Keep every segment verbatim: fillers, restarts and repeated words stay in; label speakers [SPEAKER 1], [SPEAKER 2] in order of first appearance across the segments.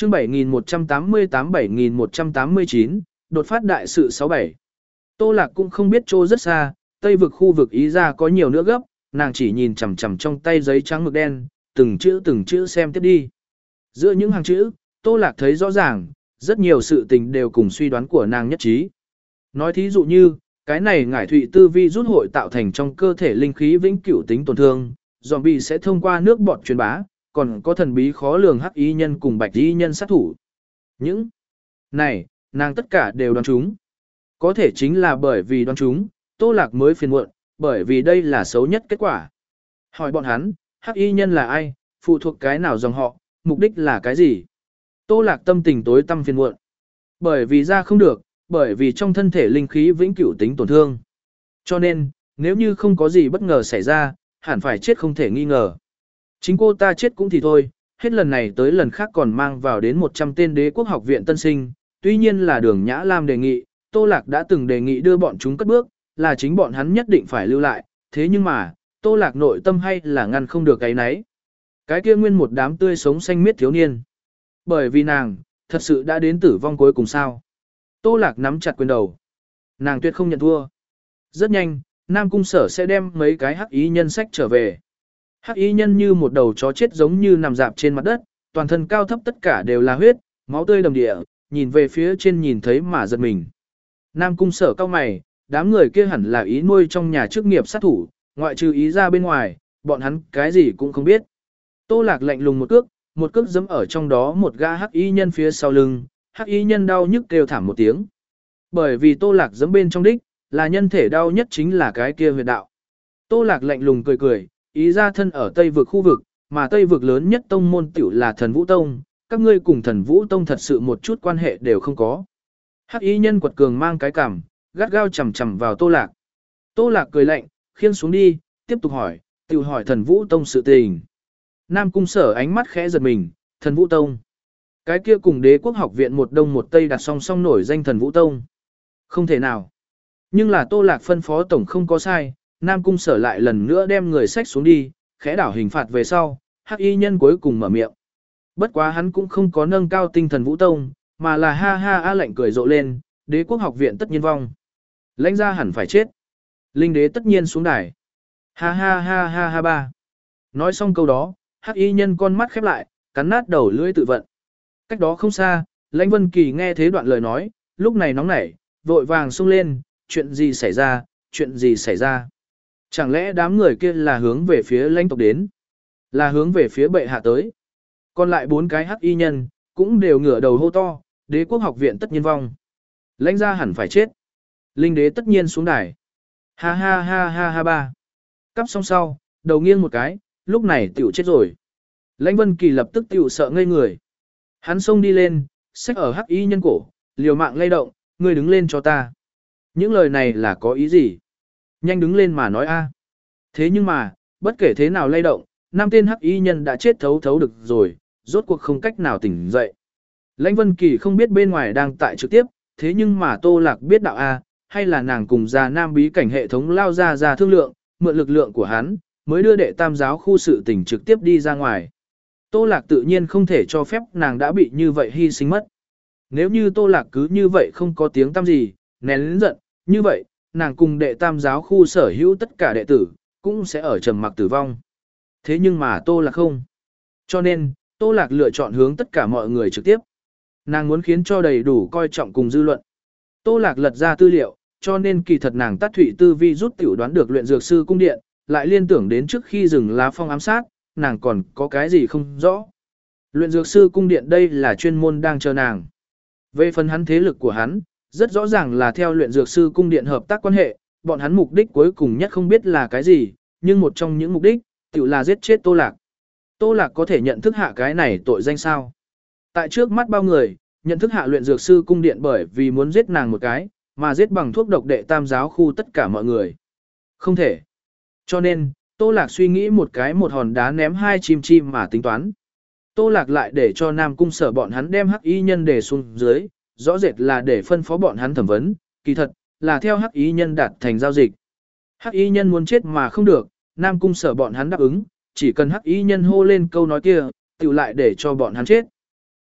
[SPEAKER 1] chương bảy nghìn một trăm tám mươi tám bảy nghìn một trăm tám mươi chín, đột phát đại sự sáu bảy. Tô Lạc cũng không biết chỗ rất xa, tây vực khu vực ý ra có nhiều nữa gấp, nàng chỉ nhìn chằm chằm trong tay giấy trắng mực đen, từng chữ từng chữ xem tiếp đi. Giữa những hàng chữ, Tô Lạc thấy rõ ràng, rất nhiều sự tình đều cùng suy đoán của nàng nhất trí. Nói thí dụ như, cái này ngải thụy tư vi rút hội tạo thành trong cơ thể linh khí vĩnh cửu tính tổn thương, zombie sẽ thông qua nước bọt truyền bá, còn có thần bí khó lường hắc y nhân cùng bạch y nhân sát thủ. Những này, nàng tất cả đều đoán chúng. Có thể chính là bởi vì đoán chúng, Tô Lạc mới phiền muộn, bởi vì đây là xấu nhất kết quả. Hỏi bọn hắn, hắc y nhân là ai, phụ thuộc cái nào dòng họ, mục đích là cái gì? Tô Lạc tâm tình tối tăm phiền muộn. Bởi vì ra không được, bởi vì trong thân thể linh khí vĩnh cửu tính tổn thương. Cho nên, nếu như không có gì bất ngờ xảy ra, hẳn phải chết không thể nghi ngờ. Chính cô ta chết cũng thì thôi, hết lần này tới lần khác còn mang vào đến một trăm tên đế quốc học viện tân sinh, tuy nhiên là Đường Nhã Lam đề nghị, Tô Lạc đã từng đề nghị đưa bọn chúng cất bước, là chính bọn hắn nhất định phải lưu lại, thế nhưng mà, Tô Lạc nội tâm hay là ngăn không được cái nấy. Cái kia nguyên một đám tươi sống xanh miết thiếu niên. Bởi vì nàng, thật sự đã đến tử vong cuối cùng sao. Tô Lạc nắm chặt quyền đầu. Nàng tuyệt không nhận thua. Rất nhanh, Nam Cung Sở sẽ đem mấy cái hắc ý nhân sách trở về. Hắc ý nhân như một đầu chó chết giống như nằm dạp trên mặt đất, toàn thân cao thấp tất cả đều là huyết, máu tươi đầm địa, nhìn về phía trên nhìn thấy mà giật mình. Nam Cung Sở cao mày, đám người kia hẳn là ý nuôi trong nhà chức nghiệp sát thủ, ngoại trừ ý ra bên ngoài, bọn hắn cái gì cũng không biết. Tô Lạc lạnh lùng một cước, một cước giẫm ở trong đó một gã hắc y nhân phía sau lưng, hắc y nhân đau nhức kêu thảm một tiếng. Bởi vì Tô Lạc giẫm bên trong đích, là nhân thể đau nhất chính là cái kia huyệt đạo. Tô Lạc lạnh lùng cười cười, ý ra thân ở Tây vực khu vực, mà Tây vực lớn nhất tông môn tiểu là Thần Vũ Tông, các ngươi cùng Thần Vũ Tông thật sự một chút quan hệ đều không có. Hắc y nhân quật cường mang cái cằm, gắt gao chầm chầm vào Tô Lạc. Tô Lạc cười lạnh, khiêng xuống đi, tiếp tục hỏi, tiểu hỏi Thần Vũ Tông sự tình. Nam Cung Sở ánh mắt khẽ giật mình, Thần Vũ Tông. Cái kia cùng Đế quốc học viện một đông một tây đặt song song nổi danh Thần Vũ Tông. Không thể nào. Nhưng là Tô Lạc phân phó tổng không có sai, Nam Cung Sở lại lần nữa đem người sách xuống đi, khẽ đảo hình phạt về sau, hắc y nhân cuối cùng mở miệng. Bất quá hắn cũng không có nâng cao tinh Thần Vũ Tông, mà là ha ha a lạnh cười rộ lên, Đế quốc học viện tất nhiên vong. Lãnh gia hẳn phải chết. Linh đế tất nhiên xuống đài. Ha ha ha ha ha ba. Nói xong câu đó, hắc y nhân con mắt khép lại, cắn nát đầu lưỡi tự vận. Cách đó không xa, Lãnh Vân Kỳ nghe thế đoạn lời nói, lúc này nóng nảy, vội vàng xông lên, chuyện gì xảy ra, chuyện gì xảy ra. Chẳng lẽ đám người kia là hướng về phía lãnh tộc đến, là hướng về phía bệ hạ tới. Còn lại bốn cái hắc y nhân, cũng đều ngửa đầu hô to, Đế quốc học viện tất nhiên vong. Lãnh gia hẳn phải chết. Linh đế tất nhiên xuống đài. Ha ha ha ha ha ba. Cắp xong sau, đầu nghiêng một cái, lúc này tiểu chết rồi. Lãnh Vân Kỳ lập tức tiểu sợ ngây người. Hắn xông đi lên, xách ở hắc y nhân cổ, liều mạng lay động, ngươi đứng lên cho ta. Những lời này là có ý gì? Nhanh đứng lên mà nói a. Thế nhưng mà, bất kể thế nào lay động, năm tên hắc y nhân đã chết thấu thấu được rồi, rốt cuộc không cách nào tỉnh dậy. Lãnh Vân Kỳ không biết bên ngoài đang tại trực tiếp, thế nhưng mà Tô Lạc biết đạo a, hay là nàng cùng già nam bí cảnh hệ thống lao ra ra thương lượng, mượn lực lượng của hắn, mới đưa đệ tam giáo khu sự tình trực tiếp đi ra ngoài. Tô Lạc tự nhiên không thể cho phép nàng đã bị như vậy hy sinh mất. Nếu như Tô Lạc cứ như vậy không có tiếng tăm gì, nén lớn giận, như vậy, nàng cùng đệ tam giáo khu sở hữu tất cả đệ tử, cũng sẽ ở trầm mặc tử vong. Thế nhưng mà Tô Lạc không. Cho nên, Tô Lạc lựa chọn hướng tất cả mọi người trực tiếp. Nàng muốn khiến cho đầy đủ coi trọng cùng dư luận. Tô Lạc lật ra tư liệu, cho nên kỳ thật nàng tát thủy tư vi rút tiểu đoán được luyện dược sư cung điện, lại liên tưởng đến trước khi dừng lá phong ám sát, nàng còn có cái gì không rõ. Luyện dược sư cung điện đây là chuyên môn đang chờ nàng. Về phần hắn thế lực của hắn, rất rõ ràng là theo luyện dược sư cung điện hợp tác quan hệ, bọn hắn mục đích cuối cùng nhất không biết là cái gì, nhưng một trong những mục đích, tự là giết chết Tô Lạc. Tô Lạc có thể nhận thức hạ cái này tội danh sao? Tại trước mắt bao người, nhận thức hạ luyện dược sư cung điện bởi vì muốn giết nàng một cái, mà giết bằng thuốc độc đệ tam giáo khu tất cả mọi người. Không thể. Cho nên, Tô Lạc suy nghĩ một cái một hòn đá ném hai chim chim mà tính toán. Tô Lạc lại để cho Nam Cung Sở bọn hắn đem hắc y nhân để xuống dưới, rõ rệt là để phân phó bọn hắn thẩm vấn, kỳ thật, là theo hắc y nhân đạt thành giao dịch. Hắc y nhân muốn chết mà không được, Nam Cung Sở bọn hắn đáp ứng, chỉ cần hắc y nhân hô lên câu nói kia, tiểu lại để cho bọn hắn chết.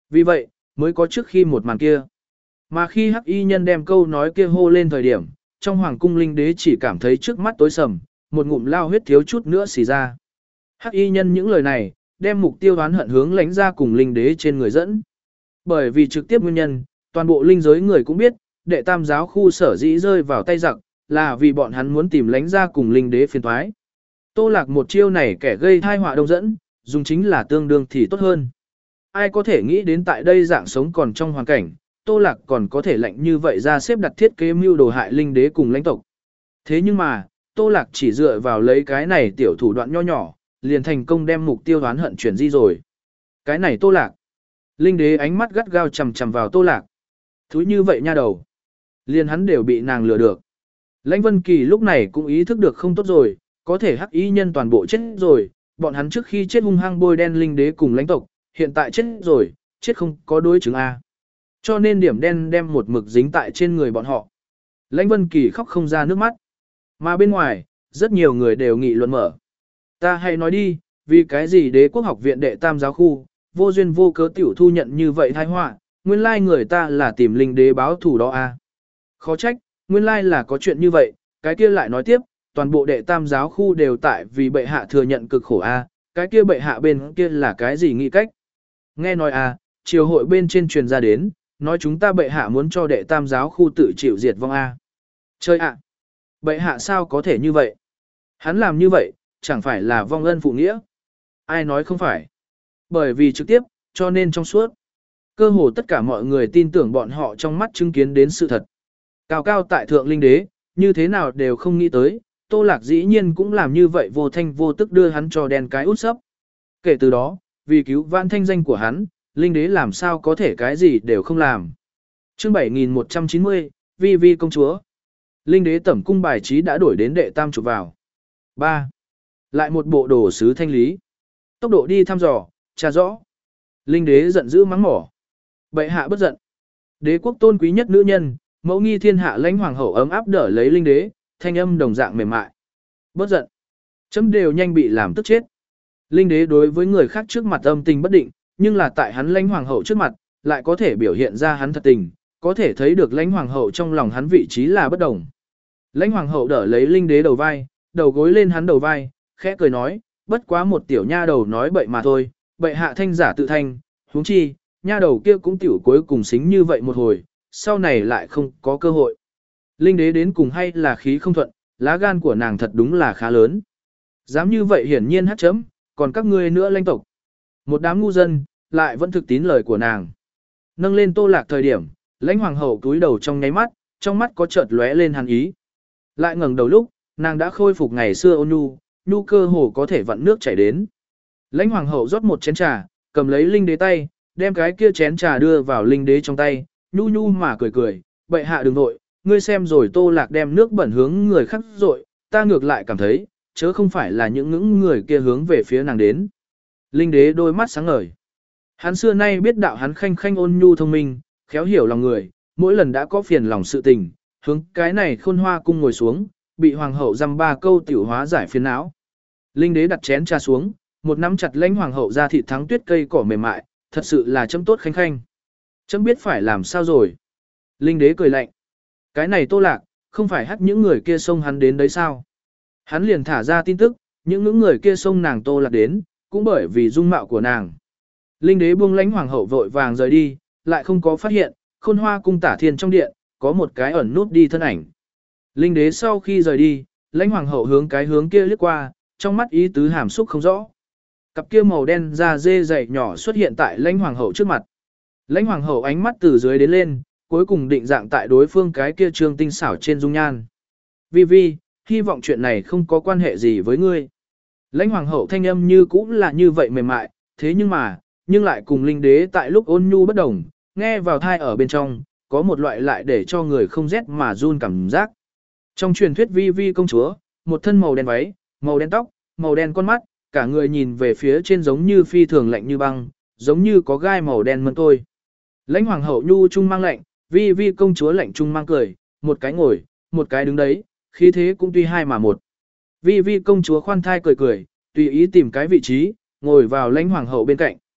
[SPEAKER 1] Vì vậy, mới có trước khi một màn kia. Mà khi hắc y nhân đem câu nói kia hô lên thời điểm, trong hoàng cung linh đế chỉ cảm thấy trước mắt tối sầm, một ngụm lao huyết thiếu chút nữa xì ra. Hắc y nhân những lời này, đem mục tiêu đoán hận hướng lãnh ra cùng linh đế trên người dẫn. Bởi vì trực tiếp nguyên nhân, toàn bộ linh giới người cũng biết, đệ tam giáo khu sở dĩ rơi vào tay giặc, là vì bọn hắn muốn tìm lãnh ra cùng linh đế phiền thoái. Tô Lạc một chiêu này kẻ gây thai họa đông dẫn, dùng chính là tương đương thì tốt hơn. Ai có thể nghĩ đến tại đây dạng sống còn trong hoàn cảnh, Tô Lạc còn có thể lệnh như vậy ra xếp đặt thiết kế mưu đồ hại linh đế cùng lãnh tộc. Thế nhưng mà, Tô Lạc chỉ dựa vào lấy cái này tiểu thủ đoạn nho nhỏ, liền thành công đem mục tiêu đoán hận chuyển di rồi. Cái này Tô Lạc. Linh đế ánh mắt gắt gao chằm chằm vào Tô Lạc. Thú như vậy nha đầu. Liền hắn đều bị nàng lừa được. Lãnh Vân Kỳ lúc này cũng ý thức được không tốt rồi, có thể hắc y nhân toàn bộ chết rồi, bọn hắn trước khi chết hung hăng bôi đen linh đế cùng lãnh tộc, hiện tại chết rồi, chết không có đối chứng A. Cho nên điểm đen đem một mực dính tại trên người bọn họ. Lãnh Vân Kỳ khóc không ra nước mắt. Mà bên ngoài, rất nhiều người đều nghị luận mở. Ta hãy nói đi, vì cái gì đế quốc học viện đệ tam giáo khu, vô duyên vô cớ tiểu thu nhận như vậy tai họa, nguyên lai người ta là tìm linh đế báo thù đó a. Khó trách, nguyên lai là có chuyện như vậy, cái kia lại nói tiếp, toàn bộ đệ tam giáo khu đều tại vì bệ hạ thừa nhận cực khổ a, cái kia bệ hạ bên kia là cái gì nghĩ cách. Nghe nói a, triều hội bên trên truyền ra đến, nói chúng ta bệ hạ muốn cho đệ tam giáo khu tự chịu diệt vong a. Chơi ạ, bệ hạ sao có thể như vậy? Hắn làm như vậy, chẳng phải là vong ân phụ nghĩa? Ai nói không phải? Bởi vì trực tiếp, cho nên trong suốt. Cơ hồ tất cả mọi người tin tưởng bọn họ trong mắt chứng kiến đến sự thật. Cao cao tại thượng linh đế, như thế nào đều không nghĩ tới, Tô Lạc dĩ nhiên cũng làm như vậy vô thanh vô tức đưa hắn cho đen cái út sấp. Kể từ đó, vì cứu vãn thanh danh của hắn, linh đế làm sao có thể cái gì đều không làm. Chương bảy nghìn một trăm chín mươi, Vi Vi công chúa. Linh đế tẩm cung bài trí đã đổi đến đệ tam chụp vào. ba. Lại một bộ đồ sứ thanh lý. Tốc độ đi thăm dò, tra rõ. Linh đế giận dữ mắng mỏ. Bệ hạ bất giận. Đế quốc tôn quý nhất nữ nhân, mẫu nghi thiên hạ lãnh hoàng hậu ấm áp đỡ lấy linh đế, thanh âm đồng dạng mềm mại. Bất giận. Chấm đều nhanh bị làm tức chết. Linh đế đối với người khác trước mặt âm tình bất định, nhưng là tại hắn lãnh hoàng hậu trước mặt, lại có thể biểu hiện ra hắn thật tình, có thể thấy được lãnh hoàng hậu trong lòng hắn vị trí là bất đồng. Lãnh hoàng hậu đỡ lấy linh đế đầu vai, đầu gối lên hắn đầu vai, khẽ cười nói, bất quá một tiểu nha đầu nói bậy mà thôi, bậy hạ thanh giả tự thanh, huống chi, nha đầu kia cũng tiểu cuối cùng xính như vậy một hồi, sau này lại không có cơ hội. Linh đế đến cùng hay là khí không thuận, lá gan của nàng thật đúng là khá lớn. Dám như vậy hiển nhiên hát chấm, còn các ngươi nữa lãnh tộc. Một đám ngu dân, lại vẫn thực tín lời của nàng. Nâng lên Tô Lạc thời điểm, lãnh hoàng hậu túi đầu trong nháy mắt, trong mắt có chợt lóe lên hàn ý. Lại ngẩng đầu lúc, nàng đã khôi phục ngày xưa ôn nhu, nhu cơ hồ có thể vặn nước chảy đến. Lãnh hoàng hậu rót một chén trà, cầm lấy linh đế tay, đem cái kia chén trà đưa vào linh đế trong tay, nhu nhu mà cười cười, bệ hạ đừng vội, ngươi xem rồi Tô Lạc đem nước bẩn hướng người khác rội, ta ngược lại cảm thấy, chớ không phải là những ngưỡng người kia hướng về phía nàng đến. Linh đế đôi mắt sáng ngời. Hắn xưa nay biết đạo hắn khanh khanh ôn nhu thông minh, khéo hiểu lòng người, mỗi lần đã có phiền lòng sự tình, hướng cái này khôn hoa cung ngồi xuống, bị hoàng hậu dăm ba câu tiểu hóa giải phiền não. Linh đế đặt chén trà xuống, một nắm chặt lãnh hoàng hậu ra thịt thắng tuyết cây cỏ mềm mại, thật sự là chấm tốt khanh khanh. Chấm biết phải làm sao rồi. Linh đế cười lạnh. Cái này Tô Lạc, không phải hắt những người kia xông hắn đến đấy sao? Hắn liền thả ra tin tức, những những người kia xông nàng Tô Lạc đến, cũng bởi vì dung mạo của nàng. Linh đế buông lãnh hoàng hậu vội vàng rời đi, lại không có phát hiện, khôn hoa cung tả thiên trong điện, có một cái ẩn nút đi thân ảnh. Linh đế sau khi rời đi, lãnh hoàng hậu hướng cái hướng kia liếc qua, trong mắt ý tứ hàm xúc không rõ. Cặp kia màu đen da dê dày nhỏ xuất hiện tại lãnh hoàng hậu trước mặt. Lãnh hoàng hậu ánh mắt từ dưới đến lên, cuối cùng định dạng tại đối phương cái kia trương tinh xảo trên dung nhan. Vi Vi, hy vọng chuyện này không có quan hệ gì với ngươi. Lãnh hoàng hậu thanh âm như cũng là như vậy mềm mại, thế nhưng mà, nhưng lại cùng linh đế tại lúc ôn nhu bất đồng, nghe vào thai ở bên trong, có một loại lại để cho người không rét mà run cảm giác. Trong truyền thuyết Vi Vi công chúa, một thân màu đen váy, màu đen tóc, màu đen con mắt, cả người nhìn về phía trên giống như phi thường lạnh như băng, giống như có gai màu đen mơn tôi. Lãnh hoàng hậu nhu trung mang lạnh, Vi Vi công chúa lạnh trung mang cười, một cái ngồi, một cái đứng đấy, khí thế cũng tuy hai mà một. Vi Vi công chúa khoan thai cười cười, tùy ý tìm cái vị trí, ngồi vào lãnh hoàng hậu bên cạnh.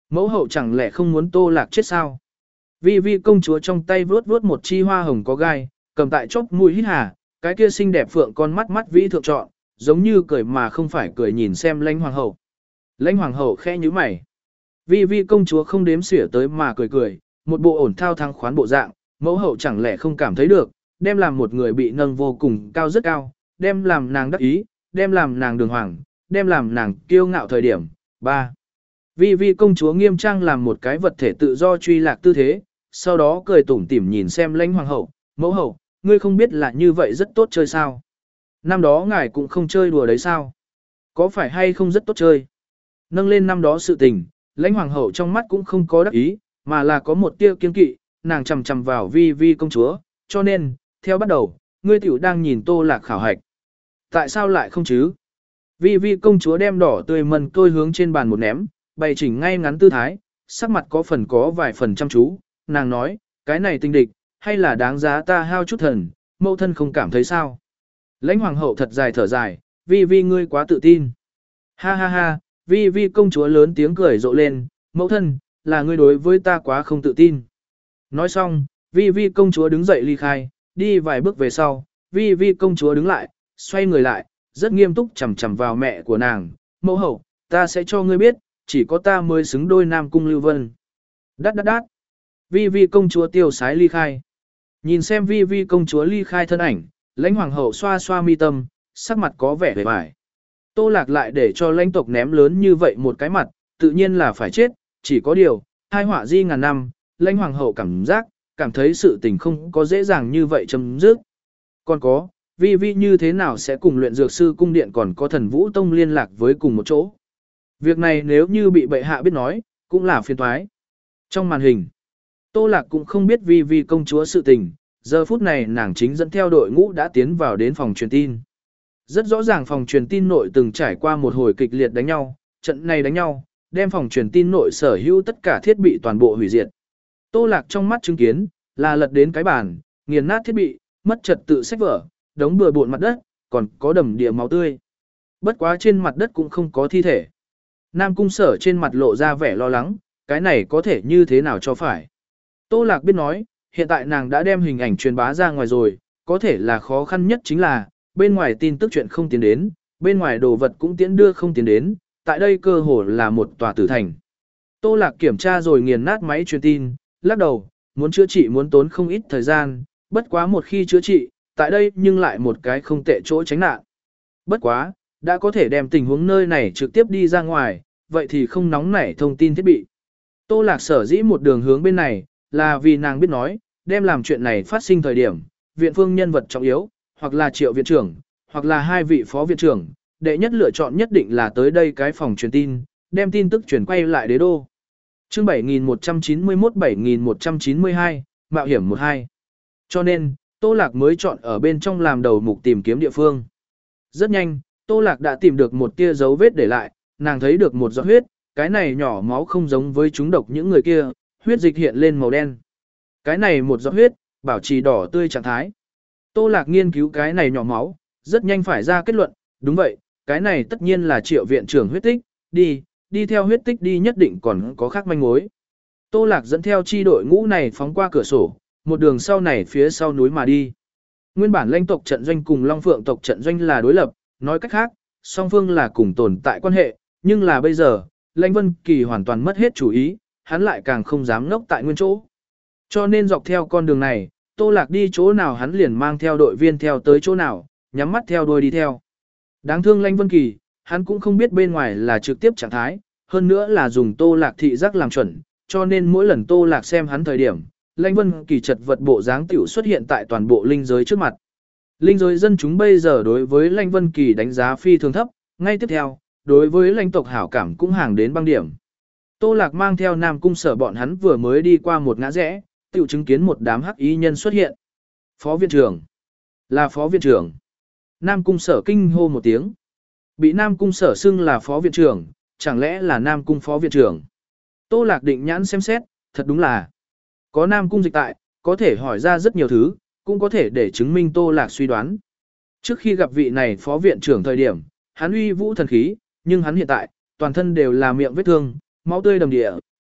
[SPEAKER 1] Mẫu hậu chẳng lẽ không muốn Tô Lạc chết sao? Vi Vi công chúa trong tay vuốt vuốt một chi hoa hồng có gai, cầm tại chóp mũi hít hà, cái kia xinh đẹp phượng con mắt mắt vĩ thượng trọn, giống như cười mà không phải cười nhìn xem Lãnh hoàng hậu. Lãnh hoàng hậu khẽ nhíu mày. Vi Vi công chúa không đếm xỉa tới mà cười cười, một bộ ổn thao thăng khoán bộ dạng, mẫu hậu chẳng lẽ không cảm thấy được, đem làm một người bị nâng vô cùng cao rất cao, đem làm nàng đắc ý, đem làm nàng đường hoàng, đem làm nàng kiêu ngạo thời điểm. ba. Vi Vi công chúa nghiêm trang làm một cái vật thể tự do truy lạc tư thế, sau đó cười tủm tỉm nhìn xem Lãnh hoàng hậu, mẫu hậu, ngươi không biết là như vậy rất tốt chơi sao? Năm đó ngài cũng không chơi đùa đấy sao? Có phải hay không rất tốt chơi? Nâng lên năm đó sự tình, Lãnh hoàng hậu trong mắt cũng không có đắc ý, mà là có một tia kiên kỵ, nàng chằm chằm vào Vi Vi công chúa, cho nên, theo bắt đầu, ngươi tiểu đang nhìn Tô Lạc khảo hạch. Tại sao lại không chứ? Vi Vi công chúa đem đỏ tươi mần tôi hướng trên bàn một ném, bày chỉnh ngay ngắn tư thái, sắc mặt có phần có vài phần chăm chú, nàng nói, cái này tinh địch, hay là đáng giá ta hao chút thần, mẫu thân không cảm thấy sao? Lãnh hoàng hậu thật dài thở dài, Vi Vi ngươi quá tự tin. Ha ha ha, Vi Vi công chúa lớn tiếng cười rộ lên, mẫu thân, là ngươi đối với ta quá không tự tin. Nói xong, Vi Vi công chúa đứng dậy ly khai, đi vài bước về sau, Vi Vi công chúa đứng lại, xoay người lại, rất nghiêm túc chằm chằm vào mẹ của nàng, mẫu hậu, ta sẽ cho ngươi biết, chỉ có ta mới xứng đôi Nam Cung Lưu Vân. Đát đát đát. Vi Vi công chúa tiêu sái ly khai. Nhìn xem Vi Vi công chúa ly khai thân ảnh, Lãnh hoàng hậu xoa xoa mi tâm, sắc mặt có vẻ vẻ vải. Tô Lạc lại để cho lãnh tộc ném lớn như vậy một cái mặt, tự nhiên là phải chết, chỉ có điều, hai họa di ngàn năm, Lãnh hoàng hậu cảm giác, cảm thấy sự tình không có dễ dàng như vậy chấm dứt. Còn có, Vi Vi như thế nào sẽ cùng luyện dược sư cung điện còn có thần vũ tông liên lạc với cùng một chỗ. Việc này nếu như bị bệ hạ biết nói, cũng là phiền toái. Trong màn hình, Tô Lạc cũng không biết Vi Vi công chúa sự tình, giờ phút này nàng chính dẫn theo đội ngũ đã tiến vào đến phòng truyền tin. Rất rõ ràng phòng truyền tin nội từng trải qua một hồi kịch liệt đánh nhau, trận này đánh nhau, đem phòng truyền tin nội sở hữu tất cả thiết bị toàn bộ hủy diệt. Tô Lạc trong mắt chứng kiến, là lật đến cái bàn, nghiền nát thiết bị, mất trật tự sách vở, đống bừa bộn mặt đất, còn có đầm địa máu tươi. Bất quá trên mặt đất cũng không có thi thể. Nam Cung Sở trên mặt lộ ra vẻ lo lắng, cái này có thể như thế nào cho phải. Tô Lạc biết nói, hiện tại nàng đã đem hình ảnh truyền bá ra ngoài rồi, có thể là khó khăn nhất chính là, bên ngoài tin tức chuyện không tiến đến, bên ngoài đồ vật cũng tiến đưa không tiến đến, tại đây cơ hồ là một tòa tử thành. Tô Lạc kiểm tra rồi nghiền nát máy truyền tin, lắc đầu, muốn chữa trị muốn tốn không ít thời gian, bất quá một khi chữa trị, tại đây nhưng lại một cái không tệ chỗ tránh nạn. Bất quá, đã có thể đem tình huống nơi này trực tiếp đi ra ngoài, vậy thì không nóng nảy thông tin thiết bị. Tô Lạc sở dĩ một đường hướng bên này, là vì nàng biết nói, đem làm chuyện này phát sinh thời điểm, viện phương nhân vật trọng yếu, hoặc là triệu viện trưởng, hoặc là hai vị phó viện trưởng, đệ nhất lựa chọn nhất định là tới đây cái phòng truyền tin, đem tin tức chuyển quay lại đế đô. Chương bảy nghìn một trăm chín mươi mốt bảy nghìn một trăm chín mươi hai, mạo hiểm mười hai. Cho nên, Tô Lạc mới chọn ở bên trong làm đầu mục tìm kiếm địa phương. Rất nhanh, Tô Lạc đã tìm được một tia dấu vết để lại, nàng thấy được một giọt huyết, cái này nhỏ máu không giống với chúng độc những người kia, huyết dịch hiện lên màu đen. Cái này một giọt huyết, bảo trì đỏ tươi trạng thái. Tô Lạc nghiên cứu cái này nhỏ máu, rất nhanh phải ra kết luận, đúng vậy, cái này tất nhiên là triệu viện trưởng huyết tích, đi, đi theo huyết tích đi nhất định còn có khác manh mối. Tô Lạc dẫn theo chi đội ngũ này phóng qua cửa sổ, một đường sau này phía sau núi mà đi. Nguyên bản lãnh tộc trận doanh cùng Long Phượng tộc trận doanh là đối lập, nói cách khác, song phương là cùng tồn tại quan hệ, nhưng là bây giờ, Lãnh Vân Kỳ hoàn toàn mất hết chủ ý, hắn lại càng không dám ngốc tại nguyên chỗ. Cho nên dọc theo con đường này, Tô Lạc đi chỗ nào hắn liền mang theo đội viên theo tới chỗ nào, nhắm mắt theo đuôi đi theo. Đáng thương Lãnh Vân Kỳ, hắn cũng không biết bên ngoài là trực tiếp trạng thái, hơn nữa là dùng Tô Lạc thị giác làm chuẩn, cho nên mỗi lần Tô Lạc xem hắn thời điểm, Lãnh Vân Kỳ chật vật bộ dáng tiểu xuất hiện tại toàn bộ linh giới trước mặt. Linh giới dân chúng bây giờ đối với Lãnh Vân Kỳ đánh giá phi thường thấp, ngay tiếp theo, đối với lãnh tộc hảo cảm cũng hàng đến băng điểm. Tô Lạc mang theo Nam Cung Sở bọn hắn vừa mới đi qua một ngã rẽ, tiểu chứng kiến một đám hắc y nhân xuất hiện. Phó viện trưởng, là phó viện trưởng. Nam Cung Sở kinh hô một tiếng. Bị Nam Cung Sở xưng là phó viện trưởng, chẳng lẽ là Nam Cung phó viện trưởng. Tô Lạc định nhãn xem xét, thật đúng là có Nam Cung dịch tại, có thể hỏi ra rất nhiều thứ, cũng có thể để chứng minh Tô Lạc suy đoán. Trước khi gặp vị này phó viện trưởng thời điểm, hắn uy vũ thần khí, nhưng hắn hiện tại, toàn thân đều là miệng vết thương, máu tươi đầm địa,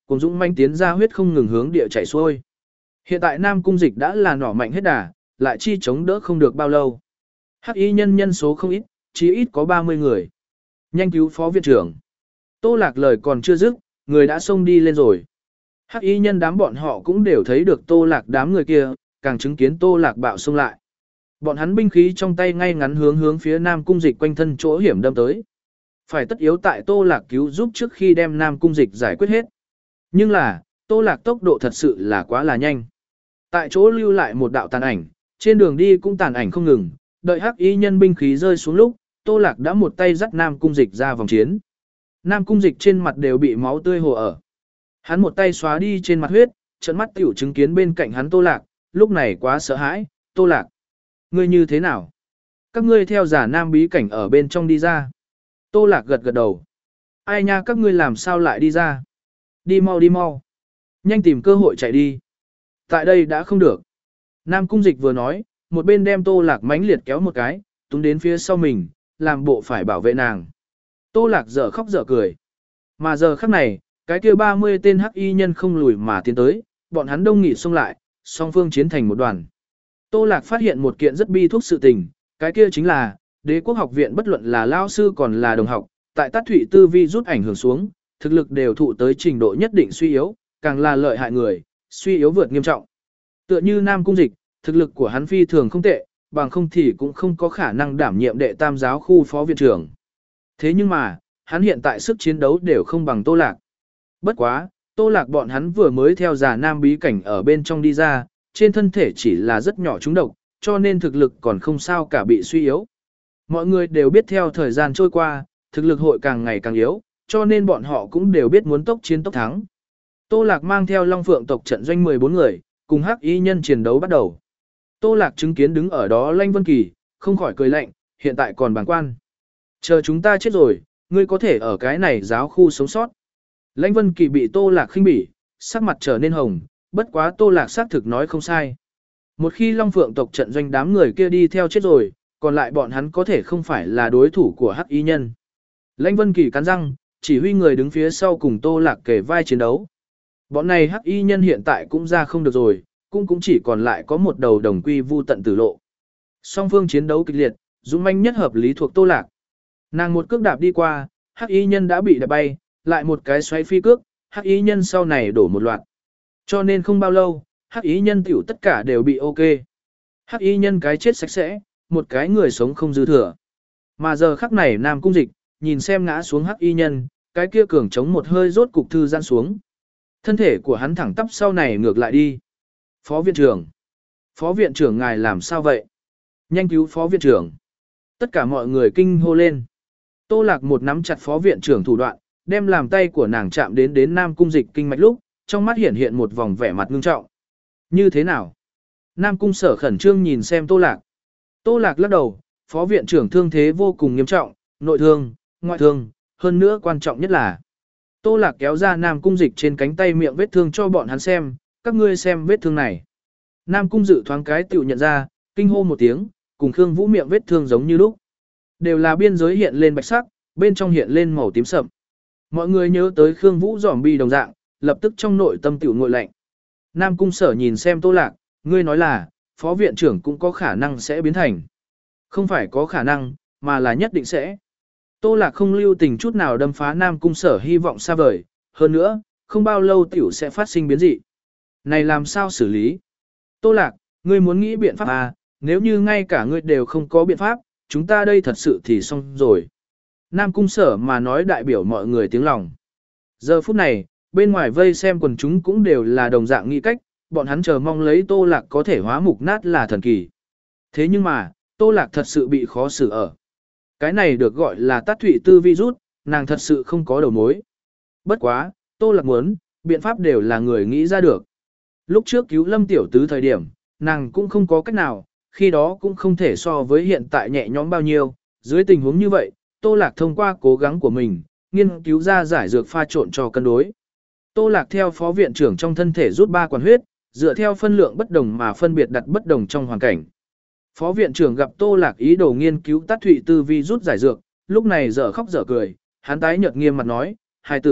[SPEAKER 1] cùng dũng manh tiến ra huyết không ngừng hướng địa chảy xuôi. Hiện tại Nam Cung Dịch đã là nỏ mạnh hết đà, lại chi chống đỡ không được bao lâu. Hắc y nhân nhân số không ít, chỉ ít có ba mươi người. Nhanh cứu phó viện trưởng. Tô Lạc lời còn chưa dứt, người đã xông đi lên rồi. Hắc y nhân đám bọn họ cũng đều thấy được Tô Lạc đám người kia, càng chứng kiến Tô Lạc bạo xông lại. Bọn hắn binh khí trong tay ngay ngắn hướng hướng phía Nam Cung Dịch quanh thân chỗ hiểm đâm tới. Phải tất yếu tại Tô Lạc cứu giúp trước khi đem Nam Cung Dịch giải quyết hết. Nhưng là, Tô Lạc tốc độ thật sự là quá là nhanh. Tại chỗ lưu lại một đạo tàn ảnh, trên đường đi cũng tàn ảnh không ngừng, đợi hắc y nhân binh khí rơi xuống lúc, Tô Lạc đã một tay dắt Nam Cung Dịch ra vòng chiến. Nam Cung Dịch trên mặt đều bị máu tươi hồ ở. Hắn một tay xóa đi trên mặt huyết, trợn mắt tiểu chứng kiến bên cạnh hắn Tô Lạc, lúc này quá sợ hãi, Tô Lạc. Ngươi như thế nào? Các ngươi theo giả nam bí cảnh ở bên trong đi ra. Tô Lạc gật gật đầu. Ai nha, các ngươi làm sao lại đi ra? Đi mau đi mau. Nhanh tìm cơ hội chạy đi. Tại đây đã không được. Nam Cung Dịch vừa nói, một bên đem Tô Lạc mãnh liệt kéo một cái, túm đến phía sau mình, làm bộ phải bảo vệ nàng. Tô Lạc dở khóc dở cười. Mà giờ khắc này, cái kia ba mươi tên hắc y nhân không lùi mà tiến tới, bọn hắn đông nghịt xông lại, song phương chiến thành một đoàn. Tô Lạc phát hiện một kiện rất bi thuốc sự tình, cái kia chính là, Đế quốc học viện bất luận là lao sư còn là đồng học, tại Tát Thụy Tư Vi rút ảnh hưởng xuống, thực lực đều thụ tới trình độ nhất định suy yếu, càng là lợi hại người, suy yếu vượt nghiêm trọng. Tựa như Nam Cung Dịch, thực lực của hắn phi thường không tệ, bằng không thì cũng không có khả năng đảm nhiệm đệ tam giáo khu phó viện trưởng. Thế nhưng mà, hắn hiện tại sức chiến đấu đều không bằng Tô Lạc. Bất quá, Tô Lạc bọn hắn vừa mới theo giả nam bí cảnh ở bên trong đi ra, trên thân thể chỉ là rất nhỏ trúng độc, cho nên thực lực còn không sao cả bị suy yếu. Mọi người đều biết theo thời gian trôi qua, thực lực hội càng ngày càng yếu, cho nên bọn họ cũng đều biết muốn tốc chiến tốc thắng. Tô Lạc mang theo Long Phượng tộc trận doanh mười bốn người, cùng hắc y nhân chiến đấu bắt đầu. Tô Lạc chứng kiến đứng ở đó Lãnh Vân Kỳ, không khỏi cười lạnh, hiện tại còn bàng quan. Chờ chúng ta chết rồi, ngươi có thể ở cái này giáo khu sống sót. Lãnh Vân Kỳ bị Tô Lạc khinh bỉ, sắc mặt trở nên hồng, bất quá Tô Lạc xác thực nói không sai. Một khi Long Phượng tộc trận doanh đám người kia đi theo chết rồi, còn lại bọn hắn có thể không phải là đối thủ của hắc y nhân. Lãnh Vân Kỳ cắn răng, chỉ huy người đứng phía sau cùng Tô Lạc kề vai chiến đấu. Bọn này hắc y nhân hiện tại cũng ra không được rồi, cũng cũng chỉ còn lại có một đầu đồng quy vu tận tử lộ. Song phương chiến đấu kịch liệt, dũng manh nhất hợp lý thuộc Tô Lạc. Nàng một cước đạp đi qua, hắc y nhân đã bị đạp bay, lại một cái xoay phi cước, hắc y nhân sau này đổ một loạt. Cho nên không bao lâu, hắc y nhân tiểu tất cả đều bị ok. Hắc y nhân cái chết sạch sẽ, một cái người sống không dư thừa. Mà giờ khắc này Nam Cung Dịch, nhìn xem ngã xuống hắc y nhân, cái kia cường chống một hơi rốt cục thư giãn xuống. Thân thể của hắn thẳng tắp sau này ngược lại đi. Phó viện trưởng. Phó viện trưởng ngài làm sao vậy? Nhanh cứu phó viện trưởng. Tất cả mọi người kinh hô lên. Tô Lạc một nắm chặt phó viện trưởng thủ đoạn, đem làm tay của nàng chạm đến đến Nam Cung Dịch kinh mạch lúc, trong mắt hiện hiện một vòng vẻ mặt ngưng trọng. Như thế nào? Nam Cung Sở khẩn trương nhìn xem Tô Lạc. Tô Lạc lắc đầu, phó viện trưởng thương thế vô cùng nghiêm trọng, nội thương, ngoại thương, hơn nữa quan trọng nhất là Tô Lạc kéo ra Nam Cung Dịch trên cánh tay miệng vết thương cho bọn hắn xem, các ngươi xem vết thương này. Nam Cung Dự thoáng cái tiểu nhận ra, kinh hô một tiếng, cùng Khương Vũ miệng vết thương giống như lúc. Đều là biên giới hiện lên bạch sắc, bên trong hiện lên màu tím sậm. Mọi người nhớ tới Khương Vũ zombie đồng dạng, lập tức trong nội tâm tiểu nguội lạnh. Nam Cung Sở nhìn xem Tô Lạc, ngươi nói là, phó viện trưởng cũng có khả năng sẽ biến thành. Không phải có khả năng, mà là nhất định sẽ. Tô Lạc không lưu tình chút nào đâm phá Nam Cung Sở hy vọng xa vời, hơn nữa, không bao lâu tiểu sẽ phát sinh biến dị. Này làm sao xử lý? Tô Lạc, ngươi muốn nghĩ biện pháp à, nếu như ngay cả ngươi đều không có biện pháp, chúng ta đây thật sự thì xong rồi. Nam Cung Sở mà nói đại biểu mọi người tiếng lòng. Giờ phút này, bên ngoài vây xem quần chúng cũng đều là đồng dạng nghĩ cách, bọn hắn chờ mong lấy Tô Lạc có thể hóa mục nát là thần kỳ. Thế nhưng mà, Tô Lạc thật sự bị khó xử ở. Cái này được gọi là Tát Thụy Tư virus, nàng thật sự không có đầu mối. Bất quá, Tô Lạc muốn, biện pháp đều là người nghĩ ra được. Lúc trước cứu Lâm Tiểu Tứ thời điểm, nàng cũng không có cách nào, khi đó cũng không thể so với hiện tại nhẹ nhõm bao nhiêu. Dưới tình huống như vậy, Tô Lạc thông qua cố gắng của mình, nghiên cứu ra giải dược pha trộn cho cân đối. Tô Lạc theo phó viện trưởng trong thân thể rút ba quản huyết, dựa theo phân lượng bất đồng mà phân biệt đặt bất đồng trong hoàn cảnh. Phó viện trưởng gặp Tô Lạc ý đồ nghiên cứu Tát Thụy Tư vi rút giải dược, lúc này dở khóc dở cười, hắn tái nhợt nghiêm mặt nói, hài tử,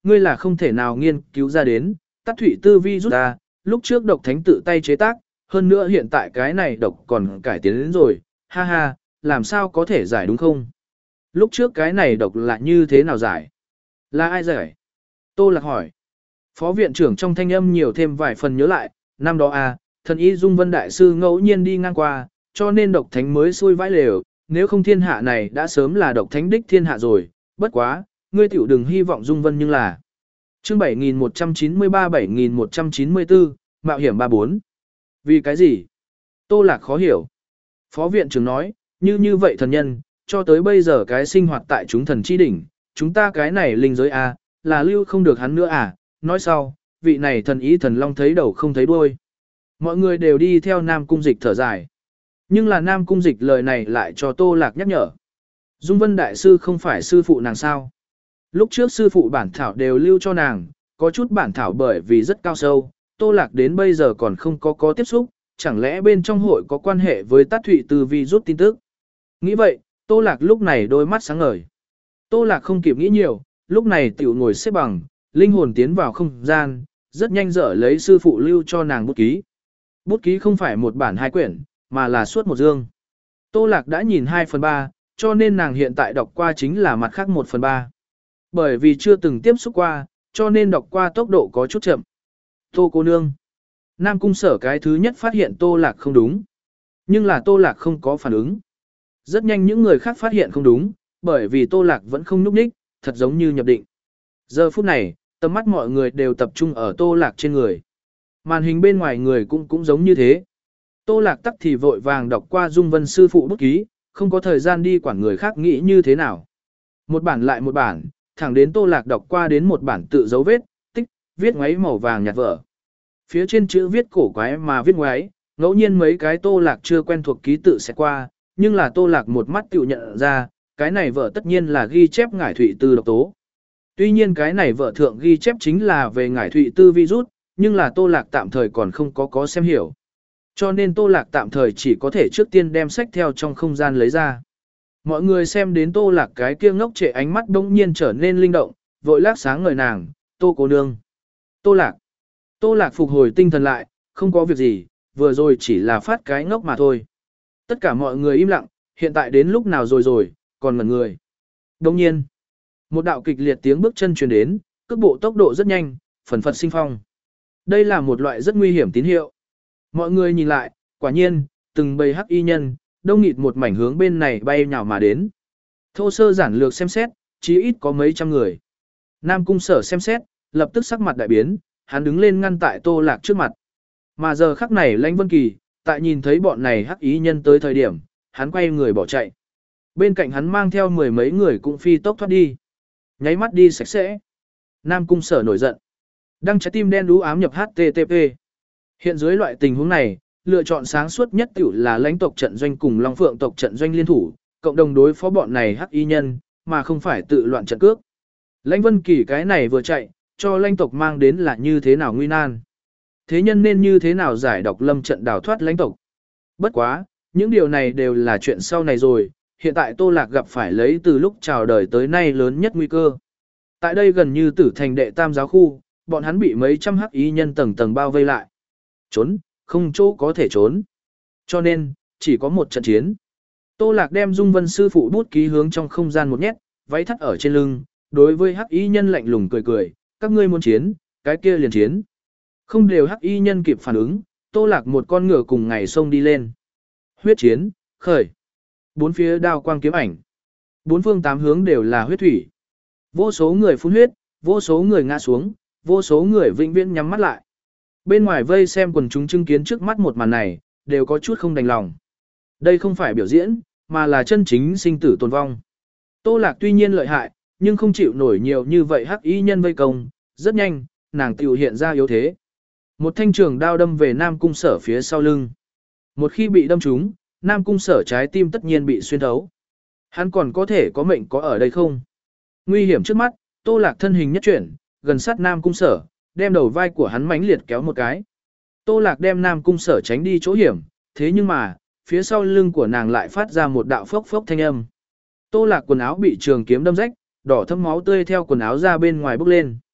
[SPEAKER 1] ngươi là không thể nào nghiên cứu ra đến, tắt thủy tư vi rút ra, lúc trước độc thánh tự tay chế tác, hơn nữa hiện tại cái này độc còn cải tiến đến rồi, ha ha, làm sao có thể giải đúng không? Lúc trước cái này độc là như thế nào giải? Là ai giải? Tô Lạc hỏi. Phó viện trưởng trong thanh âm nhiều thêm vài phần nhớ lại, năm đó à, thần y Dung Vân Đại Sư ngẫu nhiên đi ngang qua, cho nên độc thánh mới xui vãi lều, nếu không thiên hạ này đã sớm là độc thánh đích thiên hạ rồi, bất quá, ngươi tiểu đừng hy vọng Dung Vân nhưng là. Chương bảy nghìn một trăm chín mươi ba bảy nghìn một trăm chín mươi tư, Mạo hiểm ba bốn. Vì cái gì? Tô Lạc khó hiểu. Phó viện trưởng nói, như như vậy thần nhân, cho tới bây giờ cái sinh hoạt tại chúng thần chi đỉnh, chúng ta cái này linh giới à, là lưu không được hắn nữa à, nói sau, vị này thần ý thần long thấy đầu không thấy đuôi. Mọi người đều đi theo Nam Cung Dịch thở dài. Nhưng là Nam Cung Dịch lời này lại cho Tô Lạc nhắc nhở. Dung Vân Đại Sư không phải sư phụ nàng sao. Lúc trước sư phụ bản thảo đều lưu cho nàng, có chút bản thảo bởi vì rất cao sâu, Tô Lạc đến bây giờ còn không có có tiếp xúc, chẳng lẽ bên trong hội có quan hệ với Tát Thụy Từ Vi rút tin tức. Nghĩ vậy, Tô Lạc lúc này đôi mắt sáng ngời. Tô Lạc không kịp nghĩ nhiều, lúc này tiểu ngồi xếp bằng, linh hồn tiến vào không gian, rất nhanh dở lấy sư phụ lưu cho nàng bút ký. Bút ký không phải một bản hai quyển, mà là suốt một dương. Tô Lạc đã nhìn hai phần ba, cho nên nàng hiện tại đọc qua chính là mặt khác một phần ba. Bởi vì chưa từng tiếp xúc qua, cho nên đọc qua tốc độ có chút chậm. Tô cô nương. Nam Cung Sở cái thứ nhất phát hiện Tô Lạc không đúng. Nhưng là Tô Lạc không có phản ứng. Rất nhanh những người khác phát hiện không đúng, bởi vì Tô Lạc vẫn không nhúc nhích, thật giống như nhập định. Giờ phút này, tầm mắt mọi người đều tập trung ở Tô Lạc trên người. Màn hình bên ngoài người cũng cũng giống như thế. Tô Lạc tắc thì vội vàng đọc qua Dung Vân sư phụ bút ký, không có thời gian đi quản người khác nghĩ như thế nào. Một bản lại một bản, thẳng đến Tô Lạc đọc qua đến một bản tự dấu vết, tích, viết ngoáy màu vàng nhạt vở. Phía trên chữ viết cổ quái mà viết ngoáy, ngẫu nhiên mấy cái Tô Lạc chưa quen thuộc ký tự sẽ qua, nhưng là Tô Lạc một mắt tiểu nhận ra, cái này vở tất nhiên là ghi chép ngải thụy tư độc tố. Tuy nhiên cái này vở thượng ghi chép chính là về ngải thụy tư virus, nhưng là Tô Lạc tạm thời còn không có có xem hiểu. Cho nên Tô Lạc tạm thời chỉ có thể trước tiên đem sách theo trong không gian lấy ra. Mọi người xem đến Tô Lạc cái kia ngốc trệ ánh mắt đông nhiên trở nên linh động, vội lác sáng ngời nàng, Tô cô nương. Tô Lạc. Tô Lạc phục hồi tinh thần lại, không có việc gì, vừa rồi chỉ là phát cái ngốc mà thôi. Tất cả mọi người im lặng, hiện tại đến lúc nào rồi rồi, còn ngẩn người. Đông nhiên, một đạo kịch liệt tiếng bước chân truyền đến, cước bộ tốc độ rất nhanh, phần phật sinh phong. Đây là một loại rất nguy hiểm tín hiệu. Mọi người nhìn lại, quả nhiên, từng bầy hắc y nhân, đông nghịt một mảnh hướng bên này bay nhào mà đến. Thô sơ giản lược xem xét, chí ít có mấy trăm người. Nam Cung Sở xem xét, lập tức sắc mặt đại biến, hắn đứng lên ngăn tại Tô Lạc trước mặt. Mà giờ khắc này Lãnh Vân Kỳ, tại nhìn thấy bọn này hắc y nhân tới thời điểm, hắn quay người bỏ chạy. Bên cạnh hắn mang theo mười mấy người cũng phi tốc thoát đi. Nháy mắt đi sạch sẽ. Nam Cung Sở nổi giận. Đăng trái tim đen đú ám nhập hát tê tê pê. Hiện dưới loại tình huống này, lựa chọn sáng suốt nhất tiểu là lãnh tộc trận doanh cùng Long Phượng tộc trận doanh liên thủ, cộng đồng đối phó bọn này hắc y nhân, mà không phải tự loạn trận cước. Lãnh Vân Kỳ cái này vừa chạy, cho lãnh tộc mang đến là như thế nào nguy nan. Thế nhân nên như thế nào giải độc lâm trận đào thoát lãnh tộc. Bất quá, những điều này đều là chuyện sau này rồi, hiện tại Tô Lạc gặp phải lấy từ lúc chào đời tới nay lớn nhất nguy cơ. Tại đây gần như tử thành đệ tam giáo khu, bọn hắn bị mấy trăm hắc y nhân tầng tầng bao vây lại. Trốn, không chỗ có thể trốn. Cho nên, chỉ có một trận chiến. Tô Lạc đem Dung Vân sư phụ bút ký hướng trong không gian một nhét, váy thắt ở trên lưng, đối với hắc y nhân lạnh lùng cười cười, các ngươi muốn chiến, cái kia liền chiến. Không đều hắc y nhân kịp phản ứng, Tô Lạc một con ngựa cùng ngày sông đi lên. Huyết chiến, khởi. Bốn phía đao quang kiếm ảnh. Bốn phương tám hướng đều là huyết thủy. Vô số người phun huyết, vô số người ngã xuống, vô số người vĩnh viễn nhắm mắt lại. Bên ngoài vây xem quần chúng chứng kiến trước mắt một màn này, đều có chút không đành lòng. Đây không phải biểu diễn, mà là chân chính sinh tử tồn vong. Tô Lạc tuy nhiên lợi hại, nhưng không chịu nổi nhiều như vậy hắc y nhân vây công, rất nhanh, nàng tiểu hiện ra yếu thế. Một thanh trường đao đâm về Nam Cung Sở phía sau lưng. Một khi bị đâm trúng, Nam Cung Sở trái tim tất nhiên bị xuyên thấu. Hắn còn có thể có mệnh có ở đây không? Nguy hiểm trước mắt, Tô Lạc thân hình nhất chuyển, gần sát Nam Cung Sở, đem đầu vai của hắn mãnh liệt kéo một cái. Tô Lạc đem Nam Cung Sở tránh đi chỗ hiểm, thế nhưng mà, phía sau lưng của nàng lại phát ra một đạo phốc phốc thanh âm. Tô Lạc quần áo bị trường kiếm đâm rách, đỏ thâm máu tươi theo quần áo ra bên ngoài bốc lên.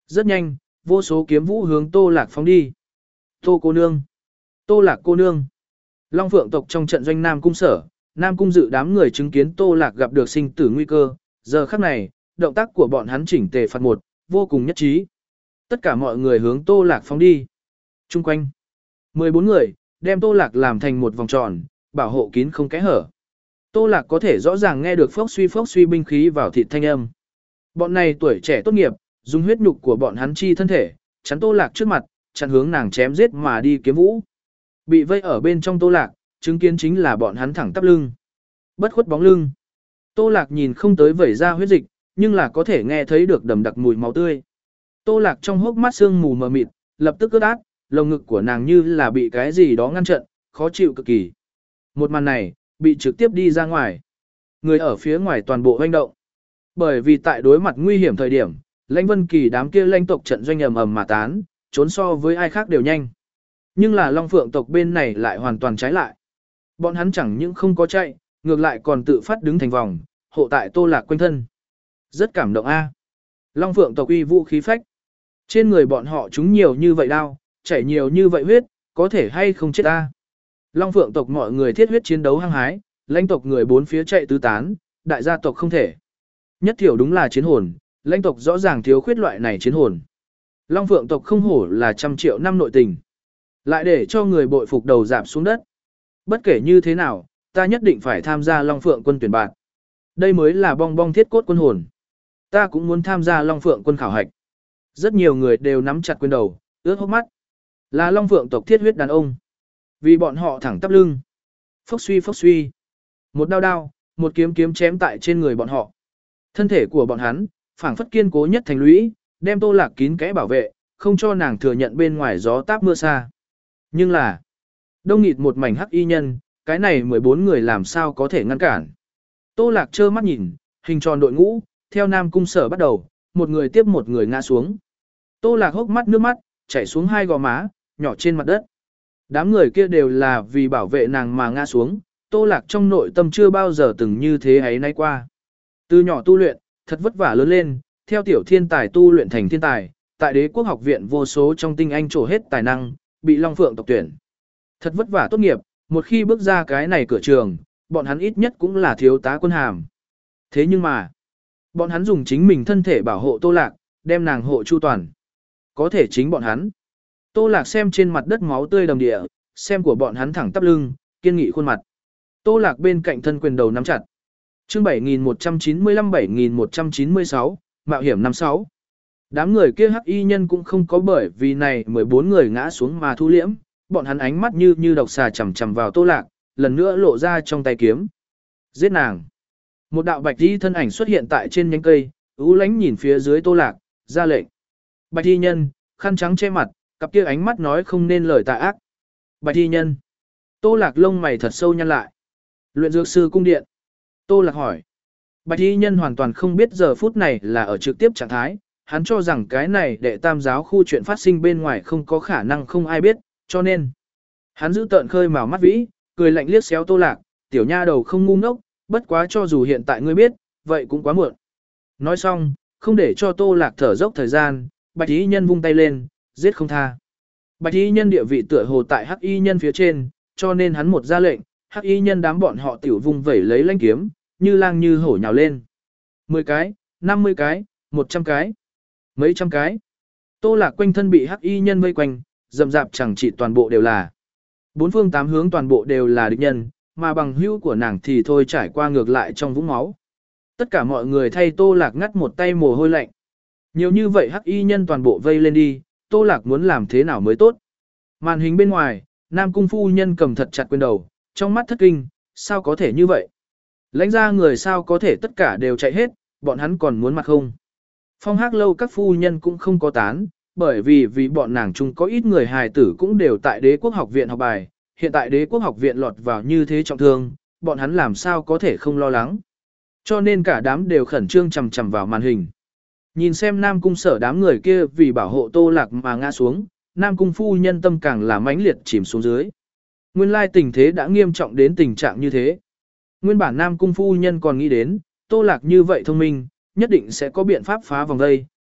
[SPEAKER 1] Rất nhanh, vô số kiếm vũ hướng Tô Lạc phóng đi. Tô cô nương, Tô Lạc cô nương. Long Phượng tộc trong trận doanh Nam Cung Sở, Nam Cung Dự đám người chứng kiến Tô Lạc gặp được sinh tử nguy cơ, giờ khắc này, động tác của bọn hắn chỉnh tề phạt một, vô cùng nhất trí. Tất cả mọi người hướng Tô Lạc phóng đi. Trung quanh, mười bốn người, đem Tô Lạc làm thành một vòng tròn, bảo hộ kín không kẽ hở. Tô Lạc có thể rõ ràng nghe được phốc suy phốc suy binh khí vào thịt thanh âm. Bọn này tuổi trẻ tốt nghiệp, dùng huyết nhục của bọn hắn chi thân thể, chắn Tô Lạc trước mặt, chặn hướng nàng chém giết mà đi kiếm vũ. Bị vây ở bên trong Tô Lạc, chứng kiến chính là bọn hắn thẳng tắp lưng. Bất khuất bóng lưng. Tô Lạc nhìn không tới vẩy ra huyết dịch, nhưng là có thể nghe thấy được đầm đặc mùi máu tươi. Tô Lạc trong hốc mắt sương mù mờ mịt, lập tức ướt át, lồng ngực của nàng như là bị cái gì đó ngăn chặn, khó chịu cực kỳ. Một màn này, bị trực tiếp đi ra ngoài. Người ở phía ngoài toàn bộ hoành động. Bởi vì tại đối mặt nguy hiểm thời điểm, Lãnh Vân Kỳ đám kia lãnh tộc trận doanh ầm ầm mà tán, trốn so với ai khác đều nhanh. Nhưng là Long Phượng tộc bên này lại hoàn toàn trái lại. Bọn hắn chẳng những không có chạy, ngược lại còn tự phát đứng thành vòng, hộ tại Tô Lạc quanh thân. Rất cảm động a. Long Phượng tộc uy vũ khí phách. Trên người bọn họ chúng nhiều như vậy đau, chảy nhiều như vậy huyết, có thể hay không chết ta. Long Phượng tộc mọi người thiết huyết chiến đấu hăng hái, lãnh tộc người bốn phía chạy tứ tán, đại gia tộc không thể. Nhất thiểu đúng là chiến hồn, lãnh tộc rõ ràng thiếu khuyết loại này chiến hồn. Long Phượng tộc không hổ là trăm triệu năm nội tình. Lại để cho người bội phục đầu dạp xuống đất. Bất kể như thế nào, ta nhất định phải tham gia Long Phượng quân tuyển bạn. Đây mới là bong bong thiết cốt quân hồn. Ta cũng muốn tham gia Long Phượng quân khảo hạch. Rất nhiều người đều nắm chặt quyền đầu, ướt hốc mắt. Là Long Phượng tộc thiết huyết đàn ông. Vì bọn họ thẳng tắp lưng. Phốc suy phốc suy. Một đao đao, một kiếm kiếm chém tại trên người bọn họ. Thân thể của bọn hắn, phảng phất kiên cố nhất thành lũy, đem Tô Lạc kín kẽ bảo vệ, không cho nàng thừa nhận bên ngoài gió táp mưa xa. Nhưng là, đông nghịt một mảnh hắc y nhân, cái này mười bốn người làm sao có thể ngăn cản. Tô Lạc trơ mắt nhìn, hình tròn đội ngũ, theo Nam Cung Sở bắt đầu, một người tiếp một người ngã xuống. Tô Lạc hốc mắt nước mắt, chảy xuống hai gò má, nhỏ trên mặt đất. Đám người kia đều là vì bảo vệ nàng mà ngã xuống, Tô Lạc trong nội tâm chưa bao giờ từng như thế ấy nay qua. Từ nhỏ tu luyện, thật vất vả lớn lên, theo tiểu thiên tài tu luyện thành thiên tài, tại Đế Quốc học viện vô số trong tinh anh trổ hết tài năng, bị Long Phượng tộc tuyển. Thật vất vả tốt nghiệp, một khi bước ra cái này cửa trường, bọn hắn ít nhất cũng là thiếu tá quân hàm. Thế nhưng mà, bọn hắn dùng chính mình thân thể bảo hộ Tô Lạc, đem nàng hộ chu toàn. Có thể chính bọn hắn. Tô Lạc xem trên mặt đất máu tươi đầm địa, xem của bọn hắn thẳng tắp lưng, kiên nghị khuôn mặt. Tô Lạc bên cạnh thân quyền đầu nắm chặt. Chương bảy nghìn một trăm chín mươi lăm bảy nghìn một trăm chín mươi sáu, mạo hiểm năm sáu. Đám người kia hắc y nhân cũng không có bởi vì này mười bốn người ngã xuống mà thu liễm, bọn hắn ánh mắt như như độc xà chằm chằm vào Tô Lạc, lần nữa lộ ra trong tay kiếm. Giết nàng. Một đạo bạch y thân ảnh xuất hiện tại trên nhánh cây, u lánh nhìn phía dưới Tô Lạc, ra lệnh. Bạch y nhân, khăn trắng che mặt, cặp kia ánh mắt nói không nên lời tà ác. Bạch y nhân. Tô Lạc lông mày thật sâu nhăn lại. Luyện dược sư cung điện. Tô Lạc hỏi. Bạch y nhân hoàn toàn không biết giờ phút này là ở trực tiếp trạng thái, hắn cho rằng cái này đệ tam giáo khu chuyện phát sinh bên ngoài không có khả năng không ai biết, cho nên. Hắn giữ tợn khơi màu mắt vĩ, cười lạnh liếc xéo Tô Lạc, tiểu nha đầu không ngu ngốc, bất quá cho dù hiện tại ngươi biết, vậy cũng quá muộn. Nói xong, không để cho Tô Lạc thở dốc thời gian, Bạch y nhân vung tay lên, giết không tha. Bạch y nhân địa vị tựa hồ tại hắc y nhân phía trên, cho nên hắn một ra lệnh, hắc y nhân đám bọn họ tiểu vung vẩy lấy lãnh kiếm, như lang như hổ nhào lên. Mười cái, năm mươi cái, một trăm cái, mấy trăm cái. Tô Lạc quanh thân bị hắc y nhân vây quanh, rậm rạp chẳng chỉ toàn bộ đều là. Bốn phương tám hướng toàn bộ đều là địch nhân, mà bằng hữu của nàng thì thôi trải qua ngược lại trong vũng máu. Tất cả mọi người thay Tô Lạc ngắt một tay mồ hôi lạnh. Nhiều như vậy hắc y nhân toàn bộ vây lên đi, Tô Lạc muốn làm thế nào mới tốt. Màn hình bên ngoài, Nam Cung phu nhân cầm thật chặt quyền đầu, trong mắt thất kinh, sao có thể như vậy? Lãnh ra người sao có thể tất cả đều chạy hết, bọn hắn còn muốn mặt không? Phong Hắc lâu các phu nhân cũng không có tán, bởi vì vì bọn nàng chung có ít người hài tử cũng đều tại Đế Quốc học viện học bài, hiện tại Đế Quốc học viện lọt vào như thế trọng thương, bọn hắn làm sao có thể không lo lắng. Cho nên cả đám đều khẩn trương chằm chằm vào màn hình. Nhìn xem Nam Cung Sở đám người kia vì bảo hộ Tô Lạc mà ngã xuống, Nam Cung phu nhân tâm càng là mãnh liệt chìm xuống dưới. Nguyên lai tình thế đã nghiêm trọng đến tình trạng như thế. Nguyên bản Nam Cung phu nhân còn nghĩ đến, Tô Lạc như vậy thông minh, nhất định sẽ có biện pháp phá vòng đây,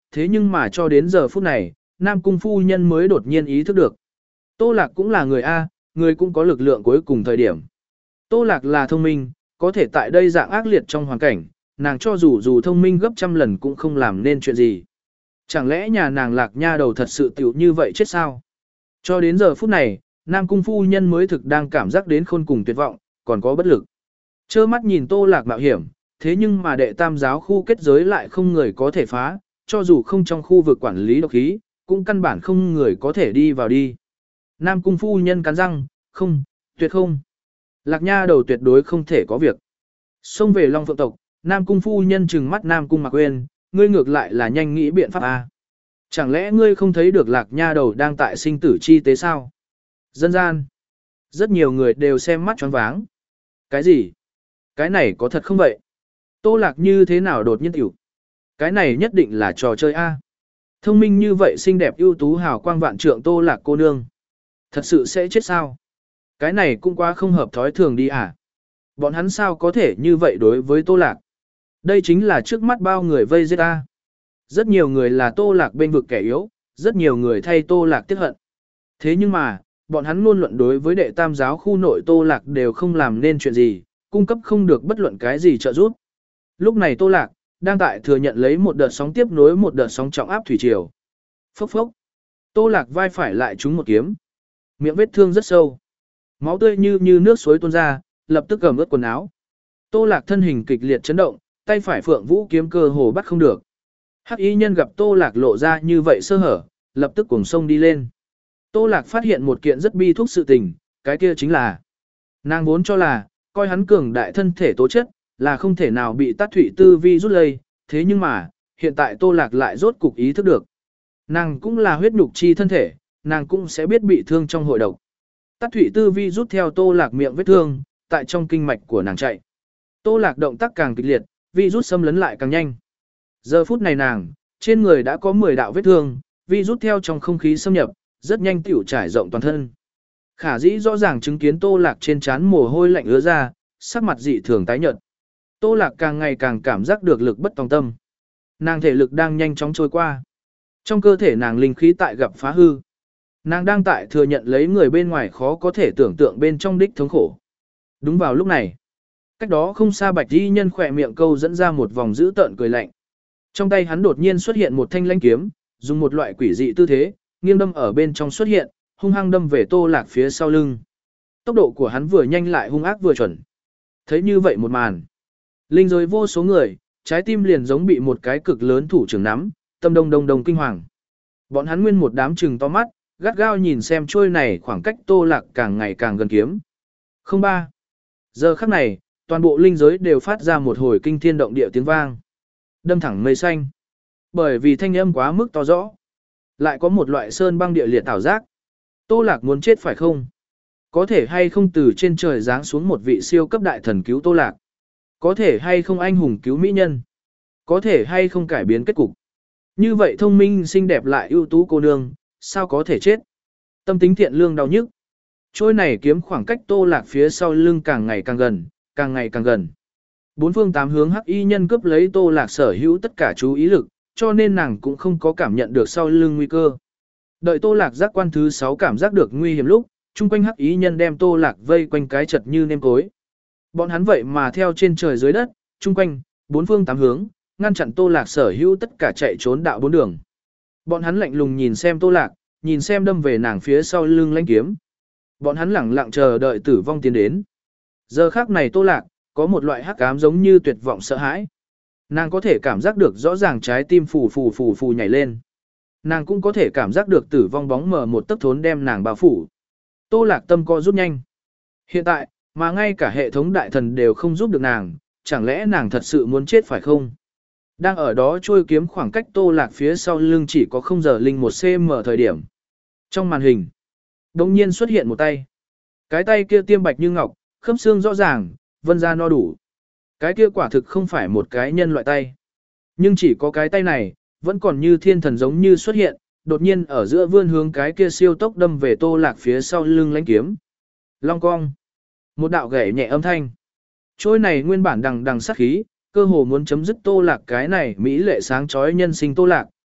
[SPEAKER 1] thế nhưng mà cho đến giờ phút này, Nam Cung phu nhân mới đột nhiên ý thức được. Tô Lạc cũng là người A, người cũng có lực lượng cuối cùng thời điểm. Tô Lạc là thông minh, có thể tại đây dạng ác liệt trong hoàn cảnh, nàng cho dù dù thông minh gấp trăm lần cũng không làm nên chuyện gì. Chẳng lẽ nhà nàng Lạc nha đầu thật sự tiểu như vậy chết sao? Cho đến giờ phút này, Nam Cung phu nhân mới thực đang cảm giác đến khôn cùng tuyệt vọng, còn có bất lực. Chơ mắt nhìn Tô Lạc mạo hiểm, thế nhưng mà đệ tam giáo khu kết giới lại không người có thể phá, cho dù không trong khu vực quản lý độc khí, cũng căn bản không người có thể đi vào đi. Nam Cung phu nhân cắn răng, không, tuyệt không. Lạc nha đầu tuyệt đối không thể có việc. Xông về Long Phượng tộc, Nam Cung phu nhân trừng mắt Nam Cung Mạc Uyên, ngươi ngược lại là nhanh nghĩ biện pháp A. Chẳng lẽ ngươi không thấy được Lạc nha đầu đang tại sinh tử chi tế sao? Dân gian. Rất nhiều người đều xem mắt choáng váng. Cái gì? Cái này có thật không vậy? Tô Lạc như thế nào đột nhiên tiểu? Cái này nhất định là trò chơi A. Thông minh như vậy xinh đẹp ưu tú hào quang vạn trượng Tô Lạc cô nương. Thật sự sẽ chết sao? Cái này cũng quá không hợp thói thường đi à? Bọn hắn sao có thể như vậy đối với Tô Lạc? Đây chính là trước mắt bao người vây giết A. Rất nhiều người là Tô Lạc bên vực kẻ yếu, rất nhiều người thay Tô Lạc tiếc hận. Thế nhưng mà, bọn hắn luôn luận đối với đệ tam giáo khu nội Tô Lạc đều không làm nên chuyện gì, cung cấp không được bất luận cái gì trợ giúp. Lúc này Tô Lạc, đang tại thừa nhận lấy một đợt sóng tiếp nối một đợt sóng trọng áp thủy triều. Phốc phốc. Tô Lạc vai phải lại trúng một kiếm. Miệng vết thương rất sâu. Máu tươi như như nước suối tuôn ra, lập tức ẩm ướt quần áo. Tô Lạc thân hình kịch liệt chấn động, tay phải phượng vũ kiếm cơ hồ bắt không được. Hắc y nhân gặp Tô Lạc lộ ra như vậy sơ hở, lập tức cuồng sông đi lên. Tô Lạc phát hiện một kiện rất bi thúc sự tình, cái kia chính là nàng vốn cho là, coi hắn cường đại thân thể tố chất, là không thể nào bị tát thủy tư vi rút lây, thế nhưng mà, hiện tại Tô Lạc lại rốt cục ý thức được. Nàng cũng là huyết nhục chi thân thể, nàng cũng sẽ biết bị thương trong hội độc. Tát thủy tư vi rút theo Tô Lạc miệng vết thương, tại trong kinh mạch của nàng chạy. Tô Lạc động tác càng kịch liệt, vi rút xâm lấn lại càng nhanh. Giờ phút này nàng, trên người đã có mười đạo vết thương, vi rút theo trong không khí xâm nhập, rất nhanh tiểu trải rộng toàn thân. Khả dĩ rõ ràng chứng kiến Tô Lạc trên trán mồ hôi lạnh ứa ra, sắc mặt dị thường tái nhợt. Tô Lạc càng ngày càng cảm giác được lực bất tòng tâm. Nàng thể lực đang nhanh chóng trôi qua. Trong cơ thể nàng linh khí tại gặp phá hư. Nàng đang tại thừa nhận lấy người bên ngoài khó có thể tưởng tượng bên trong đích thống khổ. Đúng vào lúc này, cách đó không xa Bạch Y nhân khỏe miệng câu dẫn ra một vòng dữ tợn cười lạnh. Trong tay hắn đột nhiên xuất hiện một thanh lãnh kiếm, dùng một loại quỷ dị tư thế, nghiêng đâm ở bên trong xuất hiện, hung hăng đâm về Tô Lạc phía sau lưng. Tốc độ của hắn vừa nhanh lại hung ác vừa chuẩn. Thấy như vậy một màn, linh giới vô số người, trái tim liền giống bị một cái cực lớn thủ trưởng nắm, tâm đông đông đông kinh hoàng. Bọn hắn nguyên một đám trừng to mắt, gắt gao nhìn xem trôi này khoảng cách Tô Lạc càng ngày càng gần kiếm. Không ba. Giờ khắc này, toàn bộ linh giới đều phát ra một hồi kinh thiên động địa tiếng vang. Đâm thẳng mây xanh. Bởi vì thanh âm quá mức to rõ. Lại có một loại sơn băng địa liệt ảo giác. Tô Lạc muốn chết phải không? Có thể hay không từ trên trời giáng xuống một vị siêu cấp đại thần cứu Tô Lạc? Có thể hay không anh hùng cứu mỹ nhân? Có thể hay không cải biến kết cục? Như vậy thông minh xinh đẹp lại ưu tú cô nương, sao có thể chết? Tâm tính thiện lương đau nhức. Trôi này kiếm khoảng cách Tô Lạc phía sau lưng càng ngày càng gần, càng ngày càng gần. Bốn phương tám hướng hắc y nhân cướp lấy Tô Lạc sở hữu tất cả chú ý lực, cho nên nàng cũng không có cảm nhận được sau lưng nguy cơ. Đợi Tô Lạc giác quan thứ sáu cảm giác được nguy hiểm lúc, chung quanh hắc y nhân đem Tô Lạc vây quanh cái chật như nêm cối. Bọn hắn vậy mà theo trên trời dưới đất, chung quanh, bốn phương tám hướng, ngăn chặn Tô Lạc sở hữu tất cả chạy trốn đạo bốn đường. Bọn hắn lạnh lùng nhìn xem Tô Lạc, nhìn xem đâm về nàng phía sau lưng lãnh kiếm. Bọn hắn lẳng lặng chờ đợi tử vong tiến đến. Giờ khắc này Tô Lạc, có một loại hắc ám giống như tuyệt vọng sợ hãi. Nàng có thể cảm giác được rõ ràng trái tim phù phù phù phù nhảy lên. Nàng cũng có thể cảm giác được tử vong bóng mờ một tấc thốn đem nàng bao phủ. Tô Lạc tâm co rút nhanh. Hiện tại, mà ngay cả hệ thống đại thần đều không giúp được nàng, chẳng lẽ nàng thật sự muốn chết phải không? Đang ở đó trôi kiếm khoảng cách Tô Lạc phía sau lưng chỉ có không giờ linh một cm thời điểm. Trong màn hình, đột nhiên xuất hiện một tay. Cái tay kia tiêm bạch như ngọc, khớp xương rõ ràng, vân ra no đủ. Cái kia quả thực không phải một cái nhân loại tay. Nhưng chỉ có cái tay này, vẫn còn như thiên thần giống như xuất hiện, đột nhiên ở giữa vươn hướng cái kia siêu tốc đâm về Tô Lạc phía sau lưng lãnh kiếm. Long cong. Một đạo gảy nhẹ âm thanh. Trôi này nguyên bản đằng đằng sát khí, cơ hồ muốn chấm dứt Tô Lạc cái này mỹ lệ sáng chói nhân sinh Tô Lạc,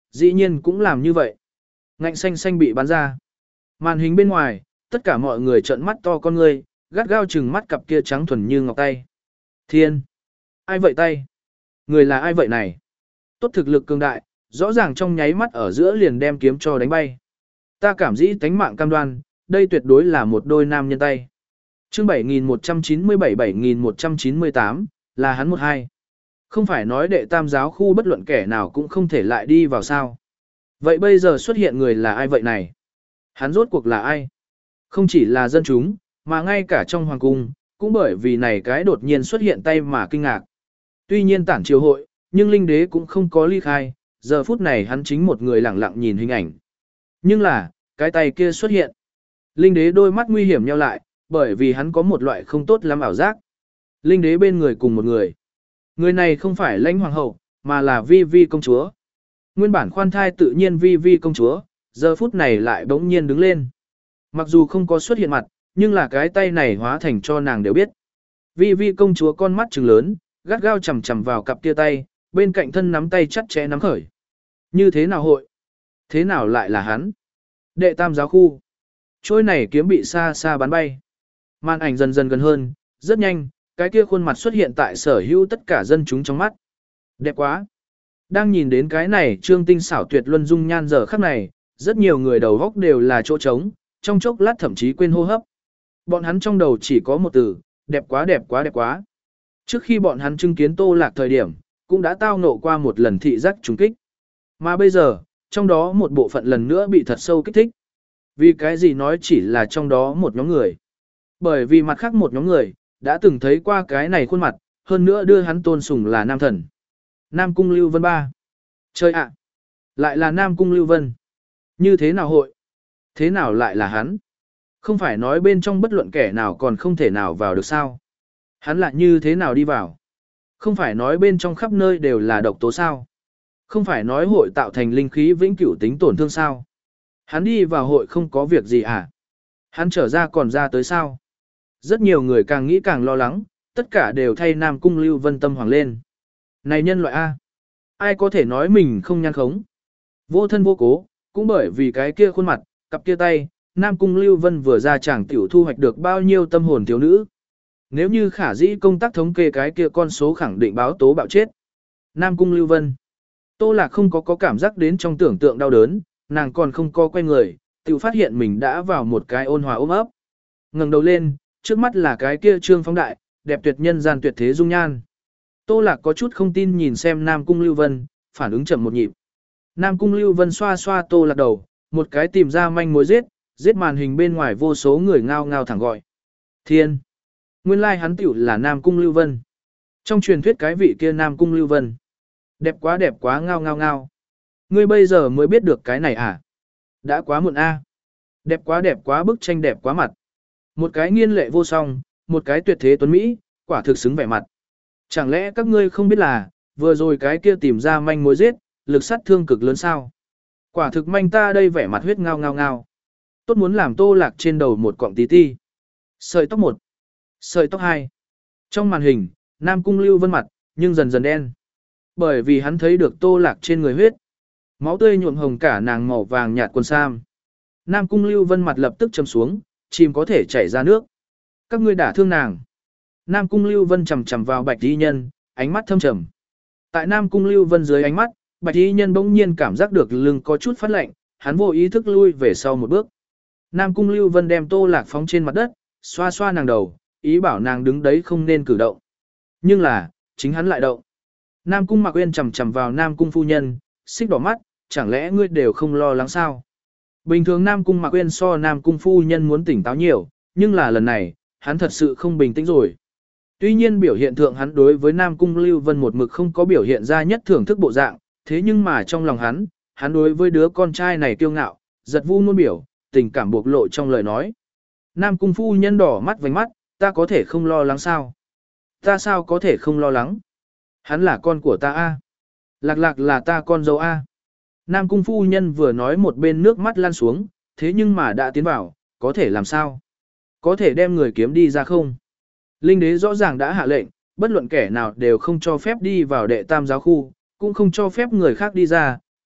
[SPEAKER 1] dĩ nhiên cũng làm như vậy. Ngạnh xanh xanh bị bắn ra. Màn hình bên ngoài, tất cả mọi người trợn mắt to con ngươi, gắt gao chừng mắt cặp kia trắng thuần như ngọc tay. Thiên! Ai vậy tay? Người là ai vậy này? Tốt thực lực cường đại, rõ ràng trong nháy mắt ở giữa liền đem kiếm cho đánh bay. Ta cảm dĩ tánh mạng cam đoan, đây tuyệt đối là một đôi nam nhân tay. Chương bảy nghìn một trăm chín mươi bảy bảy nghìn một trăm chín mươi tám, là hắn một hai. Không phải nói đệ tam giáo khu bất luận kẻ nào cũng không thể lại đi vào sao. Vậy bây giờ xuất hiện người là ai vậy này? Hắn rốt cuộc là ai? Không chỉ là dân chúng, mà ngay cả trong hoàng cung, cũng bởi vì này cái đột nhiên xuất hiện tay mà kinh ngạc. Tuy nhiên tản triều hội, nhưng linh đế cũng không có ly khai, giờ phút này hắn chính một người lặng lặng nhìn hình ảnh. Nhưng là, cái tay kia xuất hiện. Linh đế đôi mắt nguy hiểm nheo lại, bởi vì hắn có một loại không tốt lắm ảo giác. Linh đế bên người cùng một người. Người này không phải lãnh hoàng hậu, mà là vi vi công chúa. Nguyên bản khoan thai tự nhiên vi vi công chúa, giờ phút này lại bỗng nhiên đứng lên. Mặc dù không có xuất hiện mặt, nhưng là cái tay này hóa thành cho nàng đều biết. Vi vi công chúa con mắt trừng lớn, gắt gao chầm chầm vào cặp kia tay, bên cạnh thân nắm tay chặt chẽ nắm khởi. Như thế nào hội? Thế nào lại là hắn? Đệ tam giáo khu. Trôi này kiếm bị xa xa bắn bay. Màn ảnh dần dần gần hơn, rất nhanh, cái kia khuôn mặt xuất hiện tại sở hữu tất cả dân chúng trong mắt. Đẹp quá. Đang nhìn đến cái này trương tinh xảo tuyệt luân dung nhan giờ khắc này, rất nhiều người đầu góc đều là chỗ trống, trong chốc lát thậm chí quên hô hấp. Bọn hắn trong đầu chỉ có một từ, đẹp quá đẹp quá đẹp quá. Trước khi bọn hắn chứng kiến Tô Lạc thời điểm, cũng đã tao ngộ qua một lần thị giác trùng kích. Mà bây giờ, trong đó một bộ phận lần nữa bị thật sâu kích thích. Vì cái gì nói chỉ là trong đó một nhóm người. Bởi vì mặt khác một nhóm người, đã từng thấy qua cái này khuôn mặt, hơn nữa đưa hắn tôn sùng là nam thần. Nam Cung Lưu Vân ba. Chơi ạ! Lại là Nam Cung Lưu Vân. Như thế nào hội? Thế nào lại là hắn? Không phải nói bên trong bất luận kẻ nào còn không thể nào vào được sao? Hắn lại như thế nào đi vào? Không phải nói bên trong khắp nơi đều là độc tố sao? Không phải nói hội tạo thành linh khí vĩnh cửu tính tổn thương sao? Hắn đi vào hội không có việc gì à? Hắn trở ra còn ra tới sao? Rất nhiều người càng nghĩ càng lo lắng, tất cả đều thay Nam Cung Lưu Vân tâm hoàng lên. Này nhân loại A! Ai có thể nói mình không nhan khống? Vô thân vô cố, cũng bởi vì cái kia khuôn mặt, cặp kia tay, Nam Cung Lưu Vân vừa ra chẳng tiểu thu hoạch được bao nhiêu tâm hồn thiếu nữ. Nếu như khả dĩ công tác thống kê cái kia con số khẳng định báo tố bạo chết. Nam Cung Lưu Vân. Tô Lạc không có có cảm giác đến trong tưởng tượng đau đớn, nàng còn không có quay người, tiểu phát hiện mình đã vào một cái ôn hòa ôm ấp. Ngẩng đầu lên, trước mắt là cái kia trương phóng đại, đẹp tuyệt nhân gian tuyệt thế dung nhan. Tô Lạc có chút không tin nhìn xem Nam Cung Lưu Vân, phản ứng chậm một nhịp. Nam Cung Lưu Vân xoa xoa Tô Lạc đầu, một cái tìm ra manh mối giết, giết màn hình bên ngoài vô số người ngao ngao thẳng gọi. Thiên! Nguyên lai like hắn tiểu là Nam Cung Lưu Vân. Trong truyền thuyết cái vị kia Nam Cung Lưu Vân. Đẹp quá đẹp quá ngao ngao ngao. Ngươi bây giờ mới biết được cái này à? Đã quá muộn a. Đẹp quá đẹp quá bức tranh đẹp quá mặt. Một cái nghiên lệ vô song, một cái tuyệt thế tuấn Mỹ, quả thực xứng vẻ mặt. Chẳng lẽ các ngươi không biết là, vừa rồi cái kia tìm ra manh mối giết, lực sát thương cực lớn sao? Quả thực manh ta đây vẻ mặt huyết ngao ngao ngao. Tốt muốn làm Tô Lạc trên đầu một cọng tí ti. Sợi tóc một, sợi tóc hai. Trong màn hình, Nam Cung Lưu Vân mặt, nhưng dần dần đen. Bởi vì hắn thấy được Tô Lạc trên người huyết. Máu tươi nhuộm hồng cả nàng màu vàng nhạt quần sam. Nam Cung Lưu Vân mặt lập tức châm xuống, chìm có thể chảy ra nước. Các ngươi đả thương nàng. Nam Cung Lưu Vân chầm chầm vào Bạch Y Nhân, ánh mắt thâm trầm. Tại Nam Cung Lưu Vân dưới ánh mắt, Bạch Y Nhân bỗng nhiên cảm giác được lưng có chút phát lạnh, hắn vô ý thức lui về sau một bước. Nam Cung Lưu Vân đem Tô Lạc phóng trên mặt đất, xoa xoa nàng đầu, ý bảo nàng đứng đấy không nên cử động. Nhưng là, chính hắn lại động. Nam Cung Mạc Uyên chầm chầm vào Nam Cung phu nhân, xích đỏ mắt, chẳng lẽ ngươi đều không lo lắng sao? Bình thường Nam Cung Mạc Uyên so Nam Cung phu nhân muốn tỉnh táo nhiều, nhưng là lần này, hắn thật sự không bình tĩnh rồi. Tuy nhiên biểu hiện thượng hắn đối với Nam Cung Lưu Vân một mực không có biểu hiện ra nhất thưởng thức bộ dạng, thế nhưng mà trong lòng hắn, hắn đối với đứa con trai này kiêu ngạo, giật vu nôn biểu, tình cảm bộc lộ trong lời nói. Nam Cung phu nhân đỏ mắt vành mắt, ta có thể không lo lắng sao? Ta sao có thể không lo lắng? Hắn là con của ta a. Lạc Lạc là ta con dâu a. Nam Cung phu nhân vừa nói một bên nước mắt lan xuống, thế nhưng mà đã tiến vào, có thể làm sao? Có thể đem người kiếm đi ra không? Linh đế rõ ràng đã hạ lệnh, bất luận kẻ nào đều không cho phép đi vào đệ tam giáo khu, cũng không cho phép người khác đi ra,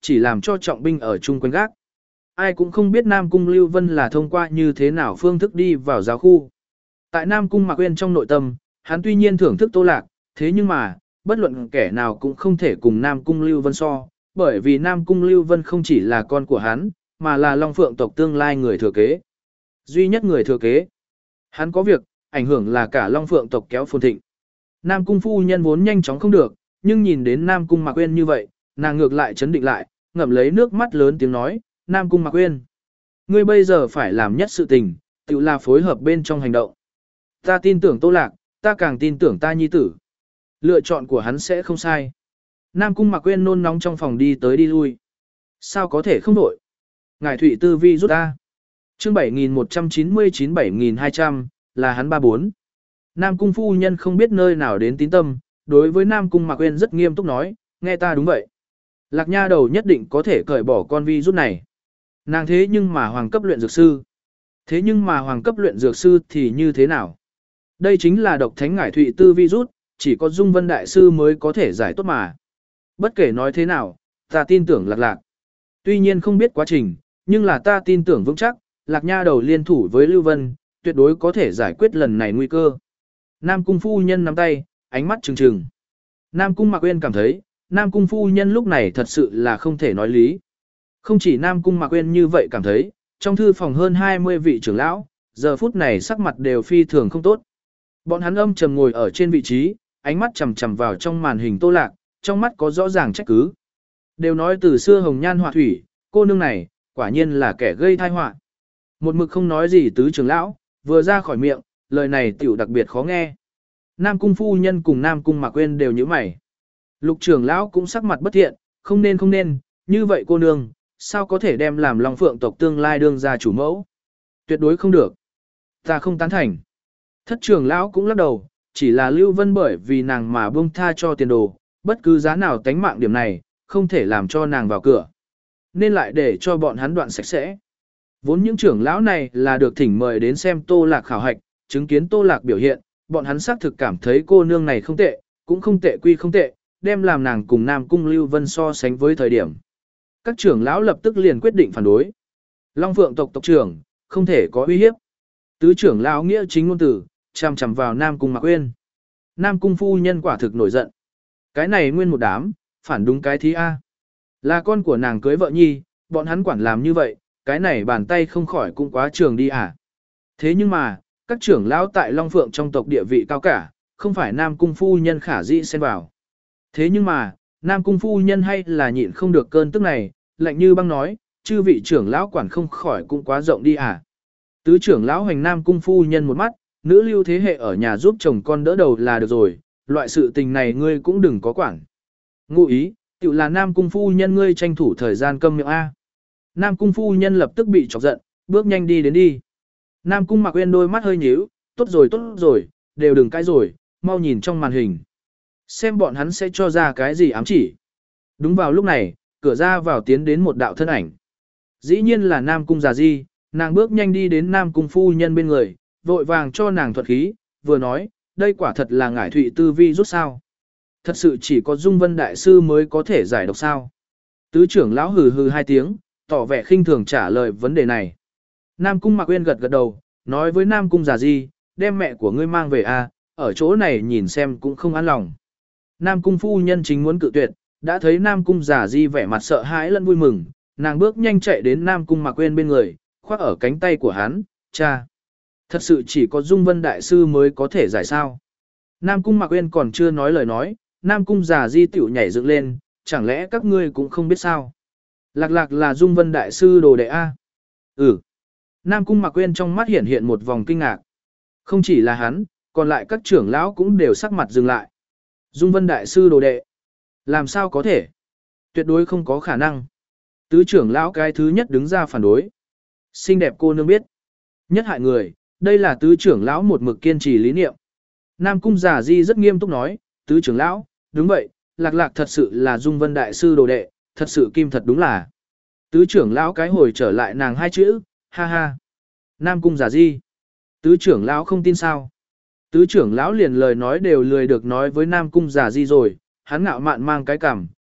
[SPEAKER 1] chỉ làm cho trọng binh ở chung quanh gác. Ai cũng không biết Nam Cung Lưu Vân là thông qua như thế nào phương thức đi vào giáo khu. Tại Nam Cung Mạc Uyên trong nội tâm, hắn tuy nhiên thưởng thức Tô Lạc, thế nhưng mà, bất luận kẻ nào cũng không thể cùng Nam Cung Lưu Vân so, bởi vì Nam Cung Lưu Vân không chỉ là con của hắn, mà là Long Phượng tộc tương lai người thừa kế. Duy nhất người thừa kế. Hắn có việc, ảnh hưởng là cả Long Phượng tộc kéo phồn thịnh. Nam Cung phu nhân vốn nhanh chóng không được, nhưng nhìn đến Nam Cung Mạc Uyên như vậy, nàng ngược lại chấn định lại, ngậm lấy nước mắt lớn tiếng nói, Nam Cung Mạc Uyên, ngươi bây giờ phải làm nhất sự tình, tự là phối hợp bên trong hành động. Ta tin tưởng Tô Lạc, ta càng tin tưởng ta nhi tử. Lựa chọn của hắn sẽ không sai. Nam Cung Mạc Uyên nôn nóng trong phòng đi tới đi lui. Sao có thể không đổi? Ngài Thụy Tư Vi rút ta. Chương bảy nghìn một trăm chín mươi chín bảy nghìn hai trăm, là hắn ba bốn. Nam Cung phu nhân không biết nơi nào đến tín tâm, đối với Nam Cung Mạc Uyên rất nghiêm túc nói, nghe ta đúng vậy. Lạc Nha đầu nhất định có thể cởi bỏ con vi rút này. Nàng thế nhưng mà hoàng cấp luyện dược sư. Thế nhưng mà hoàng cấp luyện dược sư thì như thế nào? Đây chính là độc thánh ngải thụy tư virus, chỉ có Dung Vân Đại Sư mới có thể giải tốt mà. Bất kể nói thế nào, ta tin tưởng Lạc Lạc. Tuy nhiên không biết quá trình, nhưng là ta tin tưởng vững chắc, Lạc Nha đầu liên thủ với Lưu Vân, tuyệt đối có thể giải quyết lần này nguy cơ. Nam Cung phu nhân nắm tay, ánh mắt trừng trừng. Nam Cung Mạc Uyên cảm thấy, Nam Cung phu nhân lúc này thật sự là không thể nói lý. Không chỉ Nam Cung Mạc Uyên như vậy cảm thấy, trong thư phòng hơn hai mươi vị trưởng lão, giờ phút này sắc mặt đều phi thường không tốt. Bọn hắn âm trầm ngồi ở trên vị trí, ánh mắt chằm chằm vào trong màn hình Tô Lạc, trong mắt có rõ ràng trách cứ. Đều nói từ xưa hồng nhan họa thủy, cô nương này, quả nhiên là kẻ gây tai họa. Một mực không nói gì tứ trưởng lão, vừa ra khỏi miệng, lời này tiểu đặc biệt khó nghe. Nam Cung phu nhân cùng Nam Cung Mạc Uyên đều nhíu mày. Lục trưởng lão cũng sắc mặt bất thiện, không nên không nên, như vậy cô nương, sao có thể đem làm Long Phượng tộc tương lai đương ra chủ mẫu? Tuyệt đối không được. Ta không tán thành. Thất trưởng lão cũng lắc đầu, chỉ là Lưu Vân bởi vì nàng mà buông tha cho tiền đồ, bất cứ giá nào tánh mạng điểm này, không thể làm cho nàng vào cửa. Nên lại để cho bọn hắn đoạn sạch sẽ. Vốn những trưởng lão này là được thỉnh mời đến xem Tô Lạc khảo hạch, chứng kiến Tô Lạc biểu hiện, bọn hắn xác thực cảm thấy cô nương này không tệ, cũng không tệ quy không tệ, đem làm nàng cùng Nam Cung Lưu Vân so sánh với thời điểm. Các trưởng lão lập tức liền quyết định phản đối. Long Phượng tộc tộc trưởng, không thể có uy hiếp. Tứ trưởng lão nghĩa chính ngôn tử, chằm chằm vào Nam Cung Mạc Uyên. Nam Cung phu nhân quả thực nổi giận. Cái này nguyên một đám, phản đúng cái thí A. Là con của nàng cưới vợ nhi, bọn hắn quản làm như vậy, cái này bàn tay không khỏi cũng quá trường đi à. Thế nhưng mà, các trưởng lão tại Long Phượng trong tộc địa vị cao cả, không phải Nam Cung phu nhân khả dĩ xen vào. Thế nhưng mà, Nam Cung phu nhân hay là nhịn không được cơn tức này, lạnh như băng nói, chư vị trưởng lão quản không khỏi cũng quá rộng đi à. Tứ trưởng lão hành Nam Cung phu nhân một mắt, nữ lưu thế hệ ở nhà giúp chồng con đỡ đầu là được rồi, loại sự tình này ngươi cũng đừng có quản. Ngụ ý, tự là Nam Cung phu nhân ngươi tranh thủ thời gian câm miệng A. Nam Cung phu nhân lập tức bị chọc giận, bước nhanh đi đến đi. Nam Cung Mạc Uyên đôi mắt hơi nhíu, tốt rồi tốt rồi, đều đừng cãi rồi, mau nhìn trong màn hình. Xem bọn hắn sẽ cho ra cái gì ám chỉ. Đúng vào lúc này, cửa ra vào tiến đến một đạo thân ảnh. Dĩ nhiên là Nam Cung Già Di, nàng bước nhanh đi đến Nam Cung phu nhân bên người, vội vàng cho nàng thuật khí, vừa nói, đây quả thật là ngải thụy tư vi rút sao. Thật sự chỉ có Dung Vân Đại Sư mới có thể giải độc sao. Tứ trưởng lão hừ hừ hai tiếng, tỏ vẻ khinh thường trả lời vấn đề này. Nam Cung Mạc Uyên gật gật đầu, nói với Nam Cung Già Di, đem mẹ của ngươi mang về a, ở chỗ này nhìn xem cũng không an lòng. Nam Cung phu nhân chính muốn cự tuyệt, đã thấy Nam Cung Già Di vẻ mặt sợ hãi lẫn vui mừng, nàng bước nhanh chạy đến Nam Cung Mạc Uyên bên người, khoác ở cánh tay của hắn, cha. Thật sự chỉ có Dung Vân Đại Sư mới có thể giải sao. Nam Cung Mạc Uyên còn chưa nói lời nói, Nam Cung Già Di tiểu nhảy dựng lên, chẳng lẽ các ngươi cũng không biết sao. Lạc Lạc là Dung Vân Đại Sư đồ đệ A. Ừ. Nam Cung Mạc Uyên trong mắt hiện hiện một vòng kinh ngạc. Không chỉ là hắn, còn lại các trưởng lão cũng đều sắc mặt dừng lại. Dung Vân Đại Sư đồ đệ. Làm sao có thể? Tuyệt đối không có khả năng. Tứ trưởng lão cái thứ nhất đứng ra phản đối. Xinh đẹp cô nương biết. Nhất hại người, đây là tứ trưởng lão một mực kiên trì lý niệm. Nam Cung Già Di rất nghiêm túc nói, tứ trưởng lão, đúng vậy, Lạc Lạc thật sự là Dung Vân Đại Sư đồ đệ, thật sự kim thật đúng là. Tứ trưởng lão cái hồi trở lại nàng hai chữ, ha ha. Nam Cung Già Di. Tứ trưởng lão không tin sao. Tứ trưởng lão liền lời nói đều lười được nói với Nam Cung Già Di rồi, hắn ngạo mạn mang cái cằm,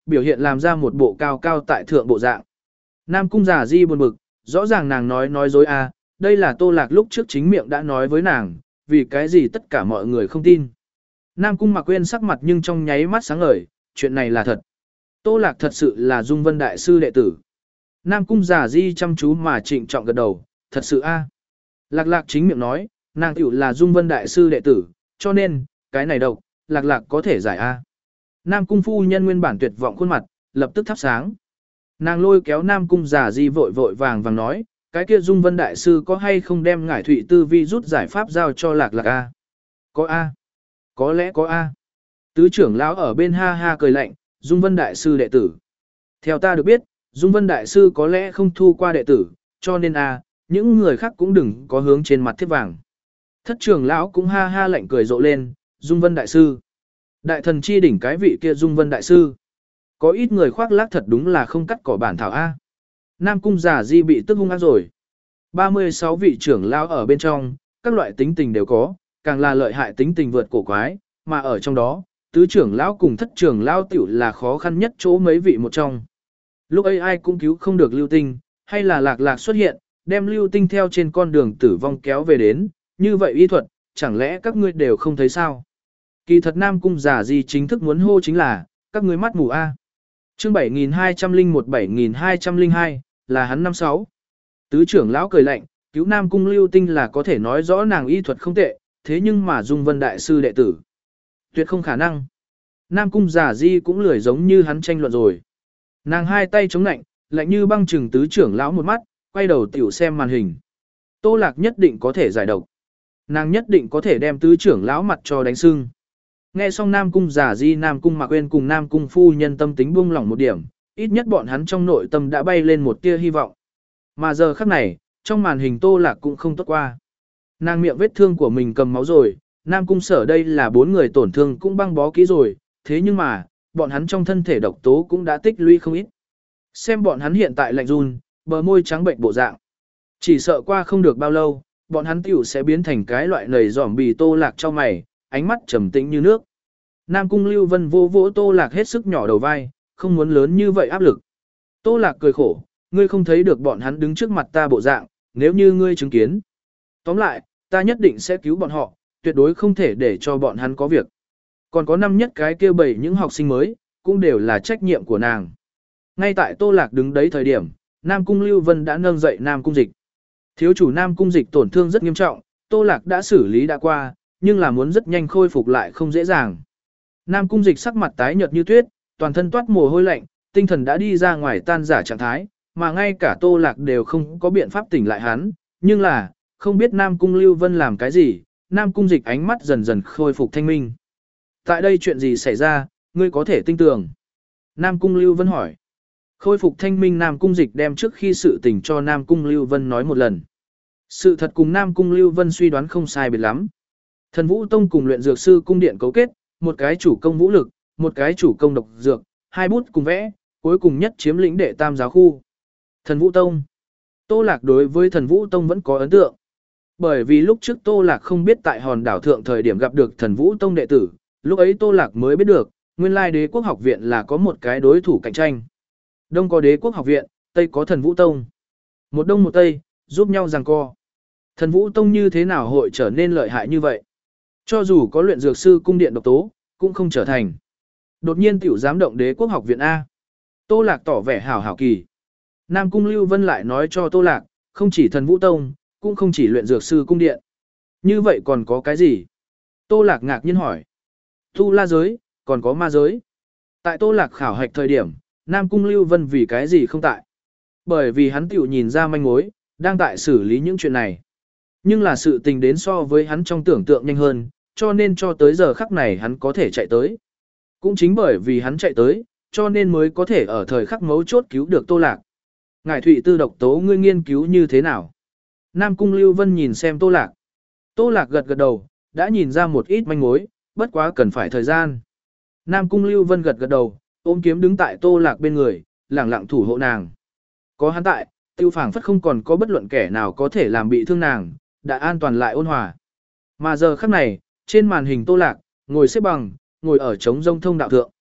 [SPEAKER 1] biểu hiện làm ra một bộ cao cao tại thượng bộ dạng. Nam Cung Giả Di buồn bực, rõ ràng nàng nói nói dối à, đây là Tô Lạc lúc trước chính miệng đã nói với nàng, vì cái gì tất cả mọi người không tin. Nam Cung Mạc Quyên sắc mặt nhưng trong nháy mắt sáng ngời, chuyện này là thật. Tô Lạc thật sự là Dung Vân Đại Sư đệ tử. Nam Cung Giả Di chăm chú mà trịnh trọng gật đầu, thật sự a. Lạc Lạc chính miệng nói, nàng tiểu là Dung Vân Đại Sư đệ tử, cho nên, cái này độc, Lạc Lạc có thể giải a. Nam Cung phu nhân nguyên bản tuyệt vọng khuôn mặt, lập tức thắp sáng. Nàng lôi kéo Nam Cung Giả Di vội vội vàng vàng nói, cái kia Dung Vân Đại Sư có hay không đem ngải thụy tư vi rút giải pháp giao cho Lạc Lạc a? Có a. Có lẽ có a. Tứ trưởng lão ở bên ha ha cười lạnh, Dung Vân Đại Sư đệ tử. Theo ta được biết, Dung Vân Đại Sư có lẽ không thu qua đệ tử, cho nên a, những người khác cũng đừng có hướng trên mặt thiết vàng. Thất trưởng lão cũng ha ha lạnh cười rộ lên, Dung Vân Đại Sư. Đại thần chi đỉnh cái vị kia Dung Vân Đại Sư. Có ít người khoác lác thật đúng là không cắt cỏ bản thảo A. Nam Cung Giả Di bị tức hung ác rồi. ba mươi sáu vị trưởng lão ở bên trong, các loại tính tình đều có, càng là lợi hại tính tình vượt cổ quái, mà ở trong đó, tứ trưởng lão cùng thất trưởng lão tiểu là khó khăn nhất chỗ mấy vị một trong. Lúc ấy ai cũng cứu không được Lưu Tinh, hay là Lạc Lạc xuất hiện, đem Lưu Tinh theo trên con đường tử vong kéo về đến, như vậy y thuật, chẳng lẽ các ngươi đều không thấy sao? Kỳ thật Nam Cung Giả Di chính thức muốn hô chính là, các ngươi mắt mù A. Chương bảy nghìn hai trăm lẻ một bảy nghìn hai trăm lẻ hai, là hắn năm sáu. Tứ trưởng lão cười lạnh, cứu Nam Cung Lưu Tinh là có thể nói rõ nàng y thuật không tệ, thế nhưng mà Dung Vân Đại Sư đệ tử. Tuyệt không khả năng. Nam Cung Giả Di cũng lười giống như hắn tranh luận rồi. Nàng hai tay chống lạnh, lạnh như băng trừng tứ trưởng lão một mắt, quay đầu tiểu xem màn hình. Tô Lạc nhất định có thể giải độc. Nàng nhất định có thể đem tứ trưởng lão mặt cho đánh sưng. Nghe xong Nam Cung Giả Di, Nam Cung Mạc Quyên cùng Nam Cung phu nhân tâm tính buông lỏng một điểm, ít nhất bọn hắn trong nội tâm đã bay lên một tia hy vọng. Mà giờ khắc này, trong màn hình Tô Lạc cũng không tốt qua. Nàng miệng vết thương của mình cầm máu rồi, Nam Cung Sở đây là bốn người tổn thương cũng băng bó kỹ rồi, thế nhưng mà, bọn hắn trong thân thể độc tố cũng đã tích lũy không ít. Xem bọn hắn hiện tại lạnh run, bờ môi trắng bệnh bộ dạng. Chỉ sợ qua không được bao lâu, bọn hắn tiểu sẽ biến thành cái loại nầy giỏm bì Tô Lạc cho mày, ánh mắt trầm tĩnh như nước. Nam Cung Lưu Vân vô vỗ Tô Lạc hết sức nhỏ đầu vai, không muốn lớn như vậy áp lực. Tô Lạc cười khổ, ngươi không thấy được bọn hắn đứng trước mặt ta bộ dạng, nếu như ngươi chứng kiến. Tóm lại, ta nhất định sẽ cứu bọn họ, tuyệt đối không thể để cho bọn hắn có việc. Còn có năm nhất cái kia bảy những học sinh mới, cũng đều là trách nhiệm của nàng. Ngay tại Tô Lạc đứng đấy thời điểm, Nam Cung Lưu Vân đã nâng dậy Nam Cung Dịch. Thiếu chủ Nam Cung Dịch tổn thương rất nghiêm trọng, Tô Lạc đã xử lý đã qua, nhưng là muốn rất nhanh khôi phục lại không dễ dàng. Nam Cung Dịch sắc mặt tái nhợt như tuyết, toàn thân toát mồ hôi lạnh, tinh thần đã đi ra ngoài tan giả trạng thái, mà ngay cả Tô Lạc đều không có biện pháp tỉnh lại hắn, nhưng là, không biết Nam Cung Lưu Vân làm cái gì, Nam Cung Dịch ánh mắt dần dần khôi phục thanh minh. Tại đây chuyện gì xảy ra, ngươi có thể tin tưởng. Nam Cung Lưu Vân hỏi. Khôi phục thanh minh Nam Cung Dịch đem trước khi sự tình cho Nam Cung Lưu Vân nói một lần. Sự thật cùng Nam Cung Lưu Vân suy đoán không sai biệt lắm. Thần Vũ Tông cùng luyện dược sư cung điện cấu kết, một cái chủ công vũ lực, một cái chủ công độc dược, hai bút cùng vẽ, cuối cùng nhất chiếm lĩnh đệ tam giáo khu. Thần Vũ Tông. Tô Lạc đối với Thần Vũ Tông vẫn có ấn tượng. Bởi vì lúc trước Tô Lạc không biết tại hòn đảo thượng thời điểm gặp được Thần Vũ Tông đệ tử, lúc ấy Tô Lạc mới biết được, nguyên lai Đế Quốc học viện là có một cái đối thủ cạnh tranh. Đông có Đế Quốc học viện, Tây có Thần Vũ Tông. Một đông một tây, giúp nhau giằng co. Thần Vũ Tông như thế nào hội trở nên lợi hại như vậy? Cho dù có luyện dược sư cung điện độc tố, cũng không trở thành. Đột nhiên tiểu dám động Đế Quốc học viện A. Tô Lạc tỏ vẻ hảo hảo kỳ. Nam Cung Lưu Vân lại nói cho Tô Lạc, không chỉ Thần Vũ Tông, cũng không chỉ luyện dược sư cung điện. Như vậy còn có cái gì? Tô Lạc ngạc nhiên hỏi. Tu La giới, còn có ma giới. Tại Tô Lạc khảo hạch thời điểm, Nam Cung Lưu Vân vì cái gì không tại? Bởi vì hắn tiểu nhìn ra manh mối, đang tại xử lý những chuyện này. Nhưng là sự tình đến so với hắn trong tưởng tượng nhanh hơn, cho nên cho tới giờ khắc này hắn có thể chạy tới. Cũng chính bởi vì hắn chạy tới, cho nên mới có thể ở thời khắc mấu chốt cứu được Tô Lạc. Ngải Thụy Tư độc tố ngươi nghiên cứu như thế nào? Nam Cung Lưu Vân nhìn xem Tô Lạc. Tô Lạc gật gật đầu, đã nhìn ra một ít manh mối, bất quá cần phải thời gian. Nam Cung Lưu Vân gật gật đầu, ôm kiếm đứng tại Tô Lạc bên người, lẳng lặng thủ hộ nàng. Có hắn tại, tiêu phảng phất không còn có bất luận kẻ nào có thể làm bị thương nàng, đã an toàn lại ôn hòa. Mà giờ khắc này, trên màn hình Tô Lạc, ngồi xếp bằng, ngồi ở trống rông thông đạo thượng.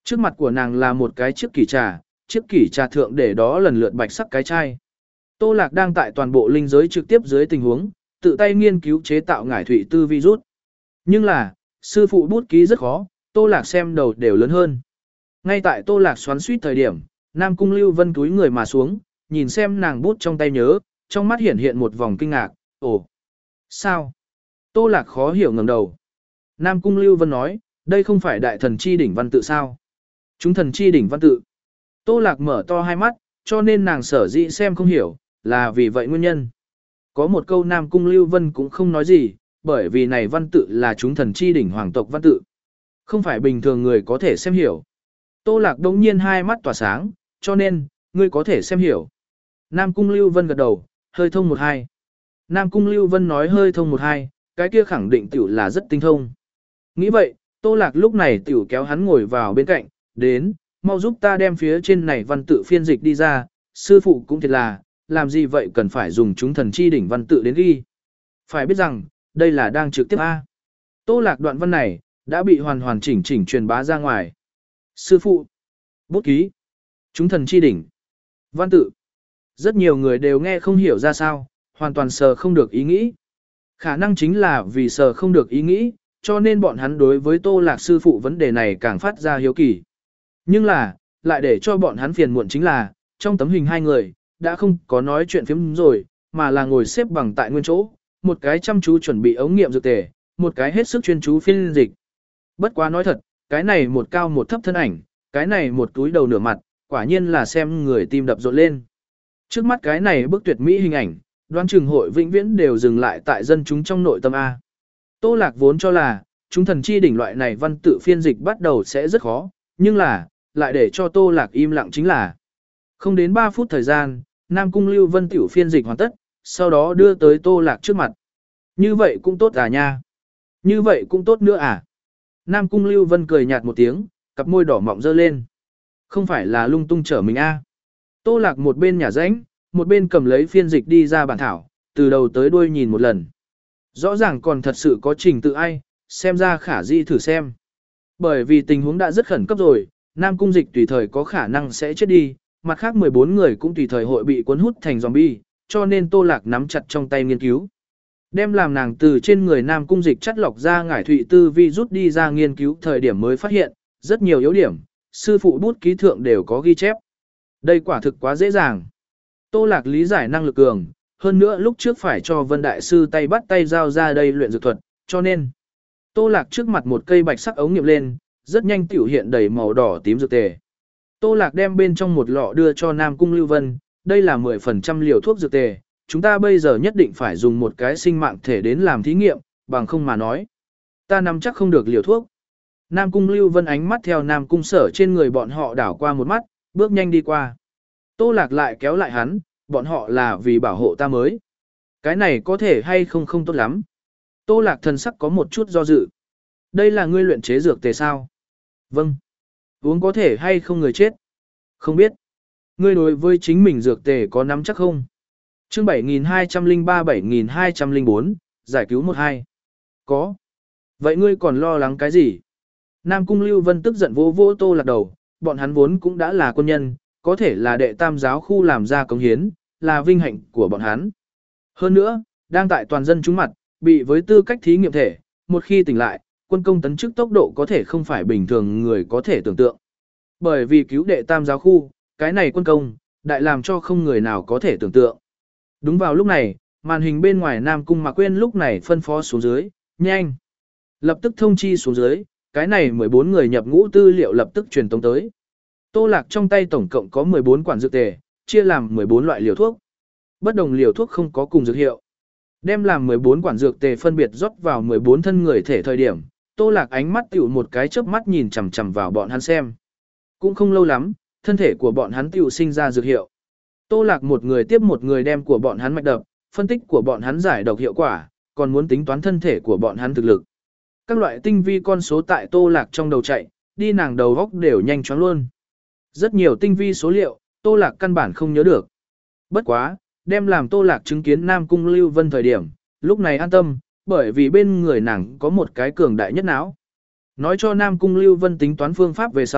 [SPEAKER 1] Trước mặt của nàng là một cái chiếc kỷ trà, chiếc kỷ trà thượng để đó lần lượt bạch sắc cái chai. Tô Lạc đang tại toàn bộ linh giới trực tiếp dưới tình huống, tự tay nghiên cứu chế tạo ngải thủy tư virus. Nhưng là, sư phụ bút ký rất khó, Tô Lạc xem đầu đều lớn hơn. Ngay tại Tô Lạc xoắn suýt thời điểm, Nam Cung Lưu Vân túi người mà xuống, nhìn xem nàng bút trong tay nhớ, trong mắt hiện hiện một vòng kinh ngạc, ồ, sao? Tô Lạc khó hiểu ngẩng đầu. Nam Cung Lưu Vân nói, đây không phải đại thần chi đỉnh văn tự sao? Chúng thần chi đỉnh văn tự. Tô Lạc mở to hai mắt, cho nên nàng sở dĩ xem không hiểu, là vì vậy nguyên nhân. Có một câu Nam Cung Lưu Vân cũng không nói gì, bởi vì này văn tự là chúng thần chi đỉnh hoàng tộc văn tự. Không phải bình thường người có thể xem hiểu. Tô Lạc đống nhiên hai mắt tỏa sáng, cho nên, ngươi có thể xem hiểu. Nam Cung Lưu Vân gật đầu, hơi thông một hai. Nam Cung Lưu Vân nói hơi thông một hai, cái kia khẳng định tiểu là rất tinh thông. Nghĩ vậy, Tô Lạc lúc này tiểu kéo hắn ngồi vào bên cạnh, đến, mau giúp ta đem phía trên này văn tự phiên dịch đi ra, sư phụ cũng thiệt là, làm gì vậy cần phải dùng chúng thần chi đỉnh văn tự đến ghi. Phải biết rằng, đây là đang trực tiếp A. Tô Lạc đoạn văn này, đã bị hoàn hoàn chỉnh chỉnh truyền bá ra ngoài. Sư phụ, bút ký, chúng thần chi đỉnh, văn tự. Rất nhiều người đều nghe không hiểu ra sao, hoàn toàn sờ không được ý nghĩ. Khả năng chính là vì sờ không được ý nghĩ, cho nên bọn hắn đối với Tô Lạc sư phụ vấn đề này càng phát ra hiếu kỳ. Nhưng là, lại để cho bọn hắn phiền muộn chính là, trong tấm hình hai người, đã không có nói chuyện phiếm rồi, mà là ngồi xếp bằng tại nguyên chỗ, một cái chăm chú chuẩn bị ống nghiệm dược tề, một cái hết sức chuyên chú phiên dịch. Bất quá nói thật, cái này một cao một thấp thân ảnh, cái này một túi đầu nửa mặt, quả nhiên là xem người tim đập rộn lên. Trước mắt cái này bức tuyệt mỹ hình ảnh, đoán chừng hội vĩnh viễn đều dừng lại tại dân chúng trong nội tâm A. Tô Lạc vốn cho là, chúng thần chi đỉnh loại này văn tự phiên dịch bắt đầu sẽ rất khó, nhưng là, lại để cho Tô Lạc im lặng chính là. Không đến ba phút thời gian, Nam Cung Lưu Vân tiểu phiên dịch hoàn tất, sau đó đưa tới Tô Lạc trước mặt. Như vậy cũng tốt à nha. Như vậy cũng tốt nữa à. Nam Cung Lưu Vân cười nhạt một tiếng, cặp môi đỏ mọng dơ lên. Không phải là lung tung trở mình a. Tô Lạc một bên nhả rãnh, một bên cầm lấy phiên dịch đi ra bản thảo, từ đầu tới đuôi nhìn một lần. Rõ ràng còn thật sự có trình tự ai, xem ra khả dĩ thử xem. Bởi vì tình huống đã rất khẩn cấp rồi, Nam Cung Dịch tùy thời có khả năng sẽ chết đi, mặt khác mười bốn người cũng tùy thời hội bị cuốn hút thành zombie, cho nên Tô Lạc nắm chặt trong tay nghiên cứu. Đem làm nàng từ trên người Nam Cung Dịch chắt lọc ra ngải thụy tư vi rút đi ra nghiên cứu thời điểm mới phát hiện, rất nhiều yếu điểm, sư phụ bút ký thượng đều có ghi chép. Đây quả thực quá dễ dàng. Tô Lạc lý giải năng lực cường, hơn nữa lúc trước phải cho Vân Đại Sư tay bắt tay giao ra đây luyện dược thuật, cho nên Tô Lạc trước mặt một cây bạch sắc ống nghiệm lên, rất nhanh tiểu hiện đầy màu đỏ tím dược tề. Tô Lạc đem bên trong một lọ đưa cho Nam Cung Lưu Vân, đây là mười phần trăm liều thuốc dược tề, chúng ta bây giờ nhất định phải dùng một cái sinh mạng thể đến làm thí nghiệm, bằng không mà nói. Ta nắm chắc không được liều thuốc. Nam Cung Lưu Vân ánh mắt theo Nam Cung Sở trên người bọn họ đảo qua một mắt, bước nhanh đi qua. Tô Lạc lại kéo lại hắn, bọn họ là vì bảo hộ ta mới. Cái này có thể hay không không tốt lắm. Tô Lạc thần sắc có một chút do dự. Đây là ngươi luyện chế dược tề sao? Vâng. Uống có thể hay không người chết? Không biết. Ngươi đối với chính mình dược tề có nắm chắc không? Chương bảy nghìn hai trăm lẻ ba bảy nghìn hai trăm lẻ bốn, giải cứu một hai. Có. Vậy ngươi còn lo lắng cái gì? Nam Cung Lưu Vân tức giận vỗ vỗ Tô Lạc đầu, bọn hắn vốn cũng đã là quân nhân, có thể là đệ tam giáo khu làm ra cống hiến, là vinh hạnh của bọn hắn. Hơn nữa, đang tại toàn dân chúng mặt, bị với tư cách thí nghiệm thể, một khi tỉnh lại, quân công tấn chức tốc độ có thể không phải bình thường người có thể tưởng tượng. Bởi vì cứu đệ tam giáo khu, cái này quân công, đại làm cho không người nào có thể tưởng tượng. Đúng vào lúc này, màn hình bên ngoài Nam Cung Mạc Quyên lúc này phân phó xuống dưới, nhanh. Lập tức thông chi xuống dưới, cái này mười bốn người nhập ngũ tư liệu lập tức truyền tống tới. Tô Lạc trong tay tổng cộng có mười bốn quản dược tề, chia làm mười bốn loại liều thuốc. Bất đồng liều thuốc không có cùng dược hiệu. Đem làm mười bốn quản dược tề phân biệt rót vào mười bốn thân người thể thời điểm, Tô Lạc ánh mắt tiểu một cái chớp mắt nhìn chằm chằm vào bọn hắn xem. Cũng không lâu lắm, thân thể của bọn hắn tiểu sinh ra dược hiệu. Tô Lạc một người tiếp một người đem của bọn hắn mạch đập, phân tích của bọn hắn giải độc hiệu quả, còn muốn tính toán thân thể của bọn hắn thực lực. Các loại tinh vi con số tại Tô Lạc trong đầu chạy, đi nàng đầu góc đều nhanh chóng luôn. Rất nhiều tinh vi số liệu, Tô Lạc căn bản không nhớ được. Bất quá, đem làm Tô Lạc chứng kiến Nam Cung Lưu Vân thời điểm, lúc này an tâm, bởi vì bên người nàng có một cái cường đại nhất não. Nói cho Nam Cung Lưu Vân tính toán phương pháp về sau,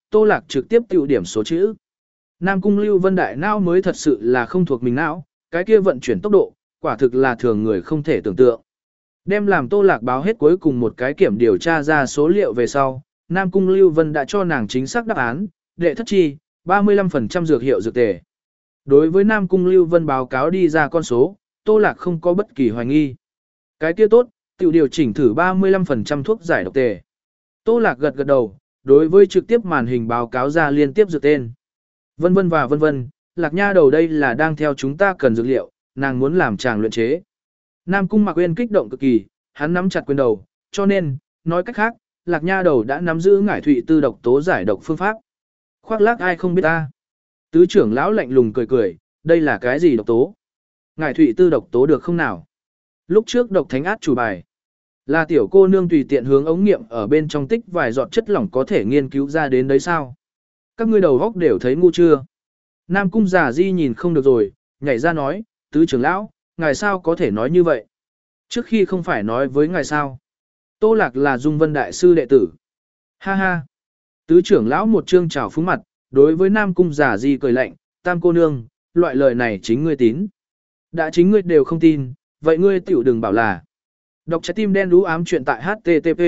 [SPEAKER 1] Tô Lạc trực tiếp tiêu điểm số chữ. Nam Cung Lưu Vân đại não mới thật sự là không thuộc mình não, cái kia vận chuyển tốc độ, quả thực là thường người không thể tưởng tượng. Đem làm Tô Lạc báo hết cuối cùng một cái kiểm điều tra ra số liệu về sau, Nam Cung Lưu Vân đã cho nàng chính xác đáp án, đệ thất chi, ba mươi lăm phần trăm dược hiệu dược tề. Đối với Nam Cung Lưu Vân báo cáo đi ra con số, Tô Lạc không có bất kỳ hoài nghi. Cái kia tốt, tiểu điều chỉnh thử ba mươi lăm phần trăm thuốc giải độc tề. Tô Lạc gật gật đầu, đối với trực tiếp màn hình báo cáo ra liên tiếp dược tên. Vân vân và vân vân, Lạc Nha đầu đây là đang theo chúng ta cần dược liệu, nàng muốn làm chàng luyện chế. Nam Cung Mạc Uyên kích động cực kỳ, hắn nắm chặt quyền đầu, cho nên, nói cách khác, Lạc Nha đầu đã nắm giữ ngải thụy tư độc tố giải độc phương pháp. Khoác lác ai không biết ta. Tứ trưởng lão lạnh lùng cười cười, đây là cái gì độc tố? Ngải thụy tư độc tố được không nào? Lúc trước độc thánh át chủ bài. Là tiểu cô nương tùy tiện hướng ống nghiệm ở bên trong tích vài giọt chất lỏng có thể nghiên cứu ra đến đấy sao? Các ngươi đầu góc đều thấy ngu chưa? Nam Cung Giả Di nhìn không được rồi, nhảy ra nói, tứ trưởng lão, ngài sao có thể nói như vậy? Trước khi không phải nói với ngài sao? Tô Lạc là Dung Vân Đại Sư đệ tử. Ha ha! Tứ trưởng lão một trương trào phúng mặt, đối với Nam Cung Giả Di cười lạnh, tam cô nương, loại lời này chính ngươi tín. Đã chính ngươi đều không tin, vậy ngươi tiểu đừng bảo là. Đọc trái tim đen đú ám chuyện tại H T T P.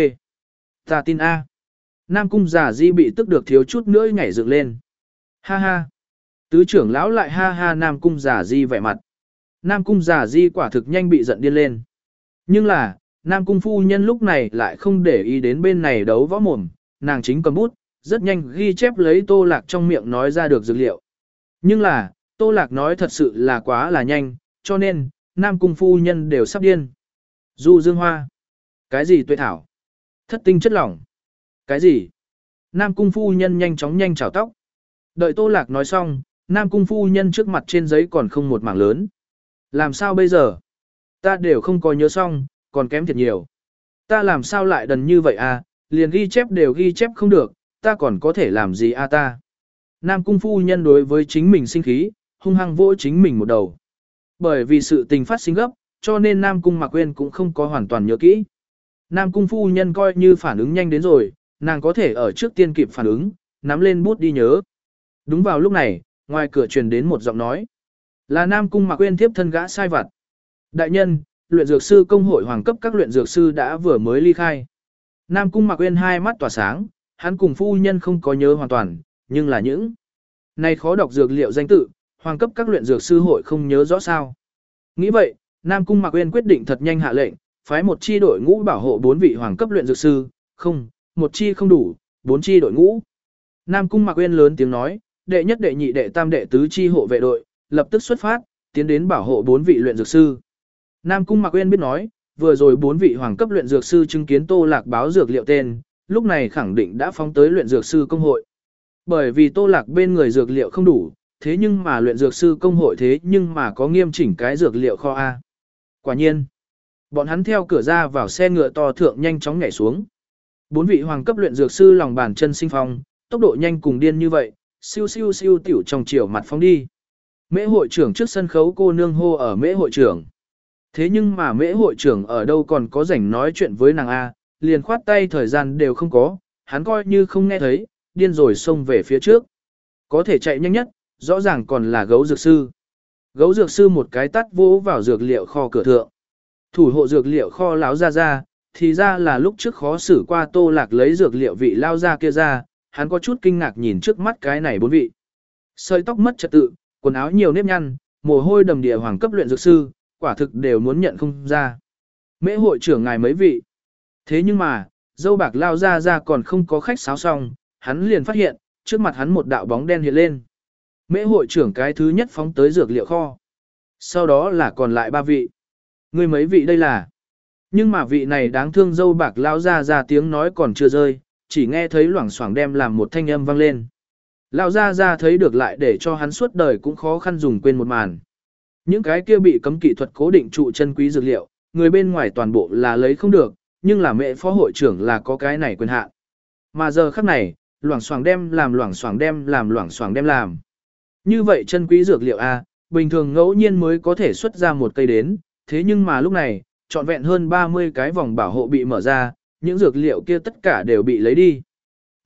[SPEAKER 1] Ta tin A. Nam Cung Giả Di bị tức được thiếu chút nữa nhảy dựng lên. Ha ha. Tứ trưởng lão lại ha ha Nam Cung Giả Di vẻ mặt. Nam Cung Giả Di quả thực nhanh bị giận điên lên. Nhưng là, Nam Cung phu nhân lúc này lại không để ý đến bên này đấu võ mồm, nàng chính cầm bút, rất nhanh ghi chép lấy Tô Lạc trong miệng nói ra được dược liệu. Nhưng là, Tô Lạc nói thật sự là quá là nhanh, cho nên, Nam Cung phu nhân đều sắp điên. Du dương hoa. Cái gì tuệ thảo? Thất tinh chất lỏng. Cái gì? Nam Cung phu nhân nhanh chóng nhanh chảo tóc. Đợi Tô Lạc nói xong, Nam Cung phu nhân trước mặt trên giấy còn không một mảng lớn. Làm sao bây giờ? Ta đều không có nhớ xong, còn kém thiệt nhiều. Ta làm sao lại đần như vậy à, liền ghi chép đều ghi chép không được, ta còn có thể làm gì à ta? Nam Cung phu nhân đối với chính mình sinh khí, hung hăng vỗ chính mình một đầu. Bởi vì sự tình phát sinh gấp, cho nên Nam Cung Mạc Uyên cũng không có hoàn toàn nhớ kỹ. Nam Cung phu nhân coi như phản ứng nhanh đến rồi, nàng có thể ở trước tiên kịp phản ứng, nắm lên bút đi nhớ. Đúng vào lúc này, ngoài cửa truyền đến một giọng nói. Là Nam Cung Mạc Uyên tiếp thân gã sai vặt. Đại nhân, luyện dược sư công hội hoàng cấp các luyện dược sư đã vừa mới ly khai. Nam Cung Mạc Uyên hai mắt tỏa sáng, hắn cùng phu nhân không có nhớ hoàn toàn, nhưng là những này khó đọc dược liệu danh tự, hoàng cấp các luyện dược sư hội không nhớ rõ sao. Nghĩ vậy, Nam Cung Mạc Uyên quyết định thật nhanh hạ lệnh, phái một chi đội ngũ bảo hộ bốn vị hoàng cấp luyện dược sư, không, một chi không đủ, bốn chi đội ngũ. Nam Cung Mạc Uyên lớn tiếng nói, đệ nhất đệ nhị đệ tam đệ tứ chi hộ vệ đội, lập tức xuất phát, tiến đến bảo hộ bốn vị luyện dược sư. Nam Cung Mạc Uyên biết nói, vừa rồi bốn vị hoàng cấp luyện dược sư chứng kiến Tô Lạc báo dược liệu tên, lúc này khẳng định đã phóng tới luyện dược sư công hội. Bởi vì Tô Lạc bên người dược liệu không đủ, thế nhưng mà luyện dược sư công hội thế nhưng mà có nghiêm chỉnh cái dược liệu kho A. Quả nhiên, bọn hắn theo cửa ra vào xe ngựa to thượng nhanh chóng nhảy xuống. Bốn vị hoàng cấp luyện dược sư lòng bàn chân sinh phong, tốc độ nhanh cùng điên như vậy, siêu siêu siêu tiểu trong chiều mặt phóng đi. Mễ hội trưởng trước sân khấu cô nương hô ở Mễ hội trưởng. Thế nhưng mà Mễ hội trưởng ở đâu còn có rảnh nói chuyện với nàng A, liền khoát tay thời gian đều không có, hắn coi như không nghe thấy, điên rồi xông về phía trước. Có thể chạy nhanh nhất, rõ ràng còn là gấu dược sư. Gấu dược sư một cái tắt vỗ vào dược liệu kho cửa thượng. Thủ hộ dược liệu kho láo ra ra, thì ra là lúc trước khó xử qua Tô Lạc lấy dược liệu vị lao ra kia ra, hắn có chút kinh ngạc nhìn trước mắt cái này bốn vị. Sợi tóc mất trật tự, quần áo nhiều nếp nhăn, mồ hôi đầm địa hoàng cấp luyện dược sư, quả thực đều muốn nhận không ra. Mễ hội trưởng ngài mấy vị. Thế nhưng mà, dâu bạc lao ra ra còn không có khách sáo xong, hắn liền phát hiện, trước mặt hắn một đạo bóng đen hiện lên. Mễ hội trưởng cái thứ nhất phóng tới dược liệu kho. Sau đó là còn lại ba vị. Người mấy vị đây là. Nhưng mà vị này đáng thương dâu bạc lao ra ra tiếng nói còn chưa rơi, chỉ nghe thấy loảng xoảng đem làm một thanh âm vang lên. Lao ra ra thấy được lại để cho hắn suốt đời cũng khó khăn dùng quên một màn. Những cái kia bị cấm kỹ thuật cố định trụ chân quý dược liệu, người bên ngoài toàn bộ là lấy không được, nhưng là mẹ phó hội trưởng là có cái này quyền hạn. Mà giờ khắc này, loảng xoảng đem làm loảng xoảng đem làm loảng xoảng đem làm. Như vậy chân quý dược liệu A, bình thường ngẫu nhiên mới có thể xuất ra một cây đến, thế nhưng mà lúc này, trọn vẹn hơn ba mươi cái vòng bảo hộ bị mở ra, những dược liệu kia tất cả đều bị lấy đi.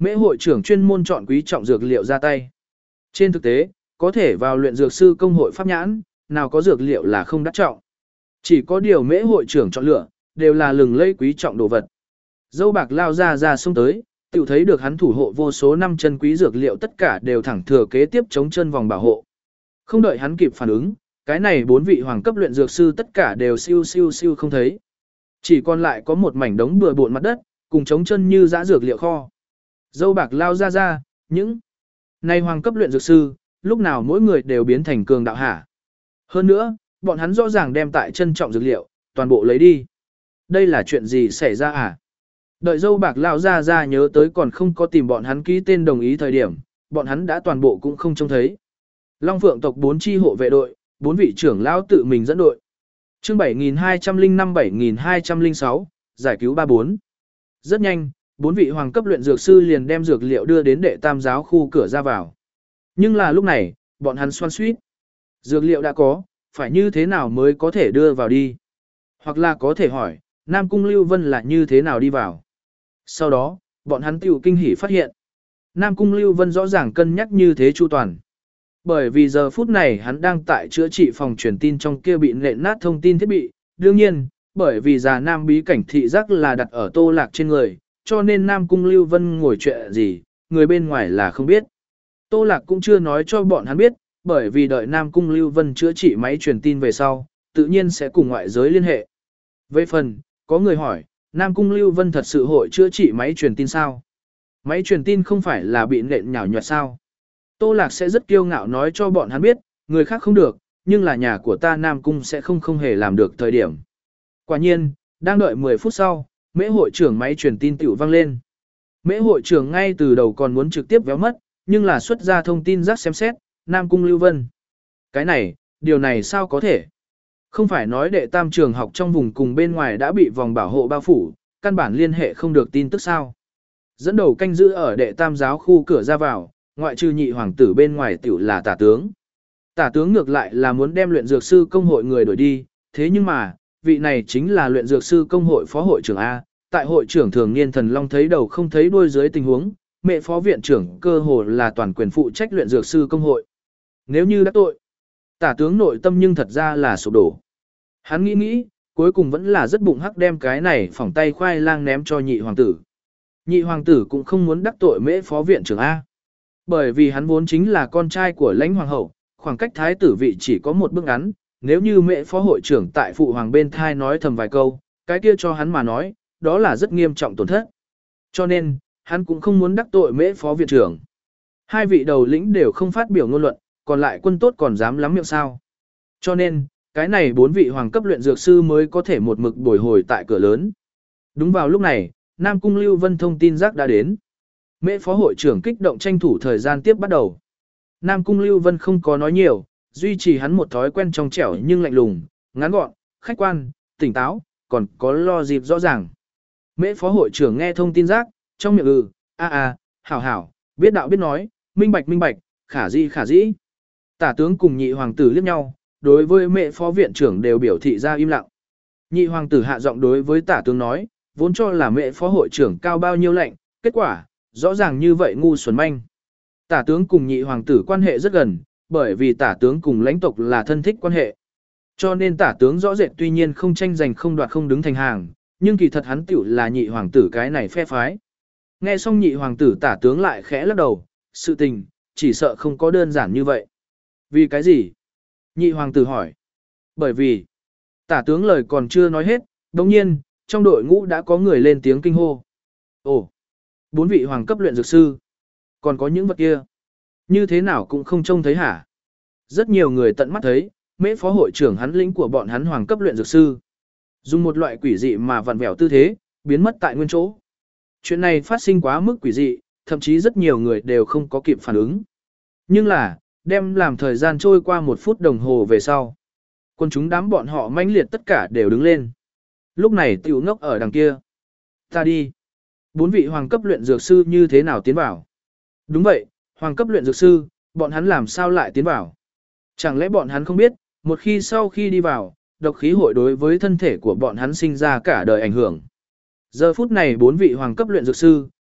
[SPEAKER 1] Mễ hội trưởng chuyên môn chọn quý trọng dược liệu ra tay. Trên thực tế, có thể vào luyện dược sư công hội pháp nhãn, nào có dược liệu là không đắt trọng. Chỉ có điều mễ hội trưởng chọn lựa, đều là lừng lẫy quý trọng đồ vật. Dâu bạc lao ra ra xông tới, tự thấy được hắn thủ hộ vô số năm chân quý dược liệu tất cả đều thẳng thừa kế tiếp chống chân vòng bảo hộ. Không đợi hắn kịp phản ứng, cái này bốn vị hoàng cấp luyện dược sư tất cả đều siêu siêu siêu không thấy. Chỉ còn lại có một mảnh đống bừa bộn mặt đất, cùng chống chân như dã dược liệu kho. Dâu bạc lao ra ra, những này hoàng cấp luyện dược sư, lúc nào mỗi người đều biến thành cường đạo hả. Hơn nữa, bọn hắn rõ ràng đem tại trân trọng dược liệu, toàn bộ lấy đi. Đây là chuyện gì xảy ra à? Đợi dâu bạc lao ra ra nhớ tới còn không có tìm bọn hắn ký tên đồng ý thời điểm, bọn hắn đã toàn bộ cũng không trông thấy. Long Phượng tộc bốn chi hộ vệ đội, bốn vị trưởng lão tự mình dẫn đội. Chương bảy nghìn hai trăm lẻ năm bảy nghìn hai trăm lẻ sáu, giải cứu ba bốn. Rất nhanh, bốn vị hoàng cấp luyện dược sư liền đem dược liệu đưa đến đệ tam giáo khu cửa ra vào. Nhưng là lúc này, bọn hắn xoan xuýt. Dược liệu đã có, phải như thế nào mới có thể đưa vào đi? Hoặc là có thể hỏi, Nam Cung Lưu Vân là như thế nào đi vào? Sau đó, bọn hắn tiểu kinh hỉ phát hiện. Nam Cung Lưu Vân rõ ràng cân nhắc như thế chu toàn. Bởi vì giờ phút này hắn đang tại chữa trị phòng truyền tin trong kia bị nện nát thông tin thiết bị. Đương nhiên, bởi vì già Nam bí cảnh thị giác là đặt ở Tô Lạc trên người, cho nên Nam Cung Lưu Vân ngồi chuyện gì, người bên ngoài là không biết. Tô Lạc cũng chưa nói cho bọn hắn biết, bởi vì đợi Nam Cung Lưu Vân chữa trị máy truyền tin về sau, tự nhiên sẽ cùng ngoại giới liên hệ. Về phần, có người hỏi, Nam Cung Lưu Vân thật sự hội chữa trị máy truyền tin sao? Máy truyền tin không phải là bị nện nhào nhoẹt sao? Tô Lạc sẽ rất kiêu ngạo nói cho bọn hắn biết, người khác không được, nhưng là nhà của ta Nam Cung sẽ không không hề làm được thời điểm. Quả nhiên, đang đợi mười phút sau, mễ hội trưởng máy truyền tin tiểu vang lên. Mễ hội trưởng ngay từ đầu còn muốn trực tiếp véo mất, nhưng là xuất ra thông tin rắc xem xét, Nam Cung Lưu Vân. Cái này, điều này sao có thể? Không phải nói đệ tam trường học trong vùng cùng bên ngoài đã bị vòng bảo hộ bao phủ, căn bản liên hệ không được tin tức sao. Dẫn đầu canh giữ ở đệ tam giáo khu cửa ra vào, ngoại trừ nhị hoàng tử bên ngoài tiểu là tả tướng. Tả tướng ngược lại là muốn đem luyện dược sư công hội người đuổi đi, thế nhưng mà, vị này chính là luyện dược sư công hội phó hội trưởng A, tại hội trưởng thường niên thần long thấy đầu không thấy đuôi dưới tình huống, mẹ phó viện trưởng cơ hồ là toàn quyền phụ trách luyện dược sư công hội. Nếu như đã tội, tả tướng nội tâm nhưng thật ra là sụp đổ. Hắn nghĩ nghĩ, cuối cùng vẫn là rất bụng hắc đem cái này phỏng tay khoai lang ném cho nhị hoàng tử. Nhị hoàng tử cũng không muốn đắc tội mễ phó viện trưởng A. Bởi vì hắn vốn chính là con trai của lãnh hoàng hậu, khoảng cách thái tử vị chỉ có một bước ngắn, nếu như mẹ phó hội trưởng tại phụ hoàng bên thai nói thầm vài câu, cái kia cho hắn mà nói, đó là rất nghiêm trọng tổn thất. Cho nên, hắn cũng không muốn đắc tội mễ phó viện trưởng. Hai vị đầu lĩnh đều không phát biểu ngôn luận, còn lại quân tốt còn dám lắm miệng sao. Cho nên, cái này bốn vị hoàng cấp luyện dược sư mới có thể một mực bồi hồi tại cửa lớn. Đúng vào lúc này, Nam Cung Lưu Vân thông tin rác đã đến. Mễ phó hội trưởng kích động tranh thủ thời gian tiếp bắt đầu. Nam Cung Lưu Vân không có nói nhiều, duy trì hắn một thói quen trong trẻo nhưng lạnh lùng, ngắn gọn, khách quan, tỉnh táo, còn có lo dịp rõ ràng. Mễ phó hội trưởng nghe thông tin rác, trong miệng ừ, a a, hảo hảo, biết đạo biết nói, minh bạch minh bạch, khả dĩ khả dĩ. Tả tướng cùng nhị hoàng tử liếc nhau, đối với mẹ phó viện trưởng đều biểu thị ra im lặng. Nhị hoàng tử hạ giọng đối với tả tướng nói, vốn cho là mẹ phó hội trưởng cao bao nhiêu lệnh, kết quả, rõ ràng như vậy ngu xuẩn manh. Tả tướng cùng nhị hoàng tử quan hệ rất gần, bởi vì tả tướng cùng lãnh tộc là thân thích quan hệ. Cho nên tả tướng rõ rệt tuy nhiên không tranh giành không đoạt không đứng thành hàng, nhưng kỳ thật hắn tiểu là nhị hoàng tử cái này phe phái. Nghe xong nhị hoàng tử tả tướng lại khẽ lắc đầu, sự tình, chỉ sợ không có đơn giản như vậy. Vì cái gì? Nhị hoàng tử hỏi. Bởi vì, tả tướng lời còn chưa nói hết, đồng nhiên, trong đội ngũ đã có người lên tiếng kinh hô. Ồ, bốn vị hoàng cấp luyện dược sư. Còn có những vật kia. Như thế nào cũng không trông thấy hả? Rất nhiều người tận mắt thấy, mễ phó hội trưởng hắn lĩnh của bọn hắn hoàng cấp luyện dược sư. Dùng một loại quỷ dị mà vặn vẹo tư thế, biến mất tại nguyên chỗ. Chuyện này phát sinh quá mức quỷ dị, thậm chí rất nhiều người đều không có kịp phản ứng. Nhưng là, đem làm thời gian trôi qua một phút đồng hồ về sau. Quân chúng đám bọn họ mãnh liệt tất cả đều đứng lên. Lúc này tiểu ngốc ở đằng kia. Ta đi. Bốn vị hoàng cấp luyện dược sư như thế nào tiến vào? Đúng vậy, hoàng cấp luyện dược sư, bọn hắn làm sao lại tiến vào? Chẳng lẽ bọn hắn không biết, một khi sau khi đi vào, độc khí hội đối với thân thể của bọn hắn sinh ra cả đời ảnh hưởng. Giờ phút này bốn vị hoàng cấp luyện dược sư,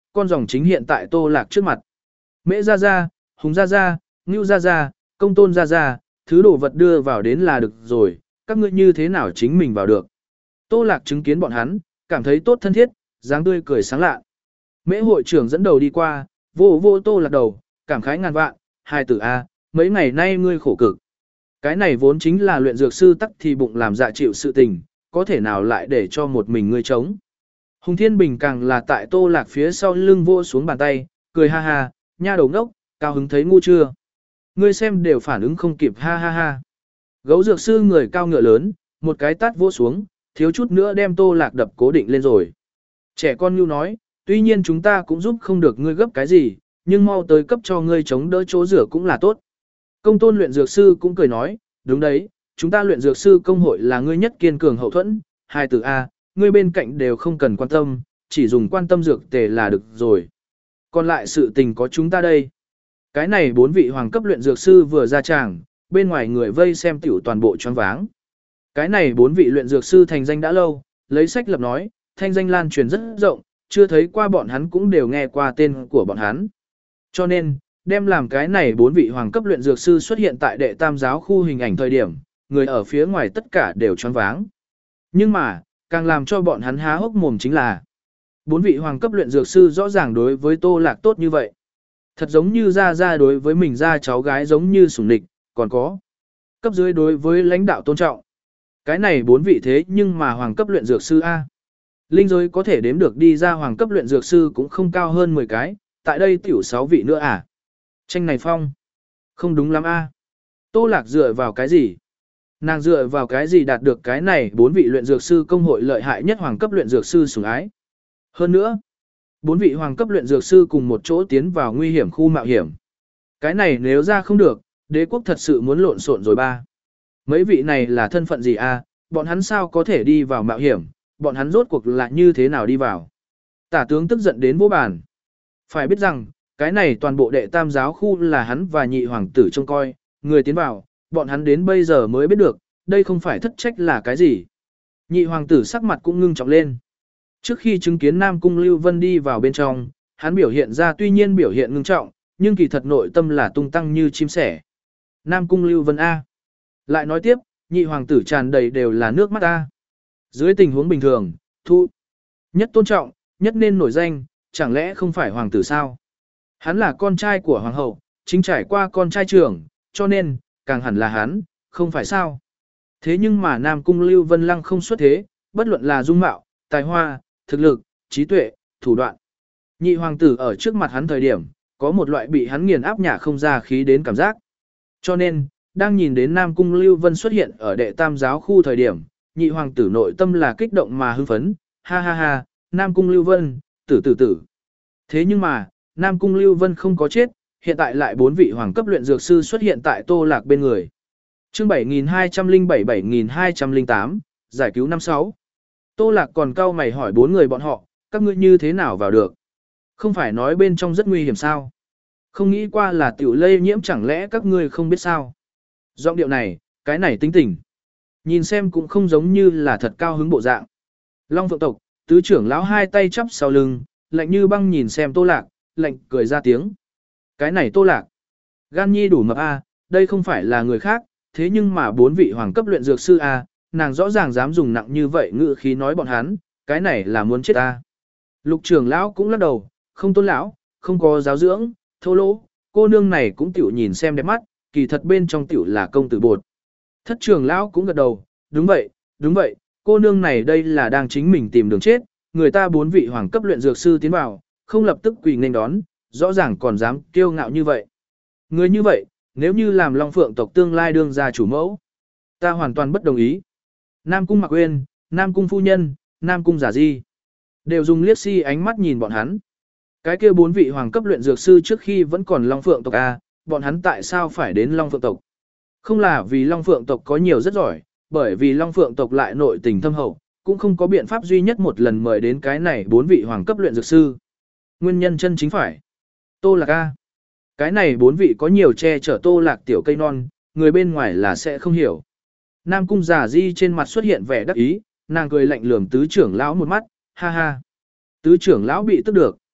[SPEAKER 1] con rồng chính hiện tại Tô Lạc trước mặt. Mễ ra ra, Hùng ra ra, Ngưu ra ra, Công Tôn ra ra, thứ đồ vật đưa vào đến là được rồi, các ngươi như thế nào chính mình vào được. Tô Lạc chứng kiến bọn hắn, cảm thấy tốt thân thiết, dáng tươi cười sáng lạ. Mễ hội trưởng dẫn đầu đi qua, vô vô Tô Lạc đầu, cảm khái ngàn vạn, hai tử A, mấy ngày nay ngươi khổ cực. Cái này vốn chính là luyện dược sư tắc thì bụng làm dạ chịu sự tình, có thể nào lại để cho một mình ngươi chống. Hùng Thiên Bình càng là tại Tô Lạc phía sau lưng vô xuống bàn tay, cười ha ha, nha đầu ngốc, cao hứng thấy ngu chưa. Ngươi xem đều phản ứng không kịp ha ha ha. Gấu dược sư người cao ngựa lớn, một cái tát vô xuống, thiếu chút nữa đem Tô Lạc đập cố định lên rồi. Trẻ con nhu nói, tuy nhiên chúng ta cũng giúp không được ngươi gấp cái gì, nhưng mau tới cấp cho ngươi chống đỡ chỗ rửa cũng là tốt. Công Tôn luyện dược sư cũng cười nói, đúng đấy, chúng ta luyện dược sư công hội là ngươi nhất kiên cường hậu thuẫn, hai từ A, ngươi bên cạnh đều không cần quan tâm, chỉ dùng quan tâm dược tề là được rồi. Còn lại sự tình có chúng ta đây. Cái này bốn vị hoàng cấp luyện dược sư vừa ra tràng, bên ngoài người vây xem tiểu toàn bộ choáng váng. Cái này bốn vị luyện dược sư thành danh đã lâu, lấy sách lập nói, thanh danh lan truyền rất rộng, chưa thấy qua bọn hắn cũng đều nghe qua tên của bọn hắn. Cho nên, đem làm cái này bốn vị hoàng cấp luyện dược sư xuất hiện tại đệ tam giáo khu hình ảnh thời điểm, người ở phía ngoài tất cả đều choáng váng. Nhưng mà, càng làm cho bọn hắn há hốc mồm chính là bốn vị hoàng cấp luyện dược sư rõ ràng đối với Tô Lạc tốt như vậy. Thật giống như ra ra đối với mình ra cháu gái giống như sủng nịch, còn có cấp dưới đối với lãnh đạo tôn trọng. Cái này bốn vị thế nhưng mà hoàng cấp luyện dược sư A. Linh giới có thể đếm được đi ra hoàng cấp luyện dược sư cũng không cao hơn mười cái, tại đây tiểu sáu vị nữa à. Tranh này phong. Không đúng lắm A. Tô Lạc dựa vào cái gì? Nàng dựa vào cái gì đạt được cái này bốn vị luyện dược sư công hội lợi hại nhất hoàng cấp luyện dược sư sủng ái. Hơn nữa, bốn vị hoàng cấp luyện dược sư cùng một chỗ tiến vào nguy hiểm khu mạo hiểm. Cái này nếu ra không được, đế quốc thật sự muốn lộn xộn rồi ba. Mấy vị này là thân phận gì a? Bọn hắn sao có thể đi vào mạo hiểm, bọn hắn rốt cuộc là như thế nào đi vào. Tả tướng tức giận đến vô bàn. Phải biết rằng, cái này toàn bộ đệ tam giáo khu là hắn và nhị hoàng tử trông coi, người tiến vào, bọn hắn đến bây giờ mới biết được, đây không phải thất trách là cái gì. Nhị hoàng tử sắc mặt cũng ngưng trọng lên. Trước khi chứng kiến Nam Cung Lưu Vân đi vào bên trong, hắn biểu hiện ra tuy nhiên biểu hiện ngưng trọng, nhưng kỳ thật nội tâm là tung tăng như chim sẻ. Nam Cung Lưu Vân A. Lại nói tiếp, nhị hoàng tử tràn đầy đều là nước mắt A. Dưới tình huống bình thường, thu nhất tôn trọng, nhất nên nổi danh, chẳng lẽ không phải hoàng tử sao? Hắn là con trai của hoàng hậu, chính trải qua con trai trưởng, cho nên, càng hẳn là hắn, không phải sao? Thế nhưng mà Nam Cung Lưu Vân Lăng không xuất thế, bất luận là dung mạo, tài hoa, thực lực, trí tuệ, thủ đoạn. Nhị hoàng tử ở trước mặt hắn thời điểm, có một loại bị hắn nghiền áp nhả không ra khí đến cảm giác. Cho nên, đang nhìn đến Nam Cung Lưu Vân xuất hiện ở đệ tam giáo khu thời điểm, nhị hoàng tử nội tâm là kích động mà hưng phấn, ha ha ha, Nam Cung Lưu Vân, tử tử tử. Thế nhưng mà, Nam Cung Lưu Vân không có chết, hiện tại lại bốn vị hoàng cấp luyện dược sư xuất hiện tại Tô Lạc bên người. Chương bảy nghìn hai trăm lẻ bảy bảy nghìn hai trăm lẻ tám, giải cứu năm sáu. Tô Lạc còn cau mày hỏi bốn người bọn họ, các ngươi như thế nào vào được? Không phải nói bên trong rất nguy hiểm sao? Không nghĩ qua là tiểu lây nhiễm chẳng lẽ các ngươi không biết sao? Giọng điệu này, cái này tính tình. Nhìn xem cũng không giống như là thật cao hứng bộ dạng. Long Phượng tộc, tứ trưởng lão hai tay chắp sau lưng, lạnh như băng nhìn xem Tô Lạc, lạnh cười ra tiếng. Cái này Tô Lạc, gan nhi đủ mập a, đây không phải là người khác, thế nhưng mà bốn vị hoàng cấp luyện dược sư a, nàng rõ ràng dám dùng nặng như vậy ngữ khí nói bọn hắn, cái này là muốn chết ta. Lục trưởng lão cũng lắc đầu, không Tôn lão, không có giáo dưỡng, thô lỗ, cô nương này cũng tiểu nhìn xem đẹp mắt, kỳ thật bên trong tiểu là công tử bột. Thất trưởng lão cũng gật đầu, đúng vậy, đúng vậy, cô nương này đây là đang chính mình tìm đường chết, người ta bốn vị hoàng cấp luyện dược sư tiến vào, không lập tức quỳ nên đón, rõ ràng còn dám kiêu ngạo như vậy. Người như vậy, nếu như làm Long Phượng tộc tương lai đương gia chủ mẫu, ta hoàn toàn bất đồng ý. Nam Cung Mặc Uyên, Nam Cung Phu Nhân, Nam Cung Giả Di, đều dùng liếc si ánh mắt nhìn bọn hắn. Cái kia bốn vị hoàng cấp luyện dược sư trước khi vẫn còn Long Phượng tộc A, bọn hắn tại sao phải đến Long Phượng tộc? Không là vì Long Phượng tộc có nhiều rất giỏi, bởi vì Long Phượng tộc lại nội tình thâm hậu, cũng không có biện pháp duy nhất một lần mời đến cái này bốn vị hoàng cấp luyện dược sư. Nguyên nhân chân chính phải Tô Lạc A. Cái này bốn vị có nhiều che chở Tô Lạc tiểu cây non, người bên ngoài là sẽ không hiểu. Nam Cung Giả Di trên mặt xuất hiện vẻ đắc ý, nàng cười lạnh lườm tứ trưởng lão một mắt, ha ha. Tứ trưởng lão bị tức được.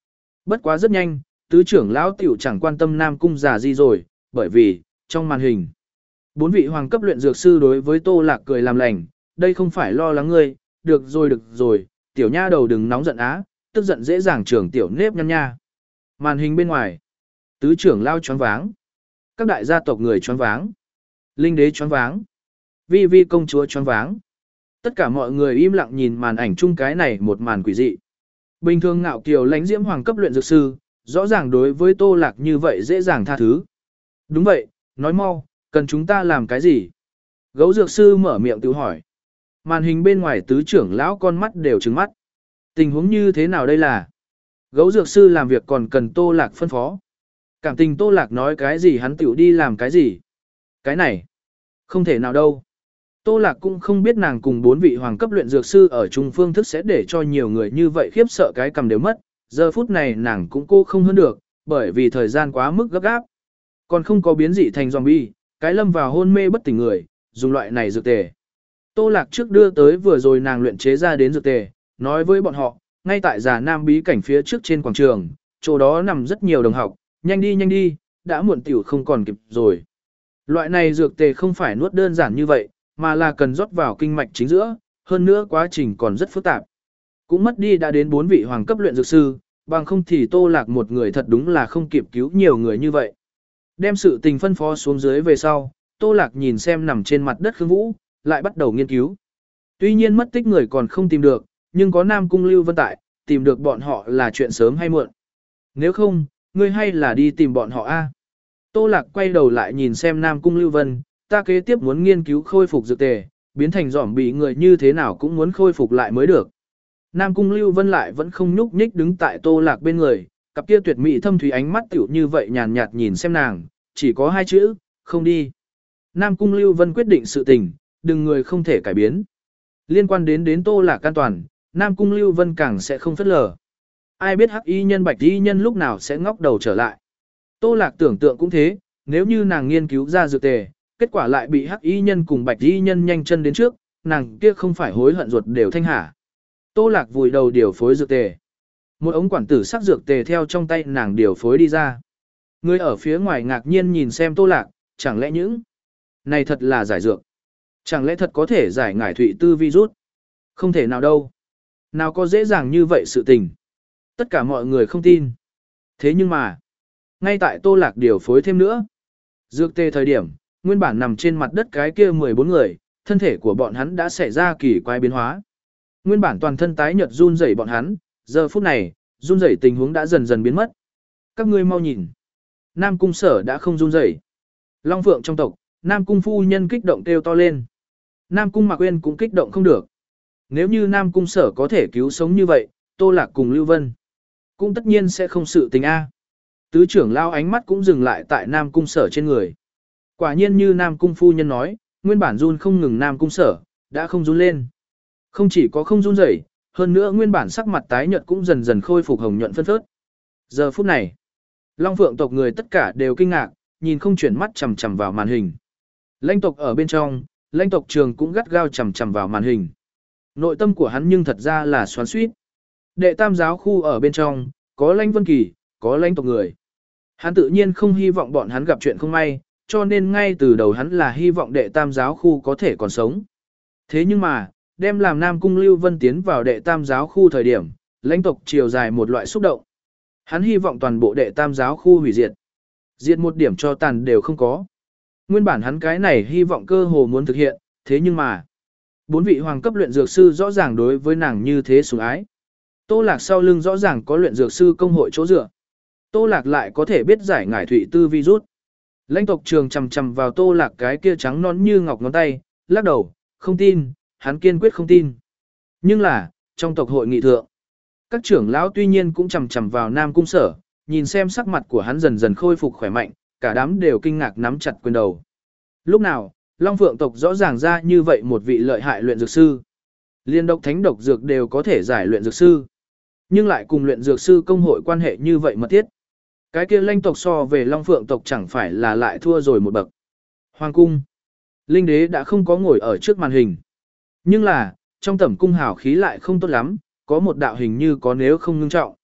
[SPEAKER 1] Bất quá rất nhanh, tứ trưởng lão tiểu chẳng quan tâm Nam Cung giả gì rồi, bởi vì, trong màn hình, bốn vị hoàng cấp luyện dược sư đối với Tô Lạc cười làm lành, đây không phải lo lắng ngươi, được rồi được rồi, tiểu nha đầu đừng nóng giận á, tức giận dễ dàng trưởng tiểu nếp nhăn nha. Màn hình bên ngoài, tứ trưởng lao choáng váng, các đại gia tộc người choáng váng, linh đế choáng váng, vi vi công chúa choáng váng. Tất cả mọi người im lặng nhìn màn ảnh chung cái này một màn quỷ dị. Bình thường ngạo kiều lãnh diễm hoàng cấp luyện dược sư, rõ ràng đối với Tô Lạc như vậy dễ dàng tha thứ. Đúng vậy, nói mau, cần chúng ta làm cái gì? Gấu dược sư mở miệng tự hỏi. Màn hình bên ngoài tứ trưởng lão con mắt đều trừng mắt. Tình huống như thế nào đây là? Gấu dược sư làm việc còn cần Tô Lạc phân phó. Cảm tình Tô Lạc nói cái gì hắn tiểu đi làm cái gì? Cái này, không thể nào đâu. Tô Lạc cũng không biết nàng cùng bốn vị hoàng cấp luyện dược sư ở chung phương thức sẽ để cho nhiều người như vậy khiếp sợ cái cầm đều mất. Giờ phút này nàng cũng cô không hơn được, bởi vì thời gian quá mức gấp gáp. Còn không có biến dị thành zombie, cái lâm vào hôn mê bất tỉnh người, dùng loại này dược tề. Tô Lạc trước đưa tới vừa rồi nàng luyện chế ra đến dược tề, nói với bọn họ, ngay tại Già Nam bí cảnh phía trước trên quảng trường, chỗ đó nằm rất nhiều đồng học, nhanh đi nhanh đi, đã muộn tiểu không còn kịp rồi. Loại này dược tề không phải nuốt đơn giản như vậy, mà là cần rót vào kinh mạch chính giữa, hơn nữa quá trình còn rất phức tạp. Cũng mất đi đã đến bốn vị hoàng cấp luyện dược sư, bằng không thì Tô Lạc một người thật đúng là không kịp cứu nhiều người như vậy. Đem sự tình phân phó xuống dưới về sau, Tô Lạc nhìn xem nằm trên mặt đất Khương Vũ, lại bắt đầu nghiên cứu. Tuy nhiên mất tích người còn không tìm được, nhưng có Nam Cung Lưu Vân tại, tìm được bọn họ là chuyện sớm hay muộn. Nếu không, ngươi hay là đi tìm bọn họ a? Tô Lạc quay đầu lại nhìn xem Nam Cung Lưu Vân, ta kế tiếp muốn nghiên cứu khôi phục dược tề, biến thành giỏm bị người như thế nào cũng muốn khôi phục lại mới được. Nam Cung Lưu Vân lại vẫn không nhúc nhích đứng tại Tô Lạc bên người, cặp kia tuyệt mỹ thâm thúy ánh mắt tiểu như vậy nhàn nhạt nhìn xem nàng, chỉ có hai chữ, không đi. Nam Cung Lưu Vân quyết định sự tình, đừng người không thể cải biến. Liên quan đến đến Tô Lạc an toàn, Nam Cung Lưu Vân càng sẽ không phất lờ. Ai biết hắc y nhân bạch y nhân lúc nào sẽ ngóc đầu trở lại. Tô Lạc tưởng tượng cũng thế, nếu như nàng nghiên cứu ra dược tề, kết quả lại bị hắc y nhân cùng bạch y nhân nhanh chân đến trước, nàng kia không phải hối hận ruột đều thanh hả. Tô Lạc vùi đầu điều phối dược tề. Một ống quản tử sắc dược tề theo trong tay nàng điều phối đi ra. Người ở phía ngoài ngạc nhiên nhìn xem Tô Lạc, chẳng lẽ những này thật là giải dược? Chẳng lẽ thật có thể giải ngải thụy tư virus? Không thể nào đâu. Nào có dễ dàng như vậy sự tình. Tất cả mọi người không tin. Thế nhưng mà, ngay tại Tô Lạc điều phối thêm nữa. Dược tề thời điểm, nguyên bản nằm trên mặt đất cái kia mười bốn người, thân thể của bọn hắn đã xảy ra kỳ quái biến hóa. Nguyên bản toàn thân tái nhợt run rẩy bọn hắn, giờ phút này, run rẩy tình huống đã dần dần biến mất. Các ngươi mau nhìn. Nam Cung Sở đã không run rẩy. Long Phượng trong tộc, Nam Cung phu nhân kích động kêu to lên. Nam Cung Mạc Uyên cũng kích động không được. Nếu như Nam Cung Sở có thể cứu sống như vậy, Tô Lạc cùng Lưu Vân cũng tất nhiên sẽ không sự tình a. Tứ trưởng lao ánh mắt cũng dừng lại tại Nam Cung Sở trên người. Quả nhiên như Nam Cung phu nhân nói, nguyên bản run không ngừng Nam Cung Sở, đã không run lên. Không chỉ có không run rẩy, hơn nữa nguyên bản sắc mặt tái nhợt cũng dần dần khôi phục hồng nhuận phân phớt. Giờ phút này, Long Phượng tộc người tất cả đều kinh ngạc, nhìn không chuyển mắt chằm chằm vào màn hình. Lãnh tộc ở bên trong, lãnh tộc Trường cũng gắt gao chằm chằm vào màn hình. Nội tâm của hắn nhưng thật ra là xoắn xuýt. Đệ Tam giáo khu ở bên trong, có Lãnh Vân Kỳ, có lãnh tộc người. Hắn tự nhiên không hy vọng bọn hắn gặp chuyện không may, cho nên ngay từ đầu hắn là hy vọng Đệ Tam giáo khu có thể còn sống. Thế nhưng mà, đem làm Nam Cung Lưu Vân tiến vào Đệ Tam giáo khu thời điểm, lãnh tộc chiều dài một loại xúc động. Hắn hy vọng toàn bộ Đệ Tam giáo khu hủy diệt. Diệt một điểm cho tàn đều không có. Nguyên bản hắn cái này hy vọng cơ hồ muốn thực hiện, thế nhưng mà, bốn vị hoàng cấp luyện dược sư rõ ràng đối với nàng như thế sủng ái. Tô Lạc sau lưng rõ ràng có luyện dược sư công hội chỗ dựa. Tô Lạc lại có thể biết giải ngải thụy tư virus. Lãnh tộc Trường chằm chằm vào Tô Lạc cái kia trắng nõn như ngọc ngón tay, lắc đầu, không tin, hắn kiên quyết không tin. Nhưng là, trong tộc hội nghị thượng, các trưởng lão tuy nhiên cũng chằm chằm vào Nam Cung Sở, nhìn xem sắc mặt của hắn dần dần khôi phục khỏe mạnh, cả đám đều kinh ngạc nắm chặt quyền đầu. Lúc nào, Long Phượng tộc rõ ràng ra như vậy một vị lợi hại luyện dược sư. Liên độc thánh độc dược đều có thể giải luyện dược sư. Nhưng lại cùng luyện dược sư công hội quan hệ như vậy mật thiết. Cái kia Lãnh tộc so về Long Phượng tộc chẳng phải là lại thua rồi một bậc. Hoàng cung. Linh đế đã không có ngồi ở trước màn hình. Nhưng là, trong tẩm cung hào khí lại không tốt lắm, có một đạo hình như có nếu không ngưng trọng.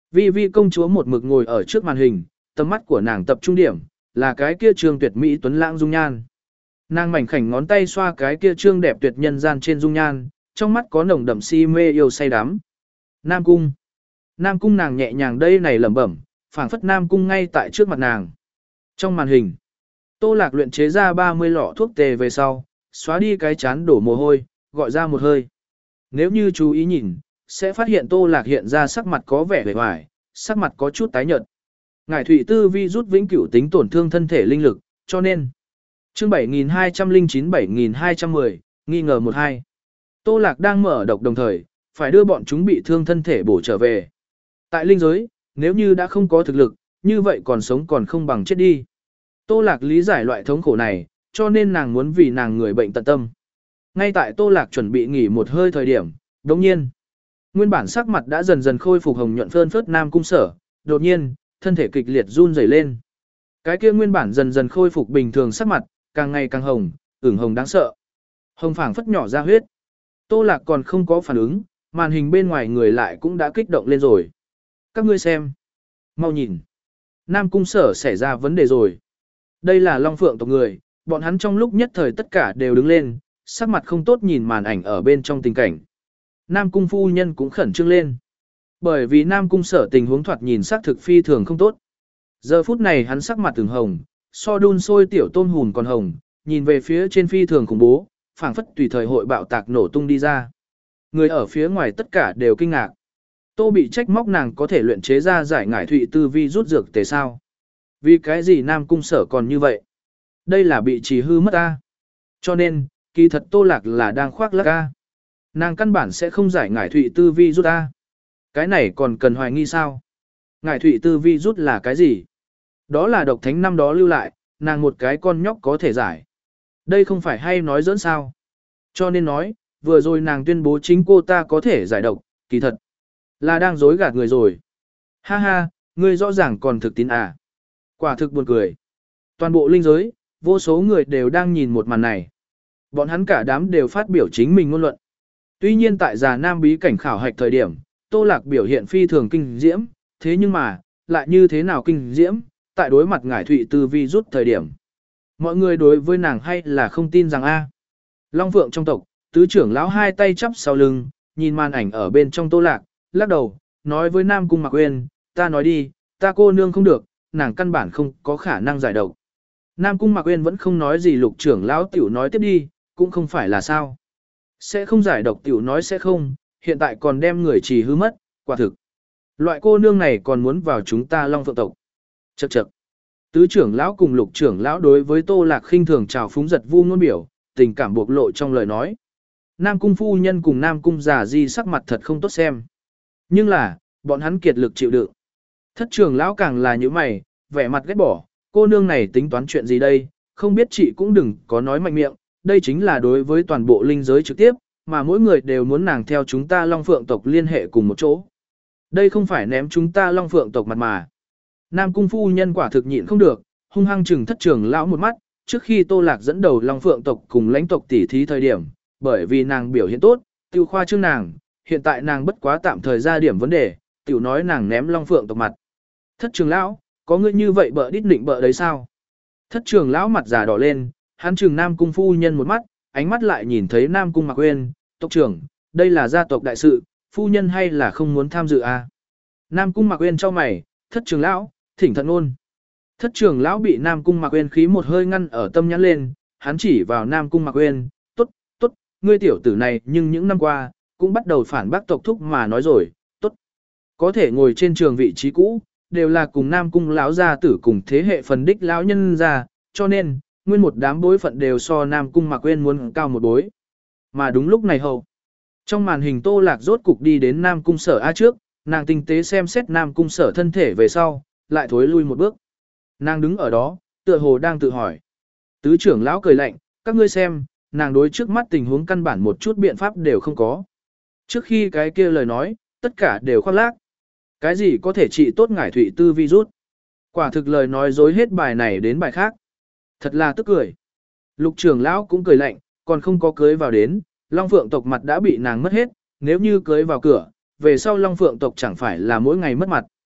[SPEAKER 1] Vi Vi công chúa một mực ngồi ở trước màn hình, tầm mắt của nàng tập trung điểm, là cái kia trương tuyệt mỹ tuấn lãng dung nhan. Nàng mảnh khảnh ngón tay xoa cái kia trương đẹp tuyệt nhân gian trên dung nhan, trong mắt có nồng đậm si mê yêu say đắm. Nam cung. Nam cung nàng nhẹ nhàng đây này lẩm bẩm, phảng phất Nam cung ngay tại trước mặt nàng. Trong màn hình, Tô Lạc luyện chế ra ba mươi lọ thuốc tề về sau, xóa đi cái chán đổ mồ hôi, gọi ra một hơi. Nếu như chú ý nhìn, sẽ phát hiện Tô Lạc hiện ra sắc mặt có vẻ vẻ hoài, sắc mặt có chút tái nhợt. Ngải thủy tư vi rút vĩnh cửu tính tổn thương thân thể linh lực, cho nên chương bảy nghìn hai trăm lẻ chín bảy nghìn hai trăm mười, nghi ngờ một hai. Tô Lạc đang mở độc đồng thời, phải đưa bọn chúng bị thương thân thể bổ trở về. Tại linh giới, nếu như đã không có thực lực, như vậy còn sống còn không bằng chết đi. Tô Lạc lý giải loại thống khổ này, cho nên nàng muốn vì nàng người bệnh tận tâm. Ngay tại Tô Lạc chuẩn bị nghỉ một hơi thời điểm, đồng nhiên, nguyên bản sắc mặt đã dần dần khôi phục hồng nhuận phơn phớt Nam cung Sở, đột nhiên, thân thể kịch liệt run rẩy lên. Cái kia nguyên bản dần dần khôi phục bình thường sắc mặt, càng ngày càng hồng, ửng hồng đáng sợ. Hồng phảng phất nhỏ ra huyết. Tô Lạc còn không có phản ứng, màn hình bên ngoài người lại cũng đã kích động lên rồi. Các ngươi xem, mau nhìn. Nam cung Sở xảy ra vấn đề rồi. Đây là Long Phượng tộc người, bọn hắn trong lúc nhất thời tất cả đều đứng lên, sắc mặt không tốt nhìn màn ảnh ở bên trong tình cảnh. Nam cung phu nhân cũng khẩn trương lên. Bởi vì Nam cung Sở tình huống thoạt nhìn sắc thực phi thường không tốt. Giờ phút này hắn sắc mặt từng hồng, so đun sôi tiểu tôm hùn còn hồng, nhìn về phía trên phi thường khủng bố, phảng phất tùy thời hội bạo tạc nổ tung đi ra. Người ở phía ngoài tất cả đều kinh ngạc. Tô bị trách móc nàng có thể luyện chế ra giải ngải thụy tư vi rút dược tề sao? Vì cái gì Nam cung Sở còn như vậy? Đây là bị trì hư mất ta. Cho nên, kỳ thật Tô Lạc là đang khoác lác ta. Nàng căn bản sẽ không giải ngải thụy tư vi rút ta. Cái này còn cần hoài nghi sao? Ngải thụy tư vi rút là cái gì? Đó là độc thánh năm đó lưu lại, nàng một cái con nhóc có thể giải. Đây không phải hay nói giỡn sao? Cho nên nói, vừa rồi nàng tuyên bố chính cô ta có thể giải độc, kỳ thật là đang dối gạt người rồi. Ha ha, ngươi rõ ràng còn thực tín à? Quả thực buồn cười. Toàn bộ linh giới, vô số người đều đang nhìn một màn này. Bọn hắn cả đám đều phát biểu chính mình ngôn luận. Tuy nhiên tại Già Nam bí cảnh khảo hạch thời điểm, Tô Lạc biểu hiện phi thường kinh diễm, thế nhưng mà, lại như thế nào kinh diễm, tại đối mặt ngải thụy tư vi rút thời điểm. Mọi người đối với nàng hay là không tin rằng a. Long Phượng trong tộc, tứ trưởng lão hai tay chắp sau lưng, nhìn màn ảnh ở bên trong Tô Lạc, lắc đầu, nói với Nam cung Mạc Uyên, ta nói đi, ta cô nương không được, nàng căn bản không có khả năng giải độc. Nam cung Mạc Uyên vẫn không nói gì, Lục trưởng lão tiểu nói tiếp đi, cũng không phải là sao. Sẽ không giải độc tiểu nói sẽ không, hiện tại còn đem người trì hư mất, quả thực. Loại cô nương này còn muốn vào chúng ta Long Phượng tộc. Chậc chậc. Tứ trưởng lão cùng Lục trưởng lão đối với Tô Lạc khinh thường chào phúng giật vu ngôn biểu, tình cảm bộc lộ trong lời nói. Nam cung phu nhân cùng Nam cung già di sắc mặt thật không tốt xem. Nhưng là, bọn hắn kiệt lực chịu đựng. Thất trưởng lão càng là như mày, vẻ mặt ghét bỏ, cô nương này tính toán chuyện gì đây, không biết chị cũng đừng có nói mạnh miệng, đây chính là đối với toàn bộ linh giới trực tiếp, mà mỗi người đều muốn nàng theo chúng ta Long Phượng tộc liên hệ cùng một chỗ. Đây không phải ném chúng ta Long Phượng tộc mặt mà. Nam cung phu nhân quả thực nhịn không được, hung hăng chừng thất trưởng lão một mắt, trước khi Tô Lạc dẫn đầu Long Phượng tộc cùng lãnh tộc tỉ thí thời điểm, bởi vì nàng biểu hiện tốt, tiêu khoa trương nàng, hiện tại nàng bất quá tạm thời ra điểm vấn đề, tiểu nói nàng ném Long Phượng tộc mặt. Thất trưởng lão, có ngươi như vậy bợ đít định bợ đấy sao? Thất trưởng lão mặt già đỏ lên, hắn trừng Nam cung phu nhân một mắt, ánh mắt lại nhìn thấy Nam cung Mạc Uyên, tộc trưởng, đây là gia tộc đại sự, phu nhân hay là không muốn tham dự à? Nam cung Mạc Uyên cho mày, thất trưởng lão, thỉnh thận ôn. Thất trưởng lão bị Nam cung Mạc Uyên khí một hơi ngăn ở tâm nhãn lên, hắn chỉ vào Nam cung Mạc Uyên, tốt, tốt, ngươi tiểu tử này nhưng những năm qua, cũng bắt đầu phản bác tộc thúc mà nói rồi, tốt. Có thể ngồi trên trường vị trí cũ, đều là cùng Nam cung lão gia tử cùng thế hệ phần đích lão nhân ra, cho nên, nguyên một đám bối phận đều so Nam cung Mạc Uyên muốn cao một bối. Mà đúng lúc này hầu, trong màn hình Tô Lạc rốt cục đi đến Nam cung Sở A trước, nàng tinh tế xem xét Nam cung Sở thân thể về sau, lại thối lui một bước. Nàng đứng ở đó, tựa hồ đang tự hỏi. Tứ trưởng lão cười lạnh, các ngươi xem, nàng đối trước mắt tình huống căn bản một chút biện pháp đều không có. Trước khi cái kia lời nói, tất cả đều khoác lác. Cái gì có thể trị tốt ngải thụy tư virus? Quả thực lời nói dối hết bài này đến bài khác. Thật là tức cười. Lục trưởng lão cũng cười lạnh, còn không có cưới vào đến, Long Phượng tộc mặt đã bị nàng mất hết, nếu như cưới vào cửa, về sau Long Phượng tộc chẳng phải là mỗi ngày mất mặt.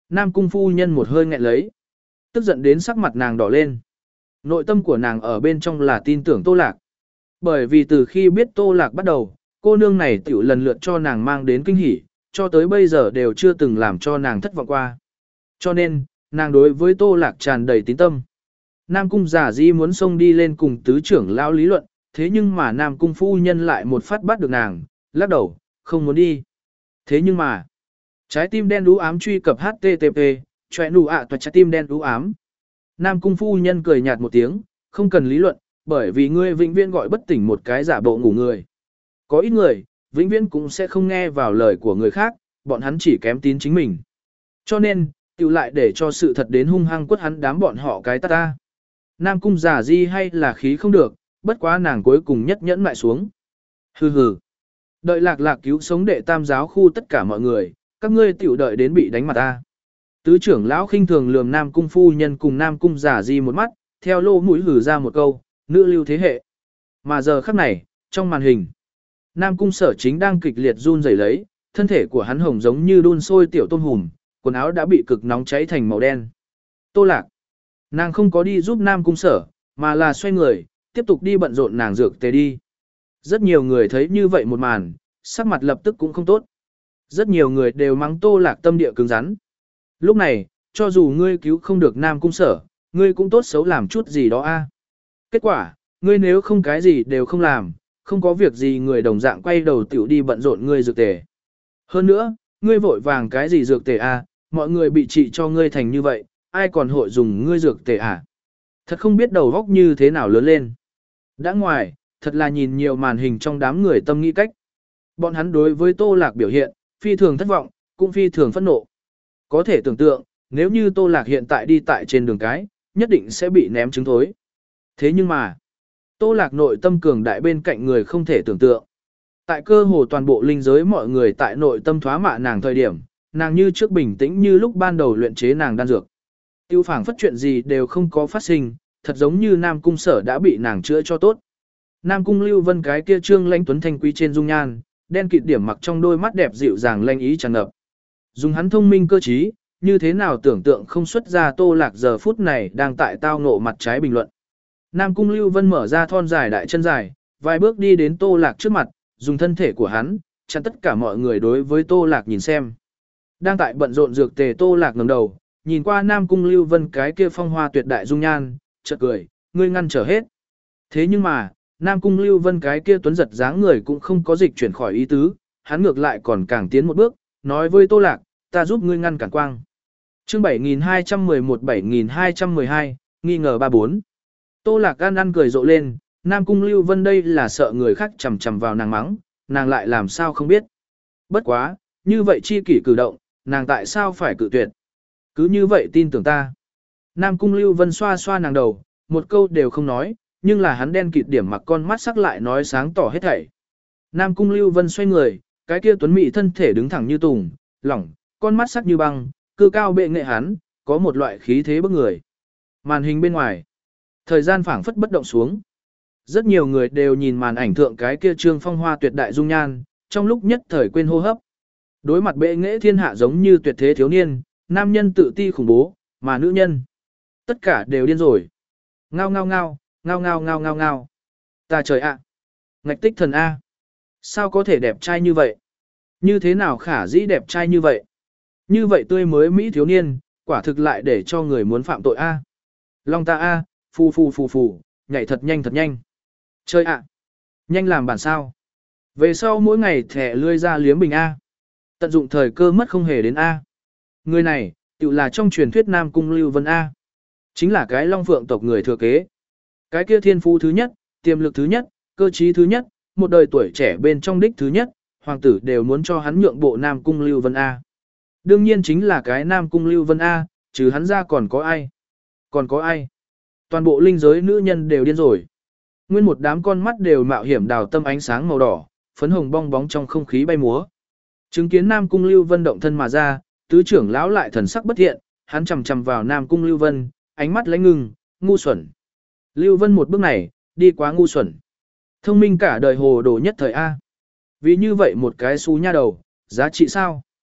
[SPEAKER 1] Nam Cung phu nhân một hơi nghẹn lấy. Tức giận đến sắc mặt nàng đỏ lên. Nội tâm của nàng ở bên trong là tin tưởng Tô Lạc. Bởi vì từ khi biết Tô Lạc bắt đầu, cô nương này tiểu lần lượt cho nàng mang đến kinh hỉ, cho tới bây giờ đều chưa từng làm cho nàng thất vọng qua. Cho nên, nàng đối với Tô Lạc tràn đầy tín tâm. Nam Cung giả di muốn xông đi lên cùng tứ trưởng lão lý luận, thế nhưng mà Nam Cung phu nhân lại một phát bắt được nàng, lắc đầu, không muốn đi. Thế nhưng mà, trái tim đen đú ám truy cập hát tê tê pê, chọe nụ ạ toạt trái tim đen đú ám. Nam Cung phu nhân cười nhạt một tiếng, không cần lý luận, bởi vì ngươi vĩnh viễn gọi bất tỉnh một cái giả bộ ngủ người. Có ít người, vĩnh viễn cũng sẽ không nghe vào lời của người khác, bọn hắn chỉ kém tín chính mình. Cho nên, tiểu lại để cho sự thật đến hung hăng quất hắn đám bọn họ cái ta ta. Nam Cung giả di hay là khí không được, bất quá nàng cuối cùng nhất nhẫn lại xuống. Hừ hừ. Đợi lạc lạc cứu sống đệ tam giáo khu tất cả mọi người, các ngươi tiểu đợi đến bị đánh mặt ta. Tứ trưởng lão khinh thường lườm Nam Cung phu nhân cùng Nam Cung giả di một mắt, theo lô mũi hử ra một câu, nữ lưu thế hệ. Mà giờ khắc này, trong màn hình, Nam Cung sở chính đang kịch liệt run rẩy lấy, thân thể của hắn hồng giống như đun sôi tiểu tôm hùm, quần áo đã bị cực nóng cháy thành màu đen. Tô Lạc, nàng không có đi giúp Nam Cung sở, mà là xoay người, tiếp tục đi bận rộn nàng dược tề đi. Rất nhiều người thấy như vậy một màn, sắc mặt lập tức cũng không tốt. Rất nhiều người đều mắng Tô Lạc tâm địa cứng rắn. Lúc này, cho dù ngươi cứu không được Nam Cung sở, ngươi cũng tốt xấu làm chút gì đó a. Kết quả, ngươi nếu không cái gì đều không làm, không có việc gì người đồng dạng quay đầu tiểu đi bận rộn ngươi dược tề. Hơn nữa, ngươi vội vàng cái gì dược tề a, mọi người bị trị cho ngươi thành như vậy, ai còn hội dùng ngươi dược tề à? Thật không biết đầu góc như thế nào lớn lên. Đã ngoài, thật là nhìn nhiều màn hình trong đám người tâm nghĩ cách. Bọn hắn đối với Tô Lạc biểu hiện, phi thường thất vọng, cũng phi thường phẫn nộ. Có thể tưởng tượng, nếu như Tô Lạc hiện tại đi tại trên đường cái, nhất định sẽ bị ném trứng thối. Thế nhưng mà, Tô Lạc nội tâm cường đại bên cạnh người không thể tưởng tượng. Tại cơ hồ toàn bộ linh giới mọi người tại nội tâm thoá mạ nàng thời điểm, nàng như trước bình tĩnh như lúc ban đầu luyện chế nàng đan dược. Tiêu phảng phất chuyện gì đều không có phát sinh, thật giống như Nam Cung sở đã bị nàng chữa cho tốt. Nam Cung Lưu Vân cái kia trương lãnh tuấn thanh quý trên dung nhan, đen kịt điểm mặc trong đôi mắt đẹp dịu dàng lanh ý tràn ngập. Dùng hắn thông minh cơ trí, như thế nào tưởng tượng không xuất ra Tô Lạc giờ phút này đang tại tao ngộ mặt trái bình luận. Nam Cung Lưu Vân mở ra thon dài đại chân dài, vài bước đi đến Tô Lạc trước mặt, dùng thân thể của hắn, chặn tất cả mọi người đối với Tô Lạc nhìn xem. Đang tại bận rộn dược tề Tô Lạc ngẩng đầu, nhìn qua Nam Cung Lưu Vân cái kia phong hoa tuyệt đại dung nhan, chợt cười, ngươi ngăn trở hết. Thế nhưng mà, Nam Cung Lưu Vân cái kia tuấn giật dáng người cũng không có dịch chuyển khỏi ý tứ, hắn ngược lại còn càng tiến một bước, nói với Tô Lạc, ta giúp ngươi ngăn cản quang. Chương bảy nghìn hai trăm mười một bảy nghìn hai trăm mười hai, nghi ngờ ba bốn. Tô Lạc ăn ăn cười rộ lên, Nam Cung Lưu Vân đây là sợ người khác chầm chầm vào nàng mắng, nàng lại làm sao không biết. Bất quá, như vậy chi kỷ cử động, nàng tại sao phải cự tuyệt. Cứ như vậy tin tưởng ta. Nam Cung Lưu Vân xoa xoa nàng đầu, một câu đều không nói, nhưng là hắn đen kịt điểm mặc con mắt sắc lại nói sáng tỏ hết thảy. Nam Cung Lưu Vân xoay người, cái kia tuấn mỹ thân thể đứng thẳng như tùng, lỏng, con mắt sắc như băng, cư cao bệ nghệ hắn, có một loại khí thế bức người. Màn hình bên ngoài, thời gian phảng phất bất động xuống. Rất nhiều người đều nhìn màn ảnh thượng cái kia trương phong hoa tuyệt đại dung nhan, trong lúc nhất thời quên hô hấp. Đối mặt bệ nghệ thiên hạ giống như tuyệt thế thiếu niên, nam nhân tự ti khủng bố, mà nữ nhân, tất cả đều điên rồi. Ngao ngao ngao, ngao ngao ngao ngao ngao. Ta trời ạ! Ngạch tích thần A! Sao có thể đẹp trai như vậy? Như thế nào khả dĩ đẹp trai như vậy? Như vậy tươi mới Mỹ thiếu niên, quả thực lại để cho người muốn phạm tội A. Long ta A, phù phù phù phù, nhảy thật nhanh thật nhanh. Chơi ạ! Nhanh làm bản sao? Về sau mỗi ngày thẻ lươi ra liếm bình A. Tận dụng thời cơ mất không hề đến A. Người này, tự là trong truyền thuyết Nam Cung Lưu Vân A. Chính là cái Long Phượng tộc người thừa kế. Cái kia thiên phú thứ nhất, tiềm lực thứ nhất, cơ trí thứ nhất, một đời tuổi trẻ bên trong đích thứ nhất, hoàng tử đều muốn cho hắn nhượng bộ Nam Cung Lưu Vân A. Đương nhiên chính là cái Nam Cung Lưu Vân A, chứ hắn ra còn có ai? Còn có ai? Toàn bộ linh giới nữ nhân đều điên rồi. Nguyên một đám con mắt đều mạo hiểm đào tâm ánh sáng màu đỏ, phấn hồng bong bóng trong không khí bay múa. Chứng kiến Nam Cung Lưu Vân động thân mà ra, tứ trưởng lão lại thần sắc bất thiện, hắn chằm chằm vào Nam Cung Lưu Vân, ánh mắt lãnh ngưng, ngu xuẩn. Lưu Vân một bước này, đi quá ngu xuẩn. Thông minh cả đời hồ đồ nhất thời A. Vì như vậy một cái xú nha đầu, giá trị sao?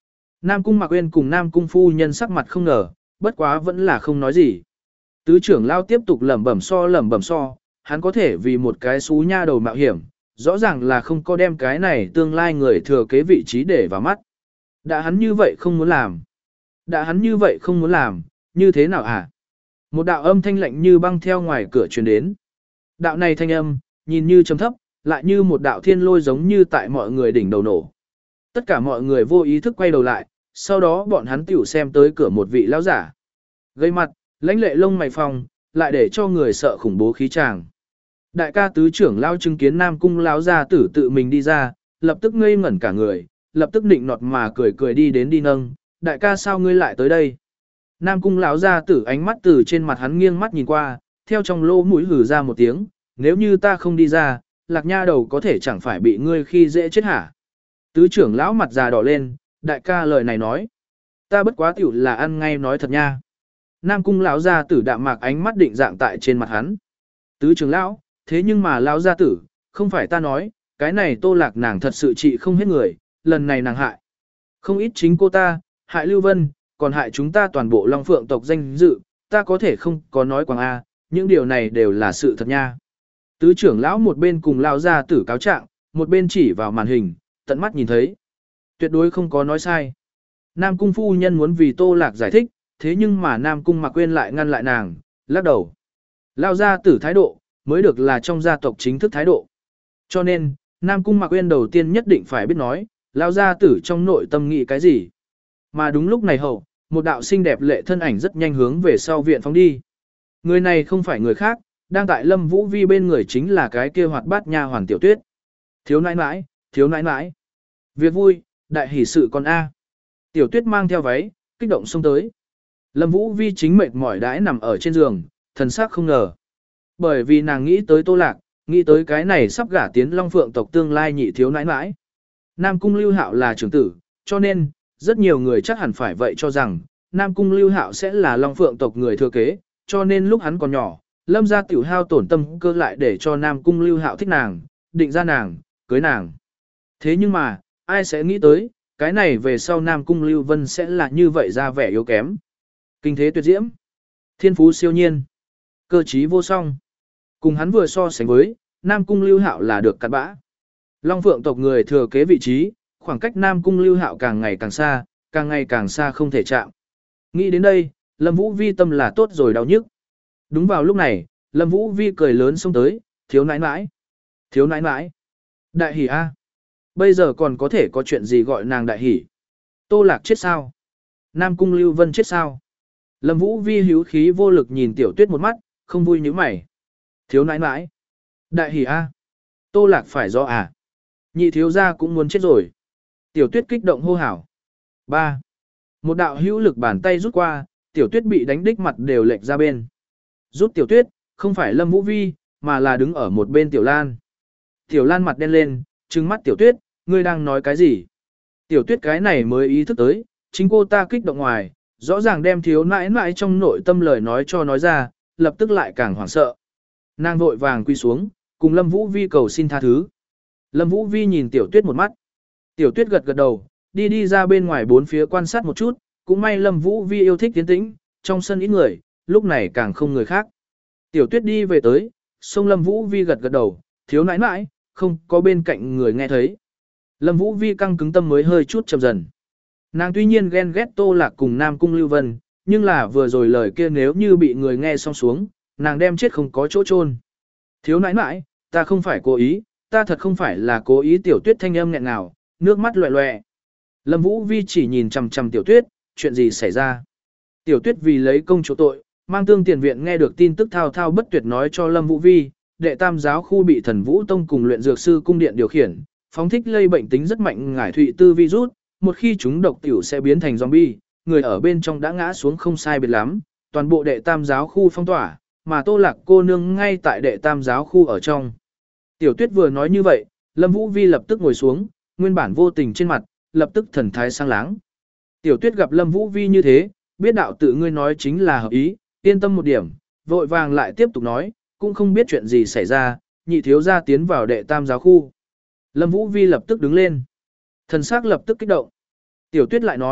[SPEAKER 1] Nam Cung Mạc Uyên cùng Nam Cung phu nhân sắc mặt không ngờ, bất quá vẫn là không nói gì. Tứ trưởng lao tiếp tục lẩm bẩm so lẩm bẩm so, hắn có thể vì một cái xú nha đầu mạo hiểm, rõ ràng là không có đem cái này tương lai người thừa kế vị trí để vào mắt. Đã hắn như vậy không muốn làm. Đã hắn như vậy không muốn làm, như thế nào hả? Một đạo âm thanh lạnh như băng theo ngoài cửa truyền đến. Đạo này thanh âm, nhìn như trầm thấp, lại như một đạo thiên lôi giống như tại mọi người đỉnh đầu nổ. Tất cả mọi người vô ý thức quay đầu lại, sau đó bọn hắn tiểu xem tới cửa một vị lão giả. Gây mặt, lãnh lệ lông mày phòng, lại để cho người sợ khủng bố khí tràng. Đại ca tứ trưởng lao chứng kiến Nam Cung lão gia tử tự mình đi ra, lập tức ngây ngẩn cả người, lập tức định nọt mà cười cười đi đến đi nâng, đại ca sao ngươi lại tới đây? Nam Cung lão gia tử ánh mắt từ trên mặt hắn nghiêng mắt nhìn qua, theo trong lỗ mũi hừ ra một tiếng, nếu như ta không đi ra, Lạc Nha đầu có thể chẳng phải bị ngươi khi dễ chết hả? Tứ trưởng lão mặt già đỏ lên, đại ca lời này nói, ta bất quá tiểu là ăn ngay nói thật nha. Nam Cung lão gia tử đạm mạc ánh mắt định dạng tại trên mặt hắn. Tứ trưởng lão, thế nhưng mà lão gia tử, không phải ta nói, cái này Tô Lạc nàng thật sự trị không hết người, lần này nàng hại. Không ít chính cô ta, hại Lưu Vân, còn hại chúng ta toàn bộ Long Phượng tộc danh dự, ta có thể không có nói quảng A, những điều này đều là sự thật nha. Tứ trưởng lão một bên cùng lão gia tử cáo trạng, một bên chỉ vào màn hình, tận mắt nhìn thấy. Tuyệt đối không có nói sai. Nam Cung phu nhân muốn vì Tô Lạc giải thích, thế nhưng mà Nam Cung Mạc Uyên lại ngăn lại nàng, lắc đầu. Lão gia tử thái độ, mới được là trong gia tộc chính thức thái độ. Cho nên, Nam Cung Mạc Uyên đầu tiên nhất định phải biết nói, lão gia tử trong nội tâm nghĩ cái gì. Mà đúng lúc này hậu, một đạo xinh đẹp lệ thân ảnh rất nhanh hướng về sau viện phóng đi. Người này không phải người khác, đang tại Lâm Vũ Vi bên người chính là cái kia hoạt bát nha hoàn Tiểu Tuyết. Thiếu nãi nãi, thiếu nãi nãi. Việc vui, đại hỷ sự con A. Tiểu Tuyết mang theo váy, kích động xông tới. Lâm Vũ Vi chính mệt mỏi đãi nằm ở trên giường, thần sắc không ngờ. Bởi vì nàng nghĩ tới Tô Lạc, nghĩ tới cái này sắp gả tiến Long Phượng tộc tương lai nhị thiếu nãi nãi. Nam Cung Lưu Hạo là trưởng tử, cho nên, rất nhiều người chắc hẳn phải vậy cho rằng, Nam Cung Lưu Hạo sẽ là Long Phượng tộc người thừa kế, cho nên lúc hắn còn nhỏ, Lâm gia tiểu hao tổn tâm cơ lại để cho Nam Cung Lưu Hạo thích nàng, định ra nàng, cưới nàng. Thế nhưng mà, ai sẽ nghĩ tới, cái này về sau Nam Cung Lưu Vân sẽ là như vậy ra vẻ yếu kém. Kinh thế tuyệt diễm, thiên phú siêu nhiên, cơ trí vô song. Cùng hắn vừa so sánh với, Nam Cung Lưu Hạo là được cắt bã. Long Phượng tộc người thừa kế vị trí, khoảng cách Nam Cung Lưu Hạo càng ngày càng xa, càng ngày càng xa không thể chạm. Nghĩ đến đây, Lâm Vũ Vi tâm là tốt rồi đau nhức. Đúng vào lúc này, Lâm Vũ Vi cười lớn xông tới, thiếu nãi nãi, thiếu nãi nãi, đại hỷ a, bây giờ còn có thể có chuyện gì gọi nàng đại hỷ? Tô Lạc chết sao? Nam Cung Lưu Vân chết sao? Lâm Vũ Vi hữu khí vô lực nhìn Tiểu Tuyết một mắt, không vui nhíu mày. Thiếu nãi nãi, đại hỷ a, Tô Lạc phải do à? Nhị thiếu gia cũng muốn chết rồi. Tiểu Tuyết kích động hô hào. ba. Một đạo hữu lực bàn tay rút qua, Tiểu Tuyết bị đánh đích mặt đều lệch ra bên. Rút Tiểu Tuyết, không phải Lâm Vũ Vi, mà là đứng ở một bên Tiểu Lan. Tiểu Lan mặt đen lên, trừng mắt Tiểu Tuyết, ngươi đang nói cái gì? Tiểu Tuyết cái này mới ý thức tới, chính cô ta kích động ngoài, rõ ràng đem thiếu nãi nãi trong nội tâm lời nói cho nói ra, lập tức lại càng hoảng sợ. Nàng vội vàng quy xuống, cùng Lâm Vũ Vi cầu xin tha thứ. Lâm Vũ Vi nhìn Tiểu Tuyết một mắt. Tiểu Tuyết gật gật đầu, đi đi ra bên ngoài bốn phía quan sát một chút, cũng may Lâm Vũ Vi yêu thích tiến tĩnh, trong sân ít người, lúc này càng không người khác. Tiểu Tuyết đi về tới, xông Lâm Vũ Vi gật gật đầu, thiếu nãi nãi, không có bên cạnh người nghe thấy. Lâm Vũ Vi căng cứng tâm mới hơi chút chậm dần. Nàng tuy nhiên ghen ghét Tô Lạc cùng Nam Cung Lưu Vân, nhưng là vừa rồi lời kia nếu như bị người nghe xong xuống, nàng đem chết không có chỗ chôn. Thiếu nãi nãi, ta không phải cố ý, ta thật không phải là cố ý. Tiểu Tuyết thanh âm nghẹn ngào, nước mắt loẹ loẹ. Lâm Vũ Vi chỉ nhìn chằm chằm Tiểu Tuyết, chuyện gì xảy ra? Tiểu Tuyết vì lấy công chỗ tội, mang tương tiền viện nghe được tin tức thao thao bất tuyệt nói cho Lâm Vũ Vi, đệ tam giáo khu bị Thần Vũ Tông cùng luyện dược sư cung điện điều khiển, phóng thích lây bệnh tính rất mạnh ngải thụy tư virus, một khi chúng độc tiểu sẽ biến thành zombie, người ở bên trong đã ngã xuống không sai biệt lắm, toàn bộ đệ tam giáo khu phong tỏa, mà Tô Lạc cô nương ngay tại đệ tam giáo khu ở trong. Tiểu Tuyết vừa nói như vậy, Lâm Vũ Vi lập tức ngồi xuống, nguyên bản vô tình trên mặt, lập tức thần thái sang láng. Tiểu Tuyết gặp Lâm Vũ Vi như thế, biết đạo tự ngươi nói chính là hợp ý, yên tâm một điểm, vội vàng lại tiếp tục nói, cũng không biết chuyện gì xảy ra, nhị thiếu gia tiến vào đệ tam giáo khu. Lâm Vũ Vi lập tức đứng lên, thần sắc lập tức kích động. Tiểu Tuyết lại nói,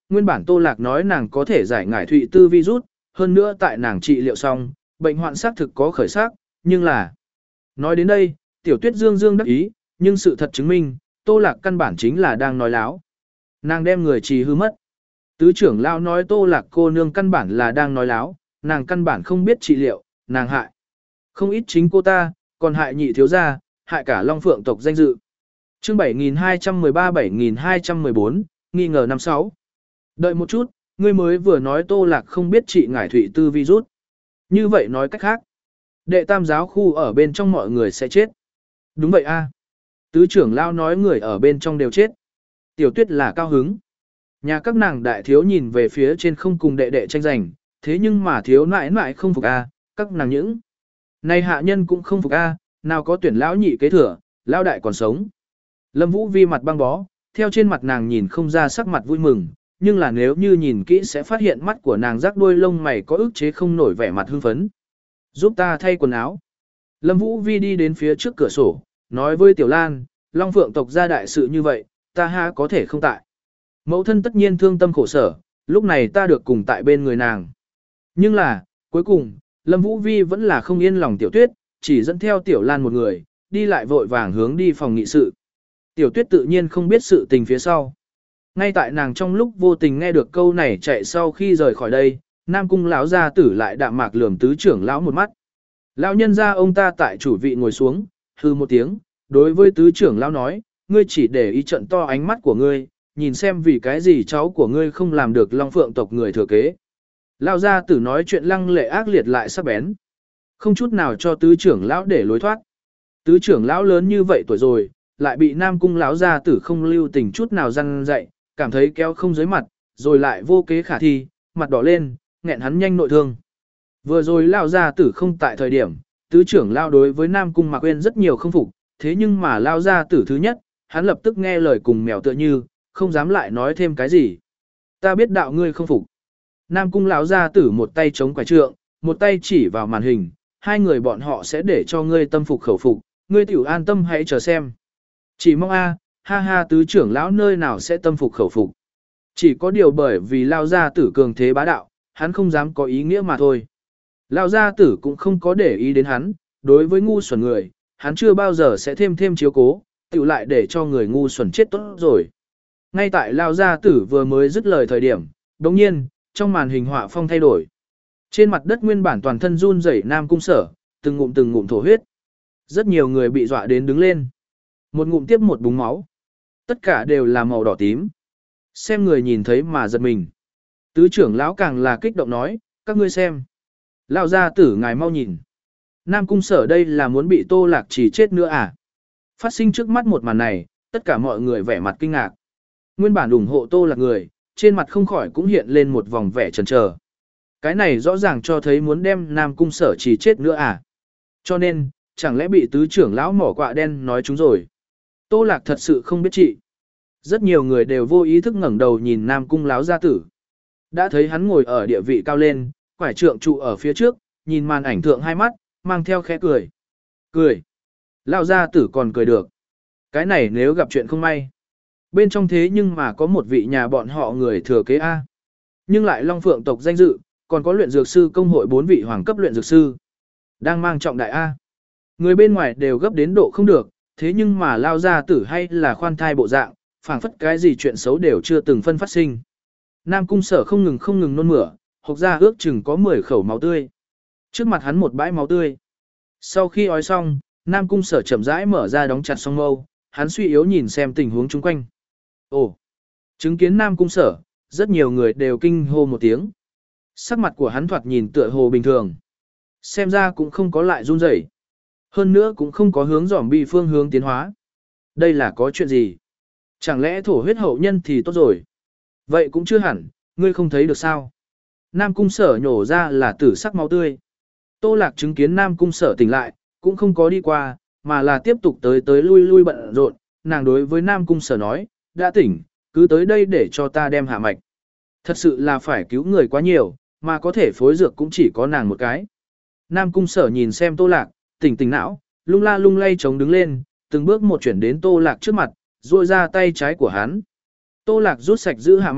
[SPEAKER 1] Nguyên bản Tô Lạc nói nàng có thể giải ngải thụy tư virus, hơn nữa tại nàng trị liệu xong, bệnh hoạn xác thực có khởi sắc, nhưng là... Nói đến đây, Tiểu Tuyết dương dương đắc ý, nhưng sự thật chứng minh, Tô Lạc căn bản chính là đang nói láo. Nàng đem người trì hư mất. Tứ trưởng lao nói Tô Lạc cô nương căn bản là đang nói láo, nàng căn bản không biết trị liệu, nàng hại. Không ít chính cô ta, còn hại nhị thiếu gia, hại cả Long Phượng tộc danh dự. Chương bảy nghìn hai trăm mười ba bảy nghìn hai trăm mười bốn, nghi ngờ năm sáu. Đợi một chút, ngươi mới vừa nói Tô Lạc không biết trị ngải thụy tư virus. Như vậy nói cách khác, đệ tam giáo khu ở bên trong mọi người sẽ chết. Đúng vậy a. Tứ trưởng lao nói người ở bên trong đều chết. Tiểu Tuyết là cao hứng. Nhà các nàng đại thiếu nhìn về phía trên không cùng đệ đệ tranh giành, thế nhưng mà thiếu nãi nãi không phục a, các nàng những. Này hạ nhân cũng không phục a, nào có tuyển lão nhị kế thừa, lão đại còn sống. Lâm Vũ Vi mặt băng bó, theo trên mặt nàng nhìn không ra sắc mặt vui mừng, nhưng là nếu như nhìn kỹ sẽ phát hiện mắt của nàng rắc đuôi lông mày có ức chế không nổi vẻ mặt hưng phấn. Giúp ta thay quần áo. Lâm Vũ Vi đi đến phía trước cửa sổ, nói với Tiểu Lan, Long Phượng tộc gia đại sự như vậy, ta ha có thể không tại. Mẫu thân tất nhiên thương tâm khổ sở, lúc này ta được cùng tại bên người nàng. Nhưng là, cuối cùng, Lâm Vũ Vi vẫn là không yên lòng Tiểu Tuyết, chỉ dẫn theo Tiểu Lan một người, đi lại vội vàng hướng đi phòng nghị sự. Tiểu Tuyết tự nhiên không biết sự tình phía sau. Ngay tại nàng trong lúc vô tình nghe được câu này chạy sau khi rời khỏi đây, Nam Cung lão gia tử lại đạm mạc lườm tứ trưởng lão một mắt. Lão nhân gia ông ta tại chủ vị ngồi xuống, hư một tiếng, đối với tứ trưởng lão nói, ngươi chỉ để ý trận to ánh mắt của ngươi, nhìn xem vì cái gì cháu của ngươi không làm được Long Phượng tộc người thừa kế. Lão gia tử nói chuyện lăng lệ ác liệt lại sắc bén, không chút nào cho tứ trưởng lão để lối thoát. Tứ trưởng lão lớn như vậy tuổi rồi, lại bị Nam Cung lão gia tử không lưu tình chút nào răn dạy, cảm thấy kéo không dưới mặt, rồi lại vô kế khả thi, mặt đỏ lên, nghẹn hắn nhanh nội thương. Vừa rồi lão gia tử không tại thời điểm, tứ trưởng lão đối với Nam Cung Mạc Quyên rất nhiều không phục, thế nhưng mà lão gia tử thứ nhất, hắn lập tức nghe lời cùng mèo tựa như, không dám lại nói thêm cái gì. Ta biết đạo ngươi không phục. Nam Cung lão gia tử một tay chống quải trượng, một tay chỉ vào màn hình, hai người bọn họ sẽ để cho ngươi tâm phục khẩu phục, ngươi tiểu an tâm hãy chờ xem. Chỉ mong a, ha ha tứ trưởng lão nơi nào sẽ tâm phục khẩu phục. Chỉ có điều bởi vì lao gia tử cường thế bá đạo, hắn không dám có ý nghĩa mà thôi. Lao gia tử cũng không có để ý đến hắn, đối với ngu xuẩn người, hắn chưa bao giờ sẽ thêm thêm chiếu cố, tiểu lại để cho người ngu xuẩn chết tốt rồi. Ngay tại lao gia tử vừa mới dứt lời thời điểm, đồng nhiên, trong màn hình họa phong thay đổi. Trên mặt đất nguyên bản toàn thân run rẩy Nam Cung Sở, từng ngụm từng ngụm thổ huyết. Rất nhiều người bị dọa đến đứng lên. Một ngụm tiếp một búng máu. Tất cả đều là màu đỏ tím. Xem người nhìn thấy mà giật mình. Tứ trưởng lão càng là kích động nói, các ngươi xem. Lão gia tử ngài mau nhìn. Nam Cung Sở đây là muốn bị Tô Lạc Trì chết nữa à? Phát sinh trước mắt một màn này, tất cả mọi người vẻ mặt kinh ngạc. Nguyên bản ủng hộ Tô Lạc người, trên mặt không khỏi cũng hiện lên một vòng vẻ chần chờ. Cái này rõ ràng cho thấy muốn đem Nam Cung Sở Trì chết nữa à? Cho nên, chẳng lẽ bị tứ trưởng lão mỏ quạ đen nói chúng rồi? Tô Lạc thật sự không biết trị. Rất nhiều người đều vô ý thức ngẩng đầu nhìn Nam Cung lão gia tử. Đã thấy hắn ngồi ở địa vị cao lên, quải trượng trụ ở phía trước, nhìn màn ảnh thượng hai mắt, mang theo khẽ cười. Cười. Lão gia tử còn cười được. Cái này nếu gặp chuyện không may. Bên trong thế nhưng mà có một vị nhà bọn họ người thừa kế A. Nhưng lại Long Phượng tộc danh dự, còn có luyện dược sư công hội bốn vị hoàng cấp luyện dược sư. Đang mang trọng đại A. Người bên ngoài đều gấp đến độ không được, thế nhưng mà lao gia tử hay là khoan thai bộ dạng, phảng phất cái gì chuyện xấu đều chưa từng phân phát sinh. Nam Cung Sở không ngừng không ngừng nôn mửa, hộc ra ước chừng có mười khẩu máu tươi. Trước mặt hắn một bãi máu tươi. Sau khi ói xong, Nam Cung Sở chậm rãi mở ra đóng chặt song mâu, hắn suy yếu nhìn xem tình huống chung quanh. Ồ! Chứng kiến Nam Cung Sở, rất nhiều người đều kinh hô một tiếng. Sắc mặt của hắn thoạt nhìn tựa hồ bình thường. Xem ra cũng không có lại run rẩy. Hơn nữa cũng không có hướng dòm bi phương hướng tiến hóa. Đây là có chuyện gì? Chẳng lẽ thổ huyết hậu nhân thì tốt rồi? Vậy cũng chưa hẳn, ngươi không thấy được sao? Nam Cung Sở nhổ ra là tử sắc máu tươi. Tô Lạc chứng kiến Nam Cung Sở tỉnh lại, cũng không có đi qua, mà là tiếp tục tới tới lui lui bận rộn. Nàng đối với Nam Cung Sở nói, đã tỉnh, cứ tới đây để cho ta đem hạ mạch. Thật sự là phải cứu người quá nhiều, mà có thể phối dược cũng chỉ có nàng một cái. Nam Cung Sở nhìn xem Tô Lạc, tỉnh tỉnh não, lung la lung lay chống đứng lên, từng bước một chuyển đến Tô Lạc trước mặt, duỗi ra tay trái của hắn. Tô Lạc rút sạch giữ hạ mạch,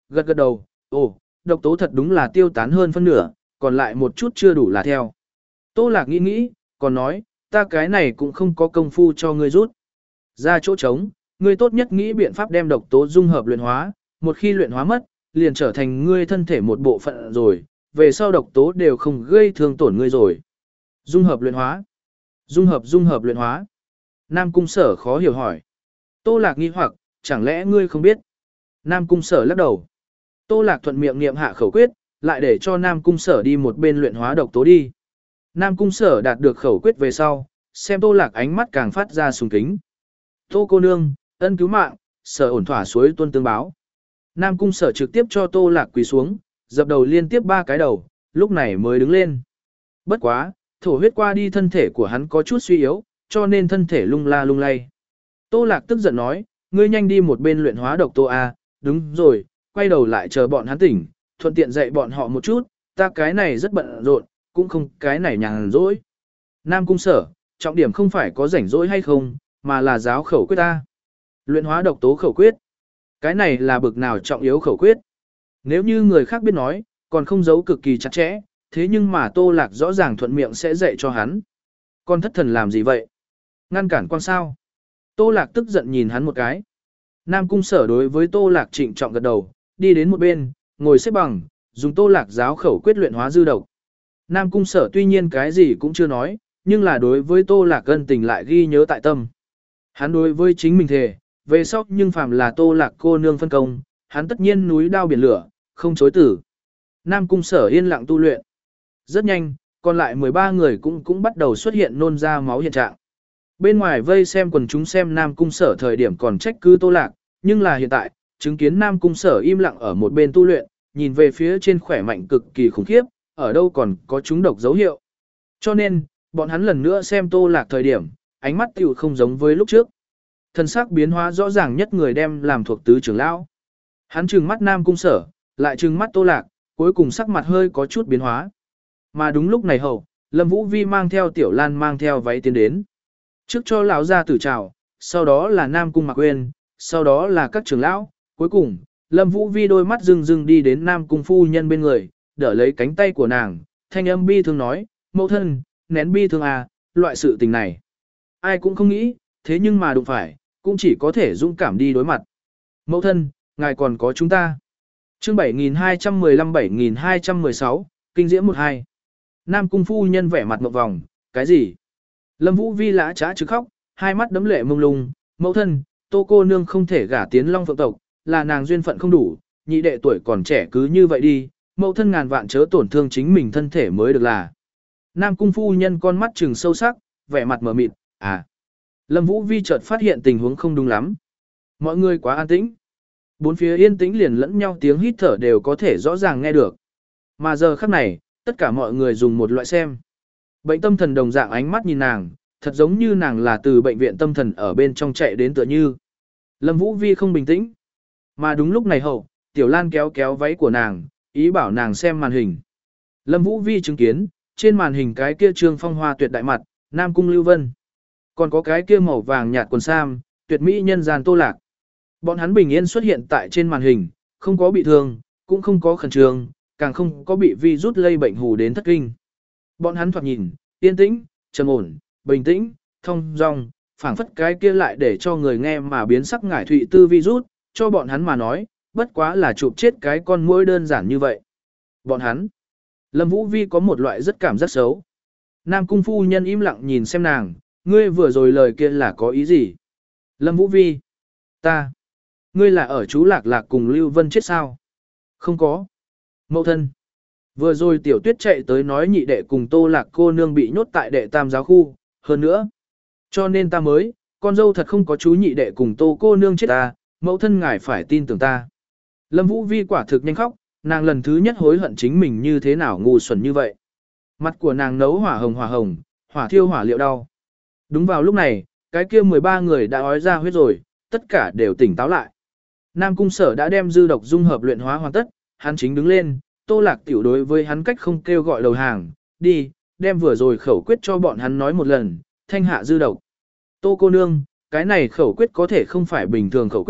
[SPEAKER 1] gật gật đầu, ồ, độc tố thật đúng là tiêu tán hơn phân nửa, còn lại một chút chưa đủ là theo. Tô Lạc nghĩ nghĩ, còn nói, ta cái này cũng không có công phu cho ngươi rút. Ra chỗ trống, ngươi tốt nhất nghĩ biện pháp đem độc tố dung hợp luyện hóa, một khi luyện hóa mất, liền trở thành ngươi thân thể một bộ phận rồi, về sau độc tố đều không gây thương tổn ngươi rồi. Dung hợp luyện hóa. Dung hợp dung hợp luyện hóa. Nam Cung Sở khó hiểu hỏi. Tô Lạc nghi hoặc, chẳng lẽ ngươi không biết? Nam Cung Sở lắc đầu. Tô Lạc thuận miệng niệm hạ khẩu quyết, lại để cho Nam Cung Sở đi một bên luyện hóa độc tố đi. Nam Cung Sở đạt được khẩu quyết về sau, xem Tô Lạc ánh mắt càng phát ra sùng kính. Tô cô nương, ân cứu mạng, Sở ổn thỏa suối tuân tương báo. Nam Cung Sở trực tiếp cho Tô Lạc quỳ xuống, dập đầu liên tiếp ba cái đầu, lúc này mới đứng lên. Bất quá, thổ huyết qua đi thân thể của hắn có chút suy yếu, cho nên thân thể lung la lung lay. Tô Lạc tức giận nói, ngươi nhanh đi một bên luyện hóa độc tố A, đúng rồi, quay đầu lại chờ bọn hắn tỉnh, thuận tiện dạy bọn họ một chút, ta cái này rất bận rộn, cũng không cái này nhàn rỗi. Nam Cung Sở, trọng điểm không phải có rảnh rỗi hay không, mà là giáo khẩu quyết ta. Luyện hóa độc tố khẩu quyết. Cái này là bực nào trọng yếu khẩu quyết. Nếu như người khác biết nói, còn không giấu cực kỳ chặt chẽ, thế nhưng mà Tô Lạc rõ ràng thuận miệng sẽ dạy cho hắn. Con thất thần làm gì vậy? Ngăn cản quan sao? Tô Lạc tức giận nhìn hắn một cái. Nam Cung Sở đối với Tô Lạc trịnh trọng gật đầu, đi đến một bên, ngồi xếp bằng, dùng Tô Lạc giáo khẩu quyết luyện hóa dư độc. Nam Cung Sở tuy nhiên cái gì cũng chưa nói, nhưng là đối với Tô Lạc ân tình lại ghi nhớ tại tâm. Hắn đối với chính mình thề, về sau nhưng phàm là Tô Lạc cô nương phân công, hắn tất nhiên núi đao biển lửa, không chối tử. Nam Cung Sở yên lặng tu luyện. Rất nhanh, còn lại mười ba người cũng cũng bắt đầu xuất hiện nôn ra máu hiện trạng. Bên ngoài vây xem quần chúng xem Nam Cung Sở thời điểm còn trách cứ Tô Lạc, nhưng là hiện tại, chứng kiến Nam Cung Sở im lặng ở một bên tu luyện, nhìn về phía trên khỏe mạnh cực kỳ khủng khiếp, ở đâu còn có chúng độc dấu hiệu. Cho nên, bọn hắn lần nữa xem Tô Lạc thời điểm, ánh mắt tiểu không giống với lúc trước. Thân sắc biến hóa rõ ràng nhất người đem làm thuộc tứ trưởng lão. Hắn trừng mắt Nam Cung Sở, lại trừng mắt Tô Lạc, cuối cùng sắc mặt hơi có chút biến hóa. Mà đúng lúc này hầu, Lâm Vũ Vi mang theo Tiểu Lan mang theo váy tiến đến. Trước cho lão gia tử chào, sau đó là Nam Cung Mạc Quyên, sau đó là các trưởng lão, cuối cùng, Lâm Vũ Vi đôi mắt rưng rưng đi đến Nam Cung phu nhân bên người, đỡ lấy cánh tay của nàng, thanh âm bi thương nói, mẫu thân, nén bi thương à, loại sự tình này. Ai cũng không nghĩ, thế nhưng mà đụng phải, cũng chỉ có thể dũng cảm đi đối mặt. Mẫu thân, ngài còn có chúng ta. Chương bảy nghìn hai trăm mười lăm bảy nghìn hai trăm mười sáu, kinh diễm một hai. Nam Cung phu nhân vẻ mặt ngộp vòng, cái gì? Lâm Vũ Vi lã trá chứ khóc, hai mắt đấm lệ mông lung, mẫu thân, Tô cô nương không thể gả tiến Long Phượng tộc, là nàng duyên phận không đủ, nhị đệ tuổi còn trẻ cứ như vậy đi, mẫu thân ngàn vạn chớ tổn thương chính mình thân thể mới được là. Nam Cung phu nhân con mắt trừng sâu sắc, vẻ mặt mờ mịt, à. Lâm Vũ Vi chợt phát hiện tình huống không đúng lắm. Mọi người quá an tĩnh. Bốn phía yên tĩnh liền lẫn nhau tiếng hít thở đều có thể rõ ràng nghe được. Mà giờ khắc này, tất cả mọi người dùng một loại xem. Bệnh tâm thần đồng dạng ánh mắt nhìn nàng, thật giống như nàng là từ bệnh viện tâm thần ở bên trong chạy đến tựa như. Lâm Vũ Vi không bình tĩnh. Mà đúng lúc này hậu, Tiểu Lan kéo kéo váy của nàng, ý bảo nàng xem màn hình. Lâm Vũ Vi chứng kiến, trên màn hình cái kia trương phong hoa tuyệt đại mặt, Nam Cung Lưu Vân. Còn có cái kia màu vàng nhạt quần sam, tuyệt mỹ nhân gian Tô Lạc. Bọn hắn bình yên xuất hiện tại trên màn hình, không có bị thương, cũng không có khẩn trương, càng không có bị virus lây bệnh hù đến thất kinh. Bọn hắn thoạt nhìn, yên tĩnh, trầm ổn, bình tĩnh, thông dong, phảng phất cái kia lại để cho người nghe mà biến sắc ngải thụy tư virus, cho bọn hắn mà nói, bất quá là chụp chết cái con muỗi đơn giản như vậy. Bọn hắn, Lâm Vũ Vi có một loại rất cảm giác xấu. Nam Cung phu nhân im lặng nhìn xem nàng, ngươi vừa rồi lời kia là có ý gì? Lâm Vũ Vi, ta, ngươi là ở chú Lạc Lạc cùng Lưu Vân chết sao? Không có. Mẫu thân, vừa rồi Tiểu Tuyết chạy tới nói nhị đệ cùng Tô Lạc cô nương bị nhốt tại đệ tam giáo khu, hơn nữa. Cho nên ta mới, con dâu thật không có chú nhị đệ cùng Tô cô nương chết ta, mẫu thân ngài phải tin tưởng ta. Lâm Vũ Vi quả thực nhanh khóc, nàng lần thứ nhất hối hận chính mình như thế nào ngu xuẩn như vậy. Mặt của nàng nấu hỏa hồng hỏa hồng, hỏa thiêu hỏa liệu đau. Đúng vào lúc này, cái kia mười ba người đã ói ra huyết rồi, tất cả đều tỉnh táo lại. Nam Cung Sở đã đem dư độc dung hợp luyện hóa hoàn tất, hắn chính đứng lên, Tô Lạc tiểu đối với hắn cách không kêu gọi đầu hàng, đi, đem vừa rồi khẩu quyết cho bọn hắn nói một lần, thanh hạ dư độc. Tô cô nương, cái này khẩu quyết có thể không phải bình thường khẩu quyết,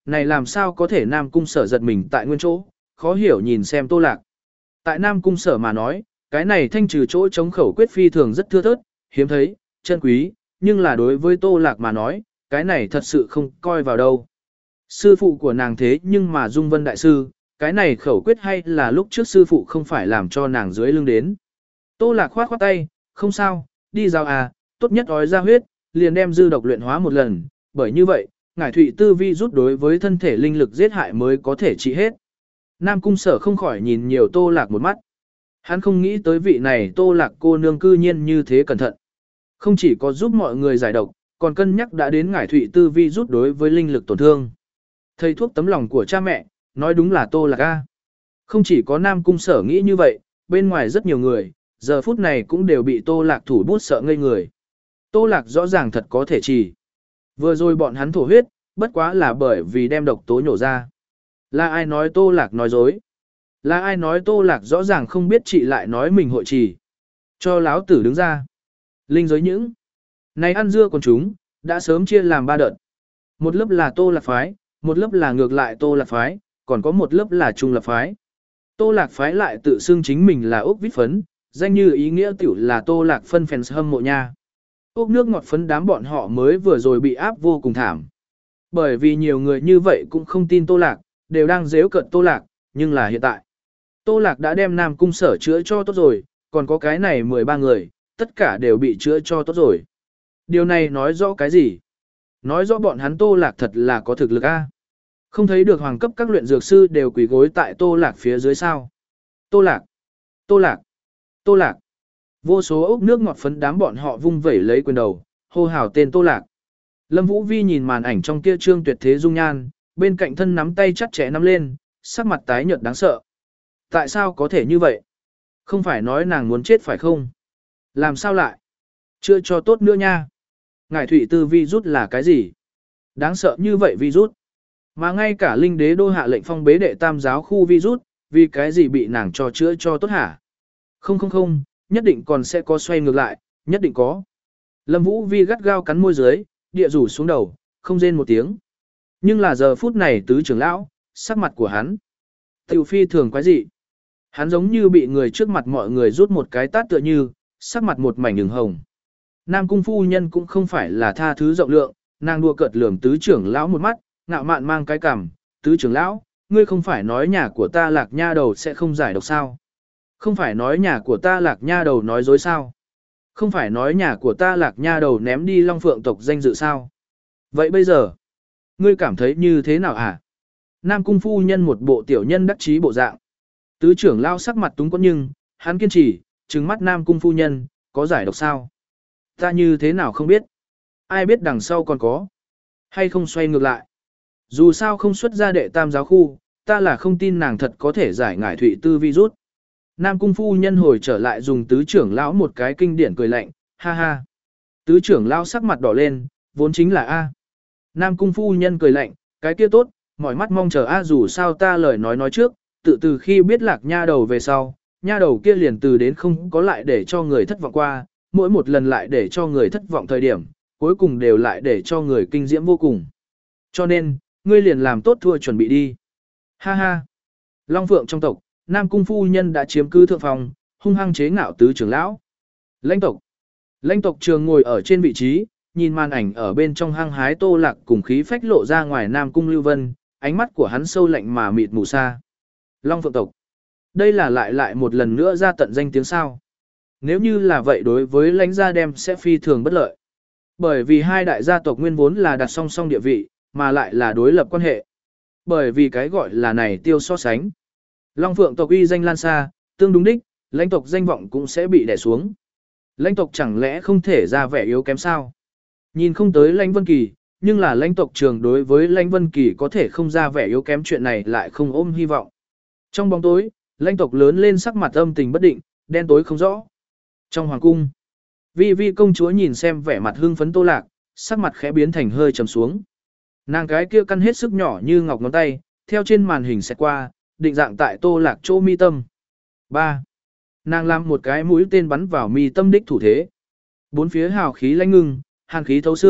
[SPEAKER 1] này làm sao có thể Nam Cung Sở giật mình tại nguyên chỗ, khó hiểu nhìn xem Tô Lạc. Tại Nam Cung Sở mà nói, cái này thanh trừ chỗ chống khẩu quyết phi thường rất thưa thớt, hiếm thấy, chân quý, nhưng là đối với Tô Lạc mà nói, cái này thật sự không coi vào đâu. Sư phụ của nàng thế nhưng mà Dung Vân Đại Sư, cái này khẩu quyết hay là lúc trước sư phụ không phải làm cho nàng dưới lưng đến. Tô Lạc khoát khoát tay, không sao, đi giao à, tốt nhất ói ra huyết, liền đem dư độc luyện hóa một lần, bởi như vậy, ngải thụy tư vi rút đối với thân thể linh lực giết hại mới có thể trị hết. Nam Cung Sở không khỏi nhìn nhiều Tô Lạc một mắt. Hắn không nghĩ tới vị này Tô Lạc cô nương cư nhiên như thế cẩn thận. Không chỉ có giúp mọi người giải độc, còn cân nhắc đã đến ngải thụy tư vi rút đối với linh lực tổn thương. Thầy thuốc tấm lòng của cha mẹ, nói đúng là Tô Lạc a. Không chỉ có Nam Cung Sở nghĩ như vậy, bên ngoài rất nhiều người, giờ phút này cũng đều bị Tô Lạc thủ bút sợ ngây người. Tô Lạc rõ ràng thật có thể trì. Vừa rồi bọn hắn thổ huyết, bất quá là bởi vì đem độc tố nhổ ra. Là ai nói Tô Lạc nói dối? Là ai nói Tô Lạc rõ ràng không biết chị lại nói mình hội trì? Cho láo tử đứng ra. Linh giới những. Này ăn dưa còn chúng, đã sớm chia làm ba đợt. Một lớp là Tô Lạc phái, một lớp là ngược lại Tô Lạc phái, còn có một lớp là Trung Lập phái. Tô Lạc phái lại tự xưng chính mình là ốc vít phấn, danh như ý nghĩa tiểu là Tô Lạc phân fans hâm mộ nha. Ốc nước ngọt phấn đám bọn họ mới vừa rồi bị áp vô cùng thảm. Bởi vì nhiều người như vậy cũng không tin Tô Lạc, đều đang giễu cợt Tô Lạc, nhưng là hiện tại. Tô Lạc đã đem Nam Cung Sở chữa cho tốt rồi, còn có cái này mười ba người, tất cả đều bị chữa cho tốt rồi. Điều này nói rõ cái gì? Nói rõ bọn hắn Tô Lạc thật là có thực lực a. Không thấy được hoàng cấp các luyện dược sư đều quỳ gối tại Tô Lạc phía dưới sao? Tô Lạc, Tô Lạc, Tô Lạc. Vô số ốc nước ngọt phấn đám bọn họ vung vẩy lấy quyền đầu, hô hào tên Tô Lạc. Lâm Vũ Vi nhìn màn ảnh trong kia trương tuyệt thế dung nhan, bên cạnh thân nắm tay chặt chẽ nắm lên, sắc mặt tái nhợt đáng sợ. Tại sao có thể như vậy? Không phải nói nàng muốn chết phải không? Làm sao lại? Chưa cho tốt nữa nha. Ngải thủy tư virus là cái gì? Đáng sợ như vậy virus. Mà ngay cả linh đế đô hạ lệnh phong bế đệ tam giáo khu virus, vì cái gì bị nàng cho chữa cho tốt hả? Không không không, nhất định còn sẽ có xoay ngược lại, nhất định có. Lâm Vũ Vi gắt gao cắn môi dưới, địa rủ xuống đầu, không rên một tiếng. Nhưng là giờ phút này tứ trưởng lão, sắc mặt của hắn. Tiểu phi thường quái dị. Hắn giống như bị người trước mặt mọi người rút một cái tát tựa như, sắc mặt một mảnh ửng hồng. Nam cung phu nhân cũng không phải là tha thứ rộng lượng, nàng đùa cợt lườm tứ trưởng lão một mắt, ngạo mạn mang cái cằm, tứ trưởng lão, ngươi không phải nói nhà của ta lạc nha đầu sẽ không giải độc sao? Không phải nói nhà của ta lạc nha đầu nói dối sao? Không phải nói nhà của ta lạc nha đầu ném đi long phượng tộc danh dự sao? Vậy bây giờ, ngươi cảm thấy như thế nào hả? Nam cung phu nhân một bộ tiểu nhân đắc chí bộ dạng. Tứ trưởng lao sắc mặt túng quẫn nhưng, hắn kiên trì, trừng mắt Nam cung phu nhân, có giải độc sao? Ta như thế nào không biết? Ai biết đằng sau còn có? Hay không xoay ngược lại? Dù sao không xuất ra đệ tam giáo khu, ta là không tin nàng thật có thể giải ngải thụy tư virus. Nam cung phu nhân hồi trở lại dùng tứ trưởng lão một cái kinh điển cười lạnh, ha ha. Tứ trưởng lão sắc mặt đỏ lên, vốn chính là A. Nam cung phu nhân cười lạnh, cái kia tốt, mỏi mắt mong chờ A dù sao ta lời nói nói trước, tự từ khi biết lạc nha đầu về sau, nha đầu kia liền từ đến không có lại để cho người thất vọng qua, mỗi một lần lại để cho người thất vọng thời điểm, cuối cùng đều lại để cho người kinh diễm vô cùng. Cho nên, ngươi liền làm tốt thua chuẩn bị đi. Ha ha. Long Phượng trong tộc, Nam cung phu nhân đã chiếm cứ thượng phòng, hung hăng chế ngạo tứ trưởng lão. Lãnh tộc. Lãnh tộc trường ngồi ở trên vị trí, nhìn màn ảnh ở bên trong hang hái Tô Lạc cùng khí phách lộ ra ngoài Nam cung Lưu Vân, ánh mắt của hắn sâu lạnh mà mịt mù xa. Long Phượng tộc. Đây là lại lại một lần nữa ra tận danh tiếng sao. Nếu như là vậy đối với lãnh gia đem sẽ phi thường bất lợi. Bởi vì hai đại gia tộc nguyên vốn là đặt song song địa vị, mà lại là đối lập quan hệ. Bởi vì cái gọi là này tiêu so sánh. Long Phượng tộc uy danh lan xa, tương đúng đích, lãnh tộc danh vọng cũng sẽ bị đè xuống. Lãnh tộc chẳng lẽ không thể ra vẻ yếu kém sao? Nhìn không tới lãnh Vân Kỳ, nhưng là lãnh tộc trường đối với lãnh Vân Kỳ có thể không ra vẻ yếu kém chuyện này lại không ôm hy vọng. Trong bóng tối, lãnh tộc lớn lên sắc mặt âm tình bất định, đen tối không rõ. Trong hoàng cung, Vi Vi công chúa nhìn xem vẻ mặt hưng phấn Tô Lạc, sắc mặt khẽ biến thành hơi trầm xuống. Nàng cái kia căn hết sức nhỏ như ngọc ngón tay, theo trên màn hình xẹt qua, định dạng tại Tô Lạc chỗ mi tâm. ba. Nàng làm một cái mũi tên bắn vào mi tâm đích thủ thế. Bốn phía hào khí lãnh ngưng, hàn khí thấu xương,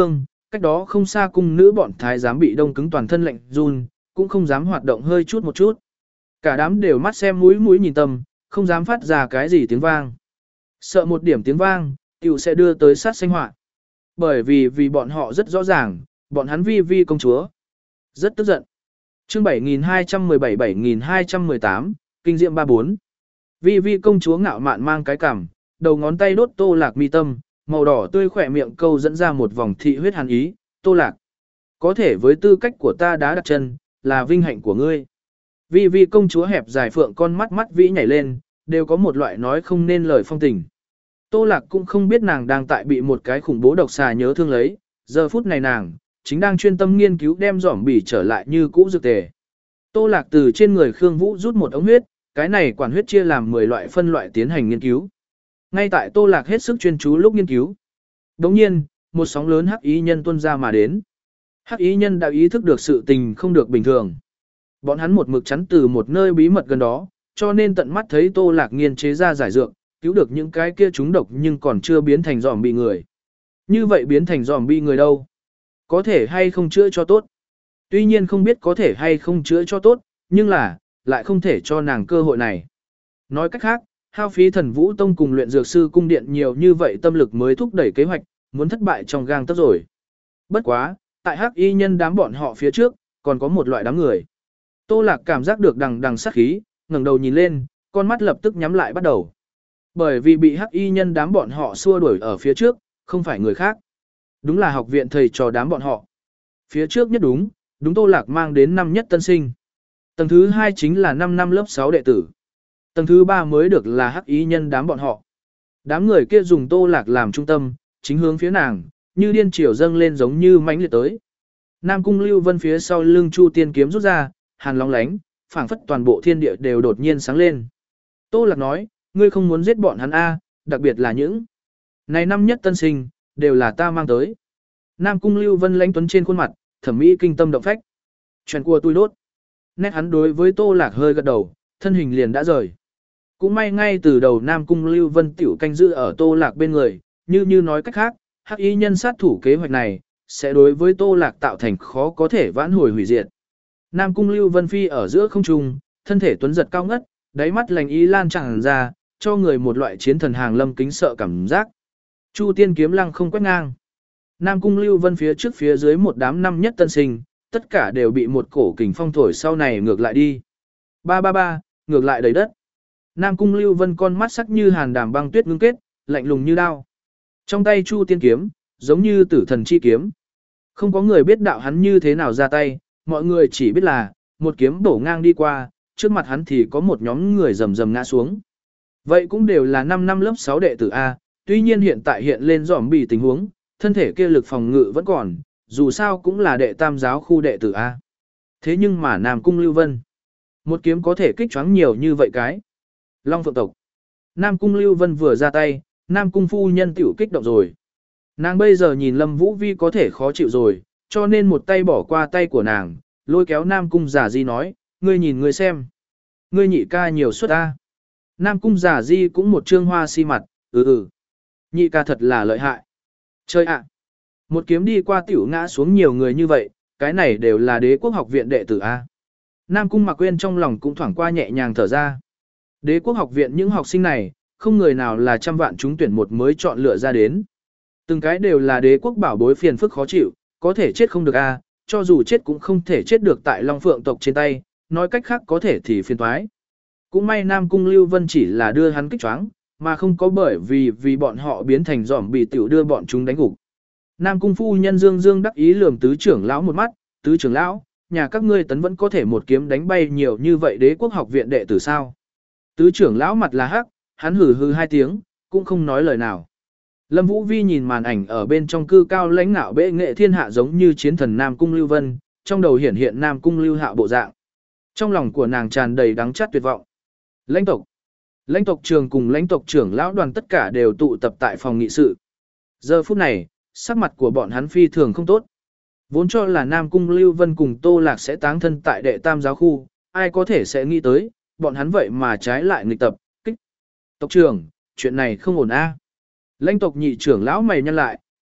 [SPEAKER 1] cách đó không xa cung nữ bọn thái giám bị đông cứng toàn thân lạnh run, cũng không dám hoạt động hơi chút một chút. Cả đám đều mắt xem mũi mũi nhìn tâm, không dám phát ra cái gì tiếng vang. Sợ một điểm tiếng vang, tiểu sẽ đưa tới sát sanh họa. Bởi vì vì bọn họ rất rõ ràng, bọn hắn vi vi công chúa. Rất tức giận. Chương bảy nghìn hai trăm mười bảy bảy nghìn hai trăm mười tám, kinh diệm ba bốn. Vi vi công chúa ngạo mạn mang cái cằm, đầu ngón tay đốt Tô Lạc mi tâm, màu đỏ tươi khỏe miệng câu dẫn ra một vòng thị huyết hàn ý. Tô Lạc, có thể với tư cách của ta đã đặt chân, là vinh hạnh của ngươi. Vi vi công chúa hẹp dài phượng con mắt mắt vĩ nhảy lên, đều có một loại nói không nên lời phong tình. Tô Lạc cũng không biết nàng đang tại bị một cái khủng bố độc xà nhớ thương lấy, giờ phút này nàng chính đang chuyên tâm nghiên cứu đem giỏm bỉ trở lại như cũ dược tề. Tô Lạc từ trên người Khương Vũ rút một ống huyết, cái này quản huyết chia làm mười loại phân loại tiến hành nghiên cứu. Ngay tại Tô Lạc hết sức chuyên chú lúc nghiên cứu, đột nhiên, một sóng lớn hắc ý nhân tuôn ra mà đến. Hắc ý nhân đã ý thức được sự tình không được bình thường. Bọn hắn một mực chắn từ một nơi bí mật gần đó, cho nên tận mắt thấy Tô Lạc nghiên chế ra giải dược, cứu được những cái kia trúng độc nhưng còn chưa biến thành giòm bị người. Như vậy biến thành giòm bị người đâu? Có thể hay không chữa cho tốt? Tuy nhiên không biết có thể hay không chữa cho tốt, nhưng là, lại không thể cho nàng cơ hội này. Nói cách khác, hao phí Thần Vũ Tông cùng luyện dược sư cung điện nhiều như vậy tâm lực mới thúc đẩy kế hoạch, muốn thất bại trong gang tấc rồi. Bất quá, tại hắc y nhân đám bọn họ phía trước, còn có một loại đám người. Tô Lạc cảm giác được đằng đằng sát khí, ngẩng đầu nhìn lên, con mắt lập tức nhắm lại bắt đầu. Bởi vì bị hắc y nhân đám bọn họ xua đuổi ở phía trước, không phải người khác. Đúng là học viện thầy trò đám bọn họ. Phía trước nhất đúng, đúng Tô Lạc mang đến năm nhất tân sinh. Tầng thứ hai chính là năm năm lớp sáu đệ tử. Tầng thứ ba mới được là hắc y nhân đám bọn họ. Đám người kia dùng Tô Lạc làm trung tâm, chính hướng phía nàng, như điên triều dâng lên giống như mãnh liệt tới. Nam Cung Lưu Vân phía sau lưng Chu Tiên kiếm rút ra, hàn lóng lánh, phảng phất toàn bộ thiên địa đều đột nhiên sáng lên. Tô Lạc nói, ngươi không muốn giết bọn hắn a, đặc biệt là những này năm nhất tân sinh, đều là ta mang tới. Nam Cung Lưu Vân lãnh tuấn trên khuôn mặt, thẩm mỹ kinh tâm động phách. Chuyện của tôi đốt. Nét hắn đối với Tô Lạc hơi gật đầu, thân hình liền đã rời. Cũng may ngay từ đầu Nam Cung Lưu Vân tiểu canh giữ ở Tô Lạc bên người, như như nói cách khác, hắc y nhân sát thủ kế hoạch này, sẽ đối với Tô Lạc tạo thành khó có thể vãn hồi hủy diệt. Nam Cung Lưu Vân phi ở giữa không trung, thân thể tuấn giật cao ngất, đáy mắt lành ý lan tràn ra, cho người một loại chiến thần hàng lâm kính sợ cảm giác. Chu Tiên kiếm lăng không quét ngang. Nam Cung Lưu Vân phía trước phía dưới một đám năm nhất tân sinh, tất cả đều bị một cổ kình phong thổi sau này ngược lại đi. Ba ba ba, ngược lại đầy đất. Nam Cung Lưu Vân con mắt sắc như hàn đàm băng tuyết ngưng kết, lạnh lùng như đao. Trong tay Chu Tiên kiếm, giống như tử thần chi kiếm. Không có người biết đạo hắn như thế nào ra tay, mọi người chỉ biết là, một kiếm bổ ngang đi qua, trước mặt hắn thì có một nhóm người rầm rầm ngã xuống. Vậy cũng đều là năm năm lớp sáu đệ tử A, tuy nhiên hiện tại hiện lên giỏm bị tình huống, thân thể kia lực phòng ngự vẫn còn, dù sao cũng là đệ tam giáo khu đệ tử A. Thế nhưng mà Nam Cung Lưu Vân, một kiếm có thể kích choáng nhiều như vậy cái. Long Phượng tộc. Nam Cung Lưu Vân vừa ra tay, Nam Cung phu nhân tiểu kích động rồi. Nàng bây giờ nhìn Lâm Vũ Vi có thể khó chịu rồi, cho nên một tay bỏ qua tay của nàng, lôi kéo Nam Cung Giả Di nói, ngươi nhìn ngươi xem. Ngươi nhị ca nhiều suất A. Nam Cung Giả Di cũng một trương hoa si mặt, ừ ừ. Nhị ca thật là lợi hại. Chơi ạ. Một kiếm đi qua tiểu ngã xuống nhiều người như vậy, cái này đều là Đế Quốc học viện đệ tử A. Nam Cung Mạc Quyên trong lòng cũng thoảng qua nhẹ nhàng thở ra. Đế Quốc học viện những học sinh này, không người nào là trăm vạn chúng tuyển một mới chọn lựa ra đến. Từng cái đều là Đế Quốc bảo bối phiền phức khó chịu, có thể chết không được A, cho dù chết cũng không thể chết được tại Long Phượng tộc trên tay, nói cách khác có thể thì phiền toái. Cũng may Nam Cung Lưu Vân chỉ là đưa hắn kích choáng, mà không có bởi vì vì bọn họ biến thành giỏm bị tiểu đưa bọn chúng đánh gục. Nam Cung phu nhân Dương Dương đắc ý lườm tứ trưởng lão một mắt, tứ trưởng lão, nhà các ngươi tấn vẫn có thể một kiếm đánh bay nhiều như vậy Đế Quốc học viện đệ tử sao? Tứ trưởng lão mặt là hắc, hắn hừ hừ hai tiếng, cũng không nói lời nào. Lâm Vũ Vi nhìn màn ảnh ở bên trong cư cao lãnh ngạo bệ nghệ thiên hạ giống như chiến thần Nam Cung Lưu Vân, trong đầu hiển hiện Nam Cung Lưu Hạo bộ dạng. Trong lòng của nàng tràn đầy đắng chát tuyệt vọng. Lãnh tộc, lãnh tộc trường cùng lãnh tộc trưởng lão đoàn tất cả đều tụ tập tại phòng nghị sự. Giờ phút này, sắc mặt của bọn hắn phi thường không tốt. Vốn cho là Nam Cung Lưu Vân cùng Tô Lạc sẽ táng thân tại đệ tam giáo khu, ai có thể sẽ nghĩ tới, bọn hắn vậy mà trái lại nghịch tập, kích. Tộc trưởng, chuyện này không ổn a. Lãnh tộc nhị trưởng lão mày nhăn lại,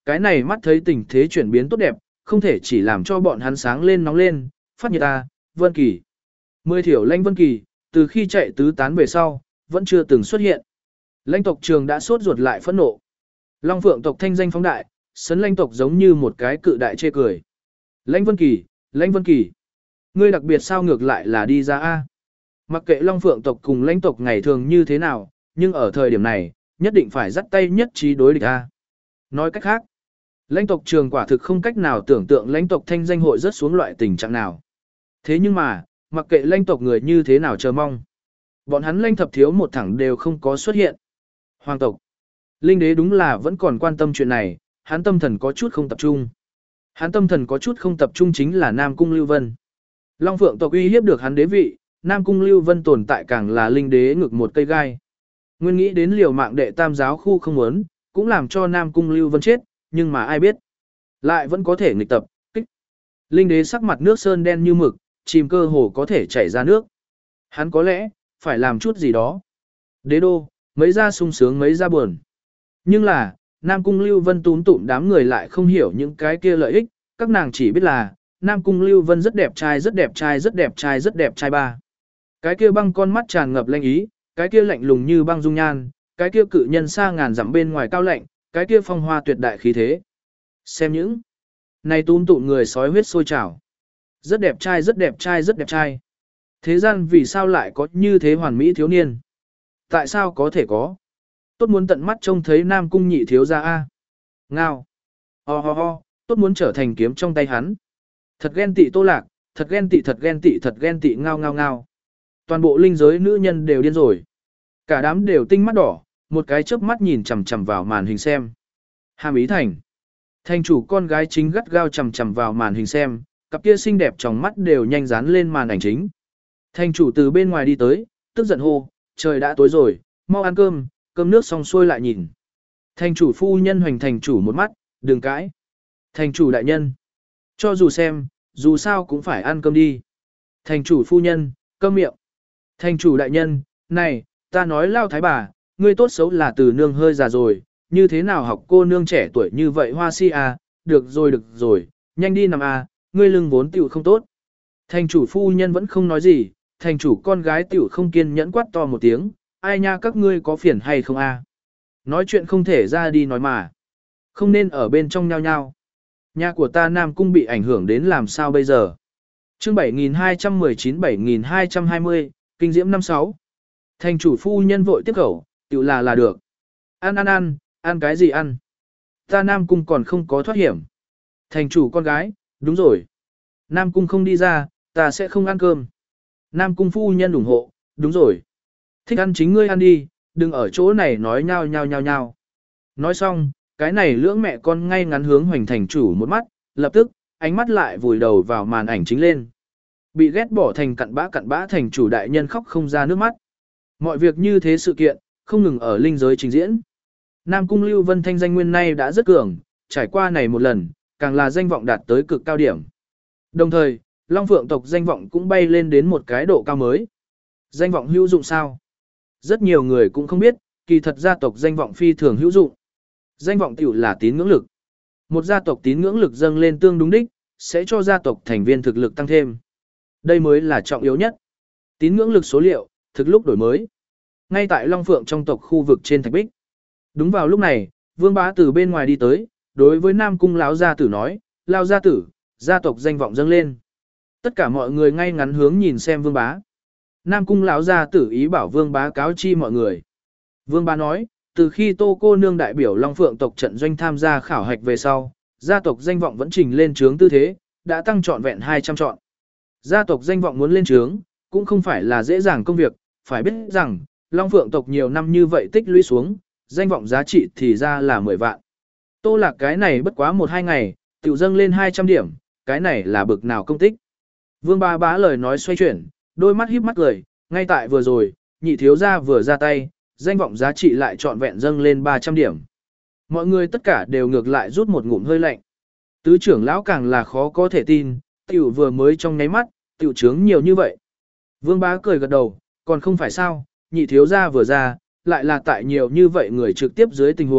[SPEAKER 1] cái này mắt thấy tình thế chuyển biến tốt đẹp, không thể chỉ làm cho bọn hắn sáng lên nóng lên, phát nhiệt ta, Vân Kỳ. Mười thiểu lãnh Vân Kỳ, từ khi chạy tứ tán về sau, vẫn chưa từng xuất hiện. Lãnh tộc trường đã sốt ruột lại phẫn nộ. Long Phượng tộc thanh danh phóng đại, sấn lãnh tộc giống như một cái cự đại chê cười. Lãnh Vân Kỳ, Lãnh Vân Kỳ, ngươi đặc biệt sao ngược lại là đi ra a? Mặc kệ Long Phượng tộc cùng lãnh tộc ngày thường như thế nào, nhưng ở thời điểm này, nhất định phải dắt tay nhất trí đối địch a. Nói cách khác, lãnh tộc trường quả thực không cách nào tưởng tượng lãnh tộc thanh danh hội rớt xuống loại tình trạng nào. Thế nhưng mà, mặc kệ lãnh tộc người như thế nào chờ mong, bọn hắn lãnh thập thiếu một thẳng đều không có xuất hiện. Hoàng tộc, linh đế đúng là vẫn còn quan tâm chuyện này, hắn tâm thần có chút không tập trung. Hắn tâm thần có chút không tập trung chính là Nam Cung Lưu Vân. Long Phượng tộc uy hiếp được hắn đế vị, Nam Cung Lưu Vân tồn tại càng là linh đế ngực một cây gai. Nguyên nghĩ đến liều mạng đệ tam giáo khu không muốn, cũng làm cho Nam Cung Lưu Vân chết, nhưng mà ai biết, lại vẫn có thể nghịch tập, kích. Linh đế sắc mặt nước sơn đen như mực, chìm cơ hồ có thể chảy ra nước. Hắn có lẽ, phải làm chút gì đó. Đế đô, mấy ra sung sướng mấy ra buồn. Nhưng là, Nam Cung Lưu Vân túm tụm đám người lại không hiểu những cái kia lợi ích, các nàng chỉ biết là, Nam Cung Lưu Vân rất đẹp trai rất đẹp trai rất đẹp trai rất đẹp trai ba. Cái kia băng con mắt tràn ngập lanh ý, cái kia lạnh lùng như băng dung nhan, cái kia cự nhân xa ngàn dặm bên ngoài cao lạnh, cái kia phong hoa tuyệt đại khí thế. Xem những này túm tụm người sói huyết sôi trào. Rất đẹp trai rất đẹp trai rất đẹp trai. Thế gian vì sao lại có như thế hoàn mỹ thiếu niên? Tại sao có thể có? Tốt muốn tận mắt trông thấy Nam Cung nhị thiếu gia a. Ngao. Ho ho ho, tốt muốn trở thành kiếm trong tay hắn. Thật ghen tị Tô Lạc, thật ghen tị thật ghen tị thật ghen tị ngao ngao ngao. Toàn bộ linh giới nữ nhân đều điên rồi. Cả đám đều tinh mắt đỏ, một cái chớp mắt nhìn chằm chằm vào màn hình xem. Hàm ý thành. Thành chủ con gái chính gắt gao chằm chằm vào màn hình xem, cặp kia xinh đẹp trong mắt đều nhanh dán lên màn ảnh chính. Thành chủ từ bên ngoài đi tới, tức giận hô, trời đã tối rồi, mau ăn cơm, cơm nước xong xuôi lại nhìn. Thành chủ phu nhân hoành thành chủ một mắt, đừng cãi. Thành chủ đại nhân. Cho dù xem, dù sao cũng phải ăn cơm đi. Thành chủ phu nhân, câm miệng. Thành chủ đại nhân, này, ta nói lao thái bà, ngươi tốt xấu là từ nương hơi già rồi, như thế nào học cô nương trẻ tuổi như vậy hoa si à, được rồi được rồi, nhanh đi nằm à, ngươi lưng vốn tiểu không tốt. Thành chủ phu nhân vẫn không nói gì, thành chủ con gái tiểu không kiên nhẫn quát to một tiếng, ai nha các ngươi có phiền hay không a? À? Nói chuyện không thể ra đi nói mà. Không nên ở bên trong nhau nhau. Nhà của ta Nam Cung bị ảnh hưởng đến làm sao bây giờ? Chương bảy nghìn hai trăm mười chín bảy nghìn hai trăm hai mươi, kinh diễm năm sáu. Thành chủ phu nhân vội tiếp khẩu, tiểu là là được. Ăn ăn ăn, ăn cái gì ăn? Ta Nam Cung còn không có thoát hiểm. Thành chủ con gái, đúng rồi. Nam Cung không đi ra, ta sẽ không ăn cơm. Nam Cung phu nhân ủng hộ, đúng rồi. Thích ăn chính ngươi ăn đi, đừng ở chỗ này nói nhao nhao nhao nhao. Nói xong, cái này lưỡng mẹ con ngay ngắn hướng hoành thành chủ một mắt, lập tức, ánh mắt lại vùi đầu vào màn ảnh chính lên. Bị ghét bỏ thành cặn bã cặn bã thành chủ đại nhân khóc không ra nước mắt. Mọi việc như thế sự kiện, không ngừng ở linh giới trình diễn. Nam Cung Lưu Vân thanh danh nguyên nay đã rất cường, trải qua này một lần, càng là danh vọng đạt tới cực cao điểm. Đồng thời, Long Phượng tộc danh vọng cũng bay lên đến một cái độ cao mới. Danh vọng hữu dụng sao? Rất nhiều người cũng không biết, kỳ thật gia tộc danh vọng phi thường hữu dụng. Danh vọng tiểu là tín ngưỡng lực. Một gia tộc tín ngưỡng lực dâng lên tương đúng đích, sẽ cho gia tộc thành viên thực lực tăng thêm. Đây mới là trọng yếu nhất. Tín ngưỡng lực số liệu, thực lúc đổi mới. Ngay tại Long Phượng trong tộc khu vực trên thạch bích. Đúng vào lúc này, Vương Bá từ bên ngoài đi tới, đối với Nam Cung lão gia tử nói, "Lão gia tử, gia tộc danh vọng dâng lên." Tất cả mọi người ngay ngắn hướng nhìn xem Vương Bá. Nam Cung lão gia tử ý bảo Vương Bá cáo chi mọi người. Vương Bá nói, từ khi Tô cô nương đại biểu Long Phượng tộc trận doanh tham gia khảo hạch về sau, gia tộc danh vọng vẫn trình lên trướng tư thế, đã tăng trọn vẹn hai trăm trọn. Gia tộc danh vọng muốn lên trướng, cũng không phải là dễ dàng công việc, phải biết rằng, Long Phượng tộc nhiều năm như vậy tích lũy xuống, danh vọng giá trị thì ra là mười vạn. Tô Lạc cái này bất quá một hai ngày, tiểu dâng lên hai trăm điểm, cái này là bực nào công tích. Vương Bá Bá lời nói xoay chuyển, đôi mắt híp mắt cười, ngay tại vừa rồi, nhị thiếu gia vừa ra tay, danh vọng giá trị lại trọn vẹn dâng lên ba trăm điểm. Mọi người tất cả đều ngược lại rút một ngụm hơi lạnh. Tứ trưởng lão càng là khó có thể tin, tiểu vừa mới trong nháy mắt, tiểu trướng nhiều như vậy. Vương Bá cười gật đầu, còn không phải sao, nhị thiếu gia vừa ra, lại là tại nhiều như vậy người trực tiếp dưới tình huống,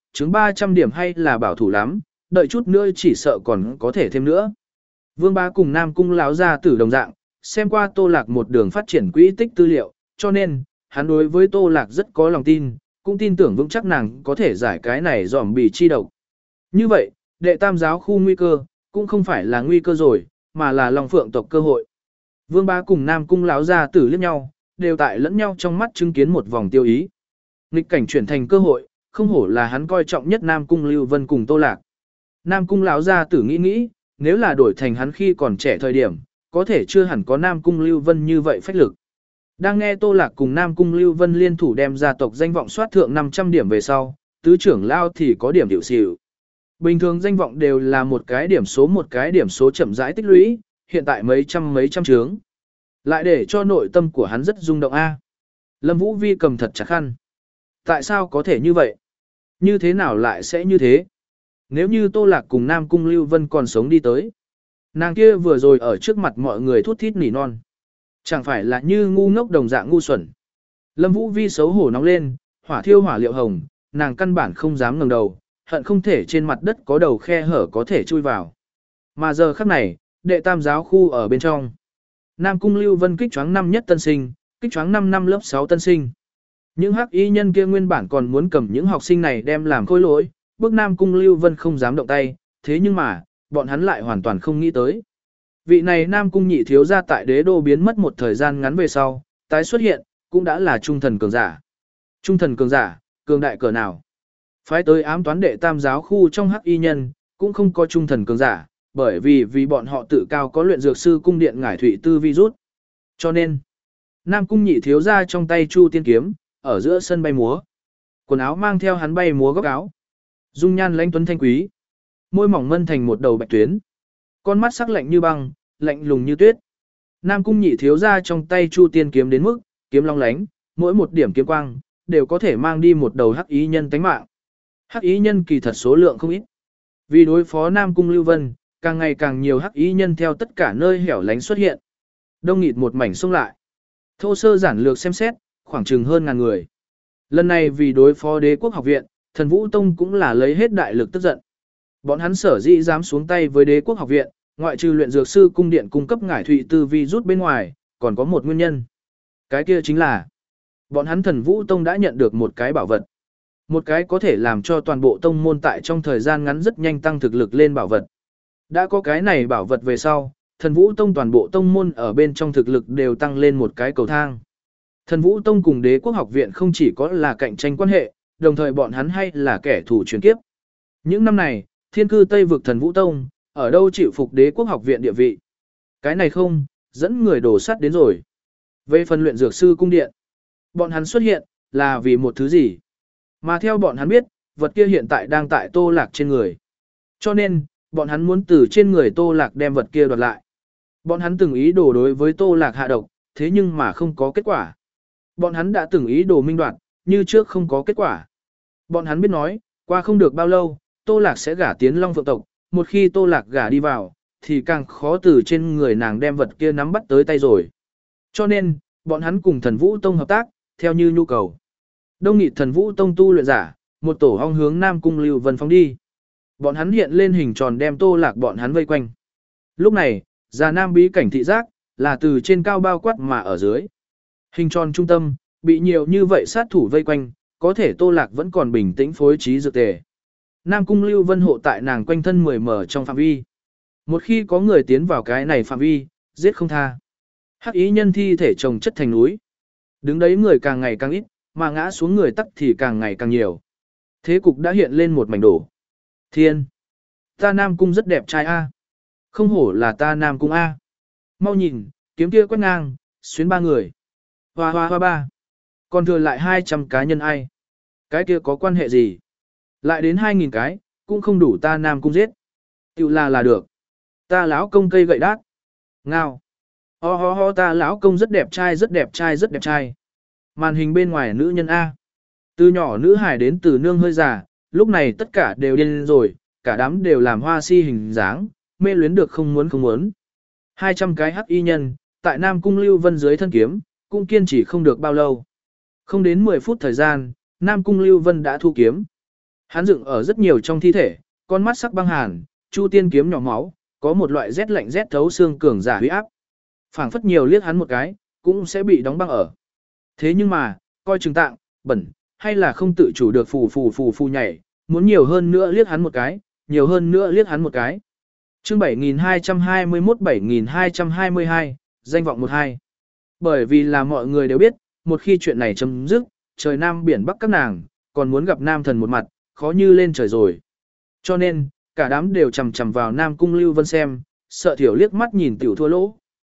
[SPEAKER 1] chứng ba trăm điểm hay là bảo thủ lắm, đợi chút nữa chỉ sợ còn có thể thêm nữa. Vương Bá cùng Nam Cung lão gia tử đồng dạng, xem qua Tô Lạc một đường phát triển quỹ tích tư liệu, cho nên, hắn đối với Tô Lạc rất có lòng tin, cũng tin tưởng vững chắc nàng có thể giải cái này dòm bì chi độc. Như vậy, đệ tam giáo khu nguy cơ, cũng không phải là nguy cơ rồi, mà là Long Phượng tộc cơ hội. Vương Bá cùng Nam Cung lão gia tử liếc nhau, đều tại lẫn nhau trong mắt chứng kiến một vòng tiêu ý. Nghịch cảnh chuyển thành cơ hội, không hổ là hắn coi trọng nhất Nam Cung Lưu Vân cùng Tô Lạc. Nam Cung lão gia tử nghĩ nghĩ, nếu là đổi thành hắn khi còn trẻ thời điểm, có thể chưa hẳn có Nam Cung Lưu Vân như vậy phách lực. Đang nghe Tô Lạc cùng Nam Cung Lưu Vân liên thủ đem gia tộc danh vọng soát thượng năm trăm điểm về sau, tứ trưởng lao thì có điểm điệu xỉu. Bình thường danh vọng đều là một cái điểm số một cái điểm số chậm rãi tích lũy, hiện tại mấy trăm mấy trăm chướng. Lại để cho nội tâm của hắn rất rung động a. Lâm Vũ Vi cầm thật chặt khăn. Tại sao có thể như vậy? Như thế nào lại sẽ như thế? Nếu như Tô Lạc cùng Nam Cung Lưu Vân còn sống đi tới, nàng kia vừa rồi ở trước mặt mọi người thút thít nỉ non. Chẳng phải là như ngu ngốc đồng dạng ngu xuẩn. Lâm Vũ Vi xấu hổ nóng lên, hỏa thiêu hỏa liệu hồng, nàng căn bản không dám ngẩng đầu, hận không thể trên mặt đất có đầu khe hở có thể chui vào. Mà giờ khắc này, đệ tam giáo khu ở bên trong. Nam Cung Lưu Vân kích choáng năm nhất tân sinh, kích choáng năm năm lớp sáu tân sinh. Những hắc y nhân kia nguyên bản còn muốn cầm những học sinh này đem làm khôi lỗi, bước Nam Cung Lưu Vân không dám động tay, thế nhưng mà, bọn hắn lại hoàn toàn không nghĩ tới. Vị này Nam Cung nhị thiếu gia tại đế đô biến mất một thời gian ngắn về sau, tái xuất hiện, cũng đã là trung thần cường giả. Trung thần cường giả, cường đại cỡ nào? Phái tới ám toán đệ tam giáo khu trong hắc y nhân, cũng không có trung thần cường giả, bởi vì vì bọn họ tự cao có luyện dược sư cung điện ngải thủy tư virus. Cho nên, Nam Cung nhị thiếu gia trong tay Chu Tiên kiếm, ở giữa sân bay múa. Quần áo mang theo hắn bay múa góc áo. Dung nhan lãnh tuấn thanh quý, môi mỏng mân thành một đầu bạch tuyến. Con mắt sắc lạnh như băng, lạnh lùng như tuyết. Nam Cung nhị thiếu gia trong tay Chu Tiên kiếm đến mức, kiếm long lánh, mỗi một điểm kiếm quang, đều có thể mang đi một đầu hắc ý nhân tánh mạng. Hắc ý nhân kỳ thật số lượng không ít. Vì đối phó Nam Cung Lưu Vân, càng ngày càng nhiều hắc ý nhân theo tất cả nơi hẻo lánh xuất hiện. Đông nghịt một mảnh xông lại. Thô sơ giản lược xem xét, khoảng chừng hơn ngàn người. Lần này vì đối phó Đế Quốc học viện, Thần Vũ Tông cũng là lấy hết đại lực tức giận. Bọn hắn sở dĩ dám xuống tay với Đế Quốc học viện, ngoại trừ luyện dược sư cung điện cung cấp ngải thụy tư vi rút bên ngoài, còn có một nguyên nhân. Cái kia chính là bọn hắn Thần Vũ Tông đã nhận được một cái bảo vật. Một cái có thể làm cho toàn bộ tông môn tại trong thời gian ngắn rất nhanh tăng thực lực lên bảo vật. Đã có cái này bảo vật về sau, Thần Vũ Tông toàn bộ tông môn ở bên trong thực lực đều tăng lên một cái cầu thang. Thần Vũ Tông cùng Đế Quốc học viện không chỉ có là cạnh tranh quan hệ, đồng thời bọn hắn hay là kẻ thù truyền kiếp. Những năm này, thiên cư Tây vực Thần Vũ Tông, ở đâu chịu phục Đế Quốc học viện địa vị. Cái này không, dẫn người đổ sắt đến rồi. Về phần luyện dược sư cung điện, bọn hắn xuất hiện, là vì một thứ gì? Mà theo bọn hắn biết, vật kia hiện tại đang tại Tô Lạc trên người. Cho nên, bọn hắn muốn từ trên người Tô Lạc đem vật kia đoạt lại. Bọn hắn từng ý đồ đối với Tô Lạc hạ độc, thế nhưng mà không có kết quả. Bọn hắn đã từng ý đồ minh đoạt, như trước không có kết quả. Bọn hắn biết nói, qua không được bao lâu, Tô Lạc sẽ gả tiến Long Phượng tộc, một khi Tô Lạc gả đi vào, thì càng khó từ trên người nàng đem vật kia nắm bắt tới tay rồi. Cho nên, bọn hắn cùng Thần Vũ Tông hợp tác, theo như nhu cầu. Đông Nghị Thần Vũ Tông tu luyện giả, một tổ ong hướng Nam Cung Lưu Vân phóng đi. Bọn hắn hiện lên hình tròn đem Tô Lạc bọn hắn vây quanh. Lúc này, già Nam bí cảnh thị giác, là từ trên cao bao quát mà ở dưới. Hình tròn trung tâm, bị nhiều như vậy sát thủ vây quanh, có thể Tô Lạc vẫn còn bình tĩnh phối trí dược tề. Nam Cung Lưu Vân hộ tại nàng quanh thân mười mở trong phạm vi. Một khi có người tiến vào cái này phạm vi, giết không tha. Hắc ý nhân thi thể chồng chất thành núi. Đứng đấy người càng ngày càng ít, mà ngã xuống người tắc thì càng ngày càng nhiều. Thế cục đã hiện lên một mảnh đổ. Thiên! Ta Nam Cung rất đẹp trai a. Không hổ là ta Nam Cung a. Mau nhìn, kiếm kia quét ngang, xuyến ba người. Hoa hoa hoa ba. Còn thừa lại hai trăm cá nhân ai? Cái kia có quan hệ gì? Lại đến hai nghìn cái, cũng không đủ ta Nam Cung giết. Tiểu là là được. Ta lão công cây gậy đát. Ngao. Ho ho ho ta lão công rất đẹp trai rất đẹp trai rất đẹp trai. Màn hình bên ngoài nữ nhân A. Từ nhỏ nữ hải đến từ nương hơi già, lúc này tất cả đều điên rồi, cả đám đều làm hoa si hình dáng, mê luyến được không muốn không muốn. hai trăm cái hắc y nhân, tại Nam Cung Lưu Vân dưới thân kiếm, cũng kiên trì không được bao lâu. Không đến mười phút thời gian, Nam Cung Lưu Vân đã thu kiếm. Hắn dựng ở rất nhiều trong thi thể, con mắt sắc băng hàn, chu tiên kiếm nhỏ máu, có một loại rét lạnh rét thấu xương cường giả huy áp. Phảng phất nhiều liếc hắn một cái, cũng sẽ bị đóng băng ở. Thế nhưng mà, coi chừng tạng, bẩn, hay là không tự chủ được phù phù phù phù nhảy, muốn nhiều hơn nữa liếc hắn một cái, nhiều hơn nữa liếc hắn một cái. Chương bảy nghìn hai trăm hai mươi mốt bảy nghìn hai trăm hai mươi hai, danh vọng một hai. Bởi vì là mọi người đều biết, một khi chuyện này chấm dứt, trời Nam biển Bắc các nàng, còn muốn gặp Nam thần một mặt, khó như lên trời rồi. Cho nên, cả đám đều chầm chầm vào Nam Cung Lưu Vân xem, sợ thiểu liếc mắt nhìn tiểu thua lỗ.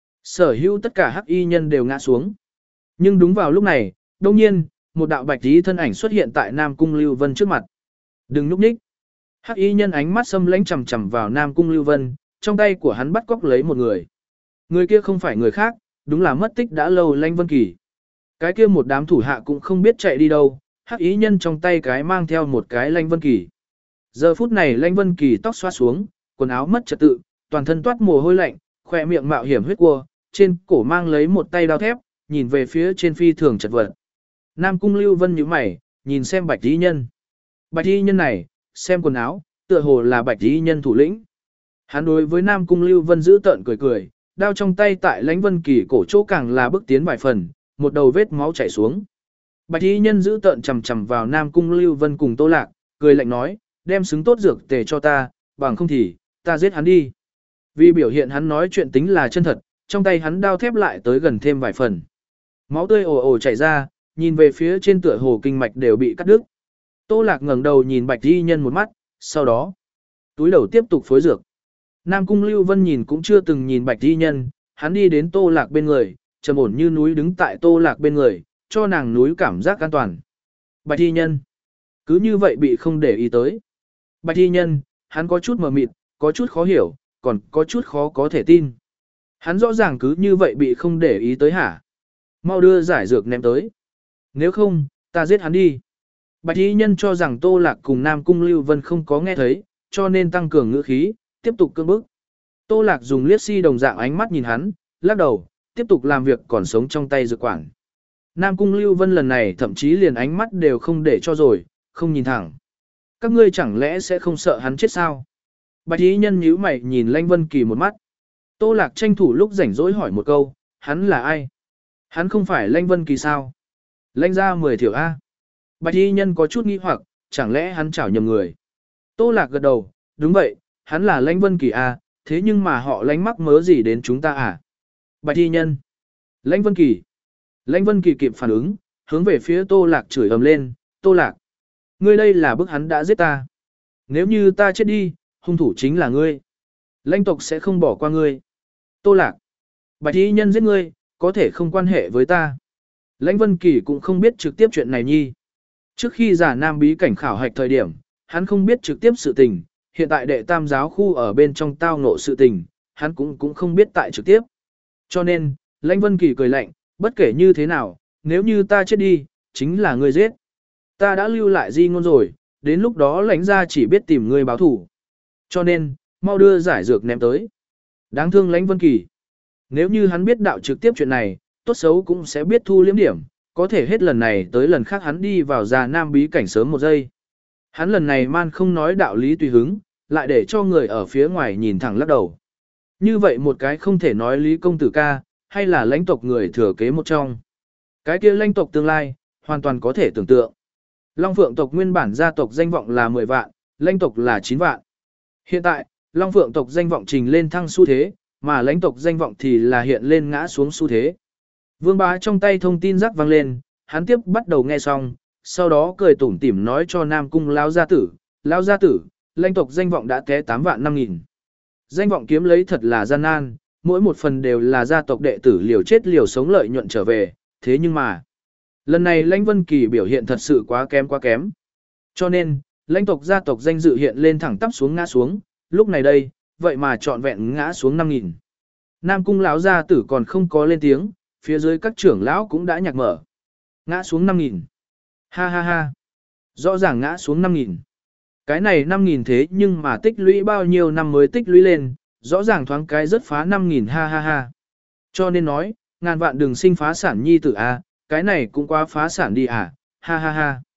[SPEAKER 1] Sở hữu tất cả hắc y nhân đều ngã xuống. Nhưng đúng vào lúc này, đông nhiên, một đạo bạch tí thân ảnh xuất hiện tại Nam Cung Lưu Vân trước mặt. Đừng núp ních. Hắc y nhân ánh mắt xâm lãnh chầm chầm vào Nam Cung Lưu Vân, trong tay của hắn bắt cóc lấy một người. Người kia không phải người khác, đúng là mất tích đã lâu Lãnh Vân Kỳ. Cái kia một đám thủ hạ cũng không biết chạy đi đâu, hắc y nhân trong tay cái mang theo một cái Lãnh Vân Kỳ. Giờ phút này Lãnh Vân Kỳ tóc xóa xuống, quần áo mất trật tự, toàn thân toát mồ hôi lạnh, khỏe miệng mạo hiểm huyết cua, trên cổ mang lấy một tay đao thép, nhìn về phía trên phi thường chật vật. Nam Cung Lưu Vân nhíu mày, nhìn xem bạch y nhân. Bạch y nhân này, xem quần áo, tựa hồ là bạch y nhân thủ lĩnh. Hắn đối với Nam Cung Lưu Vân giữ tợn cười cười, đao trong tay tại Lãnh Vân Kỳ cổ chỗ càng là bước tiến vài phần, một đầu vết máu chảy xuống. Bạch y nhân giữ tợn chầm chầm vào Nam Cung Lưu Vân cùng Tô Lạc, cười lạnh nói, đem xứng tốt dược tề cho ta, bằng không thì, ta giết hắn đi. Vì biểu hiện hắn nói chuyện tính là chân thật, trong tay hắn đao thép lại tới gần thêm vài phần. Máu tươi ồ ồ chảy ra, nhìn về phía trên tựa hồ kinh mạch đều bị cắt đứt. Tô Lạc ngẩng đầu nhìn Bạch y nhân một mắt, sau đó, túi đầu tiếp tục phối dược. Nam Cung Lưu Vân nhìn cũng chưa từng nhìn Bạch y nhân, hắn đi đến Tô Lạc bên người, trầm ổn như núi đứng tại Tô Lạc bên người, cho nàng núi cảm giác an toàn. Bạch y nhân, cứ như vậy bị không để ý tới. Bạch y nhân, hắn có chút mờ mịt, có chút khó hiểu, còn có chút khó có thể tin. Hắn rõ ràng cứ như vậy bị không để ý tới hả? Mau đưa giải dược ném tới. Nếu không, ta giết hắn đi. Bạch y nhân cho rằng Tô Lạc cùng Nam Cung Lưu Vân không có nghe thấy, cho nên tăng cường ngữ khí, tiếp tục cương bức. Tô Lạc dùng liếc si đồng dạng ánh mắt nhìn hắn, lắc đầu, tiếp tục làm việc còn sống trong tay dược quản. Nam Cung Lưu Vân lần này thậm chí liền ánh mắt đều không để cho rồi, không nhìn thẳng. Các ngươi chẳng lẽ sẽ không sợ hắn chết sao? Bạch y nhân nhíu mày nhìn Lãnh Vân Kỳ một mắt. Tô Lạc tranh thủ lúc rảnh rỗi hỏi một câu, hắn là ai? Hắn không phải Lãnh Vân Kỳ sao? Lãnh ra mười thiểu A. Bạch y nhân có chút nghi hoặc, chẳng lẽ hắn chảo nhầm người? Tô Lạc gật đầu, đúng vậy, hắn là Lãnh Vân Kỳ A, thế nhưng mà họ Lãnh mắc mớ gì đến chúng ta à? Bạch y nhân. Lãnh Vân Kỳ. Lãnh Vân Kỳ kịp phản ứng, hướng về phía Tô Lạc chửi ầm lên, Tô Lạc. Ngươi đây là bức hắn đã giết ta. Nếu như ta chết đi, hung thủ chính là ngươi. Lãnh tộc sẽ không bỏ qua ngươi. Tô Lạc. Bạch y nhân giết ngươi, có thể không quan hệ với ta. Lãnh Vân Kỳ cũng không biết trực tiếp chuyện này nhi. Trước khi giả nam bí cảnh khảo hạch thời điểm, hắn không biết trực tiếp sự tình, hiện tại đệ tam giáo khu ở bên trong tao ngộ sự tình, hắn cũng cũng không biết tại trực tiếp. Cho nên, Lãnh Vân Kỳ cười lạnh, bất kể như thế nào, nếu như ta chết đi, chính là ngươi giết. Ta đã lưu lại di ngôn rồi, đến lúc đó Lãnh gia chỉ biết tìm ngươi báo thủ. Cho nên, mau đưa giải dược ném tới. Đáng thương Lãnh Vân Kỳ. Nếu như hắn biết đạo trực tiếp chuyện này, tốt xấu cũng sẽ biết thu liếm điểm, có thể hết lần này tới lần khác hắn đi vào già nam bí cảnh sớm một giây. Hắn lần này man không nói đạo lý tùy hứng, lại để cho người ở phía ngoài nhìn thẳng lắc đầu. Như vậy một cái không thể nói lý công tử ca, hay là lãnh tộc người thừa kế một trong. Cái kia lãnh tộc tương lai, hoàn toàn có thể tưởng tượng. Long Phượng tộc nguyên bản gia tộc danh vọng là mười vạn, lãnh tộc là chín vạn. Hiện tại, Long Phượng tộc danh vọng trình lên thăng xu thế, mà lãnh tộc danh vọng thì là hiện lên ngã xuống xu thế. Vương Bá trong tay thông tin rắc vang lên, hắn tiếp bắt đầu nghe xong, sau đó cười tủm tỉm nói cho Nam Cung lão gia tử, lão gia tử, lãnh tộc danh vọng đã té tám vạn năm nghìn. Danh vọng kiếm lấy thật là gian nan, mỗi một phần đều là gia tộc đệ tử liều chết liều sống lợi nhuận trở về, thế nhưng mà, lần này Lãnh Vân Kỳ biểu hiện thật sự quá kém quá kém. Cho nên, lãnh tộc gia tộc danh dự hiện lên thẳng tắp xuống ngã xuống, lúc này đây, vậy mà trọn vẹn ngã xuống năm nghìn. Nam Cung lão gia tử còn không có lên tiếng, phía dưới các trưởng lão cũng đã nhạc mở. Ngã xuống năm nghìn. Ha ha ha. Rõ ràng ngã xuống năm nghìn. Cái này năm nghìn thế nhưng mà tích lũy bao nhiêu năm mới tích lũy lên, rõ ràng thoáng cái rất phá năm nghìn ha ha ha. Cho nên nói, ngàn vạn đừng sinh phá sản nhi tử a, cái này cũng quá phá sản đi à, ha ha ha.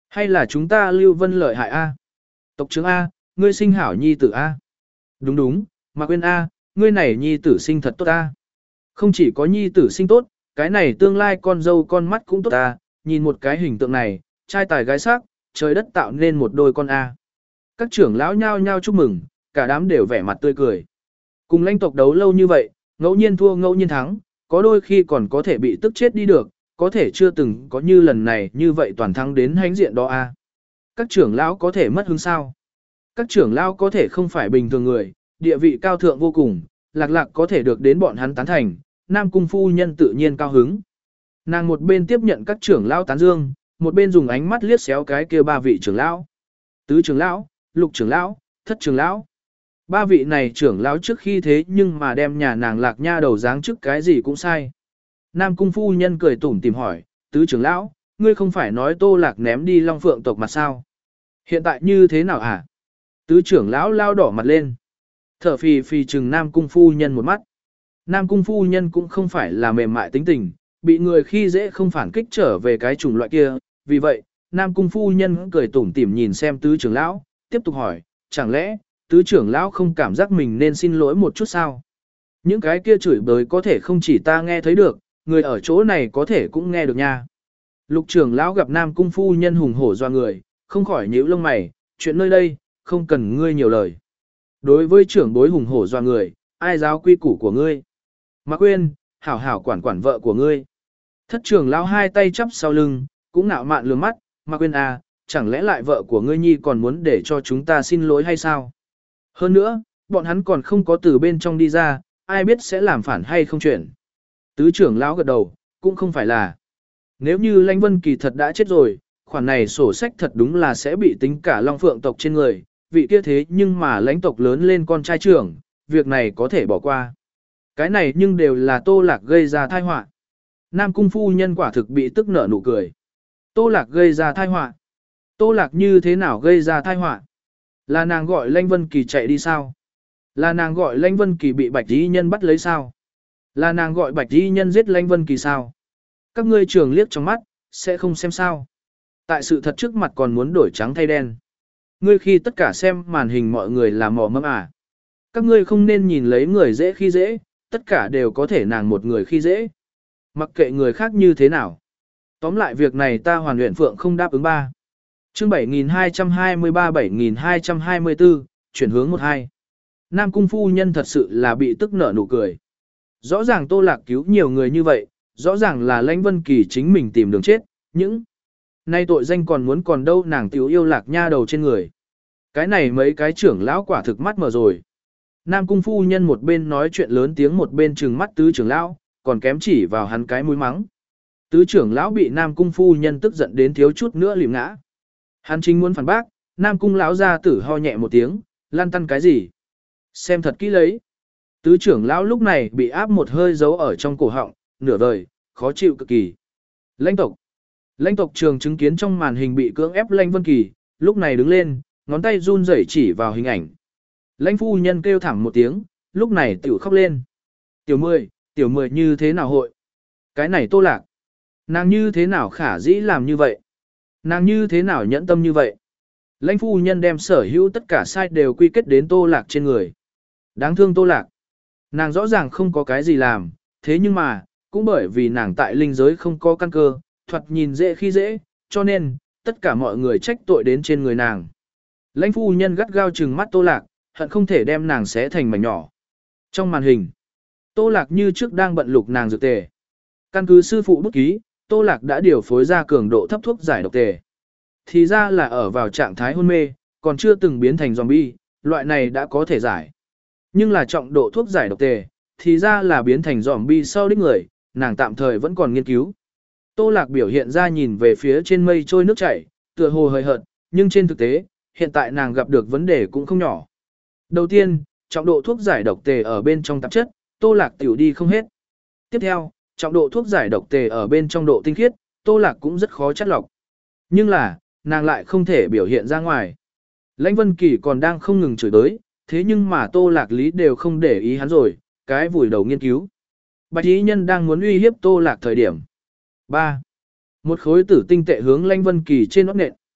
[SPEAKER 1] Hay là chúng ta Lưu Vân lợi hại A? Tộc trưởng A, ngươi sinh hảo nhi tử A. Đúng đúng, Mạc Quyên A, ngươi này nhi tử sinh thật tốt A. Không chỉ có nhi tử sinh tốt, cái này tương lai con dâu con mắt cũng tốt A, nhìn một cái hình tượng này, trai tài gái sắc, trời đất tạo nên một đôi con A. Các trưởng lão nhao nhao chúc mừng, cả đám đều vẻ mặt tươi cười. Cùng lãnh tộc đấu lâu như vậy, ngẫu nhiên thua ngẫu nhiên thắng, có đôi khi còn có thể bị tức chết đi được, có thể chưa từng có như lần này như vậy toàn thắng đến hánh diện đó a. Các trưởng lão có thể mất hứng sao? Các trưởng lão có thể không phải bình thường người, địa vị cao thượng vô cùng, lạc lạc có thể được đến bọn hắn tán thành, Nam Cung phu nhân tự nhiên cao hứng. Nàng một bên tiếp nhận các trưởng lão tán dương, một bên dùng ánh mắt liếc xéo cái kia ba vị trưởng lão. Tứ trưởng lão, lục trưởng lão, thất trưởng lão. Ba vị này trưởng lão trước khi thế nhưng mà đem nhà nàng lạc nha đầu dáng trước cái gì cũng sai. Nam Cung phu nhân cười tủm tìm hỏi, tứ trưởng lão, ngươi không phải nói Tô Lạc ném đi Long Phượng tộc mặt sao? Hiện tại như thế nào hả? Tứ trưởng lão lao đỏ mặt lên. Thở phì phì chừng Nam Cung phu nhân một mắt. Nam Cung phu nhân cũng không phải là mềm mại tính tình, bị người khi dễ không phản kích trở về cái chủng loại kia. Vì vậy, Nam Cung phu nhân cười tủm tỉm nhìn xem tứ trưởng lão, tiếp tục hỏi, chẳng lẽ, tứ trưởng lão không cảm giác mình nên xin lỗi một chút sao? Những cái kia chửi bới có thể không chỉ ta nghe thấy được, người ở chỗ này có thể cũng nghe được nha. Lục trưởng lão gặp Nam Cung phu nhân hùng hổ doa người, không khỏi nhíu lông mày, chuyện nơi đây, không cần ngươi nhiều lời. Đối với trưởng bối hùng hổ doa người, ai giáo quy củ của ngươi? Mạc Quyên, hảo hảo quản quản vợ của ngươi. Thất trưởng lão hai tay chắp sau lưng, cũng nạo mạn lườm mắt, Mạc Quyên à, chẳng lẽ lại vợ của ngươi nhi còn muốn để cho chúng ta xin lỗi hay sao? Hơn nữa, bọn hắn còn không có từ bên trong đi ra, ai biết sẽ làm phản hay không chuyện. Tứ trưởng lão gật đầu, cũng không phải là. Nếu như Lãnh Vân Kỳ thật đã chết rồi, khoản này sổ sách thật đúng là sẽ bị tính cả Long Phượng tộc trên người, vị kia thế nhưng mà lãnh tộc lớn lên con trai trưởng, việc này có thể bỏ qua. Cái này nhưng đều là Tô Lạc gây ra tai họa. Nam Cung phu nhân quả thực bị tức nở nụ cười. Tô Lạc gây ra tai họa. Tô Lạc như thế nào gây ra tai họa? Là nàng gọi Lãnh Vân Kỳ chạy đi sao? Là nàng gọi Lãnh Vân Kỳ bị Bạch Y Nhân bắt lấy sao? Là nàng gọi Bạch Y Nhân giết Lãnh Vân Kỳ sao? Các ngươi trường liếc trong mắt, sẽ không xem sao. Tại sự thật trước mặt còn muốn đổi trắng thay đen. Ngươi khi tất cả xem màn hình mọi người là mò mẫm à. Các ngươi không nên nhìn lấy người dễ khi dễ, tất cả đều có thể nàng một người khi dễ. Mặc kệ người khác như thế nào. Tóm lại việc này ta hoàn luyện phượng không đáp ứng ba. Chương bảy nghìn hai trăm hai mươi ba bảy nghìn hai trăm hai mươi tư, chuyển hướng một hai. Nam Cung phu nhân thật sự là bị tức nở nụ cười. Rõ ràng Tô Lạc cứu nhiều người như vậy, rõ ràng là Lãnh Vân Kỳ chính mình tìm đường chết, những nay tội danh còn muốn còn đâu nàng tiểu yêu Lạc nha đầu trên người. Cái này mấy cái trưởng lão quả thực mắt mở rồi. Nam Cung phu nhân một bên nói chuyện lớn tiếng một bên trừng mắt tứ trưởng lão, còn kém chỉ vào hắn cái mũi mắng. Tứ trưởng lão bị Nam Cung phu nhân tức giận đến thiếu chút nữa lìm ngã. Hắn chính muốn phản bác, Nam Cung lão gia tử ho nhẹ một tiếng, lan tăn cái gì? Xem thật kỹ lấy. Tứ trưởng lão lúc này bị áp một hơi giấu ở trong cổ họng, nửa vời, khó chịu cực kỳ. Lãnh tộc. Lãnh tộc trường chứng kiến trong màn hình bị cưỡng ép Lãnh Vân Kỳ, lúc này đứng lên, ngón tay run rẩy chỉ vào hình ảnh. Lãnh phu nhân kêu thảm một tiếng, lúc này tiểu khóc lên. Tiểu mười, tiểu mười như thế nào hội? Cái này Tô Lạc. Nàng như thế nào khả dĩ làm như vậy? Nàng như thế nào nhẫn tâm như vậy? Lãnh phu nhân đem sở hữu tất cả sai đều quy kết đến Tô Lạc trên người. Đáng thương Tô Lạc. Nàng rõ ràng không có cái gì làm, thế nhưng mà, cũng bởi vì nàng tại linh giới không có căn cơ, thoạt nhìn dễ khi dễ, cho nên, tất cả mọi người trách tội đến trên người nàng. Lãnh phu nhân gắt gao trừng mắt Tô Lạc, hận không thể đem nàng xé thành mảnh nhỏ. Trong màn hình, Tô Lạc như trước đang bận lục nàng dược tề. Căn cứ sư phụ bút ký, Tô Lạc đã điều phối ra cường độ thấp thuốc giải độc tề. Thì ra là ở vào trạng thái hôn mê, còn chưa từng biến thành zombie, loại này đã có thể giải. Nhưng là trọng độ thuốc giải độc tề, thì ra là biến thành zombie sau đích người, nàng tạm thời vẫn còn nghiên cứu. Tô Lạc biểu hiện ra nhìn về phía trên mây trôi nước chảy, tựa hồ hơi hợt, nhưng trên thực tế, hiện tại nàng gặp được vấn đề cũng không nhỏ. Đầu tiên, trọng độ thuốc giải độc tề ở bên trong tạp chất, Tô Lạc tiểu đi không hết. Tiếp theo, trọng độ thuốc giải độc tề ở bên trong độ tinh khiết, Tô Lạc cũng rất khó chất lọc. Nhưng là, nàng lại không thể biểu hiện ra ngoài. Lãnh Vân Kỳ còn đang không ngừng chửi tới, thế nhưng mà Tô Lạc Lý đều không để ý hắn rồi, cái vùi đầu nghiên cứu. Bạch Y Nhân đang muốn uy hiếp Tô Lạc thời điểm. ba. Một khối tử tinh tệ hướng Lãnh Vân Kỳ trên nót nện.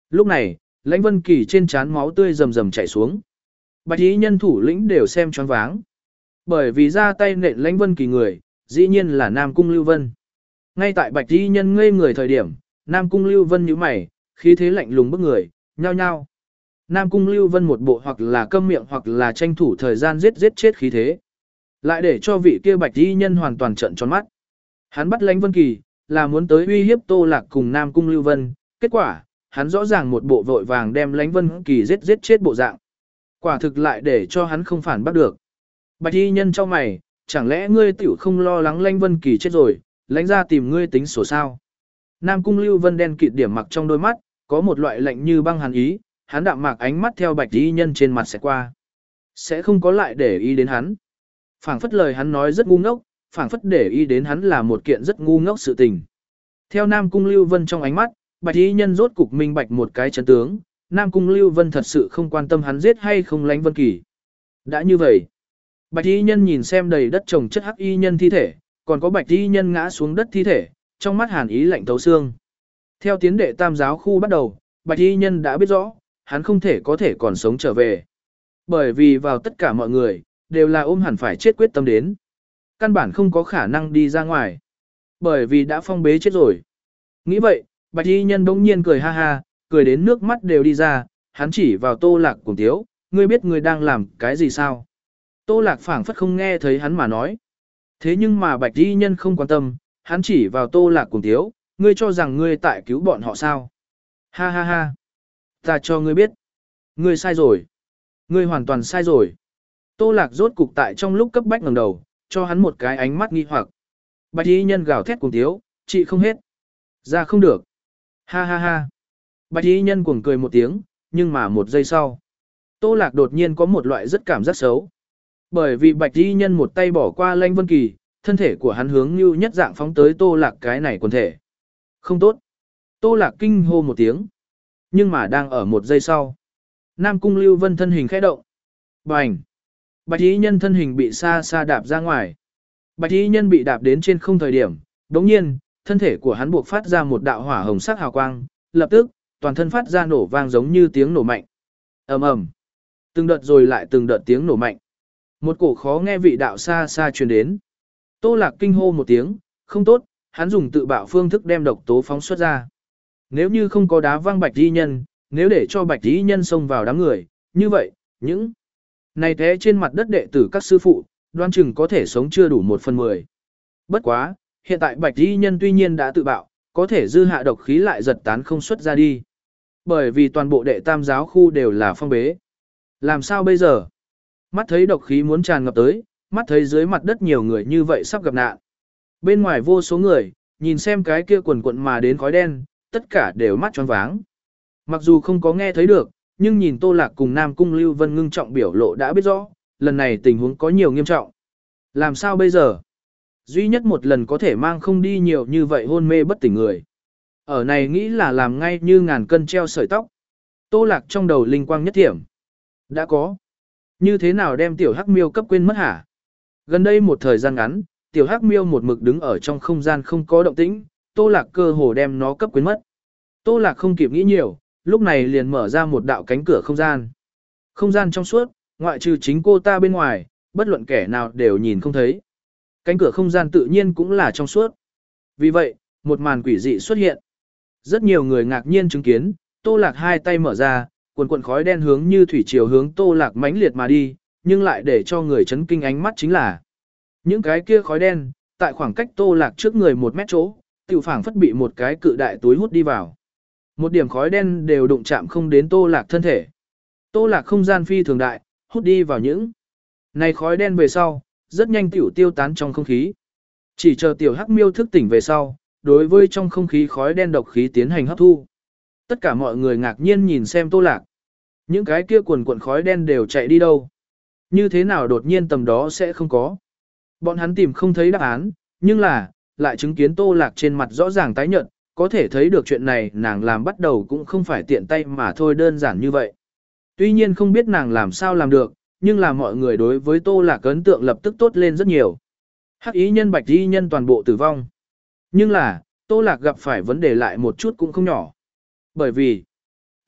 [SPEAKER 1] Lúc này, Lãnh Vân Kỳ trên trán máu tươi rầm rầm chảy xuống. Bạch y nhân thủ lĩnh đều xem choáng váng. Bởi vì ra tay nện Lãnh Vân Kỳ người, dĩ nhiên là Nam Cung Lưu Vân. Ngay tại Bạch y nhân ngây người thời điểm, Nam Cung Lưu Vân nhíu mày, khí thế lạnh lùng bức người, nhao nhao. Nam Cung Lưu Vân một bộ hoặc là câm miệng hoặc là tranh thủ thời gian giết giết chết khí thế. Lại để cho vị kia Bạch y nhân hoàn toàn trợn tròn mắt. Hắn bắt Lãnh Vân Kỳ, là muốn tới uy hiếp Tô Lạc cùng Nam Cung Lưu Vân, kết quả, hắn rõ ràng một bộ vội vàng đem Lãnh Vân Kỳ giết giết chết bộ dạng. Quả thực lại để cho hắn không phản bắt được. Bạch y nhân cho mày, chẳng lẽ ngươi tiểu không lo lắng Lãnh Vân Kỳ chết rồi, lãnh ra tìm ngươi tính sổ sao? Nam Cung Lưu Vân đen kịt điểm mặc trong đôi mắt, có một loại lạnh như băng hàn ý, hắn đạm mạc ánh mắt theo Bạch y nhân trên mặt sẽ qua. Sẽ không có lại để ý đến hắn. Phảng phất lời hắn nói rất ngu ngốc, phảng phất để ý đến hắn là một kiện rất ngu ngốc sự tình. Theo Nam Cung Lưu Vân trong ánh mắt, Bạch y nhân rốt cục minh bạch một cái chân tướng, Nam Cung Lưu Vân thật sự không quan tâm hắn giết hay không Lãnh Vân Kỳ. Đã như vậy, Bạch y nhân nhìn xem đầy đất trồng chất hắc y nhân thi thể, còn có Bạch y nhân ngã xuống đất thi thể, trong mắt hàn ý lạnh thấu xương. Theo tiến đệ tam giáo khu bắt đầu, Bạch y nhân đã biết rõ, hắn không thể có thể còn sống trở về. Bởi vì vào tất cả mọi người, đều là ôm hẳn phải chết quyết tâm đến. Căn bản không có khả năng đi ra ngoài. Bởi vì đã phong bế chết rồi. Nghĩ vậy, Bạch y nhân bỗng nhiên cười ha ha, cười đến nước mắt đều đi ra, hắn chỉ vào Tô Lạc cùng Tiếu, ngươi biết ngươi đang làm cái gì sao? Tô Lạc phảng phất không nghe thấy hắn mà nói. Thế nhưng mà Bạch y nhân không quan tâm, hắn chỉ vào Tô Lạc cùng Tiếu, ngươi cho rằng ngươi tại cứu bọn họ sao? Ha ha ha. Ta cho ngươi biết. Ngươi sai rồi. Ngươi hoàn toàn sai rồi. Tô Lạc rốt cục tại trong lúc cấp bách ngẩng đầu, cho hắn một cái ánh mắt nghi hoặc. Bạch y nhân gào thét cùng Tiếu, chị không hết. Ra không được. Ha ha ha. Bạch y nhân cuồng cười một tiếng, nhưng mà một giây sau. Tô Lạc đột nhiên có một loại rất cảm giác xấu. Bởi vì Bạch y nhân một tay bỏ qua Lãnh Vân Kỳ, thân thể của hắn hướng như nhất dạng phóng tới Tô Lạc cái này quần thể. Không tốt. Tô Lạc kinh hô một tiếng. Nhưng mà đang ở một giây sau. Nam Cung Lưu Vân thân hình khẽ động. Bành. Bạch y nhân thân hình bị xa xa đạp ra ngoài. Bạch y nhân bị đạp đến trên không thời điểm. Đống nhiên, thân thể của hắn buộc phát ra một đạo hỏa hồng sắc hào quang. Lập tức, toàn thân phát ra nổ vang giống như tiếng nổ mạnh. Ầm ầm. Từng đợt rồi lại từng đợt tiếng nổ mạnh. Một cổ khó nghe vị đạo xa xa truyền đến. Tô Lạc kinh hô một tiếng, không tốt, hắn dùng tự bạo phương thức đem độc tố phóng xuất ra. Nếu như không có đá văng Bạch y nhân, nếu để cho Bạch y nhân xông vào đám người, như vậy, những này té trên mặt đất đệ tử các sư phụ, đoán chừng có thể sống chưa đủ một phần mười. Bất quá, hiện tại Bạch y nhân tuy nhiên đã tự bạo, có thể dư hạ độc khí lại giật tán không xuất ra đi. Bởi vì toàn bộ đệ tam giáo khu đều là phong bế. Làm sao bây giờ? Mắt thấy độc khí muốn tràn ngập tới, mắt thấy dưới mặt đất nhiều người như vậy sắp gặp nạn. Bên ngoài vô số người, nhìn xem cái kia quần quận mà đến khói đen, tất cả đều mắt tròn váng. Mặc dù không có nghe thấy được, nhưng nhìn Tô Lạc cùng Nam Cung Lưu Vân ngưng trọng biểu lộ đã biết rõ, lần này tình huống có nhiều nghiêm trọng. Làm sao bây giờ? Duy nhất một lần có thể mang không đi nhiều như vậy hôn mê bất tỉnh người. Ở này nghĩ là làm ngay như ngàn cân treo sợi tóc. Tô Lạc trong đầu linh quang nhất thiểm. Đã có. Như thế nào đem tiểu hắc miêu cấp quên mất hả? Gần đây một thời gian ngắn, tiểu hắc miêu một mực đứng ở trong không gian không có động tĩnh, Tô Lạc cơ hồ đem nó cấp quên mất. Tô Lạc không kịp nghĩ nhiều, lúc này liền mở ra một đạo cánh cửa không gian. Không gian trong suốt, ngoại trừ chính cô ta bên ngoài, bất luận kẻ nào đều nhìn không thấy. Cánh cửa không gian tự nhiên cũng là trong suốt. Vì vậy, một màn quỷ dị xuất hiện. Rất nhiều người ngạc nhiên chứng kiến, Tô Lạc hai tay mở ra, quần quần khói đen hướng như thủy triều hướng Tô Lạc mãnh liệt mà đi, nhưng lại để cho người chấn kinh ánh mắt chính là những cái kia khói đen, tại khoảng cách Tô Lạc trước người một mét chỗ, tiểu phảng phất bị một cái cự đại túi hút đi vào. Một điểm khói đen đều đụng chạm không đến Tô Lạc thân thể. Tô Lạc không gian phi thường đại, hút đi vào những này khói đen về sau, rất nhanh tiểu tiêu tán trong không khí. Chỉ chờ tiểu hắc miêu thức tỉnh về sau, đối với trong không khí khói đen độc khí tiến hành hấp thu. Tất cả mọi người ngạc nhiên nhìn xem Tô Lạc. Những cái kia quần quần khói đen đều chạy đi đâu? Như thế nào đột nhiên tầm đó sẽ không có? Bọn hắn tìm không thấy đáp án, nhưng là, lại chứng kiến Tô Lạc trên mặt rõ ràng tái nhợt, có thể thấy được chuyện này nàng làm bắt đầu cũng không phải tiện tay mà thôi đơn giản như vậy. Tuy nhiên không biết nàng làm sao làm được, nhưng là mọi người đối với Tô Lạc ấn tượng lập tức tốt lên rất nhiều. Hắc ý nhân bạch y nhân toàn bộ tử vong. Nhưng là, Tô Lạc gặp phải vấn đề lại một chút cũng không nhỏ. Bởi vì,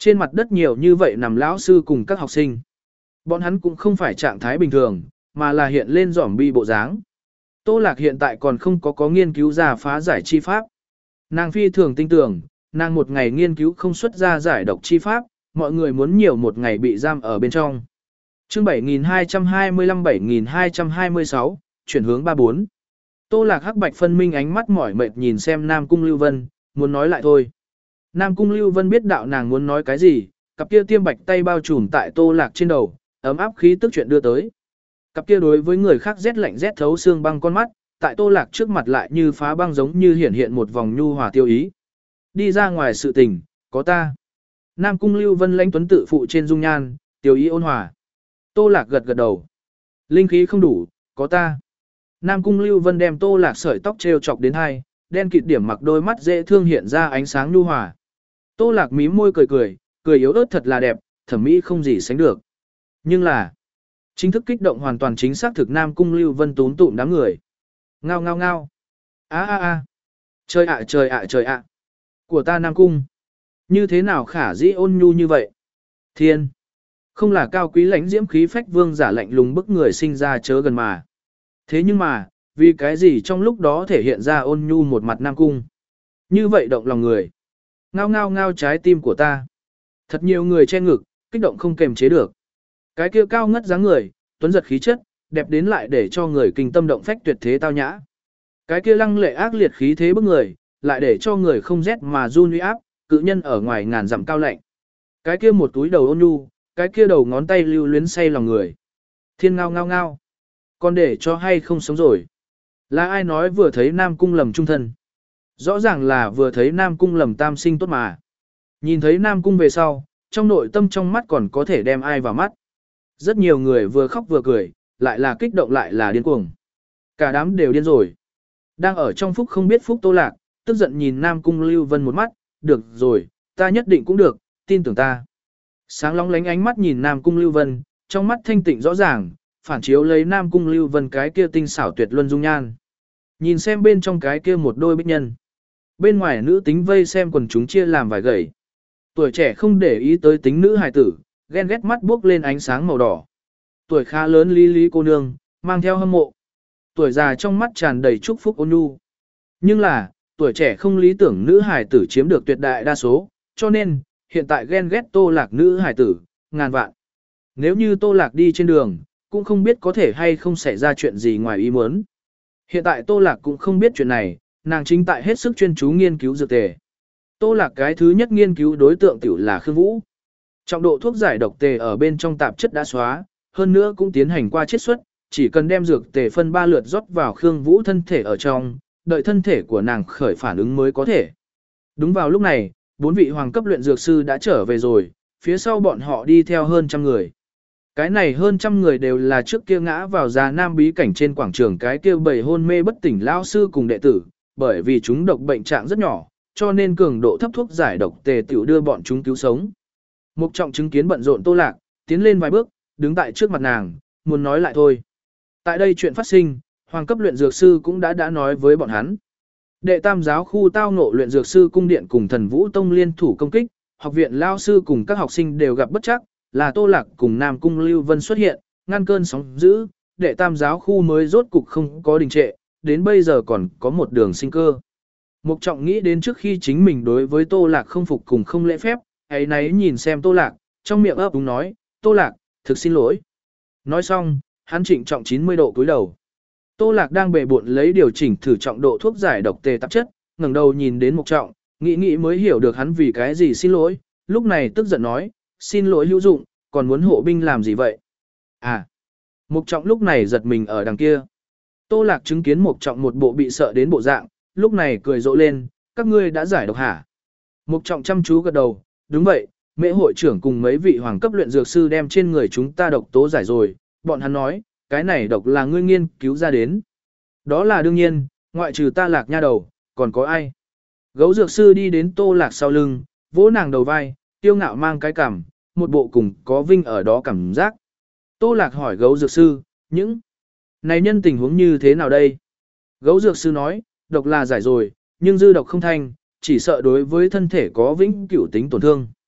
[SPEAKER 1] Trên mặt đất nhiều như vậy nằm lão sư cùng các học sinh. Bọn hắn cũng không phải trạng thái bình thường, mà là hiện lên zombie bộ dáng. Tô Lạc hiện tại còn không có có nghiên cứu ra phá giải chi pháp. Nàng phi thường tin tưởng, nàng một ngày nghiên cứu không xuất ra giải độc chi pháp, mọi người muốn nhiều một ngày bị giam ở bên trong. Chương bảy nghìn hai trăm hai mươi lăm bảy nghìn hai trăm hai mươi sáu, chuyển hướng ba bốn. Tô Lạc hắc bạch phân minh ánh mắt mỏi mệt nhìn xem Nam Cung Lưu Vân, muốn nói lại thôi. Nam Cung Lưu Vân biết đạo nàng muốn nói cái gì, cặp kia tiêm bạch tay bao trùm tại Tô Lạc trên đầu, ấm áp khí tức chuyện đưa tới. Cặp kia đối với người khác rét lạnh rét thấu xương băng con mắt, tại Tô Lạc trước mặt lại như phá băng giống như hiển hiện một vòng nhu hòa tiêu ý. Đi ra ngoài sự tình, có ta. Nam Cung Lưu Vân lãnh tuấn tự phụ trên dung nhan, tiêu ý ôn hòa. Tô Lạc gật gật đầu. Linh khí không đủ, có ta. Nam Cung Lưu Vân đem Tô Lạc sợi tóc treo chọc đến hai, đen kịt điểm mặc đôi mắt dễ thương hiện ra ánh sáng nhu hòa. Tô Lạc mím môi cười cười, cười yếu ớt thật là đẹp, thẩm mỹ không gì sánh được. Nhưng là, chính thức kích động hoàn toàn chính xác thực Nam Cung Lưu Vân tún tụm đám người. Ngao ngao ngao. A a a. Trời ạ trời ạ trời ạ. Của ta Nam Cung. Như thế nào khả dĩ ôn nhu như vậy? Thiên. Không là cao quý lãnh diễm khí phách vương giả lạnh lùng bức người sinh ra chớ gần mà. Thế nhưng mà, vì cái gì trong lúc đó thể hiện ra ôn nhu một mặt Nam Cung? Như vậy động lòng người. Ngao ngao ngao trái tim của ta. Thật nhiều người che ngực, kích động không kềm chế được. Cái kia cao ngất dáng người, tuấn giật khí chất, đẹp đến lại để cho người kinh tâm động phách tuyệt thế tao nhã. Cái kia lăng lệ ác liệt khí thế bức người, lại để cho người không rét mà run uy áp, cự nhân ở ngoài ngàn dặm cao lạnh. Cái kia một túi đầu ôn nhu, cái kia đầu ngón tay lưu luyến say lòng người. Thiên ngao ngao ngao. Còn để cho hay không sống rồi. Là ai nói vừa thấy Nam Cung lầm trung thân? Rõ ràng là vừa thấy Nam Cung lầm tam sinh tốt mà. Nhìn thấy Nam Cung về sau, trong nội tâm trong mắt còn có thể đem ai vào mắt. Rất nhiều người vừa khóc vừa cười, lại là kích động lại là điên cuồng. Cả đám đều điên rồi. Đang ở trong phúc không biết phúc Tô Lạc, tức giận nhìn Nam Cung Lưu Vân một mắt, được rồi, ta nhất định cũng được, tin tưởng ta. Sáng lóng lánh ánh mắt nhìn Nam Cung Lưu Vân, trong mắt thanh tịnh rõ ràng, phản chiếu lấy Nam Cung Lưu Vân cái kia tinh xảo tuyệt luân dung nhan. Nhìn xem bên trong cái kia một đôi bích nhân. Bên ngoài nữ tính vây xem quần chúng chia làm vài gầy. Tuổi trẻ không để ý tới tính nữ hài tử, ghen ghét mắt buốc lên ánh sáng màu đỏ. Tuổi khá lớn lý lý cô nương, mang theo hâm mộ. Tuổi già trong mắt tràn đầy chúc phúc ôn nhu. Nhưng là, tuổi trẻ không lý tưởng nữ hài tử chiếm được tuyệt đại đa số, cho nên, hiện tại ghen ghét Tô Lạc nữ hài tử, ngàn vạn. Nếu như Tô Lạc đi trên đường, cũng không biết có thể hay không xảy ra chuyện gì ngoài ý muốn. Hiện tại Tô Lạc cũng không biết chuyện này, nàng chính tại hết sức chuyên chú nghiên cứu dược tề. Tô Lạc cái thứ nhất nghiên cứu đối tượng tiểu là Khương Vũ. Trọng độ thuốc giải độc tề ở bên trong tạp chất đã xóa, hơn nữa cũng tiến hành qua chiết xuất, chỉ cần đem dược tề phân ba lượt rót vào Khương Vũ thân thể ở trong, đợi thân thể của nàng khởi phản ứng mới có thể. Đúng vào lúc này, bốn vị hoàng cấp luyện dược sư đã trở về rồi, phía sau bọn họ đi theo hơn trăm người. Cái này hơn trăm người đều là trước kia ngã vào già nam bí cảnh trên quảng trường cái kia bầy hôn mê bất tỉnh lao sư cùng đệ tử, bởi vì chúng độc bệnh trạng rất nhỏ, cho nên cường độ thấp thuốc giải độc tề tiểu đưa bọn chúng cứu sống. Mục Trọng chứng kiến bận rộn Tô Lạc, tiến lên vài bước, đứng tại trước mặt nàng, muốn nói lại thôi. Tại đây chuyện phát sinh, hoàng cấp luyện dược sư cũng đã đã nói với bọn hắn. Đệ tam giáo khu tao ngộ luyện dược sư cung điện cùng thần vũ tông liên thủ công kích, học viện lao sư cùng các học sinh đều gặp bất trắc, là Tô Lạc cùng Nam Cung Lưu Vân xuất hiện, ngăn cơn sóng dữ, đệ tam giáo khu mới rốt cục không có đình trệ, đến bây giờ còn có một đường sinh cơ. Mục Trọng nghĩ đến trước khi chính mình đối với Tô Lạc không phục cùng không lễ phép, ấy nấy nhìn xem Tô Lạc, trong miệng ấp úng nói, Tô Lạc, thực xin lỗi. Nói xong, hắn trịnh trọng chín mươi độ cúi đầu. Tô Lạc đang bề bộn lấy điều chỉnh thử trọng độ thuốc giải độc tề tạp chất, ngẩng đầu nhìn đến Mục Trọng, nghĩ nghĩ mới hiểu được hắn vì cái gì xin lỗi, lúc này tức giận nói, xin lỗi hữu dụng, còn muốn hộ binh làm gì vậy? À, Mục Trọng lúc này giật mình ở đằng kia. Tô Lạc chứng kiến Mục Trọng một bộ bị sợ đến bộ dạng, lúc này cười rộ lên, các ngươi đã giải độc hả? Mục Trọng chăm chú gật đầu, đúng vậy, mễ hội trưởng cùng mấy vị hoàng cấp luyện dược sư đem trên người chúng ta độc tố giải rồi, bọn hắn nói, cái này độc là ngươi nghiên cứu ra đến. Đó là đương nhiên, ngoại trừ ta Lạc nha đầu, còn có ai? Gấu dược sư đi đến Tô Lạc sau lưng, vỗ nàng đầu vai, tiêu ngạo mang cái cằm, một bộ cùng có vinh ở đó cảm giác. Tô Lạc hỏi gấu dược sư, những này nhân tình huống như thế nào đây? Gấu dược sư nói, độc là giải rồi, nhưng dư độc không thanh, chỉ sợ đối với thân thể có vĩnh cửu tính tổn thương.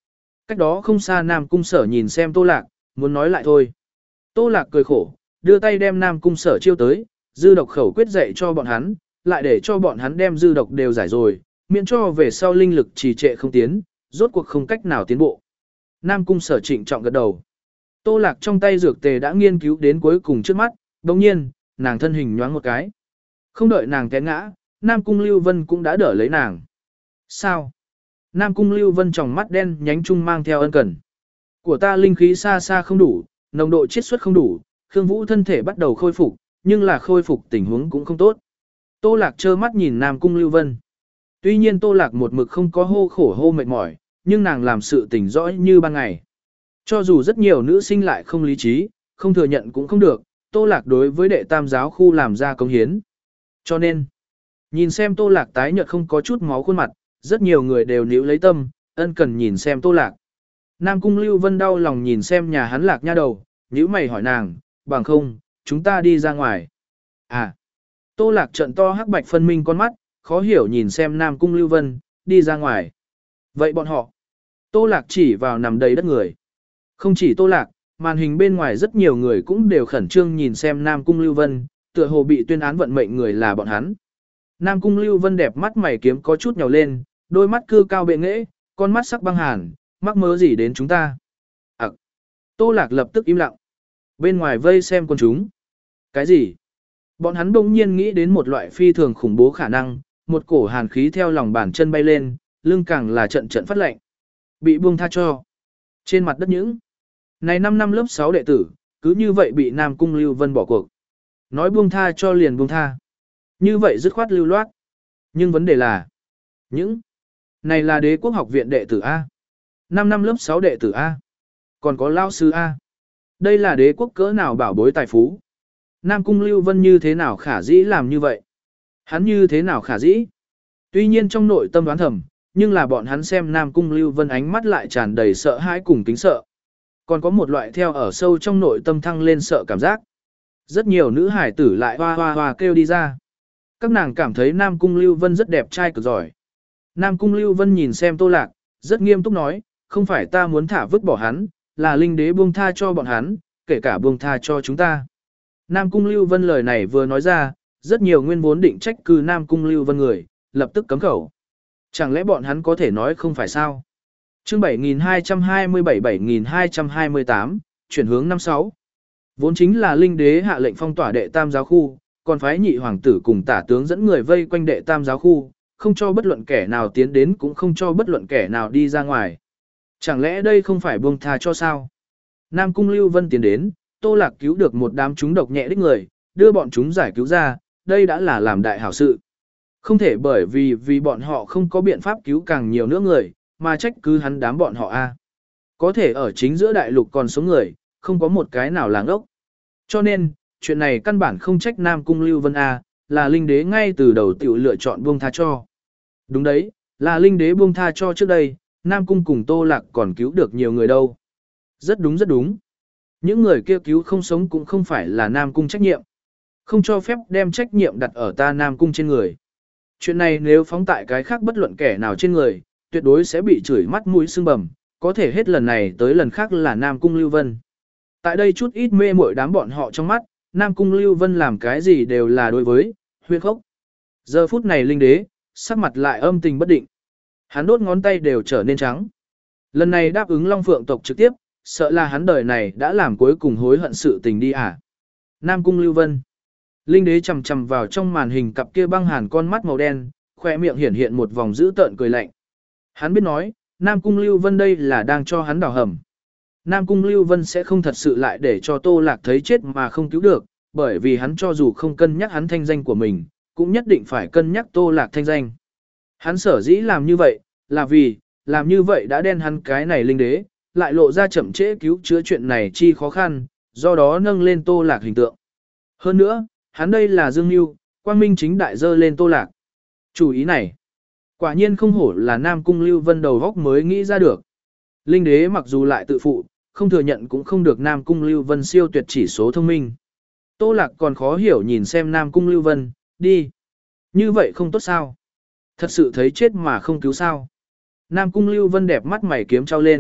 [SPEAKER 1] Cách đó không xa Nam Cung Sở nhìn xem Tô Lạc, muốn nói lại thôi. Tô Lạc cười khổ, đưa tay đem Nam Cung Sở chiêu tới, dư độc khẩu quyết dạy cho bọn hắn, lại để cho bọn hắn đem dư độc đều giải rồi, miễn cho về sau linh lực trì trệ không tiến, rốt cuộc không cách nào tiến bộ. Nam Cung Sở trịnh trọng gật đầu. Tô Lạc trong tay dược tề đã nghiên cứu đến cuối cùng trước mắt, đồng nhiên, nàng thân hình nhoáng một cái. Không đợi nàng té ngã, Nam Cung Lưu Vân cũng đã đỡ lấy nàng. Sao? Nam Cung Lưu Vân tròng mắt đen nhánh trung mang theo ân cần. Của ta linh khí xa xa không đủ, nồng độ chiết xuất không đủ, Khương Vũ thân thể bắt đầu khôi phục, nhưng là khôi phục tình huống cũng không tốt. Tô Lạc trơ mắt nhìn Nam Cung Lưu Vân. Tuy nhiên Tô Lạc một mực không có hô khổ hô mệt mỏi, nhưng nàng làm sự tỉnh rõ như ban ngày. Cho dù rất nhiều nữ sinh lại không lý trí, không thừa nhận cũng không được, Tô Lạc đối với đệ tam giáo khu làm ra công hiến. Cho nên, nhìn xem Tô Lạc tái nhợt không có chút máu khuôn mặt, rất nhiều người đều níu lấy tâm, ân cần nhìn xem Tô Lạc. Nam Cung Lưu Vân đau lòng nhìn xem nhà hắn Lạc nha đầu, nhíu mày hỏi nàng, bằng không, chúng ta đi ra ngoài. À, Tô Lạc trận to hắc bạch phân minh con mắt, khó hiểu nhìn xem Nam Cung Lưu Vân, đi ra ngoài. Vậy bọn họ, Tô Lạc chỉ vào nằm đầy đất người. Không chỉ Tô Lạc, màn hình bên ngoài rất nhiều người cũng đều khẩn trương nhìn xem Nam Cung Lưu Vân, tựa hồ bị tuyên án vận mệnh người là bọn hắn. Nam Cung Lưu Vân đẹp mắt mày kiếm có chút nhào lên, đôi mắt cư cao bệ nghệ, con mắt sắc băng hàn, mắc mớ gì đến chúng ta. À, Tô Lạc lập tức im lặng. Bên ngoài vây xem con chúng. Cái gì? Bọn hắn đông nhiên nghĩ đến một loại phi thường khủng bố khả năng, một cổ hàn khí theo lòng bàn chân bay lên, lưng càng là trận trận phát lạnh. Bị buông tha cho. Trên mặt đất những. Này năm năm lớp sáu đệ tử, cứ như vậy bị Nam Cung Lưu Vân bỏ cuộc. Nói buông tha cho liền buông tha. Như vậy dứt khoát lưu loát. Nhưng vấn đề là, những này là Đế Quốc học viện đệ tử A. năm năm lớp sáu đệ tử A. Còn có lao sư A. Đây là Đế Quốc cỡ nào bảo bối tài phú. Nam Cung Lưu Vân như thế nào khả dĩ làm như vậy? Hắn như thế nào khả dĩ? Tuy nhiên trong nội tâm đoán thầm, nhưng là bọn hắn xem Nam Cung Lưu Vân ánh mắt lại tràn đầy sợ hãi cùng kính sợ. Còn có một loại theo ở sâu trong nội tâm thăng lên sợ cảm giác. Rất nhiều nữ hải tử lại hoa hoa hoa kêu đi ra. Các nàng cảm thấy Nam Cung Lưu Vân rất đẹp trai cực giỏi. Nam Cung Lưu Vân nhìn xem Tô Lạc, rất nghiêm túc nói, không phải ta muốn thả vứt bỏ hắn, là linh đế buông tha cho bọn hắn, kể cả buông tha cho chúng ta. Nam Cung Lưu Vân lời này vừa nói ra, rất nhiều nguyên vốn định trách cứ Nam Cung Lưu Vân người, lập tức cấm khẩu. Chẳng lẽ bọn hắn có thể nói không phải sao? Chương bảy nghìn hai trăm hai mươi bảy bảy nghìn hai trăm hai mươi tám, chuyển hướng năm sáu. Vốn chính là linh đế hạ lệnh phong tỏa đệ tam giáo khu, còn phái nhị hoàng tử cùng tả tướng dẫn người vây quanh đệ tam giáo khu, không cho bất luận kẻ nào tiến đến cũng không cho bất luận kẻ nào đi ra ngoài. Chẳng lẽ đây không phải buông tha cho sao? Nam Cung Lưu Vân tiến đến, Tô Lạc cứu được một đám chúng độc nhẹ đích người, đưa bọn chúng giải cứu ra, đây đã là làm đại hảo sự. Không thể bởi vì vì bọn họ không có biện pháp cứu càng nhiều nữa người, mà trách cứ hắn đám bọn họ a. Có thể ở chính giữa đại lục còn sống người, không có một cái nào là ngốc. Cho nên, chuyện này căn bản không trách Nam Cung Lưu Vân a, là linh đế ngay từ đầu tiểu lựa chọn buông tha cho. Đúng đấy, là linh đế buông tha cho trước đây, Nam Cung cùng Tô Lạc còn cứu được nhiều người đâu. Rất đúng rất đúng. Những người kia cứu không sống cũng không phải là Nam Cung trách nhiệm. Không cho phép đem trách nhiệm đặt ở ta Nam Cung trên người. Chuyện này nếu phóng tại cái khác bất luận kẻ nào trên người, tuyệt đối sẽ bị chửi mắt mũi sưng bầm, có thể hết lần này tới lần khác là Nam Cung Lưu Vân. Tại đây chút ít mê muội đám bọn họ trong mắt, Nam Cung Lưu Vân làm cái gì đều là đối với, huyên khốc. Giờ phút này linh đế, sắc mặt lại âm tình bất định. Hắn đốt ngón tay đều trở nên trắng. Lần này đáp ứng Long Phượng tộc trực tiếp, sợ là hắn đời này đã làm cuối cùng hối hận sự tình đi à. Nam Cung Lưu Vân. Linh đế chầm chầm vào trong màn hình cặp kia băng hàn con mắt màu đen, khoe miệng hiển hiện một vòng dữ tợn cười lạnh. Hắn biết nói, Nam Cung Lưu Vân đây là đang cho hắn đào hầm. Nam Cung Lưu Vân sẽ không thật sự lại để cho Tô Lạc thấy chết mà không cứu được, bởi vì hắn cho dù không cân nhắc hắn thanh danh của mình, cũng nhất định phải cân nhắc Tô Lạc thanh danh. Hắn sở dĩ làm như vậy, là vì, làm như vậy đã đen hắn cái này linh đế, lại lộ ra chậm trễ cứu chữa chuyện này chi khó khăn, do đó nâng lên Tô Lạc hình tượng. Hơn nữa, hắn đây là Dương Nhu, quang minh chính đại dơ lên Tô Lạc. Chủ ý này, quả nhiên không hổ là Nam Cung Lưu Vân đầu góc mới nghĩ ra được. Linh đế mặc dù lại tự phụ, không thừa nhận cũng không được Nam Cung Lưu Vân siêu tuyệt chỉ số thông minh. Tô Lạc còn khó hiểu nhìn xem Nam Cung Lưu Vân, đi. Như vậy không tốt sao? Thật sự thấy chết mà không cứu sao? Nam Cung Lưu Vân đẹp mắt mày kiếm trao lên,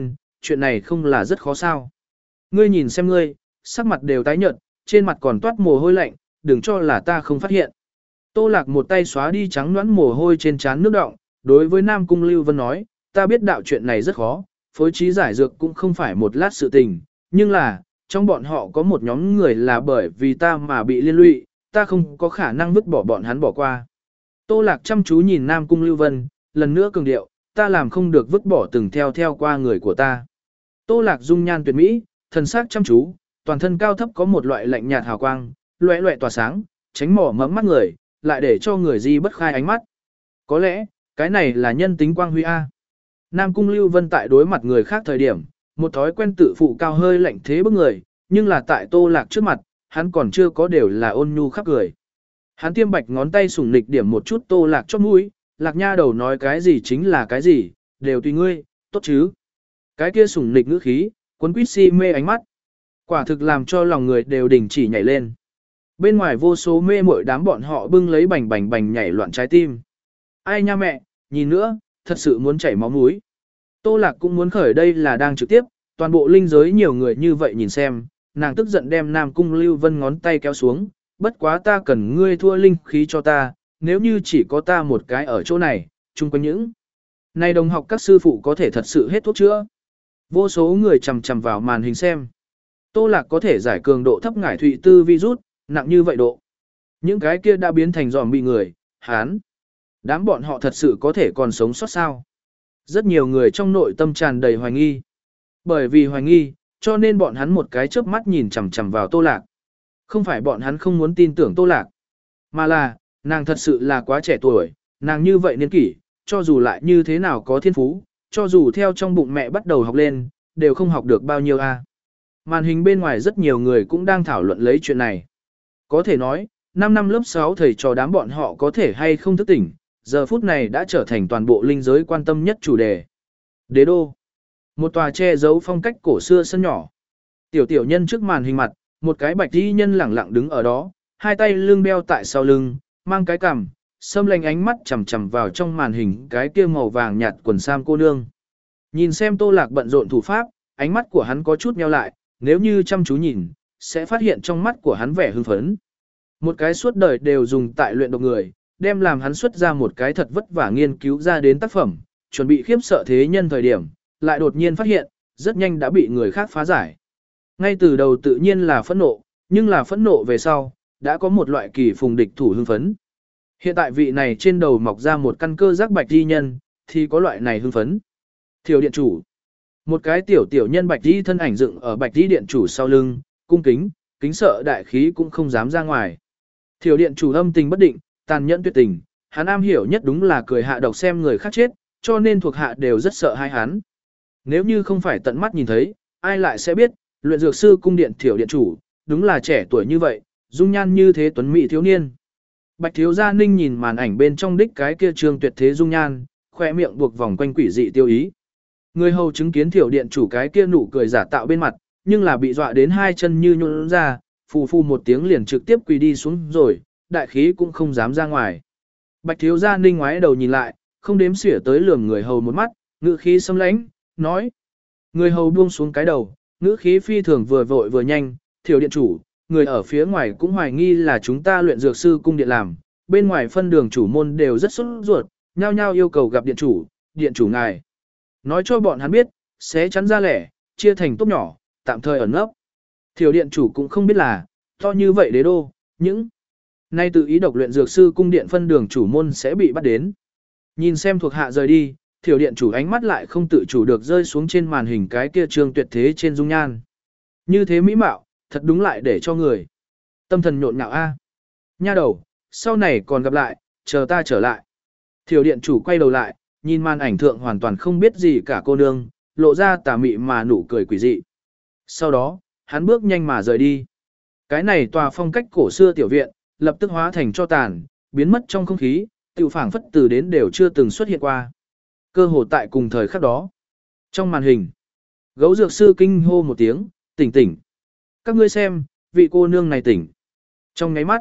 [SPEAKER 1] chuyện này không là rất khó sao. Ngươi nhìn xem ngươi, sắc mặt đều tái nhợt, trên mặt còn toát mồ hôi lạnh, đừng cho là ta không phát hiện. Tô Lạc một tay xóa đi trắng nõn mồ hôi trên trán nước đọng, đối với Nam Cung Lưu Vân nói, ta biết đạo chuyện này rất khó, phối trí giải dược cũng không phải một lát sự tình, nhưng là, trong bọn họ có một nhóm người là bởi vì ta mà bị liên lụy, ta không có khả năng vứt bỏ bọn hắn bỏ qua. Tô Lạc chăm chú nhìn Nam Cung Lưu Vân, lần nữa cường điệu, ta làm không được vứt bỏ từng theo theo qua người của ta. Tô Lạc dung nhan tuyệt mỹ, thần sắc chăm chú, toàn thân cao thấp có một loại lạnh nhạt hào quang, loẻ loẻ tỏa sáng, tránh mỏ mẫm mắt người, lại để cho người di bất khai ánh mắt. Có lẽ, cái này là nhân tính quang huy A. Nam Cung Lưu Vân tại đối mặt người khác thời điểm, một thói quen tự phụ cao hơi lạnh thế bức người, nhưng là tại Tô Lạc trước mặt, hắn còn chưa có đều là ôn nhu khắp người. Hắn tiêm bạch ngón tay sủng nịch điểm một chút Tô Lạc chóp mũi, Lạc nha đầu nói cái gì chính là cái gì, đều tùy ngươi, tốt chứ. Cái kia sủng nịch ngữ khí, cuốn quýt si mê ánh mắt. Quả thực làm cho lòng người đều đình chỉ nhảy lên. Bên ngoài vô số mê muội đám bọn họ bưng lấy bành bành bành nhảy loạn trái tim. Ai nha mẹ, nhìn nữa, thật sự muốn chảy máu mũi. Tô Lạc cũng muốn khởi đây là đang trực tiếp, toàn bộ linh giới nhiều người như vậy nhìn xem, nàng tức giận đem Nam Cung Lưu Vân ngón tay kéo xuống, bất quá ta cần ngươi thua linh khí cho ta, nếu như chỉ có ta một cái ở chỗ này, chung quanh những. Này đồng học các sư phụ có thể thật sự hết thuốc chữa. Vô số người chầm chầm vào màn hình xem. Tô Lạc có thể giải cường độ thấp ngải thụy tư virus, nặng như vậy độ. Những cái kia đã biến thành giòm bị người, hán. Đám bọn họ thật sự có thể còn sống sót sao. Rất nhiều người trong nội tâm tràn đầy hoài nghi. Bởi vì hoài nghi, cho nên bọn hắn một cái chớp mắt nhìn chằm chằm vào Tô Lạc. Không phải bọn hắn không muốn tin tưởng Tô Lạc, mà là, nàng thật sự là quá trẻ tuổi, nàng như vậy niên kỷ, cho dù lại như thế nào có thiên phú, cho dù theo trong bụng mẹ bắt đầu học lên, đều không học được bao nhiêu a. Màn hình bên ngoài rất nhiều người cũng đang thảo luận lấy chuyện này. Có thể nói, năm năm lớp sáu thầy trò đám bọn họ có thể hay không thức tỉnh, giờ phút này đã trở thành toàn bộ linh giới quan tâm nhất chủ đề. Đế đô. Một tòa che giấu phong cách cổ xưa sân nhỏ. Tiểu tiểu nhân trước màn hình mặt, một cái bạch y nhân lẳng lặng đứng ở đó, hai tay lưng đeo tại sau lưng, mang cái cằm, xâm lanh ánh mắt chằm chằm vào trong màn hình cái kia màu vàng nhạt quần sam cô nương. Nhìn xem Tô Lạc bận rộn thủ pháp, ánh mắt của hắn có chút nheo lại, nếu như chăm chú nhìn, sẽ phát hiện trong mắt của hắn vẻ hưng phấn. Một cái suốt đời đều dùng tại luyện độc người, đem làm hắn xuất ra một cái thật vất vả nghiên cứu ra đến tác phẩm, chuẩn bị khiếp sợ thế nhân thời điểm, lại đột nhiên phát hiện, rất nhanh đã bị người khác phá giải. Ngay từ đầu tự nhiên là phẫn nộ, nhưng là phẫn nộ về sau, đã có một loại kỳ phùng địch thủ hưng phấn. Hiện tại vị này trên đầu mọc ra một căn cơ giác bạch di nhân, thì có loại này hưng phấn. Thiểu điện chủ. Một cái tiểu tiểu nhân bạch di thân ảnh dựng ở bạch di điện chủ sau lưng, cung kính, kính sợ đại khí cũng không dám ra ngoài. Thiểu điện chủ âm tình bất định, tàn nhẫn tuyệt tình, hắn am hiểu nhất đúng là cười hạ độc xem người khác chết, cho nên thuộc hạ đều rất sợ hai hắn. Nếu như không phải tận mắt nhìn thấy, ai lại sẽ biết, luyện dược sư cung điện thiểu điện chủ, đúng là trẻ tuổi như vậy, dung nhan như thế tuấn mỹ thiếu niên. Bạch thiếu gia ninh nhìn màn ảnh bên trong đích cái kia trường tuyệt thế dung nhan, khoe miệng buộc vòng quanh quỷ dị tiêu ý. Người hầu chứng kiến thiểu điện chủ cái kia nụ cười giả tạo bên mặt, nhưng là bị dọa đến hai chân như nhũn ra, phù phù một tiếng liền trực tiếp quỳ đi xuống rồi, đại khí cũng không dám ra ngoài. Bạch thiếu gia ninh ngoái đầu nhìn lại, không đếm xỉa tới lườm người hầu một mắt, ngữ khí xâm lãnh, nói. Người hầu buông xuống cái đầu, ngữ khí phi thường vừa vội vừa nhanh, thiểu điện chủ, người ở phía ngoài cũng hoài nghi là chúng ta luyện dược sư cung điện làm, bên ngoài phân đường chủ môn đều rất sốt ruột, nhao nhao yêu cầu gặp điện chủ, điện chủ ngài. Nói cho bọn hắn biết, sẽ chắn ra lẻ, chia thành tốt nhỏ, tạm thời ẩn nấp. Thiểu điện chủ cũng không biết là, to như vậy đế đô, những nay tự ý độc luyện dược sư cung điện phân đường chủ môn sẽ bị bắt đến. Nhìn xem thuộc hạ rời đi, thiểu điện chủ ánh mắt lại không tự chủ được rơi xuống trên màn hình cái kia trương tuyệt thế trên dung nhan. Như thế mỹ mạo, thật đúng lại để cho người tâm thần nhộn nhạo a. Nha đầu, sau này còn gặp lại, chờ ta trở lại. Thiểu điện chủ quay đầu lại, nhìn màn ảnh thượng hoàn toàn không biết gì cả cô nương, lộ ra tà mị mà nụ cười quỷ dị. Sau đó, hắn bước nhanh mà rời đi. Cái này tòa phong cách cổ xưa tiểu viện, lập tức hóa thành cho tàn, biến mất trong không khí, tiểu phảng phất từ đến đều chưa từng xuất hiện qua. Cơ hồ tại cùng thời khắc đó. Trong màn hình, gấu dược sư kinh hô một tiếng, tỉnh tỉnh. Các ngươi xem, vị cô nương này tỉnh. Trong ngáy mắt,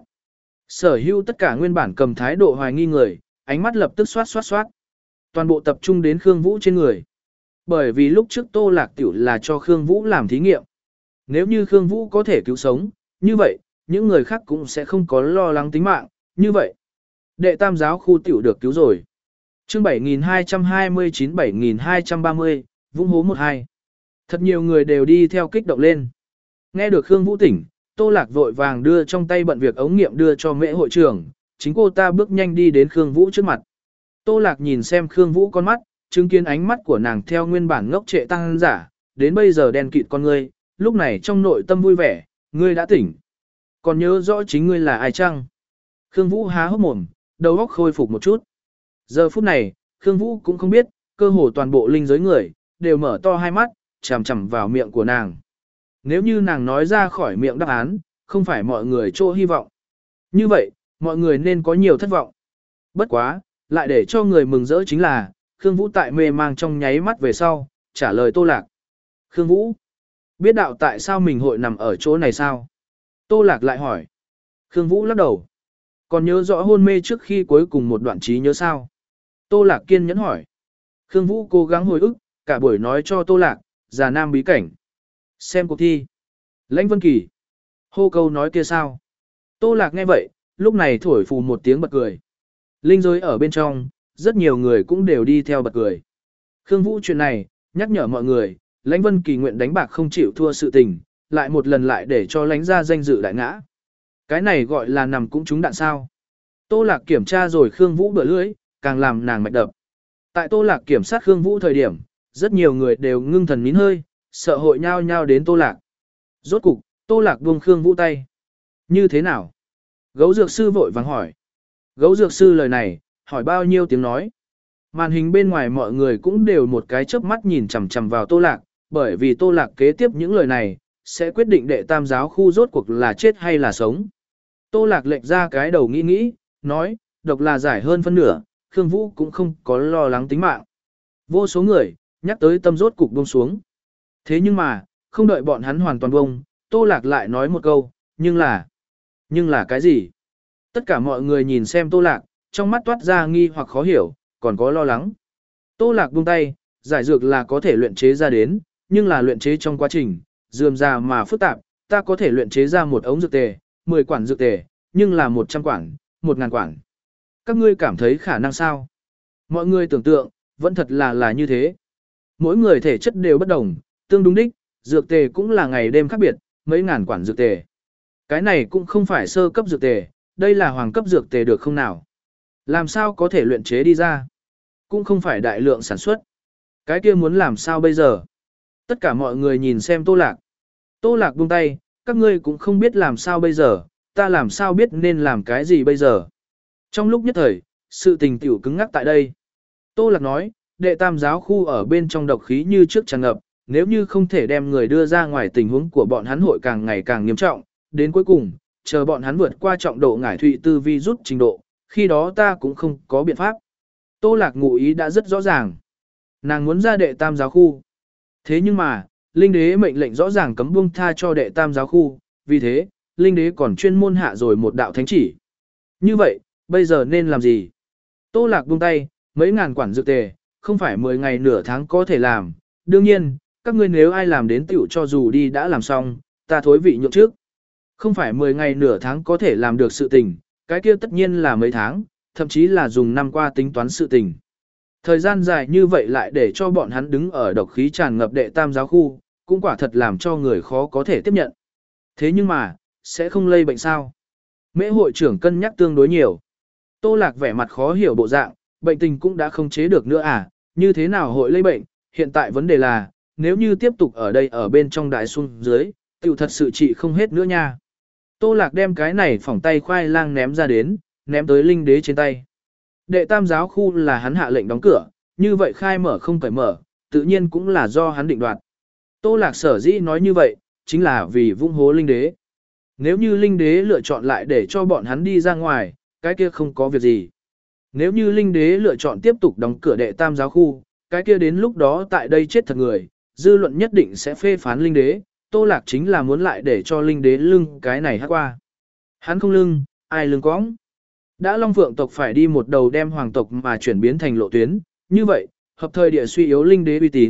[SPEAKER 1] sở hữu tất cả nguyên bản cầm thái độ hoài nghi người, ánh mắt lập tức xoát xoát xoát. Toàn bộ tập trung đến Khương Vũ trên người. Bởi vì lúc trước Tô Lạc Tiểu là cho Khương Vũ làm thí nghiệm. Nếu như Khương Vũ có thể cứu sống, như vậy, những người khác cũng sẽ không có lo lắng tính mạng, như vậy. Đệ tam giáo khu tiểu được cứu rồi. chương bảy nghìn hai trăm hai mươi chín bảy nghìn hai trăm ba mươi, Vũng hố một hai. Thật nhiều người đều đi theo kích động lên. Nghe được Khương Vũ tỉnh, Tô Lạc vội vàng đưa trong tay bận việc ống nghiệm đưa cho mễ hội trưởng, chính cô ta bước nhanh đi đến Khương Vũ trước mặt. Tô Lạc nhìn xem Khương Vũ con mắt, chứng kiến ánh mắt của nàng theo nguyên bản ngốc trệ tăng giả, đến bây giờ đen kịt con ngươi, lúc này trong nội tâm vui vẻ, ngươi đã tỉnh. Còn nhớ rõ chính ngươi là ai chăng? Khương Vũ há hốc mồm, đầu óc khôi phục một chút. Giờ phút này, Khương Vũ cũng không biết, cơ hồ toàn bộ linh giới người, đều mở to hai mắt, chằm chằm vào miệng của nàng. Nếu như nàng nói ra khỏi miệng đáp án, không phải mọi người trô hy vọng. Như vậy, mọi người nên có nhiều thất vọng. Bất quá, lại để cho người mừng rỡ chính là, Khương Vũ tại mê mang trong nháy mắt về sau, trả lời Tô Lạc. Khương Vũ, biết đạo tại sao mình hội nằm ở chỗ này sao? Tô Lạc lại hỏi. Khương Vũ lắc đầu. Còn nhớ rõ hôn mê trước khi cuối cùng một đoạn trí nhớ sao? Tô Lạc kiên nhẫn hỏi. Khương Vũ cố gắng hồi ức, cả buổi nói cho Tô Lạc, già nam bí cảnh. Xem cuộc thi. Lãnh Vân Kỳ. Hô câu nói kia sao? Tô Lạc nghe vậy, lúc này thổi phù một tiếng bật cười. Linh giới ở bên trong, rất nhiều người cũng đều đi theo bật cười. Khương Vũ chuyện này, nhắc nhở mọi người, Lãnh Vân Kỳ nguyện đánh bạc không chịu thua sự tình, lại một lần lại để cho lãnh ra danh dự đại ngã. Cái này gọi là nằm cũng trúng đạn sao. Tô Lạc kiểm tra rồi Khương Vũ bữa lưỡi, càng làm nàng mạch đập. Tại Tô Lạc kiểm sát Khương Vũ thời điểm, rất nhiều người đều ngưng thần nín hơi, sợ hội nhao nhao đến Tô Lạc. Rốt cục, Tô Lạc buông Khương Vũ tay. Như thế nào? Gấu dược sư vội vàng hỏi. Gấu dược sư lời này, hỏi bao nhiêu tiếng nói. Màn hình bên ngoài mọi người cũng đều một cái chớp mắt nhìn chằm chằm vào Tô Lạc, bởi vì Tô Lạc kế tiếp những lời này, sẽ quyết định đệ tam giáo khu rốt cuộc là chết hay là sống. Tô Lạc lệch ra cái đầu nghĩ nghĩ, nói, độc là giải hơn phân nửa, Khương Vũ cũng không có lo lắng tính mạng. Vô số người, nhắc tới tâm rốt cục buông xuống. Thế nhưng mà, không đợi bọn hắn hoàn toàn buông, Tô Lạc lại nói một câu, nhưng là... Nhưng là cái gì? Tất cả mọi người nhìn xem Tô Lạc, trong mắt toát ra nghi hoặc khó hiểu, còn có lo lắng. Tô Lạc buông tay, giải dược là có thể luyện chế ra đến, nhưng là luyện chế trong quá trình, rườm rà mà phức tạp, ta có thể luyện chế ra một ống dược tề, mười quản dược tề, nhưng là một trăm quản, một ngàn quản. Các ngươi cảm thấy khả năng sao? Mọi người tưởng tượng, vẫn thật là là như thế. Mỗi người thể chất đều bất đồng, tương đúng đích, dược tề cũng là ngày đêm khác biệt, mấy ngàn quản dược tề. Cái này cũng không phải sơ cấp dược tề, đây là hoàng cấp dược tề được không nào? Làm sao có thể luyện chế đi ra? Cũng không phải đại lượng sản xuất. Cái kia muốn làm sao bây giờ? Tất cả mọi người nhìn xem Tô Lạc. Tô Lạc buông tay, các ngươi cũng không biết làm sao bây giờ, ta làm sao biết nên làm cái gì bây giờ. Trong lúc nhất thời, sự tình tiểu cứng ngắc tại đây. Tô Lạc nói, đệ tam giáo khu ở bên trong độc khí như trước tràn ngập, nếu như không thể đem người đưa ra ngoài tình huống của bọn hắn hội càng ngày càng nghiêm trọng, đến cuối cùng, chờ bọn hắn vượt qua trọng độ ngải thụy tư vi rút trình độ, khi đó ta cũng không có biện pháp. Tô Lạc ngụ ý đã rất rõ ràng. Nàng muốn ra đệ tam giáo khu. Thế nhưng mà, Linh Đế mệnh lệnh rõ ràng cấm buông tha cho đệ tam giáo khu, vì thế, Linh Đế còn chuyên môn hạ rồi một đạo thánh chỉ. Như vậy, bây giờ nên làm gì? Tô Lạc buông tay, mấy ngàn quản dược tề, không phải mười ngày nửa tháng có thể làm. Đương nhiên, các ngươi nếu ai làm đến tiểu cho dù đi đã làm xong, ta thối vị nhượng trước. Không phải mười ngày nửa tháng có thể làm được sự tình, cái kia tất nhiên là mấy tháng, thậm chí là dùng năm qua tính toán sự tình. Thời gian dài như vậy lại để cho bọn hắn đứng ở độc khí tràn ngập đệ tam giáo khu, cũng quả thật làm cho người khó có thể tiếp nhận. Thế nhưng mà, sẽ không lây bệnh sao? Mễ hội trưởng cân nhắc tương đối nhiều. Tô Lạc vẻ mặt khó hiểu bộ dạng, bệnh tình cũng đã không chế được nữa à, như thế nào hội lây bệnh? Hiện tại vấn đề là, nếu như tiếp tục ở đây ở bên trong đại xuân dưới, tiểu thật sự trị không hết nữa nha. Tô Lạc đem cái này phỏng tay khoai lang ném ra đến, ném tới Linh Đế trên tay. Đệ tam giáo khu là hắn hạ lệnh đóng cửa, như vậy khai mở không phải mở, tự nhiên cũng là do hắn định đoạt. Tô Lạc sở dĩ nói như vậy, chính là vì vung hố Linh Đế. Nếu như Linh Đế lựa chọn lại để cho bọn hắn đi ra ngoài, cái kia không có việc gì. Nếu như Linh Đế lựa chọn tiếp tục đóng cửa đệ tam giáo khu, cái kia đến lúc đó tại đây chết thật người, dư luận nhất định sẽ phê phán Linh Đế. Tô Lạc chính là muốn lại để cho Linh Đế lưng cái này hát qua. Hắn không lưng, ai lưng quõng. Đã Long Phượng tộc phải đi một đầu đem hoàng tộc mà chuyển biến thành lộ tuyến, như vậy, hợp thời địa suy yếu Linh Đế uy tín,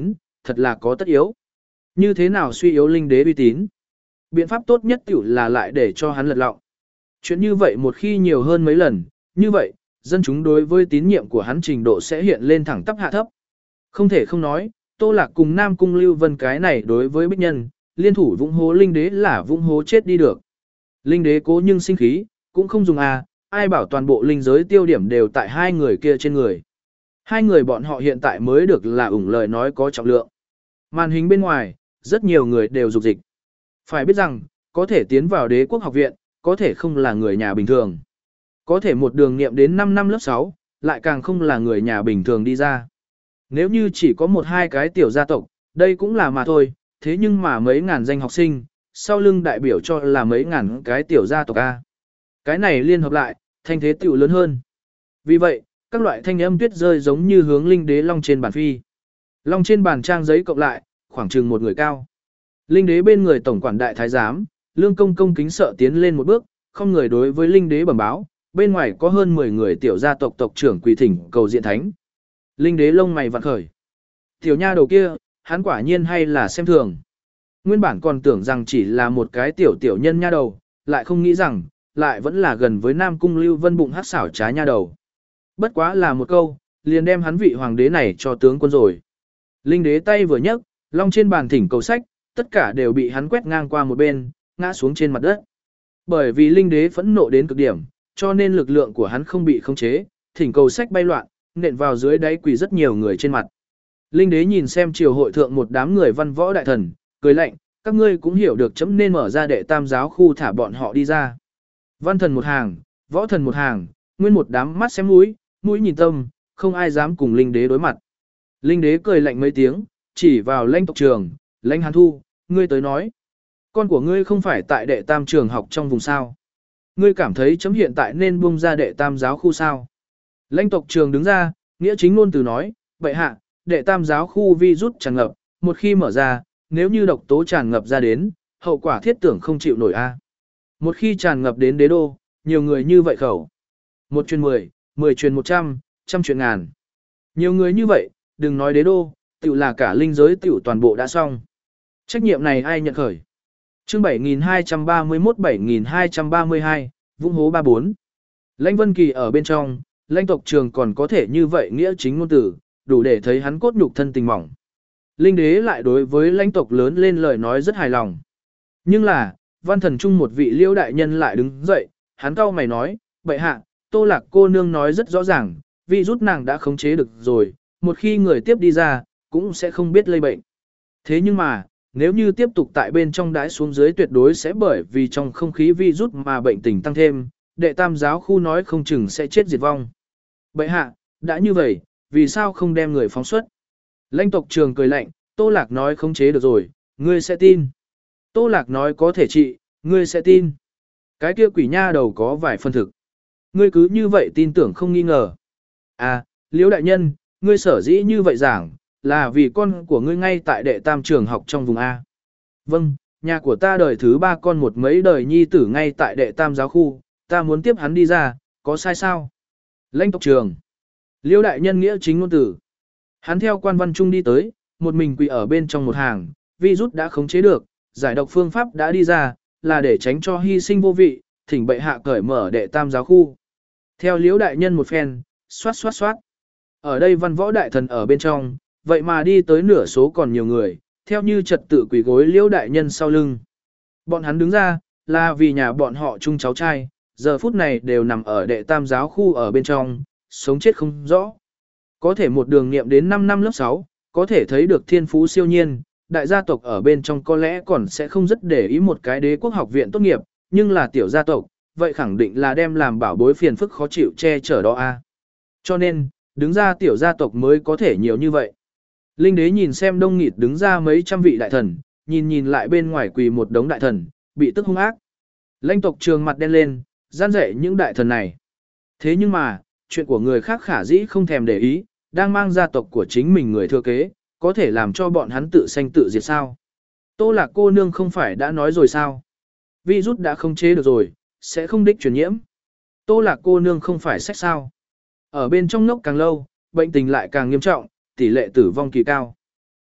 [SPEAKER 1] thật là có tất yếu. Như thế nào suy yếu linh đế uy tín? Biện pháp tốt nhất tiểu là lại để cho hắn lật lọng. Chuyện như vậy một khi nhiều hơn mấy lần, như vậy, dân chúng đối với tín nhiệm của hắn trình độ sẽ hiện lên thẳng tắp hạ thấp. Không thể không nói, Tô Lạc cùng Nam Cung Lưu Vân cái này đối với bích nhân, liên thủ vũng hố linh đế là vũng hố chết đi được. Linh đế cố nhưng sinh khí, cũng không dùng à, ai bảo toàn bộ linh giới tiêu điểm đều tại hai người kia trên người. Hai người bọn họ hiện tại mới được là ủng lời nói có trọng lượng. Màn hình bên ngoài, rất nhiều người đều dục dịch. Phải biết rằng, có thể tiến vào đế quốc học viện, có thể không là người nhà bình thường. Có thể một đường niệm đến năm năm lớp sáu, lại càng không là người nhà bình thường đi ra. Nếu như chỉ có một hai cái tiểu gia tộc, đây cũng là mà thôi, thế nhưng mà mấy ngàn danh học sinh, sau lưng đại biểu cho là mấy ngàn cái tiểu gia tộc A. Cái này liên hợp lại, thanh thế tiểu lớn hơn. Vì vậy, các loại thanh âm tuyết rơi giống như hướng linh đế long trên bàn phi. Long trên bàn trang giấy cộng lại, khoảng chừng một người cao. Linh đế bên người tổng quản đại thái giám, lương công công kính sợ tiến lên một bước, không người đối với linh đế bẩm báo, bên ngoài có hơn mười người tiểu gia tộc tộc trưởng quỳ thỉnh cầu diện thánh. Linh đế lông mày vặn khởi. Tiểu nha đầu kia, hắn quả nhiên hay là xem thường. Nguyên bản còn tưởng rằng chỉ là một cái tiểu tiểu nhân nha đầu, lại không nghĩ rằng, lại vẫn là gần với Nam Cung Lưu Vân bụng hát xảo trá nha đầu. Bất quá là một câu, liền đem hắn vị hoàng đế này cho tướng quân rồi. Linh đế tay vừa nhấc, long trên bàn thỉnh cầu sách, tất cả đều bị hắn quét ngang qua một bên, ngã xuống trên mặt đất. Bởi vì linh đế phẫn nộ đến cực điểm, cho nên lực lượng của hắn không bị khống chế, thỉnh cầu sách bay loạn, nện vào dưới đáy quỳ rất nhiều người trên mặt. Linh đế nhìn xem triều hội thượng một đám người văn võ đại thần, cười lạnh, các ngươi cũng hiểu được chấm nên mở ra đệ tam giáo khu thả bọn họ đi ra. Văn thần một hàng, võ thần một hàng, nguyên một đám mắt xem mũi, mũi nhìn tâm, không ai dám cùng linh đế đối mặt. Linh đế cười lạnh mấy tiếng, chỉ vào lãnh tộc trường, lãnh hàn thu, ngươi tới nói. Con của ngươi không phải tại đệ tam trường học trong vùng sao. Ngươi cảm thấy chấm hiện tại nên buông ra đệ tam giáo khu sao. Lãnh tộc trường đứng ra, nghĩa chính ngôn từ nói, vậy hạ, đệ tam giáo khu vi rút tràn ngập, một khi mở ra, nếu như độc tố tràn ngập ra đến, hậu quả thiết tưởng không chịu nổi a. Một khi tràn ngập đến đế đô, nhiều người như vậy khẩu. Một truyền mười, mười truyền một trăm, trăm truyền ngàn. Nhiều người như vậy, đừng nói đế đô, tiểu là cả linh giới tiểu toàn bộ đã xong. Trách nhiệm này ai nhận khởi? Chương bảy nghìn hai trăm ba mươi mốt bảy nghìn hai trăm ba mươi hai, Vũng hố ba mươi bốn. Lãnh Vân Kỳ ở bên trong, lãnh tộc trường còn có thể như vậy nghĩa chính ngôn tử, đủ để thấy hắn cốt nhục thân tình mỏng. Linh đế lại đối với lãnh tộc lớn lên lời nói rất hài lòng. Nhưng là, văn thần trung một vị liễu đại nhân lại đứng dậy, hắn cau mày nói, bệ hạ, Tô Lạc cô nương nói rất rõ ràng, vì rút nàng đã khống chế được rồi, một khi người tiếp đi ra, cũng sẽ không biết lây bệnh. Thế nhưng mà, nếu như tiếp tục tại bên trong đái xuống dưới tuyệt đối sẽ bởi vì trong không khí vi rút mà bệnh tình tăng thêm, đệ tam giáo khu nói không chừng sẽ chết diệt vong. Bệ hạ, đã như vậy, vì sao không đem người phóng xuất? Lãnh tộc trường cười lạnh, Tô Lạc nói khống chế được rồi, ngươi sẽ tin. Tô Lạc nói có thể trị, ngươi sẽ tin. Cái kia quỷ nha đầu có vài phân thực. Ngươi cứ như vậy tin tưởng không nghi ngờ. À, Liễu đại nhân, ngươi sở dĩ như vậy giảng, là vì con của ngươi ngay tại đệ tam trường học trong vùng A. Vâng, nhà của ta đời thứ ba con một mấy đời nhi tử ngay tại đệ tam giáo khu, ta muốn tiếp hắn đi ra, có sai sao? Lãnh tộc trường. Liễu đại nhân nghĩa chính ngôn tử. Hắn theo quan văn trung đi tới, một mình quỳ ở bên trong một hàng, virus đã khống chế được, giải độc phương pháp đã đi ra, là để tránh cho hy sinh vô vị, thỉnh bệ hạ cởi mở đệ tam giáo khu. Theo Liễu đại nhân một phen, xoát xoát xoát. Ở đây văn võ đại thần ở bên trong, vậy mà đi tới nửa số còn nhiều người, theo như trật tự quỳ gối Liễu đại nhân sau lưng. Bọn hắn đứng ra, là vì nhà bọn họ chung cháu trai, giờ phút này đều nằm ở đệ tam giáo khu ở bên trong, sống chết không rõ. Có thể một đường niệm đến năm năm lớp sáu, có thể thấy được thiên phú siêu nhiên, đại gia tộc ở bên trong có lẽ còn sẽ không rất để ý một cái đế quốc học viện tốt nghiệp, nhưng là tiểu gia tộc, vậy khẳng định là đem làm bảo bối phiền phức khó chịu che chở đó a. Cho nên, đứng ra tiểu gia tộc mới có thể nhiều như vậy. Linh đế nhìn xem đông nghịt đứng ra mấy trăm vị đại thần, nhìn nhìn lại bên ngoài quỳ một đống đại thần, bị tức hung ác. Lãnh tộc trường mặt đen lên, gian dạy những đại thần này. Thế nhưng mà, chuyện của người khác khả dĩ không thèm để ý, đang mang gia tộc của chính mình người thừa kế, có thể làm cho bọn hắn tự sanh tự diệt sao. Tô Lạc cô nương không phải đã nói rồi sao? Virus đã không chế được rồi, sẽ không đích truyền nhiễm. Tô Lạc cô nương không phải sách sao. Ở bên trong ngốc càng lâu, bệnh tình lại càng nghiêm trọng, tỷ lệ tử vong kỳ cao.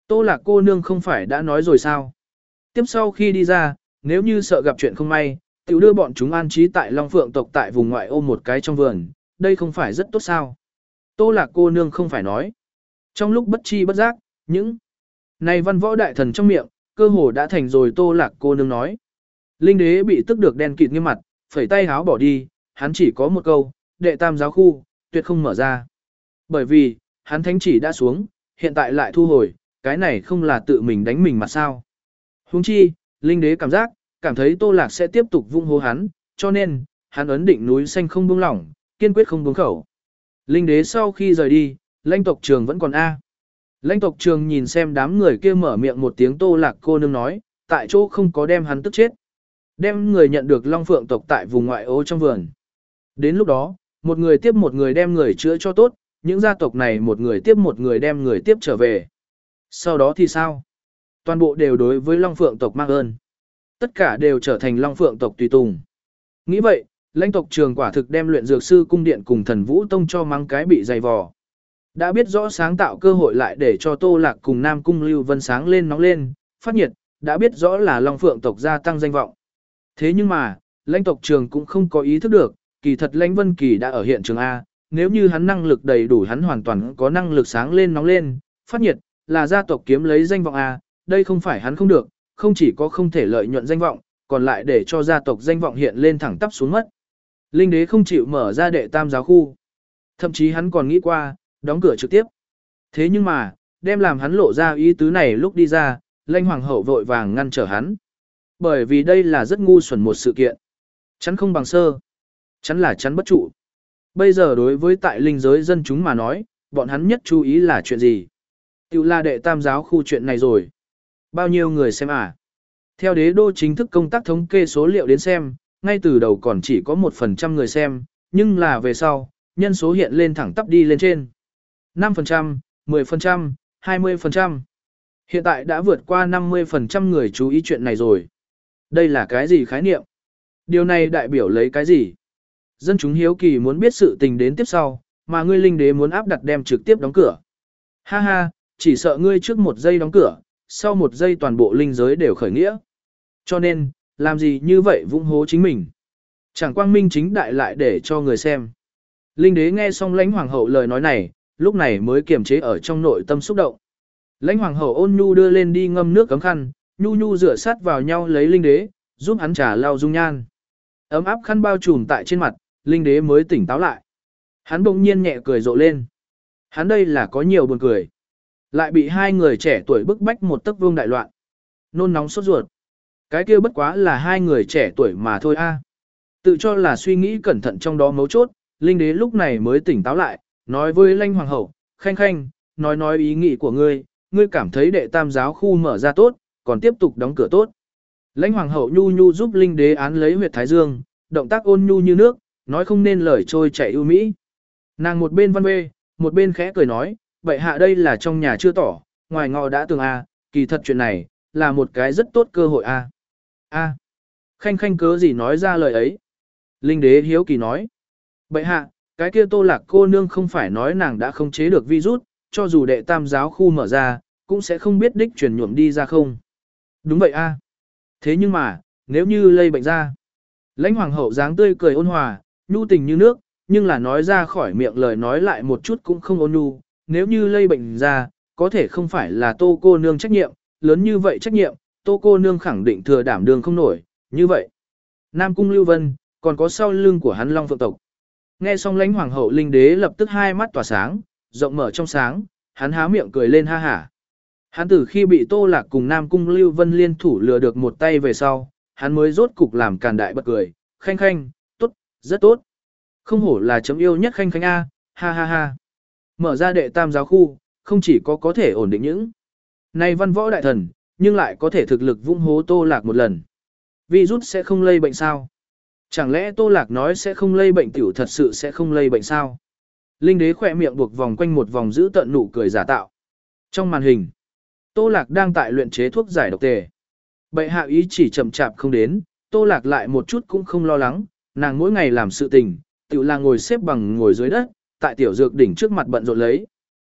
[SPEAKER 1] Tô Lạc cô nương không phải đã nói rồi sao? Tiếp sau khi đi ra, nếu như sợ gặp chuyện không may, tiểu đưa bọn chúng an trí tại Long Phượng tộc tại vùng ngoại ô một cái trong vườn, đây không phải rất tốt sao? Tô Lạc cô nương không phải nói. Trong lúc bất chi bất giác, những này văn võ đại thần trong miệng, cơ hồ đã thành rồi Tô Lạc cô nương nói. Linh đế bị tức được đen kịt nghiêm mặt, phẩy tay háo bỏ đi, hắn chỉ có một câu, đệ tam giáo khu, tuyệt không mở ra. Bởi vì, hắn thánh chỉ đã xuống, hiện tại lại thu hồi, cái này không là tự mình đánh mình mà sao. Huống chi, Linh đế cảm giác, cảm thấy Tô Lạc sẽ tiếp tục vung hô hắn, cho nên, hắn ấn định núi xanh không buông lỏng, kiên quyết không buông khẩu. Linh đế sau khi rời đi, lãnh tộc trường vẫn còn A. Lãnh tộc trường nhìn xem đám người kia mở miệng một tiếng Tô Lạc cô nương nói, tại chỗ không có đem hắn tức chết. Đem người nhận được Long Phượng tộc tại vùng ngoại ô trong vườn. Đến lúc đó, một người tiếp một người đem người chữa cho tốt, những gia tộc này một người tiếp một người đem người tiếp trở về. Sau đó thì sao? Toàn bộ đều đối với Long Phượng tộc mang ơn. Tất cả đều trở thành Long Phượng tộc tùy tùng. Nghĩ vậy, lãnh tộc trường quả thực đem luyện dược sư cung điện cùng thần vũ tông cho mắng cái bị dày vò. Đã biết rõ sáng tạo cơ hội lại để cho Tô Lạc cùng Nam Cung Lưu Vân sáng lên nóng lên, phát nhiệt, đã biết rõ là Long Phượng tộc gia tăng danh vọng. Thế nhưng mà, lãnh tộc trường cũng không có ý thức được, kỳ thật lãnh Vân Kỳ đã ở hiện trường A, nếu như hắn năng lực đầy đủ hắn hoàn toàn có năng lực sáng lên nóng lên, phát nhiệt, là gia tộc kiếm lấy danh vọng A, đây không phải hắn không được, không chỉ có không thể lợi nhuận danh vọng, còn lại để cho gia tộc danh vọng hiện lên thẳng tắp xuống mất. Linh đế không chịu mở ra đệ tam giáo khu. Thậm chí hắn còn nghĩ qua, đóng cửa trực tiếp. Thế nhưng mà, đem làm hắn lộ ra ý tứ này lúc đi ra, lãnh hoàng hậu vội vàng ngăn trở hắn. Bởi vì đây là rất ngu xuẩn một sự kiện. Chắn không bằng sơ. Chắn là chắn bất trụ. Bây giờ đối với tại linh giới dân chúng mà nói, bọn hắn nhất chú ý là chuyện gì? Tiểu là đệ tam giáo khu chuyện này rồi. Bao nhiêu người xem à? Theo đế đô chính thức công tác thống kê số liệu đến xem, ngay từ đầu còn chỉ có một phần trăm người xem, nhưng là về sau, nhân số hiện lên thẳng tắp đi lên trên. năm phần trăm, mười phần trăm, hai mươi phần trăm. Hiện tại đã vượt qua năm mươi phần trăm người chú ý chuyện này rồi. Đây là cái gì khái niệm? Điều này đại biểu lấy cái gì? Dân chúng hiếu kỳ muốn biết sự tình đến tiếp sau, mà ngươi linh đế muốn áp đặt đem trực tiếp đóng cửa. Ha ha, chỉ sợ ngươi trước một giây đóng cửa, sau một giây toàn bộ linh giới đều khởi nghĩa. Cho nên, làm gì như vậy vung hố chính mình. Chẳng quang minh chính đại lại để cho người xem. Linh đế nghe xong lãnh hoàng hậu lời nói này, lúc này mới kiềm chế ở trong nội tâm xúc động. Lãnh hoàng hậu ôn nhu đưa lên đi ngâm nước cấm khăn, nhu nhu rửa sát vào nhau lấy linh đế, giúp hắn trà lau dung nhan. Ấm áp khăn bao trùm tại trên mặt, linh đế mới tỉnh táo lại. Hắn bỗng nhiên nhẹ cười rộ lên. Hắn đây là có nhiều buồn cười. Lại bị hai người trẻ tuổi bức bách một tấc vương đại loạn. Nôn nóng sốt ruột. Cái kia bất quá là hai người trẻ tuổi mà thôi a. Tự cho là suy nghĩ cẩn thận trong đó mấu chốt, linh đế lúc này mới tỉnh táo lại, nói với lãnh hoàng hậu, khanh khanh, nói nói ý nghĩ của ngươi, ngươi cảm thấy đệ tam giáo khu mở ra tốt, còn tiếp tục đóng cửa tốt. Lãnh hoàng hậu nhu nhu giúp linh đế án lấy huyệt thái dương, động tác ôn nhu như nước, nói không nên lời trôi chảy ưu mỹ. Nàng một bên văn bê, một bên khẽ cười nói, vậy hạ đây là trong nhà chưa tỏ, ngoài ngọ đã tường a, kỳ thật chuyện này là một cái rất tốt cơ hội a. A. Khanh khanh cớ gì nói ra lời ấy? Linh đế hiếu kỳ nói. Bệ hạ, cái kia Tô Lạc cô nương không phải nói nàng đã không chế được virus, cho dù đệ tam giáo khu mở ra, cũng sẽ không biết đích truyền nhuộm đi ra không? Đúng vậy a. Thế nhưng mà, nếu như lây bệnh ra. Lãnh hoàng hậu dáng tươi cười ôn hòa, nhu tình như nước, nhưng là nói ra khỏi miệng lời nói lại một chút cũng không ôn nhu, nếu như lây bệnh ra, có thể không phải là Tô cô nương trách nhiệm, lớn như vậy trách nhiệm, Tô cô nương khẳng định thừa đảm đường không nổi, như vậy. Nam Cung Lưu Vân, còn có sau lưng của hắn Long Phượng tộc. Nghe xong lãnh hoàng hậu linh đế lập tức hai mắt tỏa sáng, rộng mở trong sáng, hắn há miệng cười lên ha hả. Hắn từ khi bị Tô Lạc cùng Nam Cung Lưu Vân liên thủ lừa được một tay về sau, hắn mới rốt cục làm càn đại bật cười, khanh khanh, tốt, rất tốt. Không hổ là chấm yêu nhất khanh khanh A, ha ha ha. Mở ra đệ tam giáo khu, không chỉ có có thể ổn định những này văn võ đại thần, nhưng lại có thể thực lực vung hố Tô Lạc một lần. Virus sẽ không lây bệnh sao? Chẳng lẽ Tô Lạc nói sẽ không lây bệnh tiểu thật sự sẽ không lây bệnh sao? Linh đế khỏe miệng buộc vòng quanh một vòng giữ tận nụ cười giả tạo. Trong màn hình, Tô Lạc đang tại luyện chế thuốc giải độc tề. Bệ hạ ý chỉ chậm chạp không đến, Tô Lạc lại một chút cũng không lo lắng, nàng mỗi ngày làm sự tình, tiểu là ngồi xếp bằng ngồi dưới đất, tại tiểu dược đỉnh trước mặt bận rộn lấy.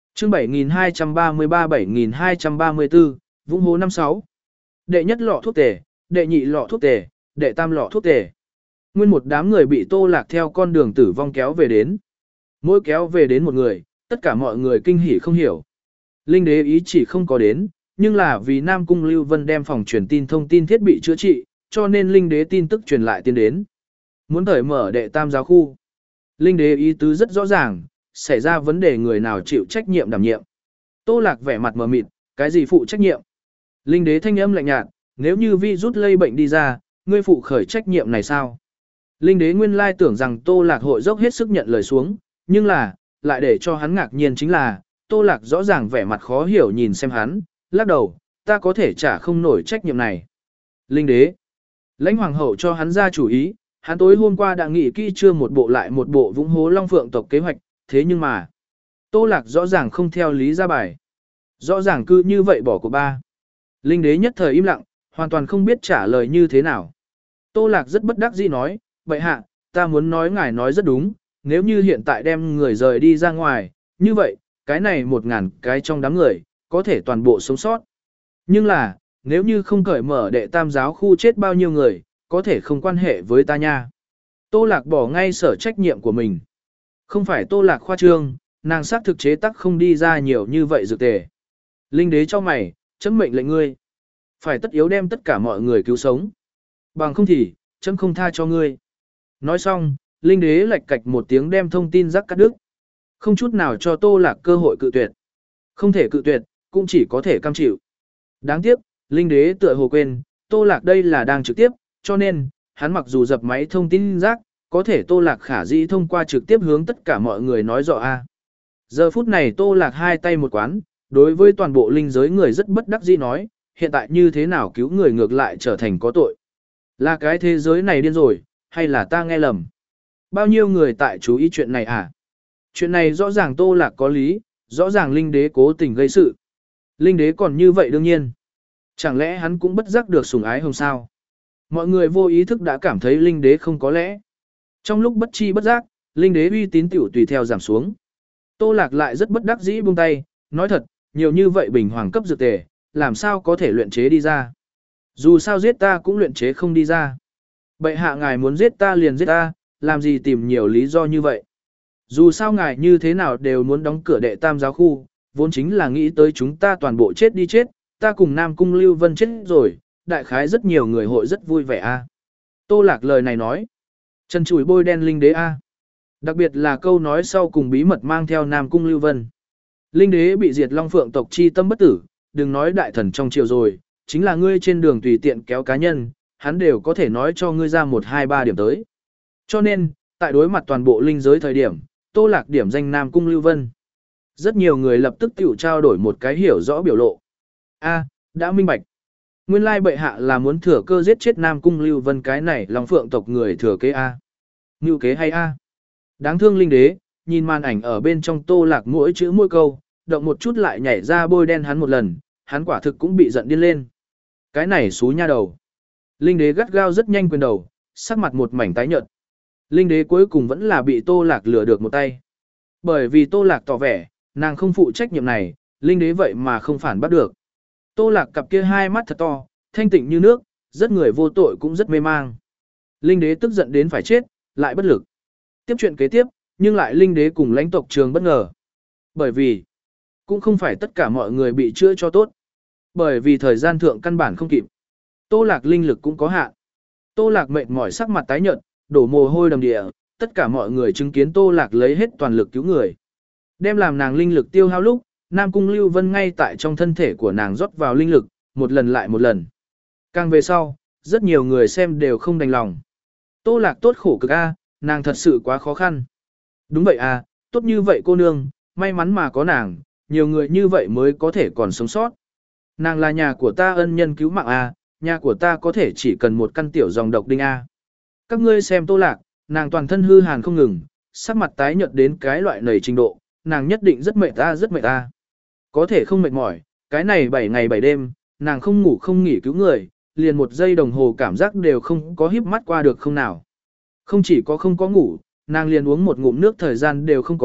[SPEAKER 1] Chương bảy nghìn hai trăm ba mươi ba bảy nghìn hai trăm ba mươi tư, Vũng Hố năm sáu. Đệ nhất lọ thuốc tề, đệ nhị lọ thuốc tề, đệ tam lọ thuốc tề. Nguyên một đám người bị Tô Lạc theo con đường tử vong kéo về đến. Mỗi kéo về đến một người, tất cả mọi người kinh hỉ không hiểu. Linh đế ý chỉ không có đến, nhưng là vì Nam Cung Lưu Vân đem phòng truyền tin thông tin thiết bị chữa trị, cho nên linh đế tin tức truyền lại tiến đến. Muốn thời mở đệ tam giáo khu. Linh đế ý tứ rất rõ ràng, xảy ra vấn đề người nào chịu trách nhiệm đảm nhiệm. Tô Lạc vẻ mặt mờ mịt, cái gì phụ trách nhiệm? Linh đế thanh âm lạnh nhạt, nếu như vi rút lây bệnh đi ra, ngươi phụ khởi trách nhiệm này sao? Linh đế nguyên lai tưởng rằng Tô Lạc hội dốc hết sức nhận lời xuống, nhưng là, lại để cho hắn ngạc nhiên chính là, Tô Lạc rõ ràng vẻ mặt khó hiểu nhìn xem hắn, lắc đầu, ta có thể trả không nổi trách nhiệm này. Linh đế, lãnh hoàng hậu cho hắn ra chủ ý, hắn tối hôm qua đã nghĩ kỹ chưa một bộ lại một bộ Vũng Hố Long Phượng tộc kế hoạch, thế nhưng mà, Tô Lạc rõ ràng không theo lý ra bài. Rõ ràng cứ như vậy bỏ của ba. Linh đế nhất thời im lặng, hoàn toàn không biết trả lời như thế nào. Tô Lạc rất bất đắc dĩ nói, vậy hạ, ta muốn nói ngài nói rất đúng, nếu như hiện tại đem người rời đi ra ngoài, như vậy, cái này một ngàn cái trong đám người, có thể toàn bộ sống sót. Nhưng là, nếu như không cởi mở đệ tam giáo khu chết bao nhiêu người, có thể không quan hệ với ta nha. Tô Lạc bỏ ngay sở trách nhiệm của mình. Không phải Tô Lạc khoa trương, nàng xác thực chế tắc không đi ra nhiều như vậy dược tề. Linh đế cho mày, chấm mệnh lệnh ngươi. Phải tất yếu đem tất cả mọi người cứu sống. Bằng không thì, chấm không tha cho ngươi. Nói xong, linh đế lạch cạch một tiếng đem thông tin rắc cắt đứt. Không chút nào cho Tô Lạc cơ hội cự tuyệt. Không thể cự tuyệt, cũng chỉ có thể cam chịu. Đáng tiếc, linh đế tựa hồ quên, Tô Lạc đây là đang trực tiếp, cho nên, hắn mặc dù dập máy thông tin rác, có thể Tô Lạc khả dĩ thông qua trực tiếp hướng tất cả mọi người nói rõ a. Giờ phút này Tô Lạc hai tay một quán, đối với toàn bộ linh giới người rất bất đắc dĩ nói, hiện tại như thế nào cứu người ngược lại trở thành có tội. Là cái thế giới này điên rồi, hay là ta nghe lầm? Bao nhiêu người tại chú ý chuyện này à? Chuyện này rõ ràng Tô Lạc có lý, rõ ràng linh đế cố tình gây sự. Linh đế còn như vậy đương nhiên. Chẳng lẽ hắn cũng bất giác được sủng ái hồng sao? Mọi người vô ý thức đã cảm thấy linh đế không có lẽ. Trong lúc bất chi bất giác, linh đế uy tín tiểu tùy theo giảm xuống. Tô Lạc lại rất bất đắc dĩ buông tay, nói thật, nhiều như vậy bình hoàng cấp dược tề, làm sao có thể luyện chế đi ra. Dù sao giết ta cũng luyện chế không đi ra. Bệ hạ ngài muốn giết ta liền giết ta, làm gì tìm nhiều lý do như vậy. Dù sao ngài như thế nào đều muốn đóng cửa đệ tam giáo khu, vốn chính là nghĩ tới chúng ta toàn bộ chết đi chết, ta cùng Nam Cung Lưu Vân chết rồi, đại khái rất nhiều người hội rất vui vẻ a. Tô Lạc lời này nói, chân chùi bôi đen linh đế a. Đặc biệt là câu nói sau cùng bí mật mang theo Nam Cung Lưu Vân. Linh đế bị diệt Long Phượng tộc chi tâm bất tử, đừng nói đại thần trong triều rồi, chính là ngươi trên đường tùy tiện kéo cá nhân, hắn đều có thể nói cho ngươi ra một hai ba điểm tới. Cho nên, tại đối mặt toàn bộ linh giới thời điểm, Tô Lạc điểm danh Nam Cung Lưu Vân. Rất nhiều người lập tức tiểu trao đổi một cái hiểu rõ biểu lộ. A, đã minh bạch. Nguyên lai bệ hạ là muốn thừa cơ giết chết Nam Cung Lưu Vân cái này Long Phượng tộc người thừa kế A. Ngưu kế hay A. Đáng thương linh đế, nhìn màn ảnh ở bên trong Tô Lạc mỗi chữ mỗi câu, động một chút lại nhảy ra bôi đen hắn một lần, hắn quả thực cũng bị giận điên lên. Cái này xú nha đầu. Linh đế gắt gao rất nhanh quyền đầu, sắc mặt một mảnh tái nhợt. Linh đế cuối cùng vẫn là bị Tô Lạc lừa được một tay. Bởi vì Tô Lạc tỏ vẻ, nàng không phụ trách nhiệm này, linh đế vậy mà không phản bắt được. Tô Lạc cặp kia hai mắt thật to, thanh tịnh như nước, rất người vô tội cũng rất mê mang. Linh đế tức giận đến phải chết, lại bất lực. Tiếp chuyện kế tiếp, nhưng lại linh đế cùng lãnh tộc trường bất ngờ. Bởi vì, cũng không phải tất cả mọi người bị chữa cho tốt. Bởi vì thời gian thượng căn bản không kịp. Tô Lạc linh lực cũng có hạn. Tô Lạc mệt mỏi sắc mặt tái nhợt, đổ mồ hôi đầm địa, tất cả mọi người chứng kiến Tô Lạc lấy hết toàn lực cứu người. Đem làm nàng linh lực tiêu hao lúc, Nam Cung Lưu Vân ngay tại trong thân thể của nàng rót vào linh lực, một lần lại một lần. Càng về sau, rất nhiều người xem đều không đành lòng. Tô Lạc tốt khổ cực a, nàng thật sự quá khó khăn. Đúng vậy à, tốt như vậy cô nương, may mắn mà có nàng, nhiều người như vậy mới có thể còn sống sót. Nàng là nhà của ta ân nhân cứu mạng a, nhà của ta có thể chỉ cần một căn tiểu dòng độc đinh a. Các ngươi xem Tô Lạc, nàng toàn thân hư hàn không ngừng, sắc mặt tái nhợt đến cái loại nầy trình độ, nàng nhất định rất mệt ta rất mệt ta. Có thể không mệt mỏi, cái này bảy ngày bảy đêm, nàng không ngủ không nghỉ cứu người, liền một giây đồng hồ cảm giác đều không có híp mắt qua được không nào. Không chỉ có không có ngủ, nàng liền uống một ngụm nước thời gian đều không có,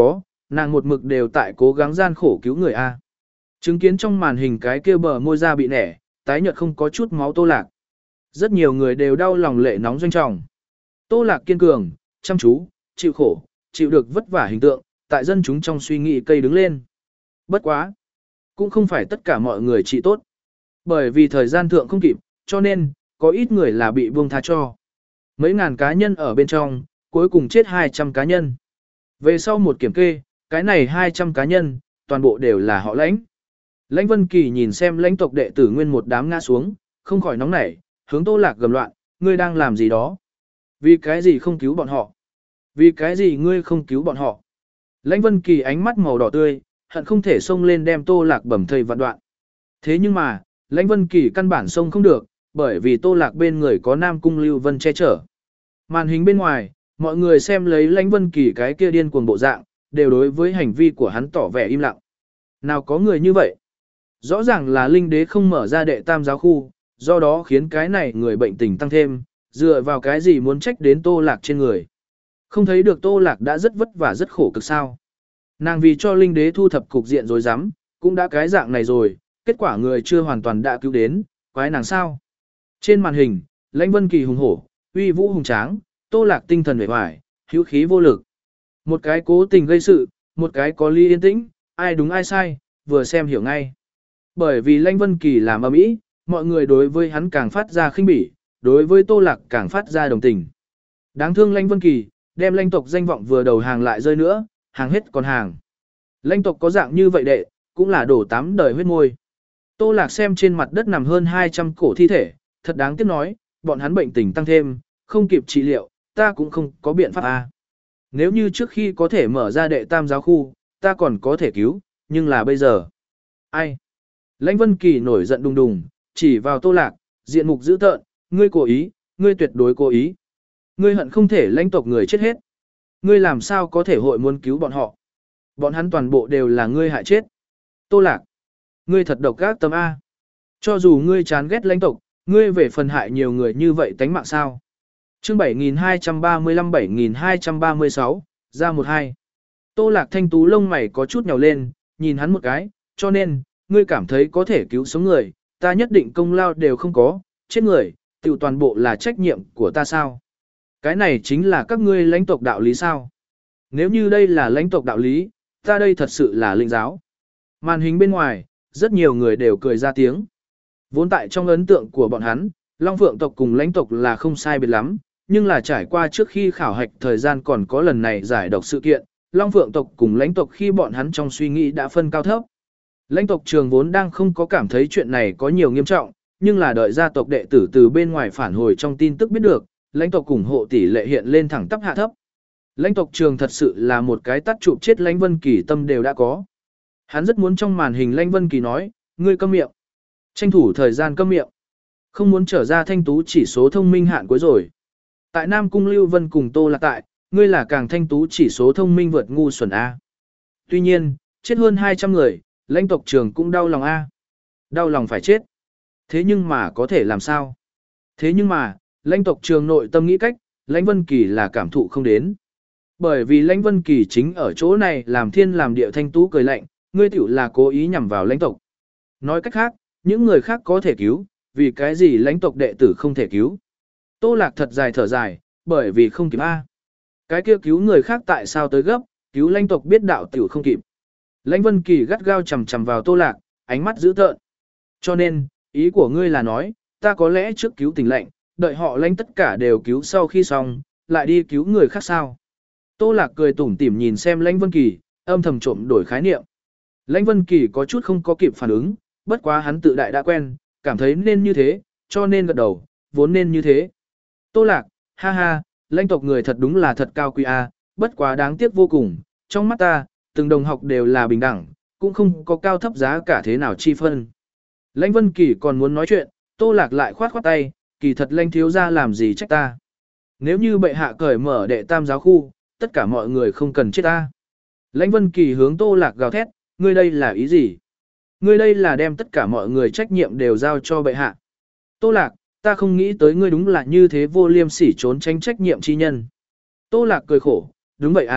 [SPEAKER 1] nàng một mực đều tại cố gắng gian khổ cứu người A. Chứng kiến trong màn hình cái kia bờ môi da bị nẻ, tái nhợt không có chút máu Tô Lạc. Rất nhiều người đều đau lòng lệ nóng doanh trọng. Tô Lạc kiên cường, chăm chú, chịu khổ, chịu được vất vả hình tượng, tại dân chúng trong suy nghĩ cây đứng lên. Bất quá. Cũng không phải tất cả mọi người trị tốt. Bởi vì thời gian thượng không kịp, cho nên, có ít người là bị buông tha cho. Mấy ngàn cá nhân ở bên trong, cuối cùng chết hai trăm cá nhân. Về sau một kiểm kê, cái này hai trăm cá nhân, toàn bộ đều là họ Lãnh. Lãnh Vân Kỳ nhìn xem lãnh tộc đệ tử nguyên một đám ngã xuống, không khỏi nóng nảy, hướng Tô Lạc gầm loạn, ngươi đang làm gì đó? Vì cái gì không cứu bọn họ? Vì cái gì ngươi không cứu bọn họ? Lãnh Vân Kỳ ánh mắt màu đỏ tươi, hận không thể xông lên đem Tô Lạc bầm thây vạn đoạn. Thế nhưng mà, Lãnh Vân Kỳ căn bản xông không được, bởi vì Tô Lạc bên người có Nam Cung Lưu Vân che chở. Màn hình bên ngoài, mọi người xem lấy Lãnh Vân Kỳ cái kia điên cuồng bộ dạng, đều đối với hành vi của hắn tỏ vẻ im lặng. Nào có người như vậy? Rõ ràng là linh đế không mở ra đệ tam giáo khu, do đó khiến cái này người bệnh tình tăng thêm, dựa vào cái gì muốn trách đến Tô Lạc trên người. Không thấy được Tô Lạc đã rất vất vả rất khổ cực sao. Nàng vì cho linh đế thu thập cục diện rồi dám, cũng đã cái dạng này rồi, kết quả người chưa hoàn toàn đã cứu đến, quái nàng sao. Trên màn hình, Lãnh Vân Kỳ hùng hổ, uy vũ hùng tráng, Tô Lạc tinh thần vẻ vải, hữu khí vô lực. Một cái cố tình gây sự, một cái có ly yên tĩnh, ai đúng ai sai, vừa xem hiểu ngay. Bởi vì Lãnh Vân Kỳ làm ầm ĩ, mọi người đối với hắn càng phát ra khinh bỉ, đối với Tô Lạc càng phát ra đồng tình. Đáng thương Lãnh Vân Kỳ, đem lãnh tộc danh vọng vừa đầu hàng lại rơi nữa, hàng hết còn hàng. Lãnh tộc có dạng như vậy đệ, cũng là đổ tám đời huyết môi. Tô Lạc xem trên mặt đất nằm hơn hai trăm cổ thi thể, thật đáng tiếc nói, bọn hắn bệnh tình tăng thêm, không kịp trị liệu, ta cũng không có biện pháp a. Nếu như trước khi có thể mở ra đệ tam giáo khu, ta còn có thể cứu, nhưng là bây giờ. Ai? Lãnh Vân Kỳ nổi giận đùng đùng, chỉ vào Tô Lạc, diện mục dữ tợn, ngươi cố ý, ngươi tuyệt đối cố ý. Ngươi hận không thể lãnh tộc người chết hết. Ngươi làm sao có thể hội muốn cứu bọn họ? Bọn hắn toàn bộ đều là ngươi hại chết. Tô Lạc, ngươi thật độc ác tâm A. Cho dù ngươi chán ghét lãnh tộc, ngươi về phần hại nhiều người như vậy tánh mạng sao? Chương bảy nghìn hai trăm ba mươi lăm bảy nghìn hai trăm ba mươi sáu, ra một hai. Tô Lạc thanh tú lông mày có chút nhào lên, nhìn hắn một cái, cho nên, ngươi cảm thấy có thể cứu sống người, ta nhất định công lao đều không có, chết người, tiểu toàn bộ là trách nhiệm của ta sao? Cái này chính là các ngươi lãnh tộc đạo lý sao? Nếu như đây là lãnh tộc đạo lý, ta đây thật sự là linh giáo. Màn hình bên ngoài, rất nhiều người đều cười ra tiếng. Vốn tại trong ấn tượng của bọn hắn, Long Phượng tộc cùng lãnh tộc là không sai biệt lắm, nhưng là trải qua trước khi khảo hạch thời gian còn có lần này giải độc sự kiện, Long Phượng tộc cùng lãnh tộc khi bọn hắn trong suy nghĩ đã phân cao thấp. Lãnh tộc trường vốn đang không có cảm thấy chuyện này có nhiều nghiêm trọng, nhưng là đợi gia tộc đệ tử từ bên ngoài phản hồi trong tin tức biết được, lãnh tộc ủng hộ tỷ lệ hiện lên thẳng tắp hạ thấp. Lãnh tộc trường thật sự là một cái tắt chụp chết Lãnh Vân Kỳ tâm đều đã có. Hắn rất muốn trong màn hình Lãnh Vân Kỳ nói, ngươi câm miệng. Tranh thủ thời gian câm miệng. Không muốn trở ra thanh tú chỉ số thông minh hạn cuối rồi. Tại Nam Cung Lưu Vân cùng Tô Lạc tại, ngươi là càng thanh tú chỉ số thông minh vượt ngu xuẩn A. Tuy nhiên, chết hơn hai trăm người, lãnh tộc trường cũng đau lòng A. Đau lòng phải chết. Thế nhưng mà có thể làm sao? Thế nhưng mà, lãnh tộc trường nội tâm nghĩ cách, Lãnh Vân Kỳ là cảm thụ không đến. Bởi vì Lãnh Vân Kỳ chính ở chỗ này làm thiên làm địa thanh tú cười lạnh, ngươi tiểu là cố ý nhằm vào lãnh tộc. Nói cách khác, những người khác có thể cứu, vì cái gì lãnh tộc đệ tử không thể cứu. Tô Lạc thật dài thở dài, bởi vì không kịp A. Cái kia cứu người khác tại sao tới gấp, cứu lãnh tộc biết đạo tiểu không kịp. Lãnh Vân Kỳ gắt gao chầm chầm vào Tô Lạc, ánh mắt dữ tợn. Cho nên, ý của ngươi là nói, ta có lẽ trước cứu tình lệnh, đợi họ lãnh tất cả đều cứu sau khi xong, lại đi cứu người khác sao. Tô Lạc cười tủm tỉm nhìn xem Lãnh Vân Kỳ, âm thầm trộm đổi khái niệm. Lãnh Vân Kỳ có chút không có kịp phản ứng, bất quá hắn tự đại đã quen, cảm thấy nên như thế, cho nên gật đầu, vốn nên như thế. Tô Lạc, ha ha, lãnh tộc người thật đúng là thật cao quý a, bất quá đáng tiếc vô cùng, trong mắt ta, từng đồng học đều là bình đẳng, cũng không có cao thấp giá cả thế nào chi phân. Lãnh Vân Kỳ còn muốn nói chuyện, Tô Lạc lại khoát khoát tay, kỳ thật Lãnh thiếu gia làm gì trách ta. Nếu như bệ hạ cởi mở đệ tam giáo khu, tất cả mọi người không cần chết ta. Lãnh Vân Kỳ hướng Tô Lạc gào thét, ngươi đây là ý gì? Ngươi đây là đem tất cả mọi người trách nhiệm đều giao cho bệ hạ. Tô Lạc, ta không nghĩ tới ngươi đúng là như thế vô liêm sỉ trốn tránh trách nhiệm chi nhân. Tô Lạc cười khổ, đúng vậy à,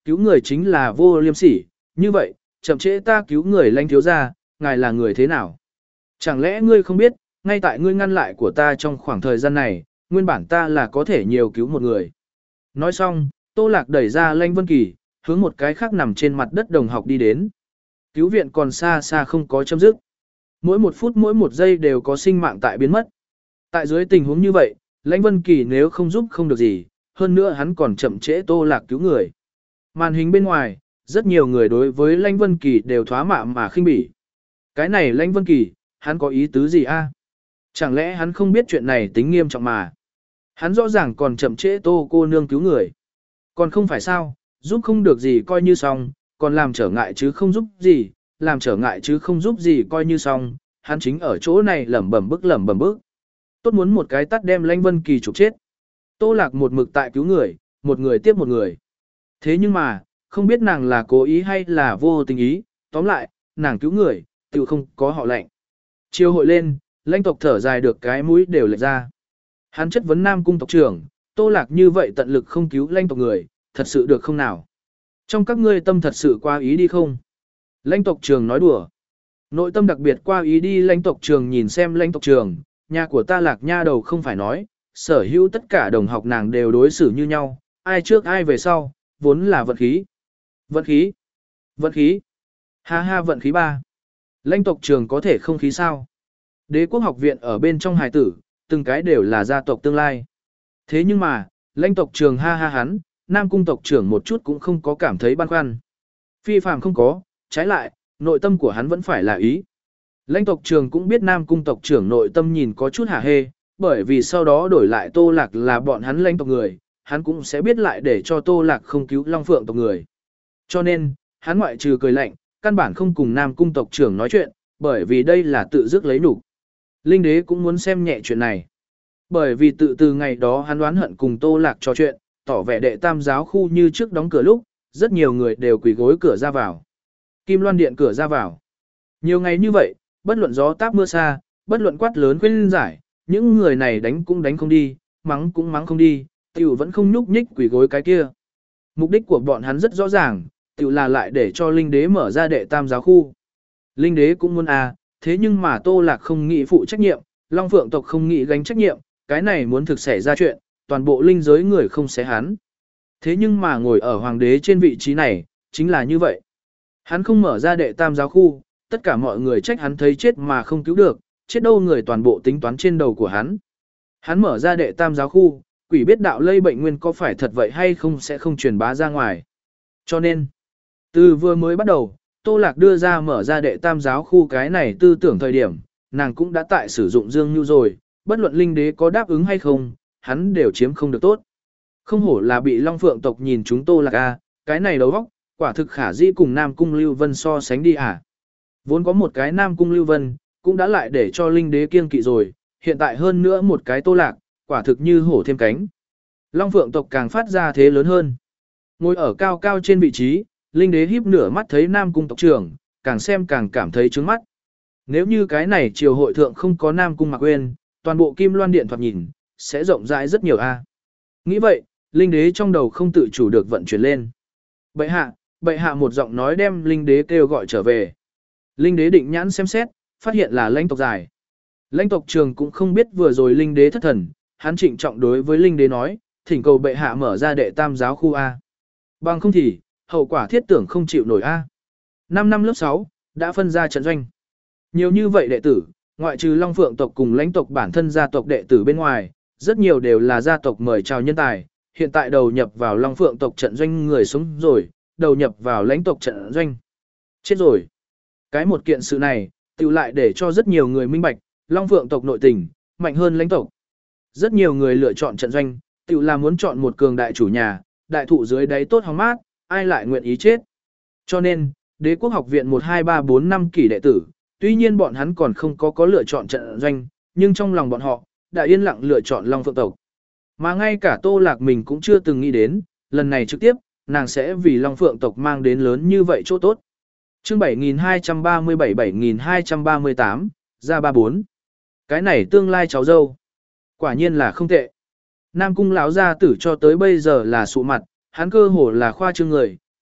[SPEAKER 1] cứu người chính là vô liêm sỉ, như vậy, chậm trễ ta cứu người Lãnh thiếu gia, ngài là người thế nào? Chẳng lẽ ngươi không biết, ngay tại ngươi ngăn lại của ta trong khoảng thời gian này, nguyên bản ta là có thể nhiều cứu một người. Nói xong, Tô Lạc đẩy ra Lãnh Vân Kỳ, hướng một cái khác nằm trên mặt đất đồng học đi đến. Cứu viện còn xa xa không có chấm dứt. Mỗi một phút mỗi một giây đều có sinh mạng tại biến mất. Tại dưới tình huống như vậy, Lãnh Vân Kỳ nếu không giúp không được gì, hơn nữa hắn còn chậm trễ Tô Lạc cứu người. Màn hình bên ngoài, rất nhiều người đối với Lãnh Vân Kỳ đều thoá mạ mà khinh bỉ. Cái này Lãnh Vân Kỳ, hắn có ý tứ gì a? Chẳng lẽ hắn không biết chuyện này tính nghiêm trọng mà? Hắn rõ ràng còn chậm trễ Tô cô nương cứu người. Còn không phải sao, giúp không được gì coi như xong, còn làm trở ngại chứ không giúp gì, làm trở ngại chứ không giúp gì coi như xong, hắn chính ở chỗ này lẩm bẩm bức lẩm bẩm bức. Tốt muốn một cái tắt đem Lãnh Vân Kỳ trục chết. Tô Lạc một mực tại cứu người, một người tiếp một người. Thế nhưng mà, không biết nàng là cố ý hay là vô tình ý, tóm lại, nàng cứu người, tự không có họ lệnh. Chiều hội lên, Lãnh tộc thở dài được cái mũi đều lệch ra. Hắn chất vấn Nam cung tộc trưởng, Tô Lạc như vậy tận lực không cứu Lãnh tộc người, thật sự được không nào? Trong các ngươi tâm thật sự qua ý đi không? Lãnh tộc trưởng nói đùa. Nội tâm đặc biệt qua ý đi Lãnh tộc trưởng nhìn xem Lãnh tộc trưởng, nhà của ta Lạc nha đầu không phải nói, sở hữu tất cả đồng học nàng đều đối xử như nhau, ai trước ai về sau, vốn là vận khí. Vận khí? Vận khí? Ha ha vận khí ba. Lãnh tộc trưởng có thể không khí sao? Đế quốc học viện ở bên trong hài tử, từng cái đều là gia tộc tương lai. Thế nhưng mà, Lãnh tộc trưởng ha ha hắn, Nam cung tộc trưởng một chút cũng không có cảm thấy băn khoăn. Phi phàm không có, trái lại, nội tâm của hắn vẫn phải là ý. Lãnh tộc trưởng cũng biết Nam cung tộc trưởng nội tâm nhìn có chút hả hê, bởi vì sau đó đổi lại Tô Lạc là bọn hắn Lãnh tộc người, hắn cũng sẽ biết lại để cho Tô Lạc không cứu Long Phượng tộc người. Cho nên, hắn ngoại trừ cười lạnh, căn bản không cùng Nam cung tộc trưởng nói chuyện, bởi vì đây là tự dứt lấy nhục. Linh đế cũng muốn xem nhẹ chuyện này. Bởi vì tự từ ngày đó hắn oán hận cùng Tô Lạc trò chuyện, tỏ vẻ đệ tam giáo khu như trước đóng cửa lúc, rất nhiều người đều quỳ gối cửa ra vào. Kim Loan Điện cửa ra vào. Nhiều ngày như vậy, bất luận gió táp mưa xa, bất luận quát lớn khuyên giải, những người này đánh cũng đánh không đi, mắng cũng mắng không đi, tiểu vẫn không nhúc nhích quỳ gối cái kia. Mục đích của bọn hắn rất rõ ràng, tiểu là lại để cho Linh đế mở ra đệ tam giáo khu. Linh đế cũng muốn à, thế nhưng mà Tô Lạc không nghĩ phụ trách nhiệm, Long Phượng tộc không nghĩ gánh trách nhiệm, cái này muốn thực xảy ra chuyện, toàn bộ linh giới người không xé hắn. Thế nhưng mà ngồi ở hoàng đế trên vị trí này, chính là như vậy. Hắn không mở ra đệ tam giáo khu, tất cả mọi người trách hắn thấy chết mà không cứu được, chết đâu người toàn bộ tính toán trên đầu của hắn. Hắn mở ra đệ tam giáo khu, quỷ biết đạo lây bệnh nguyên có phải thật vậy hay không sẽ không truyền bá ra ngoài. Cho nên, từ vừa mới bắt đầu, Tô Lạc đưa ra mở ra đệ tam giáo khu cái này tư tưởng thời điểm, nàng cũng đã tại sử dụng dương nhu rồi, bất luận linh đế có đáp ứng hay không, hắn đều chiếm không được tốt. Không hổ là bị Long Phượng tộc nhìn chúng Tô Lạc a, cái này đầu óc, quả thực khả dĩ cùng Nam Cung Lưu Vân so sánh đi à. Vốn có một cái Nam Cung Lưu Vân, cũng đã lại để cho linh đế kiêng kỵ rồi, hiện tại hơn nữa một cái Tô Lạc, quả thực như hổ thêm cánh. Long Phượng tộc càng phát ra thế lớn hơn. Ngồi ở cao cao trên vị trí, linh đế híp nửa mắt thấy Nam Cung tộc trưởng, càng xem càng cảm thấy trướng mắt. Nếu như cái này triều hội thượng không có Nam Cung Mạc Uyên, toàn bộ Kim Loan Điện thoạt nhìn, sẽ rộng rãi rất nhiều a. Nghĩ vậy, linh đế trong đầu không tự chủ được vận chuyển lên. Bệ hạ, bệ hạ một giọng nói đem linh đế kêu gọi trở về. Linh đế định nhãn xem xét, phát hiện là Lãnh tộc dài. Lãnh tộc trường cũng không biết vừa rồi linh đế thất thần, hắn trịnh trọng đối với linh đế nói, thỉnh cầu bệ hạ mở ra đệ tam giáo khu A. Bằng không thì, hậu quả thiết tưởng không chịu nổi A. Năm năm lớp sáu, đã phân ra trận doanh. Nhiều như vậy đệ tử, ngoại trừ Long Phượng tộc cùng Lãnh tộc bản thân gia tộc đệ tử bên ngoài, rất nhiều đều là gia tộc mời chào nhân tài, hiện tại đầu nhập vào Long Phượng tộc trận doanh người sống rồi, đầu nhập vào Lãnh tộc trận doanh. Chết rồi. Cái một kiện sự này, tự lại để cho rất nhiều người minh bạch, Long Phượng tộc nội tình, mạnh hơn Lãnh tộc. Rất nhiều người lựa chọn trận doanh, tự là muốn chọn một cường đại chủ nhà, đại thụ dưới đáy tốt hóng mát, ai lại nguyện ý chết. Cho nên, Đế quốc học viện một hai ba bốn năm kỷ đệ tử, tuy nhiên bọn hắn còn không có có lựa chọn trận doanh, nhưng trong lòng bọn họ, đã yên lặng lựa chọn Long Phượng tộc. Mà ngay cả Tô Lạc mình cũng chưa từng nghĩ đến, lần này trực tiếp, nàng sẽ vì Long Phượng tộc mang đến lớn như vậy chỗ tốt. Chương bảy nghìn hai trăm ba mươi bảy bảy nghìn hai trăm ba mươi tám, ra ba bốn. Cái này tương lai cháu dâu. Quả nhiên là không tệ. Nam cung lão gia tử cho tới bây giờ là sụ mặt, hắn cơ hồ là khoa trương người,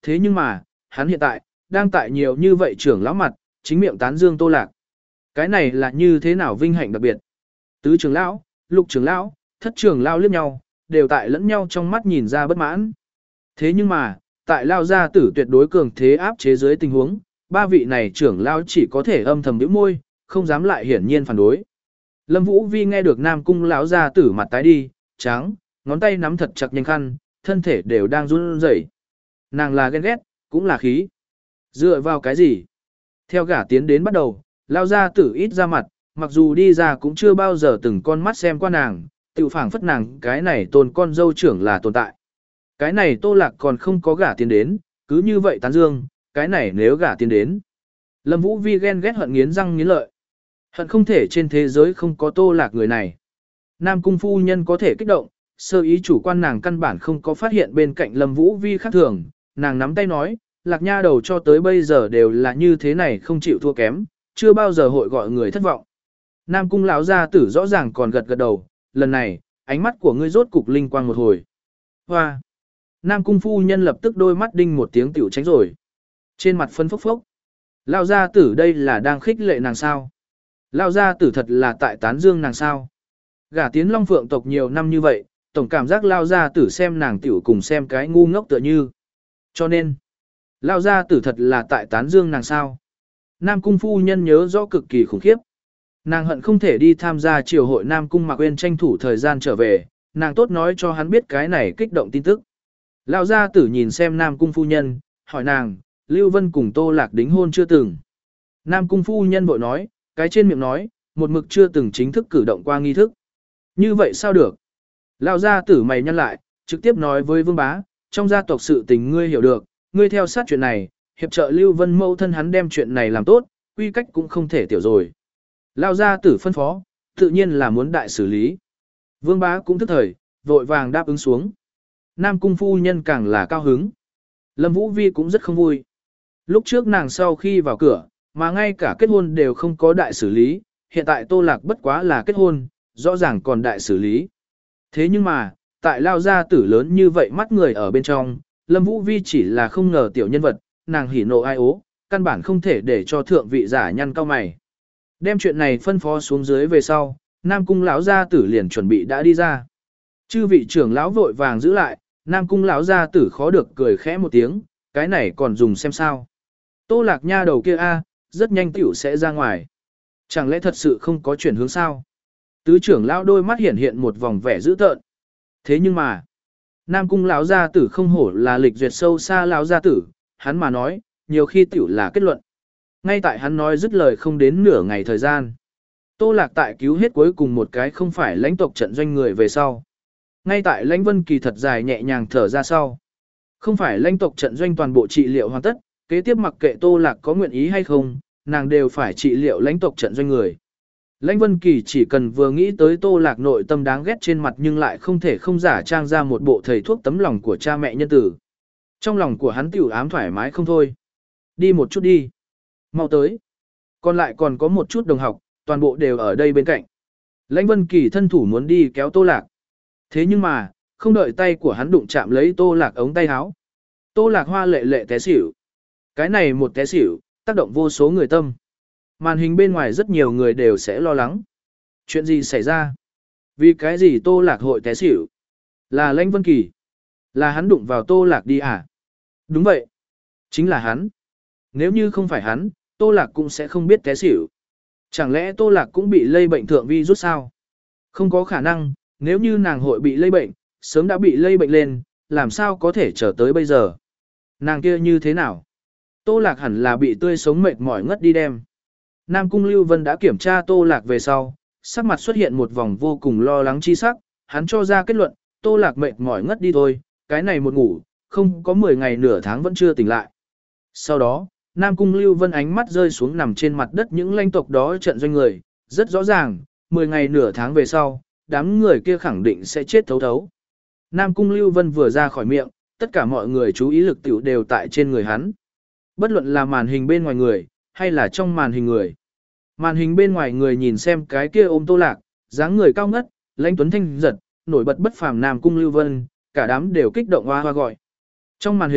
[SPEAKER 1] Thế nhưng mà, hắn hiện tại, đang tại nhiều như vậy trưởng lão mặt, chính miệng tán dương Tô Lạc. Cái này là như thế nào vinh hạnh đặc biệt. Tứ trưởng lão, lục trưởng lão, thất trưởng lão liếc nhau, đều tại lẫn nhau trong mắt nhìn ra bất mãn. Thế nhưng mà, tại lao gia tử tuyệt đối cường thế áp chế dưới tình huống, ba vị này trưởng lão chỉ có thể âm thầm nhíu môi, không dám lại hiển nhiên phản đối. Lâm Vũ Vi nghe được Nam cung lão gia tử mặt tái đi, trắng, ngón tay nắm thật chặt nhanh khăn, thân thể đều đang run rẩy. Nàng là ghen ghét, cũng là khí. Dựa vào cái gì? Theo gả tiến đến bắt đầu, lao gia tử ít ra mặt, mặc dù đi ra cũng chưa bao giờ từng con mắt xem qua nàng, tự phảng phất nàng cái này tôn con dâu trưởng là tồn tại. Cái này Tô Lạc còn không có gả tiến đến, cứ như vậy tán dương, cái này nếu gả tiến đến. Lâm Vũ Vi ghen ghét hận nghiến răng nghiến lợi. Hận không thể trên thế giới không có Tô Lạc người này. Nam cung phu nhân có thể kích động, sơ ý chủ quan nàng căn bản không có phát hiện bên cạnh Lâm Vũ Vi khác thường, nàng nắm tay nói, Lạc nha đầu cho tới bây giờ đều là như thế này không chịu thua kém, chưa bao giờ hội gọi người thất vọng. Nam cung lão gia tử rõ ràng còn gật gật đầu, lần này, ánh mắt của ngươi rốt cục linh quang một hồi. Hoa! Nam cung phu nhân lập tức đôi mắt đinh một tiếng tiểu tránh rồi. Trên mặt phân phốc phốc. Lão gia tử đây là đang khích lệ nàng sao? Lão gia tử thật là tại tán dương nàng sao? Gả tiến Long Phượng tộc nhiều năm như vậy, tổng cảm giác Lão gia tử xem nàng tiểu cùng xem cái ngu ngốc tựa như. Cho nên, Lão gia tử thật là tại tán dương nàng sao? Nam cung phu nhân nhớ rõ cực kỳ khủng khiếp. Nàng hận không thể đi tham gia triều hội Nam cung Mạc Uyên tranh thủ thời gian trở về, nàng tốt nói cho hắn biết cái này kích động tin tức. Lão gia tử nhìn xem Nam cung phu nhân, hỏi nàng, Lưu Vân cùng Tô Lạc đính hôn chưa từng. Nam cung phu nhân vội nói, cái trên miệng nói, một mực chưa từng chính thức cử động qua nghi thức. Như vậy sao được? Lão gia tử mày nhăn lại, trực tiếp nói với Vương Bá, trong gia tộc sự tình ngươi hiểu được, ngươi theo sát chuyện này, hiệp trợ Lưu Vân mâu thân hắn đem chuyện này làm tốt, quy cách cũng không thể tiểu rồi. Lão gia tử phân phó, tự nhiên là muốn đại xử lý. Vương Bá cũng thức thời, vội vàng đáp ứng xuống. Nam cung phu nhân càng là cao hứng. Lâm Vũ Vi cũng rất không vui. Lúc trước nàng sau khi vào cửa, mà ngay cả kết hôn đều không có đại xử lý, hiện tại Tô Lạc bất quá là kết hôn, rõ ràng còn đại xử lý. Thế nhưng mà, tại lao gia tử lớn như vậy mắt người ở bên trong, Lâm Vũ Vi chỉ là không ngờ tiểu nhân vật, nàng hỉ nộ ai ố, căn bản không thể để cho thượng vị giả nhăn cao mày. Đem chuyện này phân phó xuống dưới về sau, Nam cung lão gia tử liền chuẩn bị đã đi ra. Chư vị trưởng lão vội vàng giữ lại, Nam cung lão gia tử khó được cười khẽ một tiếng, cái này còn dùng xem sao. Tô Lạc nha đầu kia a, rất nhanh tiểu sẽ ra ngoài. Chẳng lẽ thật sự không có chuyển hướng sao? Tứ trưởng lão đôi mắt hiện hiện một vòng vẻ dữ tợn. Thế nhưng mà, Nam cung lão gia tử không hổ là lịch duyệt sâu xa lão gia tử, hắn mà nói, nhiều khi tiểu là kết luận. Ngay tại hắn nói dứt lời không đến nửa ngày thời gian. Tô Lạc tại cứu hết cuối cùng một cái không phải lãnh tộc trận doanh người về sau. Ngay tại lãnh Vân Kỳ thật dài nhẹ nhàng thở ra sau. Không phải lãnh tộc trận doanh toàn bộ trị liệu hoàn tất, kế tiếp mặc kệ Tô Lạc có nguyện ý hay không, nàng đều phải trị liệu lãnh tộc trận doanh người. Lãnh Vân Kỳ chỉ cần vừa nghĩ tới Tô Lạc nội tâm đáng ghét trên mặt nhưng lại không thể không giả trang ra một bộ thầy thuốc tấm lòng của cha mẹ nhân tử. Trong lòng của hắn tiểu ám thoải mái không thôi. Đi một chút đi. Mau tới. Còn lại còn có một chút đồng học, toàn bộ đều ở đây bên cạnh. Lãnh Vân Kỳ thân thủ muốn đi kéo Tô Lạc. Thế nhưng mà, không đợi tay của hắn đụng chạm lấy Tô Lạc ống tay áo. Tô Lạc hoa lệ lệ té xỉu. Cái này một té xỉu, tác động vô số người tâm. Màn hình bên ngoài rất nhiều người đều sẽ lo lắng. Chuyện gì xảy ra? Vì cái gì Tô Lạc hội té xỉu? Là Lãnh Vân Kỳ. Là hắn đụng vào Tô Lạc đi à? Đúng vậy. Chính là hắn. Nếu như không phải hắn, Tô Lạc cũng sẽ không biết té xỉu. Chẳng lẽ Tô Lạc cũng bị lây bệnh thượng vi rút sao? Không có khả năng, nếu như nàng hội bị lây bệnh, sớm đã bị lây bệnh lên, làm sao có thể trở tới bây giờ? Nàng kia như thế nào? Tô Lạc hẳn là bị tươi sống mệt mỏi ngất đi đem. Nam Cung Lưu Vân đã kiểm tra Tô Lạc về sau, sắc mặt xuất hiện một vòng vô cùng lo lắng chi sắc, hắn cho ra kết luận, Tô Lạc mệt mỏi ngất đi thôi, cái này một ngủ, không có mười ngày nửa tháng vẫn chưa tỉnh lại. Sau đó, Nam Cung Lưu Vân ánh mắt rơi xuống nằm trên mặt đất những lãnh tộc đó trận doanh người, rất rõ ràng, mười ngày nửa tháng về sau, đám người kia khẳng định sẽ chết thấu thấu. Nam Cung Lưu Vân vừa ra khỏi miệng, tất cả mọi người chú ý lực tiểu đều tại trên người hắn. Bất luận là màn hình bên ngoài người, hay là trong màn hình người. Màn hình bên ngoài người nhìn xem cái kia ôm Tô Lạc, dáng người cao ngất, lãnh tuấn thanh giật, nổi bật bất phàm Nam Cung Lưu Vân, cả đám đều kích động hoa hoa gọi. Trong màn hình,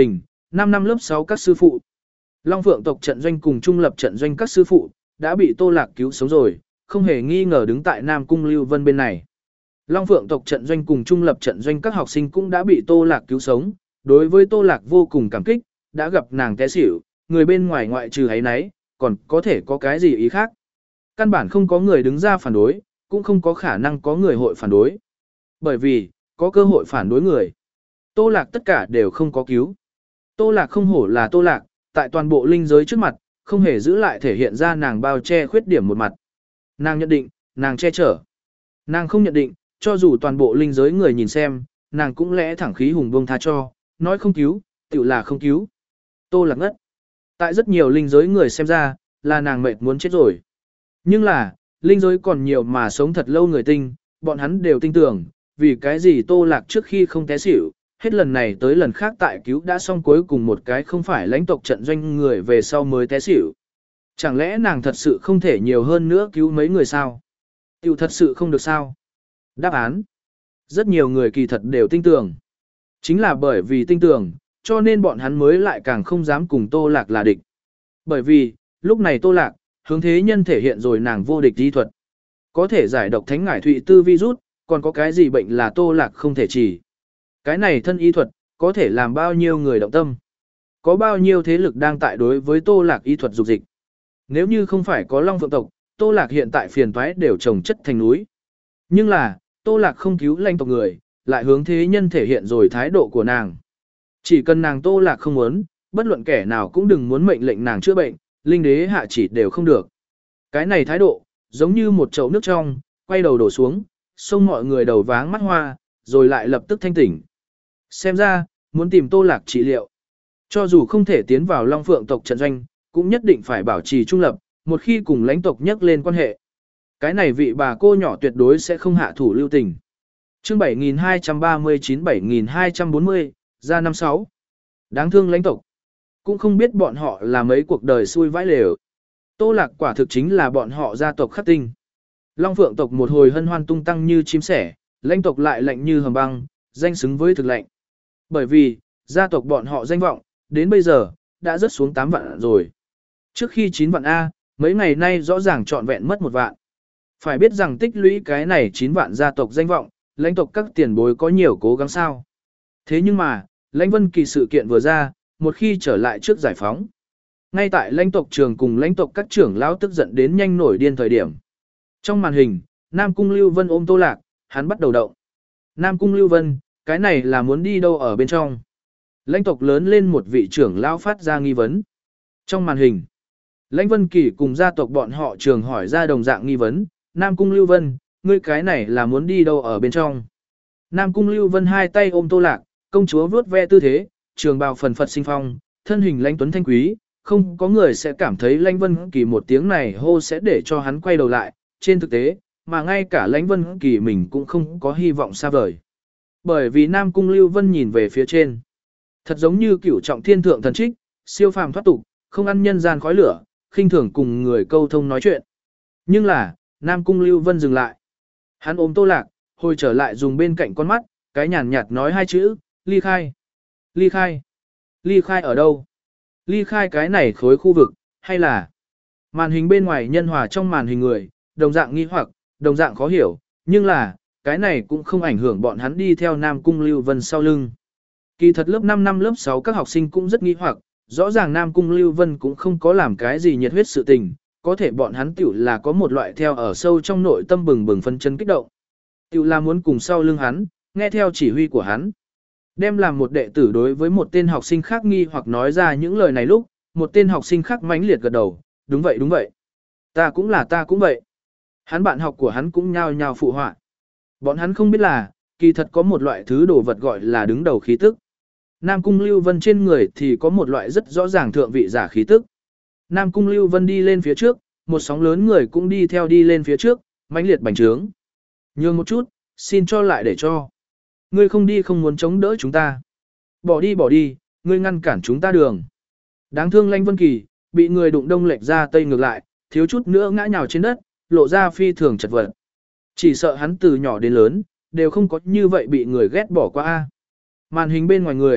[SPEAKER 1] năm năm lớp sáu các sư phụ. Long Phượng tộc trận doanh cùng trung lập trận doanh các sư phụ, đã bị Tô Lạc cứu sống rồi, không hề nghi ngờ đứng tại Nam Cung Lưu Vân bên này. Long Phượng tộc trận doanh cùng trung lập trận doanh các học sinh cũng đã bị Tô Lạc cứu sống, đối với Tô Lạc vô cùng cảm kích, đã gặp nàng té xỉu, người bên ngoài ngoại trừ ấy nấy, còn có thể có cái gì ý khác. Căn bản không có người đứng ra phản đối, cũng không có khả năng có người hội phản đối. Bởi vì, có cơ hội phản đối người. Tô Lạc tất cả đều không có cứu. Tô Lạc không hổ là Tô Lạc, tại toàn bộ linh giới trước mặt, không hề giữ lại thể hiện ra nàng bao che khuyết điểm một mặt. Nàng nhận định, nàng che chở. Nàng không nhận định, cho dù toàn bộ linh giới người nhìn xem, nàng cũng lẽ thẳng khí hùng bông tha cho, nói không cứu, tự là không cứu. Tô Lạc ngất. Tại rất nhiều linh giới người xem ra, là nàng mệt muốn chết rồi. Nhưng là, linh giới còn nhiều mà sống thật lâu người tinh, bọn hắn đều tin tưởng, vì cái gì Tô Lạc trước khi không té xỉu, hết lần này tới lần khác tại cứu đã xong cuối cùng một cái không phải lãnh tộc trận doanh người về sau mới té xỉu. Chẳng lẽ nàng thật sự không thể nhiều hơn nữa cứu mấy người sao? Tiểu thật sự không được sao? Đáp án. Rất nhiều người kỳ thật đều tin tưởng. Chính là bởi vì tin tưởng, cho nên bọn hắn mới lại càng không dám cùng Tô Lạc là địch. Bởi vì, lúc này Tô Lạc, hướng thế nhân thể hiện rồi nàng vô địch y thuật. Có thể giải độc thánh ngải thụy tư virus, còn có cái gì bệnh là Tô Lạc không thể chỉ. Cái này thân y thuật, có thể làm bao nhiêu người động tâm. Có bao nhiêu thế lực đang tại đối với Tô Lạc y thuật dục dịch. Nếu như không phải có Long Phượng tộc, Tô Lạc hiện tại phiền toái đều trồng chất thành núi. Nhưng là, Tô Lạc không cứu lãnh tộc người, lại hướng thế nhân thể hiện rồi thái độ của nàng. Chỉ cần nàng Tô Lạc không muốn, bất luận kẻ nào cũng đừng muốn mệnh lệnh nàng chữa bệnh, linh đế hạ chỉ đều không được. Cái này thái độ, giống như một chậu nước trong, quay đầu đổ xuống, xông mọi người đầu váng mắt hoa, rồi lại lập tức thanh tỉnh. Xem ra, muốn tìm Tô Lạc trị liệu. Cho dù không thể tiến vào Long Phượng tộc trận doanh, cũng nhất định phải bảo trì trung lập, một khi cùng lãnh tộc nhắc lên quan hệ. Cái này vị bà cô nhỏ tuyệt đối sẽ không hạ thủ lưu tình. Chương bảy nghìn hai trăm ba mươi chín bảy nghìn hai trăm bốn mươi, ra năm sáu. Đáng thương lãnh tộc. Cũng không biết bọn họ là mấy cuộc đời xui vãi lều. Tô Lạc quả thực chính là bọn họ gia tộc khắc tinh. Long Phượng tộc một hồi hân hoan tung tăng như chim sẻ, lãnh tộc lại lạnh như hầm băng, danh xứng với thực lạnh. Bởi vì, gia tộc bọn họ danh vọng, đến bây giờ, đã rớt xuống tám vạn rồi. Trước khi chín vạn A, mấy ngày nay rõ ràng trọn vẹn mất một vạn. Phải biết rằng tích lũy cái này chín vạn gia tộc danh vọng, lãnh tộc các tiền bối có nhiều cố gắng sao. Thế nhưng mà, lãnh vân kỳ sự kiện vừa ra, một khi trở lại trước giải phóng. Ngay tại lãnh tộc trường cùng lãnh tộc các trưởng lão tức giận đến nhanh nổi điên thời điểm. Trong màn hình, Nam Cung Lưu Vân ôm Tô Lạc, hắn bắt đầu động. Nam Cung Lưu Vân, cái này là muốn đi đâu ở bên trong. Lãnh tộc lớn lên một vị trưởng lão phát ra nghi vấn. Trong màn hình, Lãnh Vân Kỳ cùng gia tộc bọn họ trường hỏi ra đồng dạng nghi vấn. Nam Cung Lưu Vân, ngươi cái này là muốn đi đâu ở bên trong. Nam Cung Lưu Vân hai tay ôm Tô Lạc, công chúa vuốt ve tư thế, trường bào phần phật sinh phong, thân hình lãnh tuấn thanh quý, không có người sẽ cảm thấy Lãnh Vân Kỳ một tiếng này hô sẽ để cho hắn quay đầu lại, trên thực tế, mà ngay cả Lãnh Vân Kỳ mình cũng không có hy vọng xa vời. Bởi vì Nam Cung Lưu Vân nhìn về phía trên, thật giống như cửu trọng thiên thượng thần trích, siêu phàm thoát tục, không ăn nhân gian khói lửa, khinh thường cùng người câu thông nói chuyện. Nhưng là, Nam Cung Lưu Vân dừng lại. Hắn ôm Tô Lạc, hồi trở lại dùng bên cạnh con mắt, cái nhàn nhạt nói hai chữ, ly khai. Ly khai. Ly khai ở đâu? Ly khai cái này khối khu vực, hay là màn hình bên ngoài nhân hòa trong màn hình người, đồng dạng nghi hoặc, đồng dạng khó hiểu, nhưng là, cái này cũng không ảnh hưởng bọn hắn đi theo Nam Cung Lưu Vân sau lưng. Kỳ thật lớp năm năm lớp sáu các học sinh cũng rất nghi hoặc, rõ ràng Nam Cung Lưu Vân cũng không có làm cái gì nhiệt huyết sự tình, có thể bọn hắn tiểu là có một loại theo ở sâu trong nội tâm bừng bừng phân chân kích động. Tiểu là muốn cùng sau lưng hắn, nghe theo chỉ huy của hắn. Đem làm một đệ tử đối với một tên học sinh khác nghi hoặc nói ra những lời này lúc, một tên học sinh khác mãnh liệt gật đầu, đúng vậy đúng vậy. Ta cũng là ta cũng vậy. Hắn bạn học của hắn cũng nhao nhao phụ họa. Bọn hắn không biết là, kỳ thật có một loại thứ đồ vật gọi là đứng đầu khí tức. Nam Cung Lưu Vân trên người thì có một loại rất rõ ràng thượng vị giả khí tức. Nam Cung Lưu Vân đi lên phía trước, một sóng lớn người cũng đi theo đi lên phía trước, mãnh liệt bành trướng. Nhường một chút, xin cho lại để cho. Ngươi không đi không muốn chống đỡ chúng ta. Bỏ đi bỏ đi, ngươi ngăn cản chúng ta đường. Đáng thương Lãnh Vân Kỳ, bị người đụng đông lệch ra tây ngược lại, thiếu chút nữa ngã nhào trên đất, lộ ra phi thường chật vật. Chỉ sợ hắn từ nhỏ đến lớn, đều không có như vậy bị người ghét bỏ qua a. Màn hình bên ngoài người,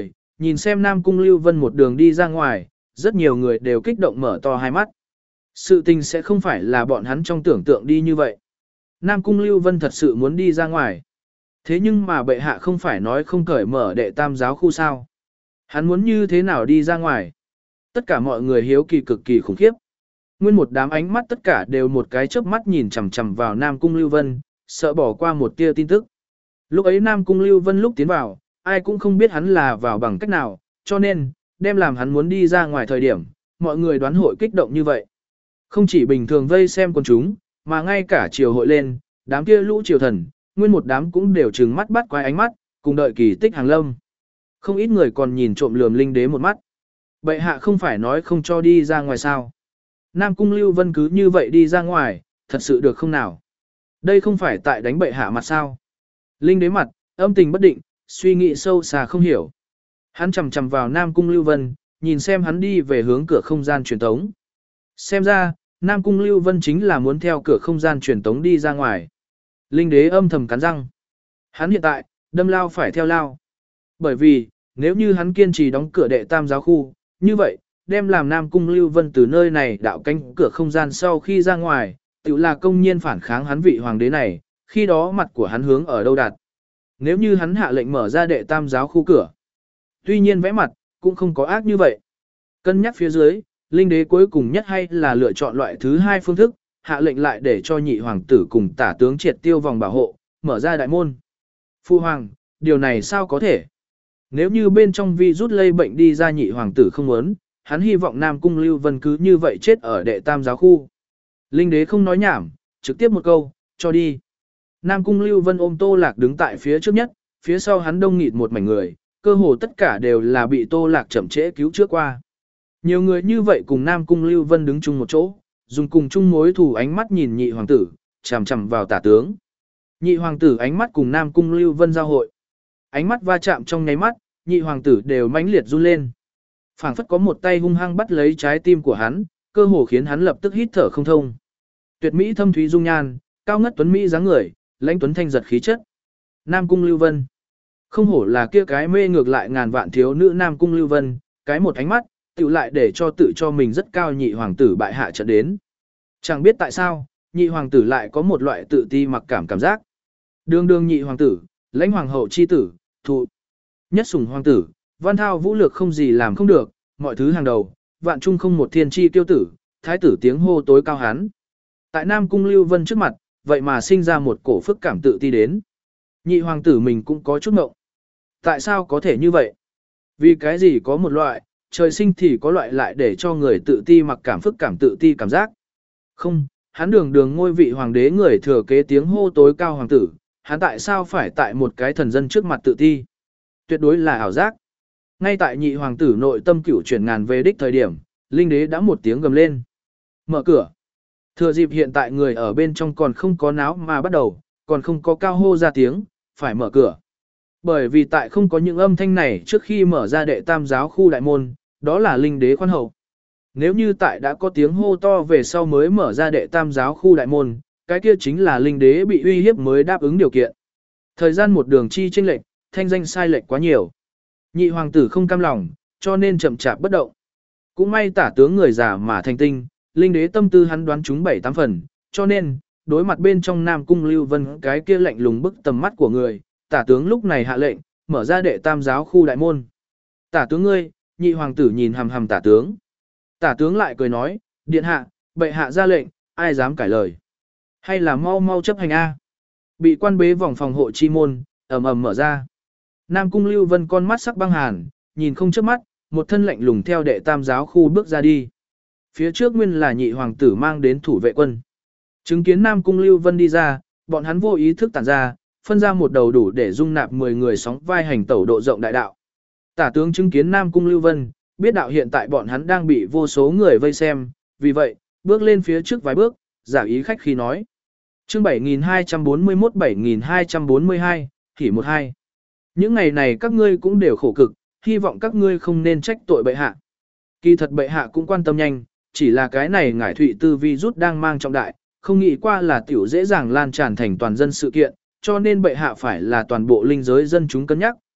[SPEAKER 1] Nhìn xem Nam Cung Lưu Vân một đường đi ra ngoài, rất nhiều người đều kích động mở to hai mắt. Sự tình sẽ không phải là bọn hắn trong tưởng tượng đi như vậy. Nam Cung Lưu Vân thật sự muốn đi ra ngoài. Thế nhưng mà bệ hạ không phải nói không cởi mở đệ tam giáo khu sao. Hắn muốn như thế nào đi ra ngoài? Tất cả mọi người hiếu kỳ cực kỳ khủng khiếp. Nguyên một đám ánh mắt tất cả đều một cái chớp mắt nhìn chằm chằm vào Nam Cung Lưu Vân, sợ bỏ qua một tia tin tức. Lúc ấy Nam Cung Lưu Vân lúc tiến vào, ai cũng không biết hắn là vào bằng cách nào, cho nên, đem làm hắn muốn đi ra ngoài thời điểm, mọi người đoán hội kích động như vậy. Không chỉ bình thường vây xem quần chúng, mà ngay cả triều hội lên, đám kia lũ triều thần, nguyên một đám cũng đều trừng mắt bắt quái ánh mắt, cùng đợi kỳ tích hàng lâm. Không ít người còn nhìn trộm lườm linh đế một mắt. Bệ hạ không phải nói không cho đi ra ngoài sao. Nam Cung Lưu Vân cứ như vậy đi ra ngoài, thật sự được không nào? Đây không phải tại đánh bệ hạ mặt sao? Linh đế mặt, âm tình bất định, suy nghĩ sâu xa không hiểu. Hắn chầm chầm vào Nam Cung Lưu Vân, nhìn xem hắn đi về hướng cửa không gian truyền tống. Xem ra, Nam Cung Lưu Vân chính là muốn theo cửa không gian truyền tống đi ra ngoài. Linh đế âm thầm cắn răng. Hắn hiện tại, đâm lao phải theo lao. Bởi vì, nếu như hắn kiên trì đóng cửa đệ tam giáo khu, như vậy, đem làm Nam Cung Lưu Vân từ nơi này đạo cánh cửa không gian sau khi ra ngoài, tự là công nhiên phản kháng hắn vị hoàng đế này, khi đó mặt của hắn hướng ở đâu đạt. Nếu như hắn hạ lệnh mở ra đệ tam giáo khu cửa. Tuy nhiên vẽ mặt, cũng không có ác như vậy. Cân nhắc phía dưới, linh đế cuối cùng nhất hay là lựa chọn loại thứ hai phương thức, hạ lệnh lại để cho nhị hoàng tử cùng tả tướng triệt tiêu vòng bảo hộ, mở ra đại môn. Phu hoàng, điều này sao có thể? Nếu như bên trong vi rút lây bệnh đi ra nhị hoàng tử không muốn, hắn hy vọng Nam Cung Lưu Vân cứ như vậy chết ở đệ tam giáo khu. Linh đế không nói nhảm, trực tiếp một câu, cho đi. Nam Cung Lưu Vân ôm Tô Lạc đứng tại phía trước nhất, phía sau hắn đông nghịt một mảnh người, cơ hồ tất cả đều là bị Tô Lạc chậm trễ cứu trước qua. Nhiều người như vậy cùng Nam Cung Lưu Vân đứng chung một chỗ, dùng cùng chung mối thù ánh mắt nhìn nhị hoàng tử, chằm chằm vào tả tướng. Nhị hoàng tử ánh mắt cùng Nam Cung Lưu Vân giao hội. Ánh mắt va chạm trong nháy mắt, nhị hoàng tử đều mãnh liệt run lên. Phảng phất có một tay hung hăng bắt lấy trái tim của hắn, cơ hồ khiến hắn lập tức hít thở không thông. Tuyệt mỹ thâm thúy dung nhan, cao ngất tuấn mỹ dáng người, lãnh tuấn thanh giật khí chất. Nam Cung Lưu Vân. Không hổ là kia cái mê ngược lại ngàn vạn thiếu nữ Nam Cung Lưu Vân, cái một ánh mắt, tự lại để cho tự cho mình rất cao nhị hoàng tử bại hạ trận đến. Chẳng biết tại sao, nhị hoàng tử lại có một loại tự ti mặc cảm cảm giác. Đường đường nhị hoàng tử, lãnh hoàng hậu chi tử, thụ. Nhất sủng hoàng tử, văn thao vũ lược không gì làm không được, mọi thứ hàng đầu, vạn trung không một thiên chi tiêu tử, thái tử tiếng hô tối cao hán. Tại Nam Cung Lưu Vân trước mặt, vậy mà sinh ra một cổ phức cảm tự ti đến. Nhị hoàng tử mình cũng có chút ngộng. Tại sao có thể như vậy? Vì cái gì có một loại, trời sinh thì có loại lại để cho người tự ti mặc cảm phức cảm tự ti cảm giác. Không, hắn đường đường ngôi vị hoàng đế người thừa kế tiếng hô tối cao hoàng tử, hắn tại sao phải tại một cái thần dân trước mặt tự ti? Tuyệt đối là ảo giác. Ngay tại nhị hoàng tử nội tâm cửu chuyển ngàn về đích thời điểm, linh đế đã một tiếng gầm lên. Mở cửa. Thừa dịp hiện tại người ở bên trong còn không có náo mà bắt đầu, còn không có cao hô ra tiếng, phải mở cửa. Bởi vì tại không có những âm thanh này trước khi mở ra đệ tam giáo khu đại môn, đó là linh đế khoan hậu. Nếu như tại đã có tiếng hô to về sau mới mở ra đệ tam giáo khu đại môn, cái kia chính là linh đế bị uy hiếp mới đáp ứng điều kiện. Thời gian một đường chi chênh lệch, thanh danh sai lệch quá nhiều. Nhị hoàng tử không cam lòng, cho nên chậm chạp bất động. Cũng may tả tướng người già mà thành tinh, linh đế tâm tư hắn đoán chúng bảy tám phần, cho nên, đối mặt bên trong Nam Cung Lưu Vân cái kia lạnh lùng bức tầm mắt của người, tả tướng lúc này hạ lệnh, mở ra đệ tam giáo khu đại môn. Tả tướng ngươi, nhị hoàng tử nhìn hằm hằm tả tướng. Tả tướng lại cười nói, điện hạ, bệ hạ ra lệnh, ai dám cãi lời. Hay là mau mau chấp hành A. Bị quan bế vòng phòng hộ chi môn, ầm ầm mở ra. Nam Cung Lưu Vân con mắt sắc băng hàn, nhìn không chớp mắt, một thân lạnh lùng theo đệ tam giáo khu bước ra đi. Phía trước nguyên là nhị hoàng tử mang đến thủ vệ quân. Chứng kiến Nam Cung Lưu Vân đi ra, bọn hắn vô ý thức tản ra, phân ra một đầu đủ để dung nạp mười người sóng vai hành tẩu độ rộng đại đạo. Tả tướng chứng kiến Nam Cung Lưu Vân, biết đạo hiện tại bọn hắn đang bị vô số người vây xem, vì vậy, bước lên phía trước vài bước, giả ý khách khi nói. Chương bảy nghìn hai trăm bốn mươi mốt bảy nghìn hai trăm bốn mươi hai, Hỉ một hai. Những ngày này các ngươi cũng đều khổ cực, hy vọng các ngươi không nên trách tội bệ hạ. Kỳ thật bệ hạ cũng quan tâm nhanh, chỉ là cái này ngải thụy tư vi rút đang mang trọng đại, không nghĩ qua là tiểu dễ dàng lan tràn thành toàn dân sự kiện, cho nên bệ hạ phải là toàn bộ linh giới dân chúng cân nhắc,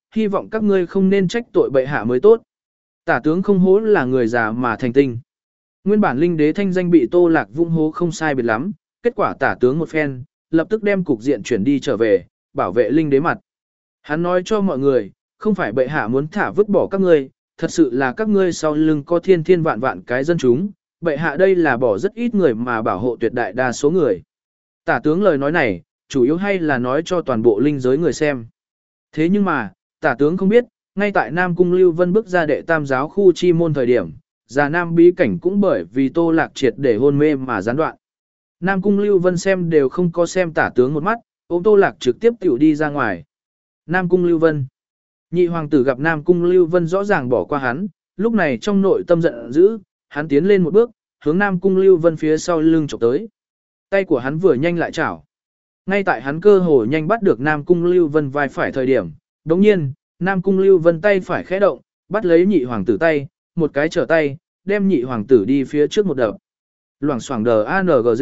[SPEAKER 1] hy vọng các ngươi không nên trách tội bệ hạ mới tốt. Tả tướng không hố là người già mà thành tinh. Nguyên bản linh đế thanh danh bị Tô Lạc vung hố không sai biệt lắm, kết quả tả tướng một phen, lập tức đem cục diện chuyển đi trở về, bảo vệ linh đế mặt. Hắn nói cho mọi người, không phải bệ hạ muốn thả vứt bỏ các ngươi, thật sự là các ngươi sau lưng có thiên thiên vạn vạn cái dân chúng, bệ hạ đây là bỏ rất ít người mà bảo hộ tuyệt đại đa số người. Tả tướng lời nói này, chủ yếu hay là nói cho toàn bộ linh giới người xem. Thế nhưng mà, tả tướng không biết, ngay tại Nam Cung Lưu Vân bước ra đệ tam giáo khu chi môn thời điểm, già Nam bí cảnh cũng bởi vì Tô Lạc triệt để hôn mê mà gián đoạn. Nam Cung Lưu Vân xem đều không có xem tả tướng một mắt, ôm Tô Lạc trực tiếp tiểu đi ra ngoài. Nam Cung Lưu Vân. Nhị hoàng tử gặp Nam Cung Lưu Vân rõ ràng bỏ qua hắn, lúc này trong nội tâm giận dữ, hắn tiến lên một bước, hướng Nam Cung Lưu Vân phía sau lưng chụp tới. Tay của hắn vừa nhanh lại chảo. Ngay tại hắn cơ hồ nhanh bắt được Nam Cung Lưu Vân vai phải thời điểm, đồng nhiên, Nam Cung Lưu Vân tay phải khẽ động, bắt lấy nhị hoàng tử tay, một cái trở tay, đem nhị hoàng tử đi phía trước một đập. Loảng xoảng đờ a en giê.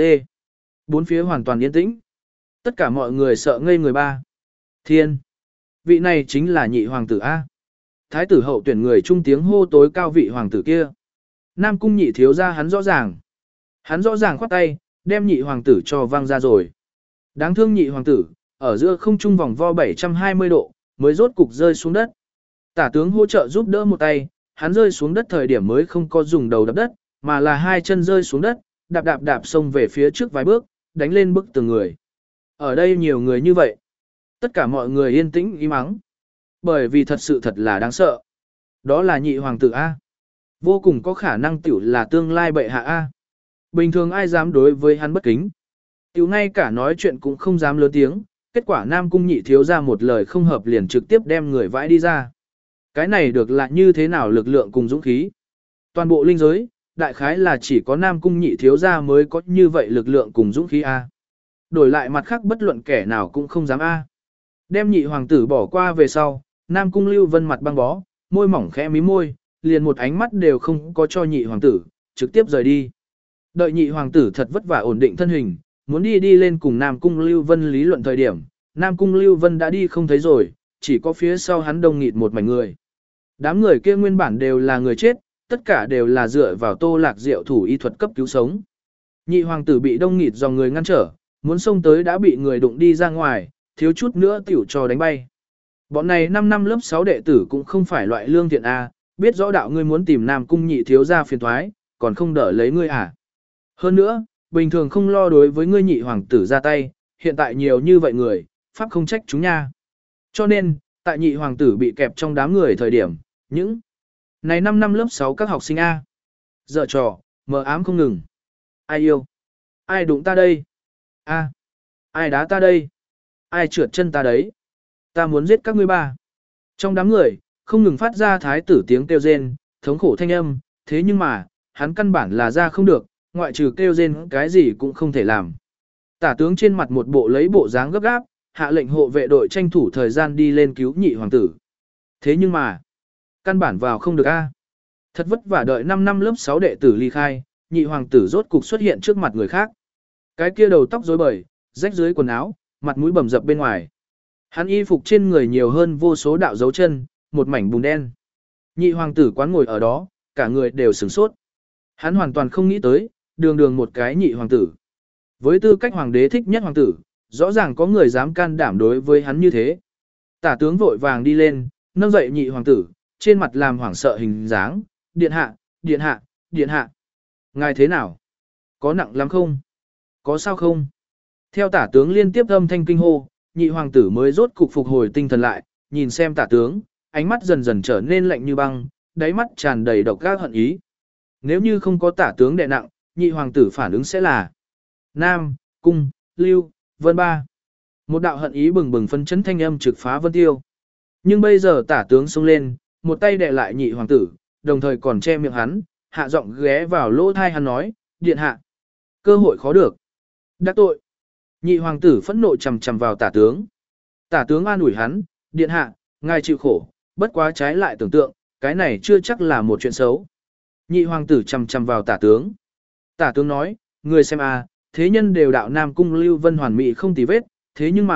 [SPEAKER 1] Bốn phía hoàn toàn yên tĩnh. Tất cả mọi người sợ ngây người ba. Thiên. Vị này chính là nhị hoàng tử A. Thái tử hậu tuyển người trung tiếng hô tối cao vị hoàng tử kia. Nam cung nhị thiếu ra hắn rõ ràng. Hắn rõ ràng khoát tay, đem nhị hoàng tử cho văng ra rồi. Đáng thương nhị hoàng tử, ở giữa không trung vòng vo bảy trăm hai mươi độ, mới rốt cục rơi xuống đất. Tả tướng hỗ trợ giúp đỡ một tay, hắn rơi xuống đất thời điểm mới không có dùng đầu đập đất, mà là hai chân rơi xuống đất, đạp đạp đạp xông về phía trước vài bước, đánh lên bức từng người. Ở đây nhiều người như vậy. Tất cả mọi người yên tĩnh im mắng. Bởi vì thật sự thật là đáng sợ. Đó là nhị hoàng tử A. Vô cùng có khả năng tiểu là tương lai bệ hạ A. Bình thường ai dám đối với hắn bất kính. Tiểu ngay cả nói chuyện cũng không dám lớn tiếng. Kết quả Nam Cung nhị thiếu ra một lời không hợp liền trực tiếp đem người vãi đi ra. Cái này được là như thế nào lực lượng cùng dũng khí. Toàn bộ linh giới, đại khái là chỉ có Nam Cung nhị thiếu ra mới có như vậy lực lượng cùng dũng khí A. Đổi lại mặt khác bất luận kẻ nào cũng không dám A. Đem nhị hoàng tử bỏ qua về sau, Nam Cung Lưu Vân mặt băng bó, môi mỏng khẽ mí môi, liền một ánh mắt đều không có cho nhị hoàng tử, trực tiếp rời đi. Đợi nhị hoàng tử thật vất vả ổn định thân hình, muốn đi đi lên cùng Nam Cung Lưu Vân lý luận thời điểm, Nam Cung Lưu Vân đã đi không thấy rồi, chỉ có phía sau hắn đông nghịt một mảnh người. Đám người kia nguyên bản đều là người chết, tất cả đều là dựa vào Tô Lạc Diệu thủ y thuật cấp cứu sống. Nhị hoàng tử bị đông nghịt dòng người ngăn trở, muốn xông tới đã bị người đụng đi ra ngoài, thiếu chút nữa tiểu cho đánh bay. Bọn này năm năm lớp sáu đệ tử cũng không phải loại lương thiện A, biết rõ đạo ngươi muốn tìm Nam Cung nhị thiếu ra phiền thoái, còn không đỡ lấy ngươi à. Hơn nữa, bình thường không lo đối với ngươi nhị hoàng tử ra tay, hiện tại nhiều như vậy người, pháp không trách chúng nha. Cho nên, tại nhị hoàng tử bị kẹp trong đám người thời điểm, những này năm năm lớp sáu các học sinh A. Dở trò, mờ ám không ngừng. Ai yêu? Ai đụng ta đây? A. Ai đá ta đây? Ai trượt chân ta đấy? Ta muốn giết các ngươi ba. Trong đám người, không ngừng phát ra thái tử tiếng kêu rên, thống khổ thanh âm, thế nhưng mà, hắn căn bản là ra không được, ngoại trừ kêu rên cái gì cũng không thể làm. Tả tướng trên mặt một bộ lấy bộ dáng gấp gáp, hạ lệnh hộ vệ đội tranh thủ thời gian đi lên cứu nhị hoàng tử. Thế nhưng mà, căn bản vào không được a. Thật vất vả đợi năm năm lớp sáu đệ tử ly khai, nhị hoàng tử rốt cục xuất hiện trước mặt người khác. Cái kia đầu tóc rối bời, rách dưới quần áo, mặt mũi bầm dập bên ngoài. Hắn y phục trên người nhiều hơn vô số đạo dấu chân, một mảnh bùn đen. Nhị hoàng tử quán ngồi ở đó, cả người đều sửng sốt. Hắn hoàn toàn không nghĩ tới, đường đường một cái nhị hoàng tử. Với tư cách hoàng đế thích nhất hoàng tử, rõ ràng có người dám can đảm đối với hắn như thế. Tả tướng vội vàng đi lên, nâng dậy nhị hoàng tử, trên mặt làm hoảng sợ hình dáng. Điện hạ, điện hạ, điện hạ. Ngài thế nào? Có nặng lắm không? Có sao không? Theo tả tướng liên tiếp âm thanh kinh hô, nhị hoàng tử mới rốt cục phục hồi tinh thần lại, nhìn xem tả tướng, ánh mắt dần dần trở nên lạnh như băng, đáy mắt tràn đầy độc ác hận ý. Nếu như không có tả tướng đè nặng, nhị hoàng tử phản ứng sẽ là Nam, Cung, Lưu, Vân Ba. Một đạo hận ý bừng bừng phấn chấn thanh âm trực phá vân tiêu. Nhưng bây giờ tả tướng xông lên, một tay đè lại nhị hoàng tử, đồng thời còn che miệng hắn, hạ giọng ghé vào lỗ thai hắn nói, điện hạ. Cơ hội khó được. Đắc tội. Nhị hoàng tử phẫn nộ chầm chầm vào tả tướng. Tả tướng an ủi hắn, điện hạ, ngài chịu khổ, bất quá trái lại tưởng tượng, cái này chưa chắc là một chuyện xấu. Nhị hoàng tử chầm chầm vào tả tướng. Tả tướng nói, người xem à, thế nhân đều đạo Nam Cung Lưu Vân hoàn mỹ không tì vết, thế nhưng mà,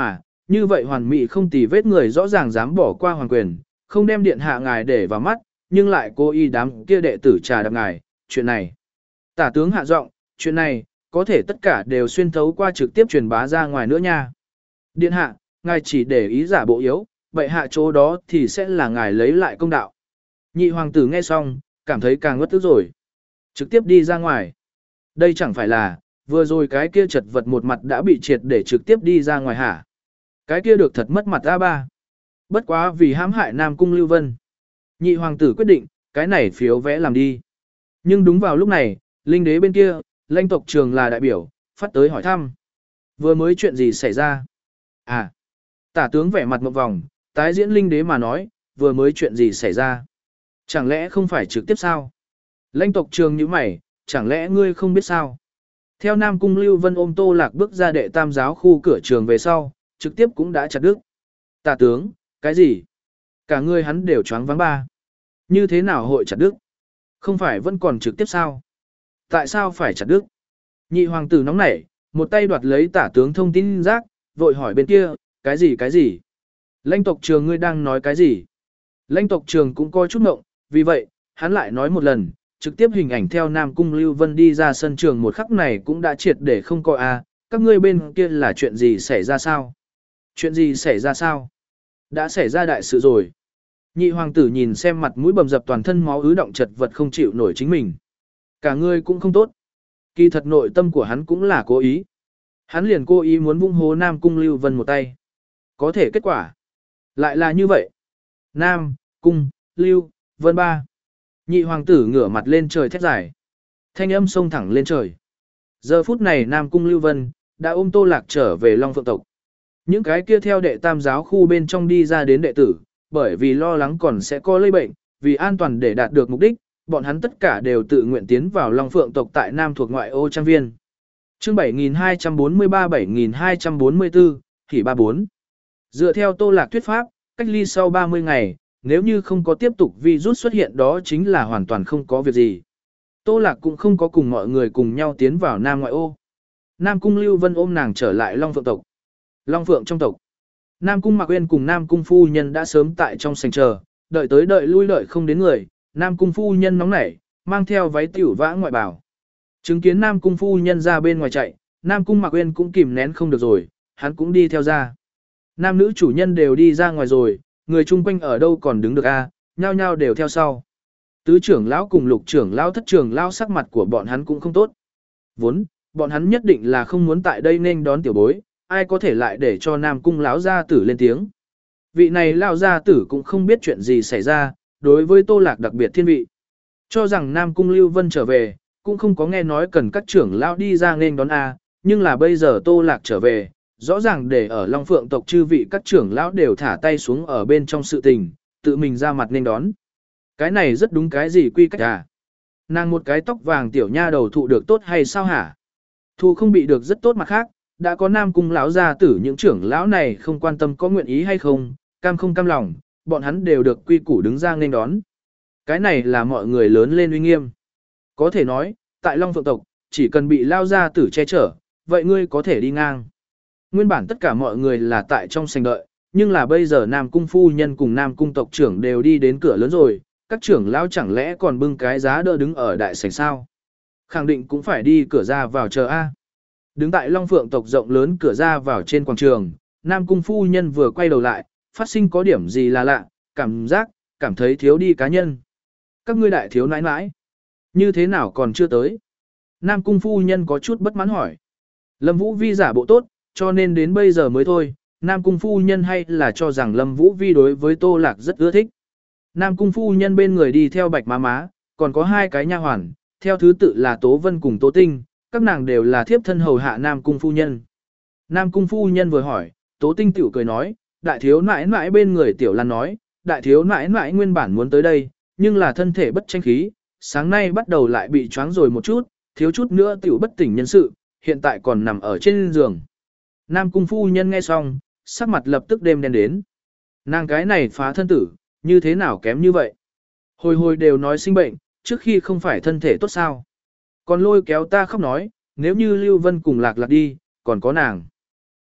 [SPEAKER 1] Như vậy hoàn mỹ không tì vết người rõ ràng dám bỏ qua hoàng quyền, không đem điện hạ ngài để vào mắt, nhưng lại cố ý đám kia đệ tử trà đạp ngài, chuyện này. Tả tướng hạ giọng, chuyện này, có thể tất cả đều xuyên thấu qua trực tiếp truyền bá ra ngoài nữa nha. Điện hạ, ngài chỉ để ý giả bộ yếu, vậy hạ chỗ đó thì sẽ là ngài lấy lại công đạo. Nhị hoàng tử nghe xong, cảm thấy càng ngất tức rồi. Trực tiếp đi ra ngoài. Đây chẳng phải là, vừa rồi cái kia chật vật một mặt đã bị triệt để trực tiếp đi ra ngoài hả? Cái kia được thật mất mặt A ba. Bất quá vì hãm hại Nam Cung Lưu Vân. Nhị hoàng tử quyết định, cái này phiếu vẽ làm đi. Nhưng đúng vào lúc này, linh đế bên kia, lãnh tộc trường là đại biểu, phát tới hỏi thăm. Vừa mới chuyện gì xảy ra? À, tả tướng vẻ mặt một vòng, tái diễn linh đế mà nói, vừa mới chuyện gì xảy ra? Chẳng lẽ không phải trực tiếp sao? Lãnh tộc trường như mày, chẳng lẽ ngươi không biết sao? Theo Nam Cung Lưu Vân ôm Tô Lạc bước ra đệ tam giáo khu cửa trường về sau, trực tiếp cũng đã chặt đứt. Tả tướng, cái gì? Cả người hắn đều choáng váng ba. Như thế nào hội chặt đứt? Không phải vẫn còn trực tiếp sao? Tại sao phải chặt đứt? Nhị hoàng tử nóng nảy, một tay đoạt lấy tả tướng thông tin rác, vội hỏi bên kia, cái gì cái gì? Lãnh tộc trường ngươi đang nói cái gì? Lãnh tộc trường cũng coi chút ngộng, vì vậy, hắn lại nói một lần, trực tiếp hình ảnh theo Nam Cung Lưu Vân đi ra sân trường một khắc này cũng đã triệt để không coi a, các ngươi bên kia là chuyện gì xảy ra sao? Chuyện gì xảy ra sao? Đã xảy ra đại sự rồi. Nhị hoàng tử nhìn xem mặt mũi bầm dập toàn thân máu ứ động chật vật không chịu nổi chính mình. Cả ngươi cũng không tốt. Kỳ thật nội tâm của hắn cũng là cố ý. Hắn liền cố ý muốn vung hố Nam Cung Lưu Vân một tay. Có thể kết quả lại là như vậy. Nam, Cung, Lưu, Vân ba. Nhị hoàng tử ngửa mặt lên trời thét dài. Thanh âm xông thẳng lên trời. Giờ phút này Nam Cung Lưu Vân đã ôm Tô Lạc trở về Long Phượng tộc. Những cái kia theo đệ tam giáo khu bên trong đi ra đến đệ tử, bởi vì lo lắng còn sẽ có lây bệnh, vì an toàn để đạt được mục đích, bọn hắn tất cả đều tự nguyện tiến vào Long Phượng tộc tại Nam thuộc ngoại ô trang viên. Chương bảy nghìn hai trăm bốn mươi ba bảy nghìn hai trăm bốn mươi tư, Hỉ ba bốn. Dựa theo Tô Lạc thuyết pháp, cách ly sau ba mươi ngày, nếu như không có tiếp tục virus xuất hiện đó chính là hoàn toàn không có việc gì. Tô Lạc cũng không có cùng mọi người cùng nhau tiến vào Nam ngoại ô. Nam Cung Lưu Vân ôm nàng trở lại Long Phượng tộc. Long Phượng trong tộc. Nam Cung Mạc Uyên cùng Nam Cung phu nhân đã sớm tại trong sảnh chờ, đợi tới đợi lui đợi không đến người, Nam Cung phu nhân nóng nảy, mang theo váy tiểu vã ngoại bào. Chứng kiến Nam Cung phu nhân ra bên ngoài chạy, Nam Cung Mạc Uyên cũng kìm nén không được rồi, hắn cũng đi theo ra. Nam nữ chủ nhân đều đi ra ngoài rồi, người chung quanh ở đâu còn đứng được a, nhao nhao đều theo sau. Tứ trưởng lão cùng lục trưởng lão thất trưởng lão sắc mặt của bọn hắn cũng không tốt. Vốn, bọn hắn nhất định là không muốn tại đây nên đón tiểu bối, ai có thể lại để cho Nam Cung lão gia tử lên tiếng. Vị này lão gia tử cũng không biết chuyện gì xảy ra, đối với Tô Lạc đặc biệt thiên vị. Cho rằng Nam Cung Lưu Vân trở về, cũng không có nghe nói cần các trưởng lão đi ra nên đón a, nhưng là bây giờ Tô Lạc trở về, rõ ràng để ở Long Phượng tộc chư vị các trưởng lão đều thả tay xuống ở bên trong sự tình, tự mình ra mặt nên đón. Cái này rất đúng cái gì quy cách à? Nàng một cái tóc vàng tiểu nha đầu thụ được tốt hay sao hả? Thụ không bị được rất tốt mặt khác, đã có Nam Cung lão gia tử những trưởng lão này không quan tâm có nguyện ý hay không, cam không cam lòng, bọn hắn đều được quy củ đứng ra nên đón. Cái này là mọi người lớn lên uy nghiêm. Có thể nói, tại Long Phượng tộc, chỉ cần bị lao gia tử che chở, vậy ngươi có thể đi ngang. Nguyên bản tất cả mọi người là tại trong sảnh đợi, nhưng là bây giờ Nam Cung phu nhân cùng Nam Cung tộc trưởng đều đi đến cửa lớn rồi, các trưởng lão chẳng lẽ còn bưng cái giá đỡ đứng ở đại sảnh sao? Khẳng định cũng phải đi cửa ra vào chờ a. Đứng tại Long Phượng tộc rộng lớn cửa ra vào trên quảng trường, Nam Cung phu nhân vừa quay đầu lại, phát sinh có điểm gì là lạ, cảm giác, cảm thấy thiếu đi cá nhân. Các ngươi đại thiếu nãi nãi, như thế nào còn chưa tới? Nam Cung phu nhân có chút bất mãn hỏi. Lâm Vũ Vi giả bộ tốt, cho nên đến bây giờ mới thôi, Nam Cung phu nhân hay là cho rằng Lâm Vũ Vi đối với Tô Lạc rất ưa thích. Nam Cung phu nhân bên người đi theo Bạch Má Má, còn có hai cái nha hoàn, theo thứ tự là Tố Vân cùng Tố Tinh, các nàng đều là thiếp thân hầu hạ Nam Cung phu nhân. Nam Cung phu nhân vừa hỏi, Tố Tinh tiểu cười nói, đại thiếu nãi nãi bên người tiểu Lan nói, đại thiếu nãi nãi nguyên bản muốn tới đây, nhưng là thân thể bất tranh khí, sáng nay bắt đầu lại bị choáng rồi một chút, thiếu chút nữa tiểu bất tỉnh nhân sự, hiện tại còn nằm ở trên giường. Nam Cung phu nhân nghe xong, sắc mặt lập tức đêm đen đến. Nàng cái này phá thân tử, như thế nào kém như vậy? Hồi hồi đều nói sinh bệnh, trước khi không phải thân thể tốt sao? Còn lôi kéo ta khóc nói, nếu như Lưu Vân cùng Lạc Lạc đi, còn có nàng.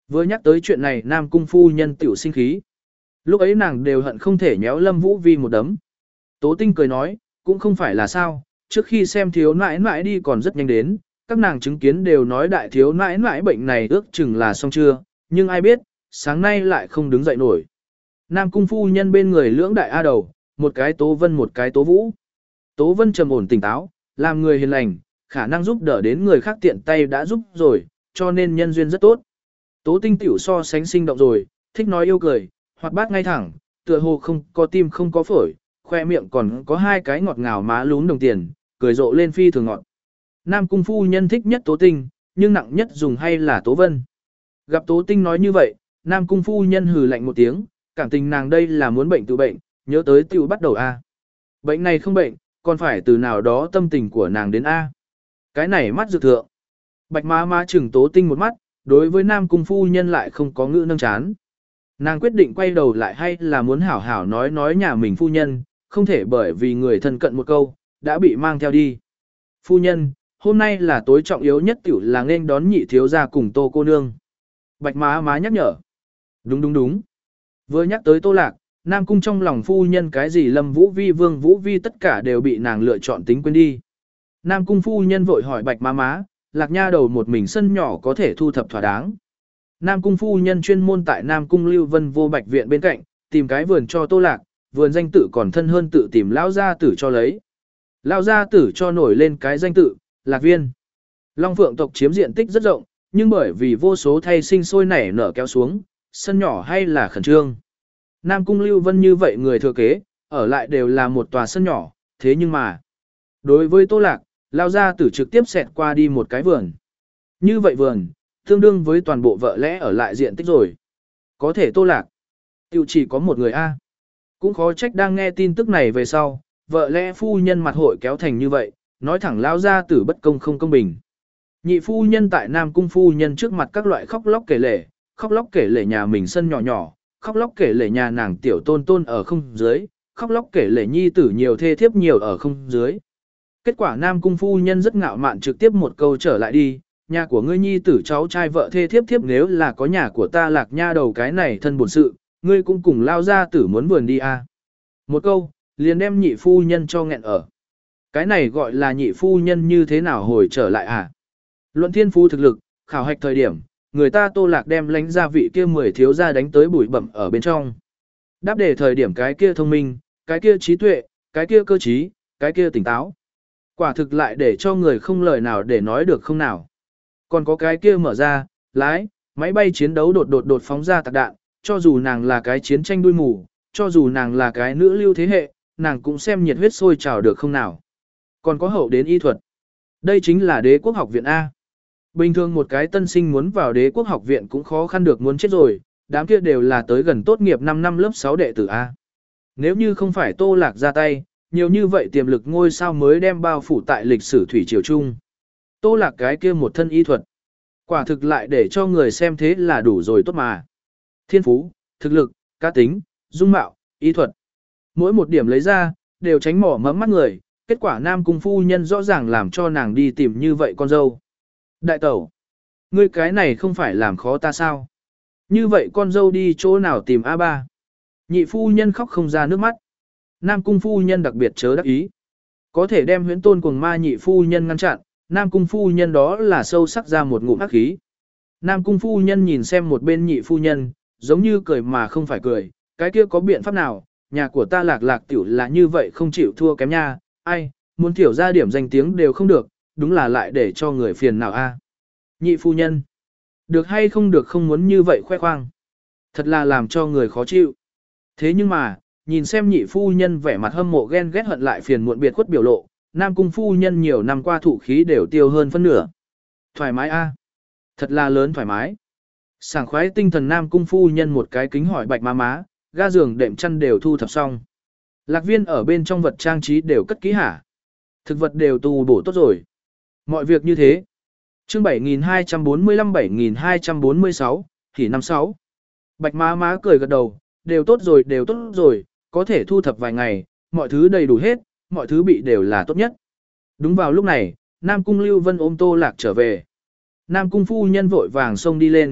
[SPEAKER 1] Vừa nhắc tới chuyện này Nam Cung phu nhân tiểu sinh khí. Lúc ấy nàng đều hận không thể nhéo Lâm Vũ Vi một đấm. Tố Tinh cười nói, cũng không phải là sao, trước khi xem thiếu nãi nãi đi còn rất nhanh đến, các nàng chứng kiến đều nói đại thiếu nãi nãi bệnh này ước chừng là xong chưa, nhưng ai biết, sáng nay lại không đứng dậy nổi. Nam Cung phu nhân bên người lưỡng đại A đầu, một cái Tố Vân một cái Tố Vũ. Tố Vân trầm ổn tỉnh táo, làm người hiền lành, khả năng giúp đỡ đến người khác tiện tay đã giúp rồi, cho nên nhân duyên rất tốt. Tố Tinh tiểu so sánh sinh động rồi, thích nói yêu cười, hoạt bát ngay thẳng, tựa hồ không có tim không có phổi, khoe miệng còn có hai cái ngọt ngào má lún đồng tiền, cười rộ lên phi thường ngọt. Nam Cung phu nhân thích nhất Tố Tinh, nhưng nặng nhất dùng hay là Tố Vân. Gặp Tố Tinh nói như vậy, Nam Cung phu nhân hừ lạnh một tiếng, cảm tình nàng đây là muốn bệnh tự bệnh, nhớ tới tiểu bắt đầu a. Bệnh này không bệnh, còn phải từ nào đó tâm tình của nàng đến a. Cái này mắt dược thượng. Bạch má má chừng Tố Tinh một mắt, đối với Nam Cung phu nhân lại không có ngữ nâng chán. Nàng quyết định quay đầu lại hay là muốn hảo hảo nói nói nhà mình phu nhân, không thể bởi vì người thân cận một câu, đã bị mang theo đi. Phu nhân, hôm nay là tối trọng yếu nhất tiểu là nên đón nhị thiếu gia cùng Tô cô nương. Bạch má má nhắc nhở. Đúng đúng đúng. Vừa nhắc tới Tô Lạc, Nam Cung trong lòng phu nhân cái gì Lâm Vũ Vi Vương Vũ Vi tất cả đều bị nàng lựa chọn tính quên đi. Nam Cung phu nhân vội hỏi Bạch má má, Lạc nha đầu một mình sân nhỏ có thể thu thập thỏa đáng. Nam Cung phu nhân chuyên môn tại Nam Cung Lưu Vân vô Bạch viện bên cạnh, tìm cái vườn cho Tô Lạc, vườn danh tự còn thân hơn tự tìm lão gia tử cho lấy. Lão gia tử cho nổi lên cái danh tự, Lạc Viên. Long Phượng tộc chiếm diện tích rất rộng, nhưng bởi vì vô số thay sinh sôi nảy nở kéo xuống, sân nhỏ hay là khẩn trương. Nam Cung Lưu Vân như vậy người thừa kế, ở lại đều là một tòa sân nhỏ, thế nhưng mà, đối với Tô Lạc, lão gia tử trực tiếp xẹt qua đi một cái vườn. Như vậy vườn, tương đương với toàn bộ vợ lẽ ở lại diện tích rồi. Có thể Tô Lạc, tiêu chỉ có một người A. Cũng khó trách đang nghe tin tức này về sau, vợ lẽ phu nhân mặt hội kéo thành như vậy, nói thẳng lao ra tử bất công không công bình. Nhị phu nhân tại Nam Cung phu nhân trước mặt các loại khóc lóc kể lể, khóc lóc kể lể nhà mình sân nhỏ nhỏ, khóc lóc kể lể nhà nàng tiểu tôn tôn ở không dưới, khóc lóc kể lể nhi tử nhiều thê thiếp nhiều ở không dưới. Kết quả Nam Cung phu nhân rất ngạo mạn trực tiếp một câu trở lại đi, nhà của ngươi nhi tử cháu trai vợ thê thiếp thiếp nếu là có nhà của ta Lạc nha đầu cái này thân bổn sự, ngươi cũng cùng lao ra tử muốn vườn đi à. Một câu, liền đem nhị phu nhân cho nghẹn ở. Cái này gọi là nhị phu nhân như thế nào hồi trở lại à? Luận thiên phu thực lực, khảo hạch thời điểm, người ta Tô Lạc đem lánh ra vị kia mười thiếu gia đánh tới bụi bẩm ở bên trong. Đáp đề thời điểm cái kia thông minh, cái kia trí tuệ, cái kia cơ trí, cái kia tỉnh táo. Quả thực lại để cho người không lời nào để nói được không nào. Còn có cái kia mở ra, lái, máy bay chiến đấu đột đột đột phóng ra tạc đạn, cho dù nàng là cái chiến tranh đuôi mù, cho dù nàng là cái nữ lưu thế hệ, nàng cũng xem nhiệt huyết sôi trào được không nào. Còn có hậu đến y thuật. Đây chính là đế quốc học viện A. Bình thường một cái tân sinh muốn vào đế quốc học viện cũng khó khăn được muốn chết rồi, đám kia đều là tới gần tốt nghiệp năm năm lớp sáu đệ tử A. Nếu như không phải Tô Lạc ra tay, nhiều như vậy tiềm lực ngôi sao mới đem bao phủ tại lịch sử thủy triều chung. Tô Lạc cái kia một thân y thuật. Quả thực lại để cho người xem thế là đủ rồi tốt mà. Thiên phú, thực lực, cá tính, dung mạo, y thuật. Mỗi một điểm lấy ra, đều tránh mỏ mẫm mắt người, kết quả Nam Cung phu nhân rõ ràng làm cho nàng đi tìm như vậy con dâu. Đại tẩu, ngươi cái này không phải làm khó ta sao? Như vậy con dâu đi chỗ nào tìm A ba? Nhị phu nhân khóc không ra nước mắt. Nam Cung phu nhân đặc biệt chớ đắc ý. Có thể đem huyễn tôn cuồng ma nhị phu nhân ngăn chặn, Nam Cung phu nhân đó là sâu sắc ra một ngụm ác khí. Nam Cung phu nhân nhìn xem một bên nhị phu nhân, giống như cười mà không phải cười, cái kia có biện pháp nào, nhà của ta Lạc Lạc tiểu là như vậy không chịu thua kém nha, ai, muốn tiểu ra điểm danh tiếng đều không được, đúng là lại để cho người phiền nào a. Nhị phu nhân, được hay không được không muốn như vậy khoe khoang, thật là làm cho người khó chịu. Thế nhưng mà, nhìn xem nhị phu nhân vẻ mặt hâm mộ ghen ghét hận lại phiền muộn biệt khuất biểu lộ, Nam Cung phu nhân nhiều năm qua thụ khí đều tiêu hơn phân nửa. Thoải mái a, thật là lớn thoải mái. Sảng khoái tinh thần Nam Cung phu nhân một cái kính hỏi Bạch má má, ga giường đệm chăn đều thu thập xong. Lạc Viên ở bên trong vật trang trí đều cất kỹ hả? Thực vật đều tu bổ tốt rồi. Mọi việc như thế. Chương bảy nghìn hai trăm bốn mươi lăm bảy nghìn hai trăm bốn mươi sáu, thì năm sáu. Bạch má má cười gật đầu, đều tốt rồi đều tốt rồi, có thể thu thập vài ngày, mọi thứ đầy đủ hết, mọi thứ bị đều là tốt nhất. Đúng vào lúc này, Nam Cung Lưu Vân ôm Tô Lạc trở về. Nam Cung phu nhân vội vàng xông đi lên,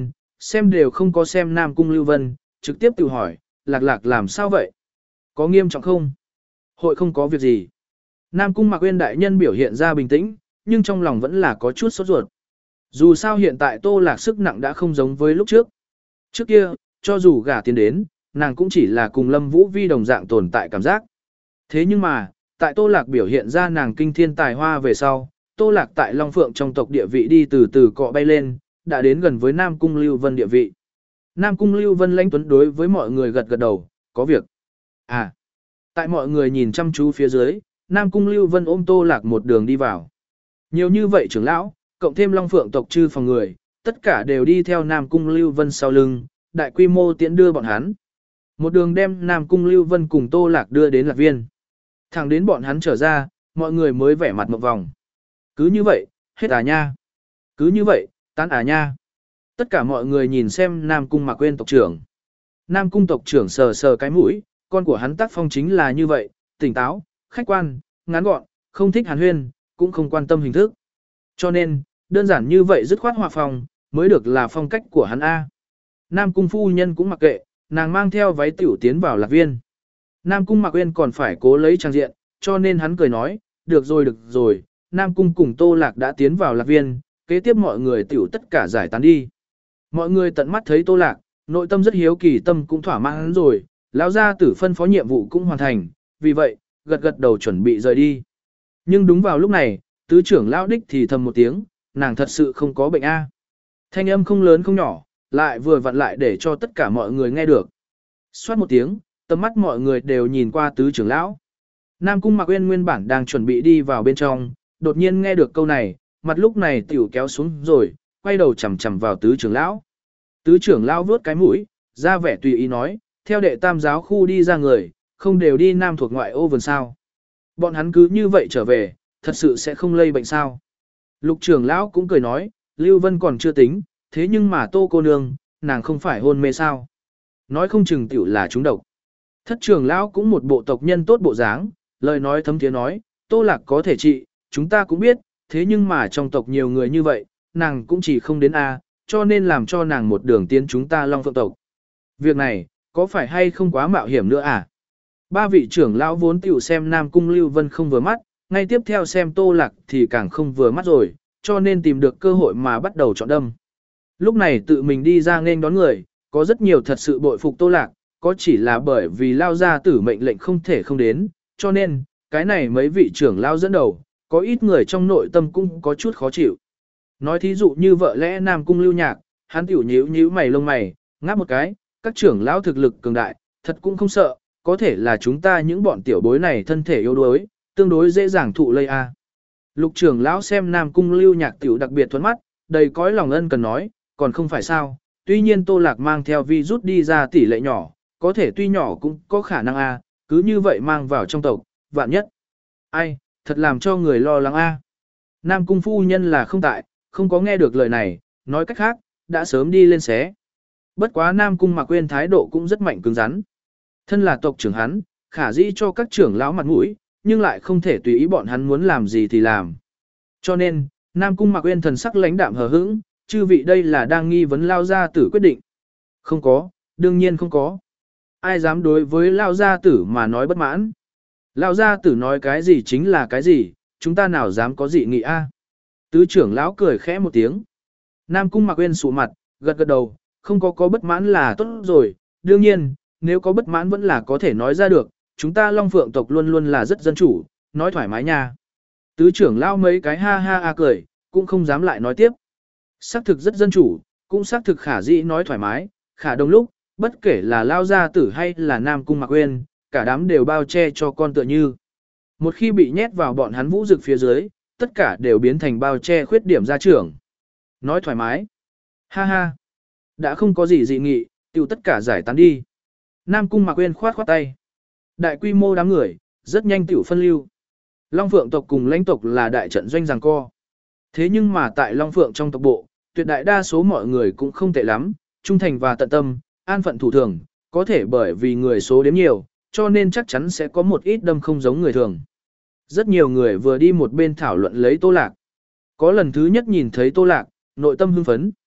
[SPEAKER 1] xem đều không có xem Nam Cung Lưu Vân, trực tiếp tự hỏi, lạc lạc làm sao vậy? Có nghiêm trọng không? Hội không có việc gì. Nam Cung Mạc Uyên đại nhân biểu hiện ra bình tĩnh, nhưng trong lòng vẫn là có chút sốt ruột. Dù sao hiện tại Tô Lạc sức nặng đã không giống với lúc trước. Trước kia, cho dù gả tiến đến, nàng cũng chỉ là cùng Lâm Vũ Vi đồng dạng tồn tại cảm giác. Thế nhưng mà, tại Tô Lạc biểu hiện ra nàng kinh thiên tài hoa về sau, Tô Lạc tại Long Phượng trong tộc địa vị đi từ từ cọ bay lên, đã đến gần với Nam Cung Lưu Vân địa vị. Nam Cung Lưu Vân lãnh tuấn đối với mọi người gật gật đầu, có việc. À, tại mọi người nhìn chăm chú phía dưới, Nam Cung Lưu Vân ôm Tô Lạc một đường đi vào. Nhiều như vậy trưởng lão, cộng thêm Long Phượng tộc chư phòng người, tất cả đều đi theo Nam Cung Lưu Vân sau lưng, đại quy mô tiễn đưa bọn hắn. Một đường đem Nam Cung Lưu Vân cùng Tô Lạc đưa đến Lạc Viên. Thẳng đến bọn hắn trở ra, mọi người mới vẻ mặt một vòng. Cứ như vậy, hết à nha. Cứ như vậy, tán à nha. Tất cả mọi người nhìn xem Nam Cung Mạc Uyên tộc trưởng. Nam Cung tộc trưởng sờ sờ cái mũi, con của hắn tác phong chính là như vậy, tỉnh táo, khách quan, ngắn gọn, không thích hàn huyên, cũng không quan tâm hình thức. Cho nên, đơn giản như vậy dứt khoát hòa phòng, mới được là phong cách của hắn A. Nam Cung phu nhân cũng mặc kệ, nàng mang theo váy tiểu tiến vào Lạc Viên. Nam Cung Mạc Uyên còn phải cố lấy trang diện, cho nên hắn cười nói, được rồi được rồi, Nam Cung cùng Tô Lạc đã tiến vào Lạc Viên, kế tiếp mọi người tiểu tất cả giải tán đi. Mọi người tận mắt thấy Tô Lạc, nội tâm rất hiếu kỳ, tâm cũng thỏa mãn rồi, lão gia tử phân phó nhiệm vụ cũng hoàn thành, vì vậy, gật gật đầu chuẩn bị rời đi. Nhưng đúng vào lúc này, tứ trưởng lão đích thì thầm một tiếng, nàng thật sự không có bệnh a. Thanh âm không lớn không nhỏ, lại vừa vặn lại để cho tất cả mọi người nghe được. Xoát một tiếng, tầm mắt mọi người đều nhìn qua tứ trưởng lão. Nam Cung Mạc Uyên nguyên bản đang chuẩn bị đi vào bên trong, đột nhiên nghe được câu này, mặt lúc này tiểu kéo xuống rồi, quay đầu chằm chằm vào tứ trưởng lão. Tứ trưởng lão vuốt cái mũi, ra vẻ tùy ý nói, theo đệ tam giáo khu đi ra người, không đều đi nam thuộc ngoại ô vườn sao. Bọn hắn cứ như vậy trở về, thật sự sẽ không lây bệnh sao. Lục trưởng lão cũng cười nói, Lưu Vân còn chưa tính, thế nhưng mà Tô cô nương, nàng không phải hôn mê sao. Nói không chừng tiểu là trúng độc. Thất trưởng lão cũng một bộ tộc nhân tốt bộ dáng, lời nói thấm thiế nói, Tô Lạc có thể trị, chúng ta cũng biết, thế nhưng mà trong tộc nhiều người như vậy, nàng cũng chỉ không đến A, cho nên làm cho nàng một đường tiến chúng ta Long Phượng tộc. Việc này, có phải hay không quá mạo hiểm nữa à? Ba vị trưởng lão vốn tiểu xem Nam Cung Lưu Vân không vừa mắt, ngay tiếp theo xem Tô Lạc thì càng không vừa mắt rồi, cho nên tìm được cơ hội mà bắt đầu chọn đâm. Lúc này tự mình đi ra nên đón người, có rất nhiều thật sự bội phục Tô Lạc, có chỉ là bởi vì lao ra tử mệnh lệnh không thể không đến, cho nên, cái này mấy vị trưởng lão dẫn đầu, có ít người trong nội tâm cũng có chút khó chịu. Nói thí dụ như vợ lẽ Nam Cung Lưu Nhạc, hắn tiểu nhíu nhíu mày lông mày, ngáp một cái, các trưởng lão thực lực cường đại, thật cũng không sợ, có thể là chúng ta những bọn tiểu bối này thân thể yếu đuối, tương đối dễ dàng thụ lây a. Lục trưởng lão xem Nam Cung Lưu Nhạc tiểu đặc biệt thuần mắt, đầy cõi lòng ân cần nói, còn không phải sao, tuy nhiên Tô Lạc mang theo vi rút đi ra tỷ lệ nhỏ, có thể tuy nhỏ cũng có khả năng a, cứ như vậy mang vào trong tộc, vạn nhất. Ai, thật làm cho người lo lắng a. Nam Cung phu nhân là không tại, không có nghe được lời này, nói cách khác, đã sớm đi lên xé. Bất quá Nam Cung Mạc Uyên thái độ cũng rất mạnh cứng rắn. Thân là tộc trưởng hắn, khả dĩ cho các trưởng lão mặt mũi, nhưng lại không thể tùy ý bọn hắn muốn làm gì thì làm. Cho nên, Nam Cung Mạc Uyên thần sắc lãnh đạm hờ hững, chư vị đây là đang nghi vấn lao gia tử quyết định. Không có, đương nhiên không có. Ai dám đối với lao gia tử mà nói bất mãn. Lao gia tử nói cái gì chính là cái gì, chúng ta nào dám có dị nghị a? Tứ trưởng lão cười khẽ một tiếng. Nam Cung Mạc Uyên sụ mặt, gật gật đầu, không có có bất mãn là tốt rồi, đương nhiên, nếu có bất mãn vẫn là có thể nói ra được, chúng ta Long Phượng tộc luôn luôn là rất dân chủ, nói thoải mái nha. Tứ trưởng lão mấy cái ha ha ha cười, cũng không dám lại nói tiếp. Xác thực rất dân chủ, cũng xác thực khả dĩ nói thoải mái, khả đồng lúc, bất kể là lao gia tử hay là Nam Cung Mạc Uyên, cả đám đều bao che cho con tựa như. Một khi bị nhét vào bọn hắn vũ dực phía dưới, tất cả đều biến thành bao che khuyết điểm gia trưởng. Nói thoải mái. Ha ha. Đã không có gì dị nghị, tiêu tất cả giải tán đi. Nam Cung Mạc Uyên khoát khoát tay. Đại quy mô đám người, rất nhanh tiểu phân lưu. Long Phượng tộc cùng lãnh tộc là đại trận doanh giằng co. Thế nhưng mà tại Long Phượng trong tộc bộ, tuyệt đại đa số mọi người cũng không tệ lắm, trung thành và tận tâm, an phận thủ thường, có thể bởi vì người số đếm nhiều, cho nên chắc chắn sẽ có một ít đâm không giống người thường. Rất nhiều người vừa đi một bên thảo luận lấy Tô Lạc. Có lần thứ nhất nhìn thấy Tô Lạc, nội tâm hưng phấn.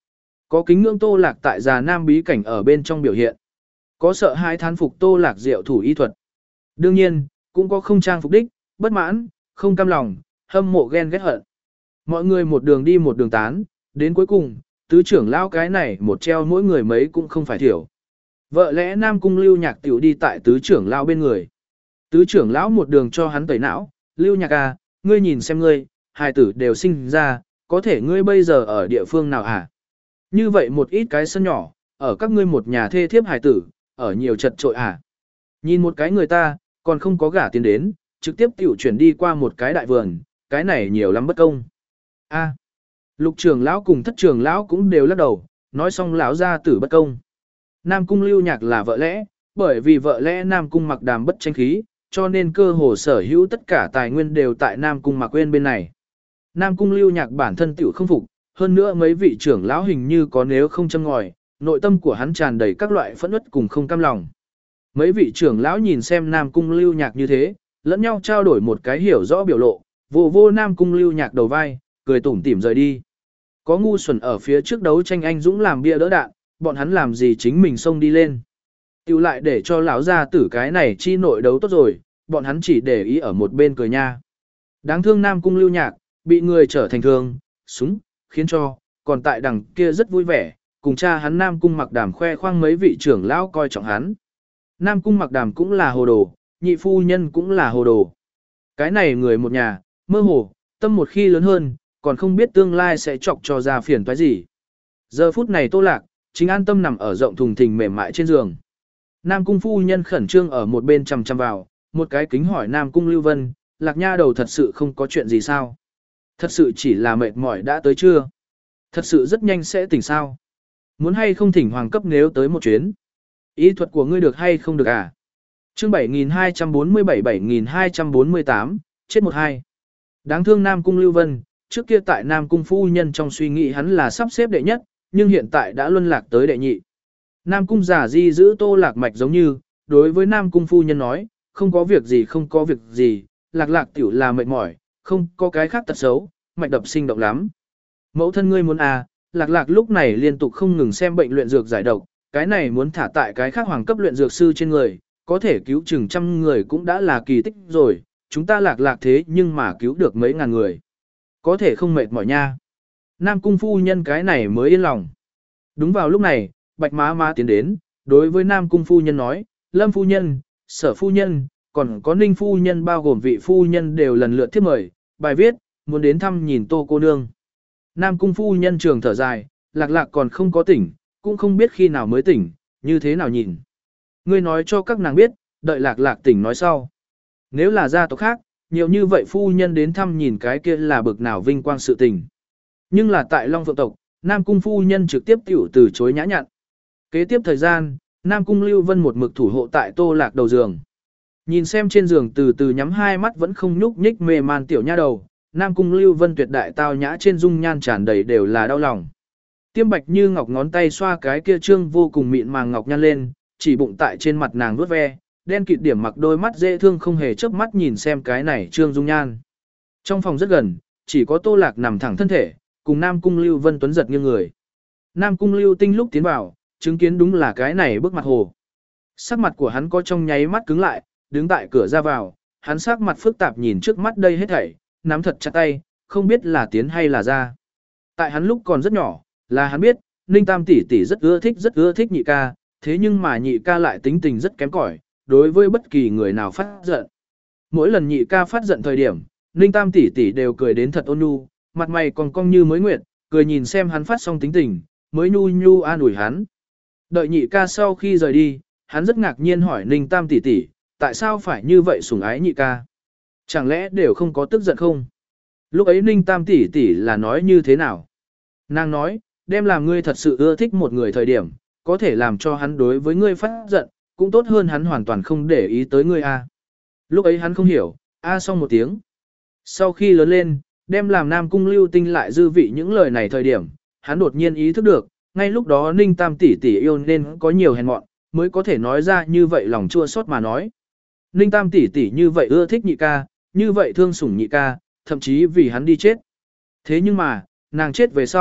[SPEAKER 1] Có kính ngưỡng Tô Lạc tại già nam bí cảnh ở bên trong biểu hiện. Có sợ hãi thán phục Tô Lạc diệu thủ y thuật. Đương nhiên, cũng có không trang phục đích, bất mãn, không cam lòng, hâm mộ ghen ghét hận. Mọi người một đường đi một đường tán, đến cuối cùng, tứ trưởng lão cái này một treo mỗi người mấy cũng không phải thiểu. Vợ lẽ Nam Cung Lưu Nhạc tiểu đi tại tứ trưởng lão bên người. Tứ trưởng lão một đường cho hắn tẩy não, Lưu Nhạc à, ngươi nhìn xem ngươi, hài tử đều sinh ra, có thể ngươi bây giờ ở địa phương nào hả? Như vậy một ít cái sân nhỏ, ở các ngươi một nhà thê thiếp hài tử, ở nhiều chật trội hả? Nhìn một cái người ta, còn không có gả tiền đến, trực tiếp tiểu chuyển đi qua một cái đại vườn, cái này nhiều lắm bất công. A. Lục trưởng lão cùng thất trưởng lão cũng đều lắc đầu, nói xong lão gia tử bất công. Nam Cung Lưu Nhạc là vợ lẽ, bởi vì vợ lẽ Nam Cung Mặc Đàm bất tranh khí, cho nên cơ hồ sở hữu tất cả tài nguyên đều tại Nam Cung Mặc Quên bên này. Nam Cung Lưu Nhạc bản thân tiểu không phục, hơn nữa mấy vị trưởng lão hình như có nếu không châm ngòi, nội tâm của hắn tràn đầy các loại phẫn uất cùng không cam lòng. Mấy vị trưởng lão nhìn xem Nam Cung Lưu Nhạc như thế, lẫn nhau trao đổi một cái hiểu rõ biểu lộ, vô vô Nam Cung Lưu Nhạc đầu vai, cười tủm tỉm rời đi. Có ngu xuẩn ở phía trước đấu tranh anh dũng làm bia đỡ đạn, bọn hắn làm gì chính mình xông đi lên. Tiểu lại để cho lão gia tử cái này chi nội đấu tốt rồi, bọn hắn chỉ để ý ở một bên cười nha. Đáng thương Nam Cung Lưu Nhạc, bị người trở thành thương, súng, khiến cho, còn tại đằng kia rất vui vẻ, cùng cha hắn Nam Cung Mặc Đàm khoe khoang mấy vị trưởng lão coi trọng hắn. Nam Cung Mặc Đàm cũng là hồ đồ, nhị phu nhân cũng là hồ đồ. Cái này người một nhà, mơ hồ, tâm một khi lớn hơn, còn không biết tương lai sẽ chọc cho ra phiền toái gì. Giờ phút này Tô Lạc, chính an tâm nằm ở rộng thùng thình mềm mại trên giường. Nam Cung phu nhân khẩn trương ở một bên chằm chằm vào, một cái kính hỏi Nam Cung Lưu Vân, Lạc nha đầu thật sự không có chuyện gì sao? Thật sự chỉ là mệt mỏi đã tới chưa? Thật sự rất nhanh sẽ tỉnh sao? Muốn hay không thỉnh hoàng cấp nếu tới một chuyến? Ý thuật của ngươi được hay không được à? Chương bảy nghìn hai trăm bốn mươi bảy bảy nghìn hai trăm bốn mươi tám, chết một hai. Đáng thương Nam Cung Lưu Vân, trước kia tại Nam Cung phu nhân trong suy nghĩ hắn là sắp xếp đệ nhất, nhưng hiện tại đã luân lạc tới đệ nhị. Nam Cung giả di giữ Tô Lạc mạch giống như, đối với Nam Cung phu nhân nói, không có việc gì không có việc gì, Lạc Lạc tiểu là mệt mỏi, không có cái khác tật xấu, mạch đập sinh động lắm. Mẫu thân ngươi muốn à, Lạc Lạc lúc này liên tục không ngừng xem bệnh luyện dược giải độc, cái này muốn thả tại cái khác hoàng cấp luyện dược sư trên người, có thể cứu chừng trăm người cũng đã là kỳ tích rồi, chúng ta Lạc Lạc thế nhưng mà cứu được mấy ngàn người. Có thể không mệt mỏi nha. Nam Cung phu nhân cái này mới yên lòng. Đúng vào lúc này, Bạch Má Má tiến đến, đối với Nam Cung phu nhân nói, Lâm phu nhân, Sở phu nhân, còn có Ninh phu nhân bao gồm vị phu nhân đều lần lượt tiếp mời, bài viết, muốn đến thăm nhìn Tô cô nương. Nam Cung phu nhân trường thở dài, Lạc Lạc còn không có tỉnh, cũng không biết khi nào mới tỉnh, như thế nào nhìn. Ngươi nói cho các nàng biết, đợi Lạc Lạc tỉnh nói sau. Nếu là gia tộc khác, nhiều như vậy phu nhân đến thăm nhìn cái kia là bực nào vinh quang sự tình. Nhưng là tại Long Phượng tộc, Nam Cung phu nhân trực tiếp tiểu từ chối nhã nhặn. Kế tiếp thời gian, Nam Cung Lưu Vân một mực thủ hộ tại Tô Lạc đầu giường. Nhìn xem trên giường từ từ nhắm hai mắt vẫn không nhúc nhích mê man tiểu nha đầu, Nam Cung Lưu Vân tuyệt đại tao nhã trên dung nhan tràn đầy đều là đau lòng. Tiêm Bạch Như ngọc ngón tay xoa cái kia trương vô cùng mịn màng ngọc nhăn lên, chỉ bụng tại trên mặt nàng vuốt ve, đen kịt điểm mặc đôi mắt dễ thương không hề chớp mắt nhìn xem cái này trương dung nhan. Trong phòng rất gần, chỉ có Tô Lạc nằm thẳng thân thể, cùng Nam Cung Lưu Vân tuấn giật như người. Nam Cung Lưu Tinh lúc tiến vào, chứng kiến đúng là cái này bức mặt hồ. Sắc mặt của hắn có trong nháy mắt cứng lại, đứng tại cửa ra vào, hắn sắc mặt phức tạp nhìn trước mắt đây hết thảy, nắm thật chặt tay, không biết là tiến hay là ra. Tại hắn lúc còn rất nhỏ, là hắn biết, Ninh Tam tỷ tỷ rất ưa thích rất ưa thích nhị ca, thế nhưng mà nhị ca lại tính tình rất kém cỏi, đối với bất kỳ người nào phát giận. Mỗi lần nhị ca phát giận thời điểm, Ninh Tam tỷ tỷ đều cười đến thật ôn nhu, mặt mày còn cong như mới nguyệt, cười nhìn xem hắn phát xong tính tình, mới nhu nhu an ủi hắn. Đợi nhị ca sau khi rời đi, hắn rất ngạc nhiên hỏi Ninh Tam tỷ tỷ, tại sao phải như vậy sủng ái nhị ca? Chẳng lẽ đều không có tức giận không? Lúc ấy Ninh Tam tỷ tỷ là nói như thế nào? Nàng nói, đem làm ngươi thật sự ưa thích một người thời điểm, có thể làm cho hắn đối với ngươi phát giận, cũng tốt hơn hắn hoàn toàn không để ý tới ngươi a. Lúc ấy hắn không hiểu, a xong một tiếng. Sau khi lớn lên, đem làm Nam Cung Lưu Tinh lại dư vị những lời này thời điểm, hắn đột nhiên ý thức được, ngay lúc đó Ninh Tam tỷ tỷ yêu nên có nhiều hèn mọn, mới có thể nói ra như vậy lòng chua xót mà nói. Ninh Tam tỷ tỷ như vậy ưa thích nhị ca, như vậy thương sủng nhị ca, thậm chí vì hắn đi chết. Thế nhưng mà, nàng chết về sau,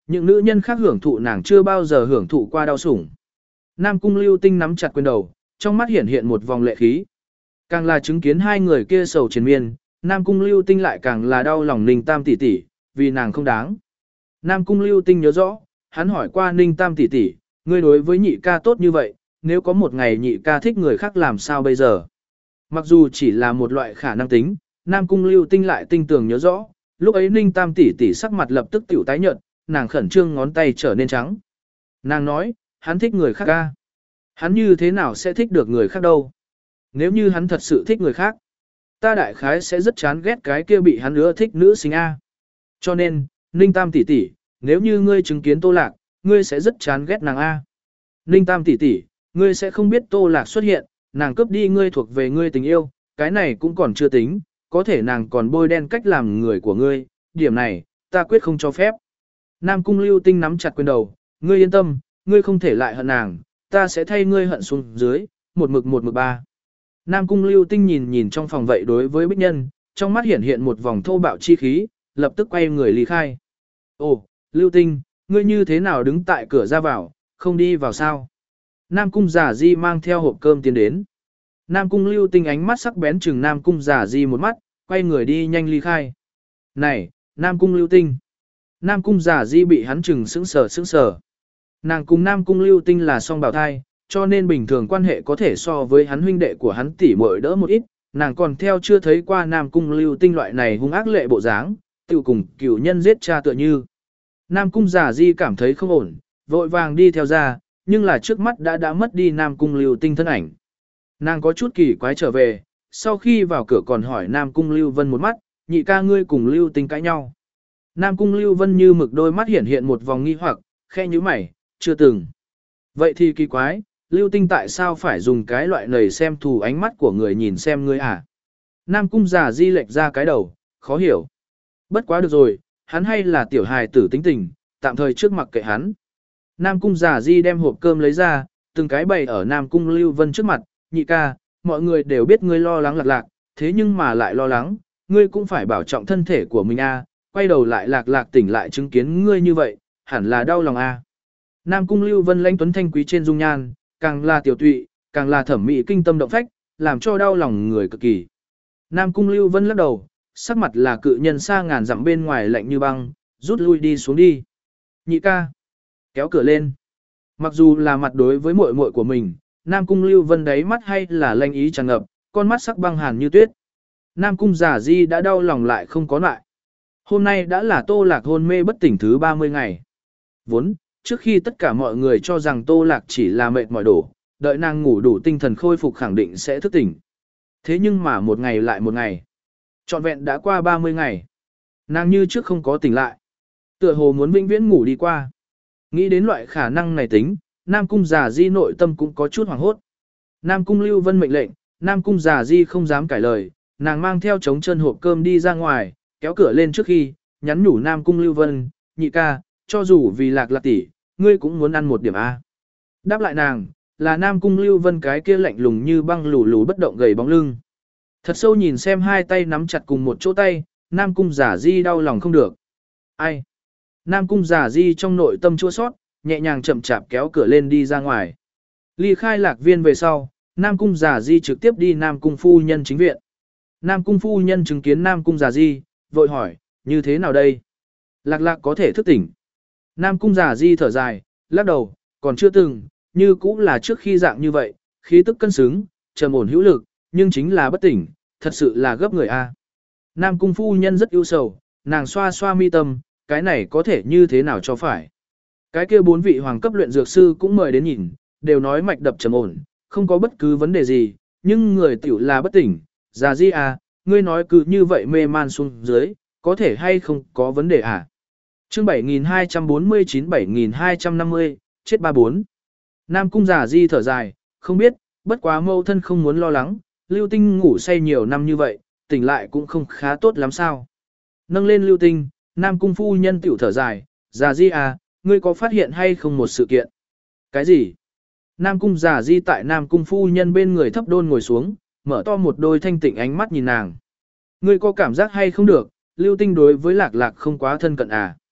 [SPEAKER 1] những nữ nhân khác hưởng thụ nàng chưa bao giờ hưởng thụ qua đau sủng. Nam Cung Lưu Tinh nắm chặt quyền đầu, trong mắt hiện hiện một vòng lệ khí. Càng là chứng kiến hai người kia sầu triền miên, Nam Cung Lưu Tinh lại càng là đau lòng Ninh Tam tỷ tỷ, vì nàng không đáng. Nam Cung Lưu Tinh nhớ rõ, hắn hỏi qua Ninh Tam tỷ tỷ, ngươi đối với nhị ca tốt như vậy, nếu có một ngày nhị ca thích người khác làm sao bây giờ? Mặc dù chỉ là một loại khả năng tính, Nam Cung Lưu Tinh lại tinh tường nhớ rõ, lúc ấy Ninh Tam tỷ tỷ sắc mặt lập tức tiểu tái nhợt, nàng khẩn trương ngón tay trở nên trắng. Nàng nói, hắn thích người khác ca. Hắn như thế nào sẽ thích được người khác đâu? Nếu như hắn thật sự thích người khác, ta đại khái sẽ rất chán ghét cái kia bị hắn ưa thích nữ sinh A. Cho nên, Ninh Tam tỷ tỷ, nếu như ngươi chứng kiến Tô Lạc, ngươi sẽ rất chán ghét nàng A. Ninh Tam tỷ tỷ, ngươi sẽ không biết Tô Lạc xuất hiện, nàng cướp đi ngươi thuộc về ngươi tình yêu, cái này cũng còn chưa tính, có thể nàng còn bôi đen cách làm người của ngươi, điểm này, ta quyết không cho phép. Nam Cung Lưu Tinh nắm chặt quyền đầu, ngươi yên tâm, ngươi không thể lại hận nàng, ta sẽ thay ngươi hận xuống dưới, một mực một mực ba. Nam Cung Lưu Tinh nhìn nhìn trong phòng vậy đối với Bích Nhân, trong mắt hiện hiện một vòng thô bạo chi khí, lập tức quay người ly khai. Ồ, Lưu Tinh, ngươi như thế nào đứng tại cửa ra vào, không đi vào sao? Nam Cung Giả Di mang theo hộp cơm tiến đến. Nam Cung Lưu Tinh ánh mắt sắc bén chừng Nam Cung Giả Di một mắt, quay người đi nhanh ly khai. Này, Nam Cung Lưu Tinh. Nam Cung Giả Di bị hắn chừng sững sờ sững sờ. Nàng cùng Nam Cung Lưu Tinh là song bào thai, cho nên bình thường quan hệ có thể so với hắn huynh đệ của hắn tỷ muội đỡ một ít, nàng còn theo chưa thấy qua Nam Cung Lưu Tinh loại này hung ác lệ bộ dáng, tự cùng cửu nhân giết cha tựa như. Nam Cung Giả Di cảm thấy không ổn, vội vàng đi theo ra, nhưng là trước mắt đã đã mất đi Nam Cung Lưu Tinh thân ảnh. Nàng có chút kỳ quái trở về, sau khi vào cửa còn hỏi Nam Cung Lưu Vân một mắt, nhị ca ngươi cùng Lưu Tinh cãi nhau. Nam Cung Lưu Vân như mực đôi mắt hiện hiện một vòng nghi hoặc, khe như mày, chưa từng. Vậy thì kỳ quái, Lưu Tinh tại sao phải dùng cái loại nầy xem thù ánh mắt của người nhìn xem ngươi à? Nam Cung Giả Di lệch ra cái đầu, khó hiểu. Bất quá được rồi, hắn hay là tiểu hài tử tính tình, tạm thời trước mặt kệ hắn. Nam Cung Giả Di đem hộp cơm lấy ra, từng cái bày ở Nam Cung Lưu Vân trước mặt, nhị ca, mọi người đều biết ngươi lo lắng lạc lạc, thế nhưng mà lại lo lắng, ngươi cũng phải bảo trọng thân thể của mình a. Quay đầu lại lạc lạc tỉnh lại chứng kiến ngươi như vậy, hẳn là đau lòng a. Nam Cung Lưu Vân lãnh tuấn thanh quý trên dung nhan, càng là tiểu tụy, càng là thẩm mỹ kinh tâm động phách, làm cho đau lòng người cực kỳ. Nam Cung Lưu Vân lắc đầu, sắc mặt là cự nhân xa ngàn dặm bên ngoài lạnh như băng, rút lui đi xuống đi. Nhị ca, kéo cửa lên. Mặc dù là mặt đối với muội muội của mình, Nam Cung Lưu Vân đáy mắt hay là lanh ý tràn ngập, con mắt sắc băng hàn như tuyết. Nam Cung Giả Di đã đau lòng lại không có lại. Hôm nay đã là Tô Lạc hôn mê bất tỉnh thứ ba mươi ngày. Vốn, trước khi tất cả mọi người cho rằng Tô Lạc chỉ là mệt mỏi đổ, đợi nàng ngủ đủ tinh thần khôi phục khẳng định sẽ thức tỉnh. Thế nhưng mà một ngày lại một ngày. Trọn vẹn đã qua ba mươi ngày. Nàng như trước không có tỉnh lại. Tựa hồ muốn vĩnh viễn ngủ đi qua. Nghĩ đến loại khả năng này tính, Nam Cung Giả Di nội tâm cũng có chút hoảng hốt. Nam Cung Lưu Vân mệnh lệnh, Nam Cung Giả Di không dám cãi lời, nàng mang theo trống chân hộp cơm đi ra ngoài, kéo cửa lên trước khi, nhắn nhủ Nam Cung Lưu Vân, nhị ca, cho dù vì lạc lạc tỷ, ngươi cũng muốn ăn một điểm A. Đáp lại nàng, là Nam Cung Lưu Vân cái kia lạnh lùng như băng lù lù bất động gầy bóng lưng. Thật sâu nhìn xem hai tay nắm chặt cùng một chỗ tay, Nam Cung Giả Di đau lòng không được. Ai? Nam Cung Giả Di trong nội tâm chua sót, nhẹ nhàng chậm chạp kéo cửa lên đi ra ngoài. Ly khai lạc viên về sau, Nam Cung Giả Di trực tiếp đi Nam Cung phu nhân chính viện. Nam Cung phu nhân chứng kiến Nam Cung Giả Di, vội hỏi, như thế nào đây? Lạc lạc có thể thức tỉnh. Nam Cung Giả Di thở dài, lắc đầu, còn chưa từng, như cũng là trước khi dạng như vậy, khí tức cân xứng, trầm ổn hữu lực, nhưng chính là bất tỉnh, thật sự là gấp người a. Nam Cung phu nhân rất ưu sầu, nàng xoa xoa mi tâm, cái này có thể như thế nào cho phải. Cái kia bốn vị hoàng cấp luyện dược sư cũng mời đến nhìn, đều nói mạch đập trầm ổn, không có bất cứ vấn đề gì, nhưng người tiểu là bất tỉnh, Giả Di à, ngươi nói cứ như vậy mê man xuống dưới, có thể hay không có vấn đề à? Chương bảy nghìn hai trăm bốn mươi chín bảy nghìn hai trăm năm mươi, chết ba bốn. Nam Cung Giả Di thở dài, không biết, bất quá mâu thân không muốn lo lắng, Lưu Tinh ngủ say nhiều năm như vậy, tỉnh lại cũng không khá tốt lắm sao. Nâng lên Lưu Tinh, Nam Cung phu nhân tiểu thở dài, Giả Di à, ngươi có phát hiện hay không một sự kiện? Cái gì? Nam Cung Giả Di tại Nam Cung phu nhân bên người thấp đôn ngồi xuống, mở to một đôi thanh tịnh ánh mắt nhìn nàng. Ngươi có cảm giác hay không được, Lưu Tinh đối với lạc lạc không quá thân cận à?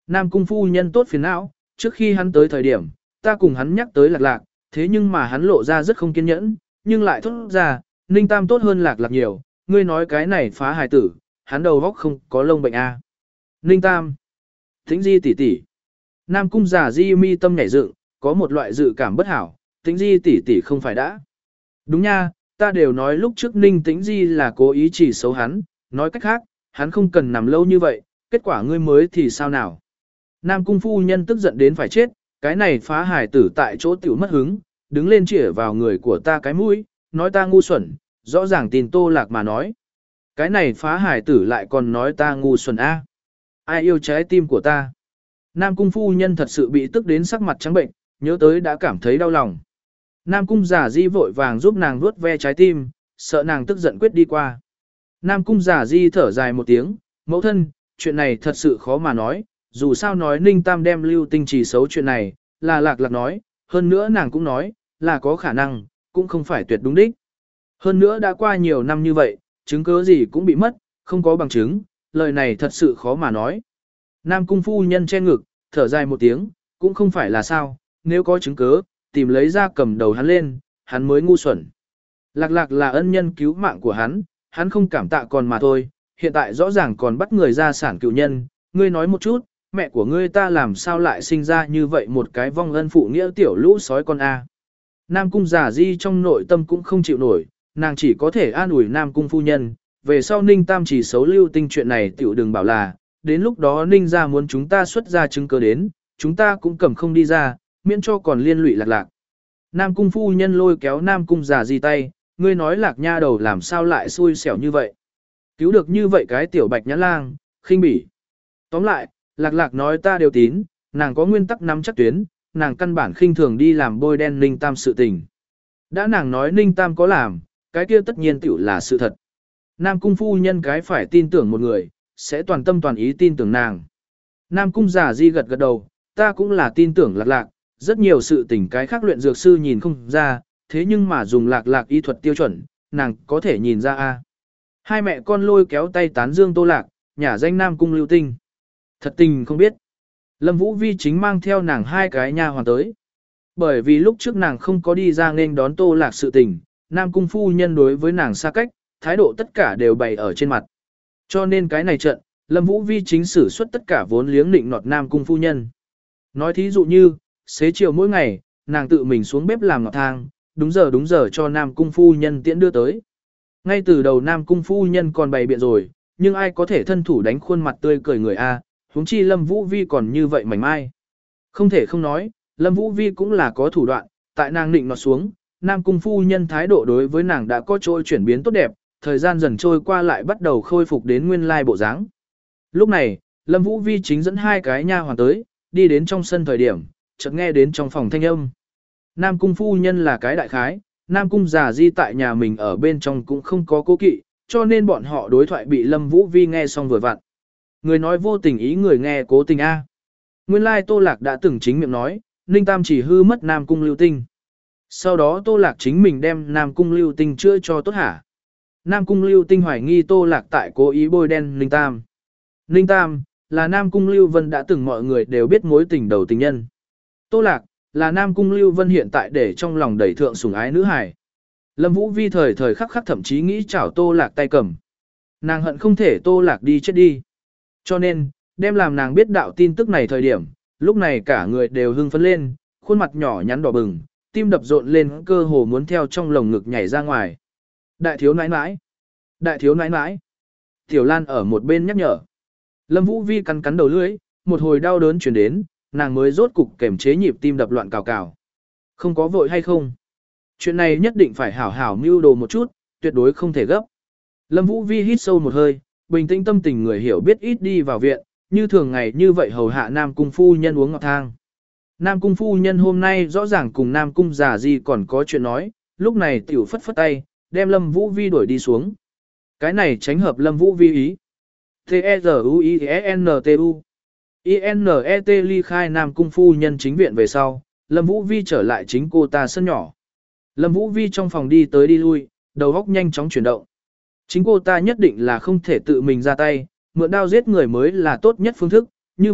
[SPEAKER 1] Nam cung phu nhân tốt phiền não, trước khi hắn tới thời điểm, ta cùng hắn nhắc tới lạc lạc, thế nhưng mà hắn lộ ra rất không kiên nhẫn, nhưng lại thốt ra, Ninh Tam tốt hơn lạc lạc nhiều, ngươi nói cái này phá hài tử, hắn đầu góc không có lông bệnh a. Ninh Tam, Tĩnh Di tỷ tỷ. Nam cung giả di mi tâm nhảy dựng, có một loại dự cảm bất hảo, Tĩnh Di tỷ tỷ không phải đã. Đúng nha, ta đều nói lúc trước Ninh Tĩnh Di là cố ý chỉ xấu hắn, nói cách khác, hắn không cần nằm lâu như vậy, kết quả ngươi mới thì sao nào. Nam cung phu nhân tức giận đến phải chết, cái này phá hài tử tại chỗ tiểu mất hứng, đứng lên chĩa vào người của ta cái mũi, nói ta ngu xuẩn, rõ ràng tin Tô Lạc mà nói. Cái này phá hài tử lại còn nói ta ngu xuẩn a. Ai yêu trái tim của ta. Nam cung phu nhân thật sự bị tức đến sắc mặt trắng bệnh, nhớ tới đã cảm thấy đau lòng. Nam cung giả di vội vàng giúp nàng vuốt ve trái tim, sợ nàng tức giận quyết đi qua. Nam cung giả di thở dài một tiếng, mẫu thân, chuyện này thật sự khó mà nói, dù sao nói Ninh Tam đem lưu tinh trì xấu chuyện này, là lạc lạc nói, hơn nữa nàng cũng nói, là có khả năng, cũng không phải tuyệt đúng đích. Hơn nữa đã qua nhiều năm như vậy, chứng cứ gì cũng bị mất, không có bằng chứng, lời này thật sự khó mà nói. Nam cung phu nhân che ngực, thở dài một tiếng, cũng không phải là sao, nếu có chứng cứ, tìm lấy ra cầm đầu hắn lên, hắn mới ngu xuẩn. Lạc lạc là ân nhân cứu mạng của hắn, hắn không cảm tạ còn mà thôi, hiện tại rõ ràng còn bắt người ra sản cựu nhân, ngươi nói một chút, mẹ của ngươi ta làm sao lại sinh ra như vậy một cái vong ân phụ nghĩa tiểu lũ sói con a. Nam cung giả di trong nội tâm cũng không chịu nổi, nàng chỉ có thể an ủi Nam cung phu nhân, về sau Ninh Tam chỉ xấu lưu tinh chuyện này tiểu đừng bảo là, đến lúc đó Ninh ra muốn chúng ta xuất ra chứng cứ đến, chúng ta cũng cầm không đi ra, miễn cho còn liên lụy lạc lạc. Nam cung phu nhân lôi kéo Nam cung giả di tay, ngươi nói lạc nha đầu làm sao lại xui xẻo như vậy. Cứu được như vậy cái tiểu bạch nhãn lang, khinh bỉ. Tóm lại, lạc lạc nói ta đều tín, nàng có nguyên tắc nắm chắc tuyến, nàng căn bản khinh thường đi làm bôi đen Ninh Tam sự tình. Đã nàng nói Ninh Tam có làm, cái kia tất nhiên tiểu là sự thật. Nam cung phu nhân cái phải tin tưởng một người, sẽ toàn tâm toàn ý tin tưởng nàng. Nam cung giả di gật gật đầu, ta cũng là tin tưởng lạc lạc, rất nhiều sự tình cái khác luyện dược sư nhìn không ra, thế nhưng mà dùng lạc lạc y thuật tiêu chuẩn, nàng có thể nhìn ra a. Hai mẹ con lôi kéo tay tán dương Tô Lạc, nhả danh Nam cung lưu tinh. Thật tình không biết. Lâm Vũ Vi chính mang theo nàng hai cái nha hoàn tới. Bởi vì lúc trước nàng không có đi ra nên đón Tô Lạc sự tình, Nam cung phu nhân đối với nàng xa cách, thái độ tất cả đều bày ở trên mặt. Cho nên cái này trận, Lâm Vũ Vi chính sử xuất tất cả vốn liếng định nọt Nam cung phu nhân. Nói thí dụ như, xế chiều mỗi ngày, nàng tự mình xuống bếp làm ngọt thang, đúng giờ đúng giờ cho Nam cung phu nhân tiễn đưa tới. Ngay từ đầu Nam cung phu nhân còn bày biện rồi, nhưng ai có thể thân thủ đánh khuôn mặt tươi cười người a, huống chi Lâm Vũ Vi còn như vậy mảnh mai. Không thể không nói, Lâm Vũ Vi cũng là có thủ đoạn, tại nàng định nọt xuống, Nam cung phu nhân thái độ đối với nàng đã có trôi chuyển biến tốt đẹp, thời gian dần trôi qua lại bắt đầu khôi phục đến nguyên lai bộ dáng. Lúc này, Lâm Vũ Vi chính dẫn hai cái nha hoàn tới, đi đến trong sân thời điểm, chợt nghe đến trong phòng thanh âm. Nam cung phu nhân là cái đại khái, Nam cung già di tại nhà mình ở bên trong cũng không có cố kỵ, cho nên bọn họ đối thoại bị Lâm Vũ Vi nghe xong vừa vặn. Người nói vô tình ý người nghe cố tình a. Nguyên lai Tô Lạc đã từng chính miệng nói, Ninh Tam chỉ hư mất Nam cung lưu tinh. Sau đó Tô Lạc chính mình đem Nam cung lưu tinh chữa cho tốt hả. Nam cung lưu tinh hoài nghi Tô Lạc tại cố ý bôi đen Ninh Tam. Ninh Tam, là Nam cung lưu vân đã từng mọi người đều biết mối tình đầu tình nhân. Tô Lạc, là Nam cung lưu vân hiện tại để trong lòng đẩy thượng sủng ái nữ hài. Lâm Vũ Vi thời thời khắc khắc thậm chí nghĩ chảo Tô Lạc tay cầm. Nàng hận không thể Tô Lạc đi chết đi. Cho nên, đem làm nàng biết đạo tin tức này thời điểm, lúc này cả người đều hưng phấn lên, khuôn mặt nhỏ nhắn đỏ bừng, tim đập rộn lên cơ hồ muốn theo trong lồng ngực nhảy ra ngoài. Đại thiếu nãi nãi! Đại thiếu nãi nãi! Tiểu Lan ở một bên nhắc nhở. Lâm Vũ Vi cắn cắn đầu lưỡi, một hồi đau đớn chuyển đến, nàng mới rốt cục kềm chế nhịp tim đập loạn cào cào. Không có vội hay không? Chuyện này nhất định phải hảo hảo mưu đồ một chút, tuyệt đối không thể gấp. Lâm Vũ Vi hít sâu một hơi, bình tĩnh tâm tình người hiểu biết ít đi vào viện, như thường ngày như vậy hầu hạ Nam cung phu nhân uống ngọt thang. Nam cung phu nhân hôm nay rõ ràng cùng Nam cung già gì còn có chuyện nói, lúc này tiểu phất phất tay, đem Lâm Vũ Vi đuổi đi xuống. Cái này tránh hợp Lâm Vũ Vi ý. T-E-Z-U-I-E-N-T-U I-N-E-T ly khai Nam cung phu nhân chính viện về sau, Lâm Vũ Vi trở lại chính cô ta sân nhỏ. Lâm Vũ Vi trong phòng đi tới đi lui, đầu óc nhanh chóng chuyển động. Chính cô ta nhất định là không thể tự mình ra tay, mượn đao giết người mới là tốt nhất phương thức, như vậy,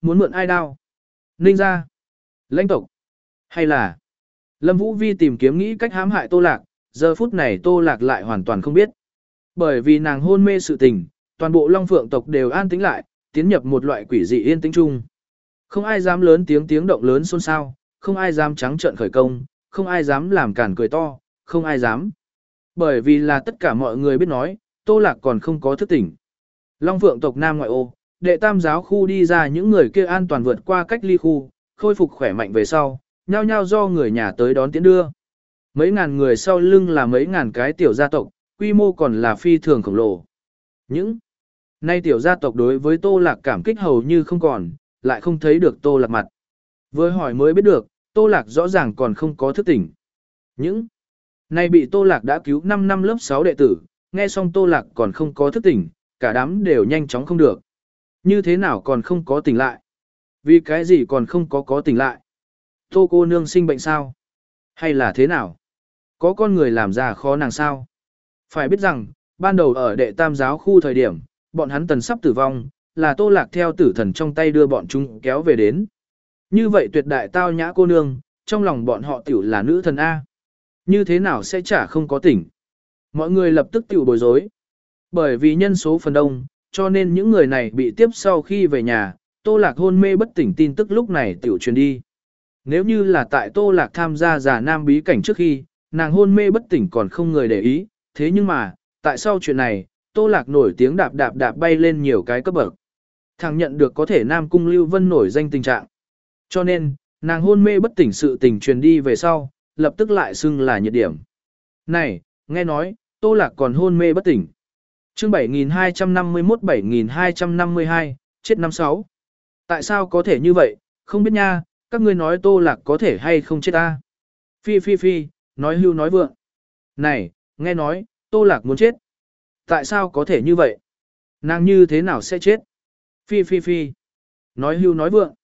[SPEAKER 1] muốn mượn ai đao? Ninh gia, lãnh tộc, hay là... Lâm Vũ Vi tìm kiếm nghĩ cách hãm hại Tô Lạc, giờ phút này Tô Lạc lại hoàn toàn không biết. Bởi vì nàng hôn mê sự tình, toàn bộ Long Phượng tộc đều an tĩnh lại, tiến nhập một loại quỷ dị yên tĩnh chung. Không ai dám lớn tiếng tiếng động lớn xôn xao, không ai dám trắng trợn khởi công, không ai dám làm cản cười to, không ai dám. Bởi vì là tất cả mọi người biết nói, Tô Lạc còn không có thức tỉnh. Long Phượng tộc Nam ngoại ô, đệ tam giáo khu đi ra những người kia an toàn vượt qua cách ly khu, khôi phục khỏe mạnh về sau, nhao nhao do người nhà tới đón tiễn đưa. Mấy ngàn người sau lưng là mấy ngàn cái tiểu gia tộc, quy mô còn là phi thường khổng lồ. Những nay tiểu gia tộc đối với Tô Lạc cảm kích hầu như không còn, lại không thấy được Tô Lạc mặt. Vừa hỏi mới biết được, Tô Lạc rõ ràng còn không có thức tỉnh. Những nay bị Tô Lạc đã cứu năm năm lớp sáu đệ tử, nghe xong Tô Lạc còn không có thức tỉnh, cả đám đều nhanh chóng không được. Như thế nào còn không có tỉnh lại? Vì cái gì còn không có có tỉnh lại? Tô cô nương sinh bệnh sao? Hay là thế nào? Có con người làm ra khó nàng sao? Phải biết rằng, ban đầu ở đệ tam giáo khu thời điểm, bọn hắn tần sắp tử vong, là Tô Lạc theo tử thần trong tay đưa bọn chúng kéo về đến. Như vậy tuyệt đại tao nhã cô nương, trong lòng bọn họ tiểu là nữ thần A. Như thế nào sẽ chả không có tỉnh? Mọi người lập tức tiểu bối rối. Bởi vì nhân số phần đông, cho nên những người này bị tiếp sau khi về nhà, Tô Lạc hôn mê bất tỉnh tin tức lúc này tiểu truyền đi. Nếu như là tại Tô Lạc tham gia giả nam bí cảnh trước khi, nàng hôn mê bất tỉnh còn không người để ý, thế nhưng mà, tại sao chuyện này, Tô Lạc nổi tiếng đạp đạp đạp bay lên nhiều cái cấp bậc. Thằng nhận được có thể Nam Cung Lưu Vân nổi danh tình trạng. Cho nên, nàng hôn mê bất tỉnh sự tình truyền đi về sau, lập tức lại xưng là nhiệt điểm. Này, nghe nói, Tô Lạc còn hôn mê bất tỉnh. Chương bảy nghìn hai trăm năm mươi mốt bảy nghìn hai trăm năm mươi hai, chết năm sáu. Tại sao có thể như vậy, không biết nha, các ngươi nói Tô Lạc có thể hay không chết ta. Phi phi phi, nói hưu nói vượng. Này, nghe nói, Tô Lạc muốn chết. Tại sao có thể như vậy? Nàng như thế nào sẽ chết? Phi phi phi. Nói hưu nói vượng.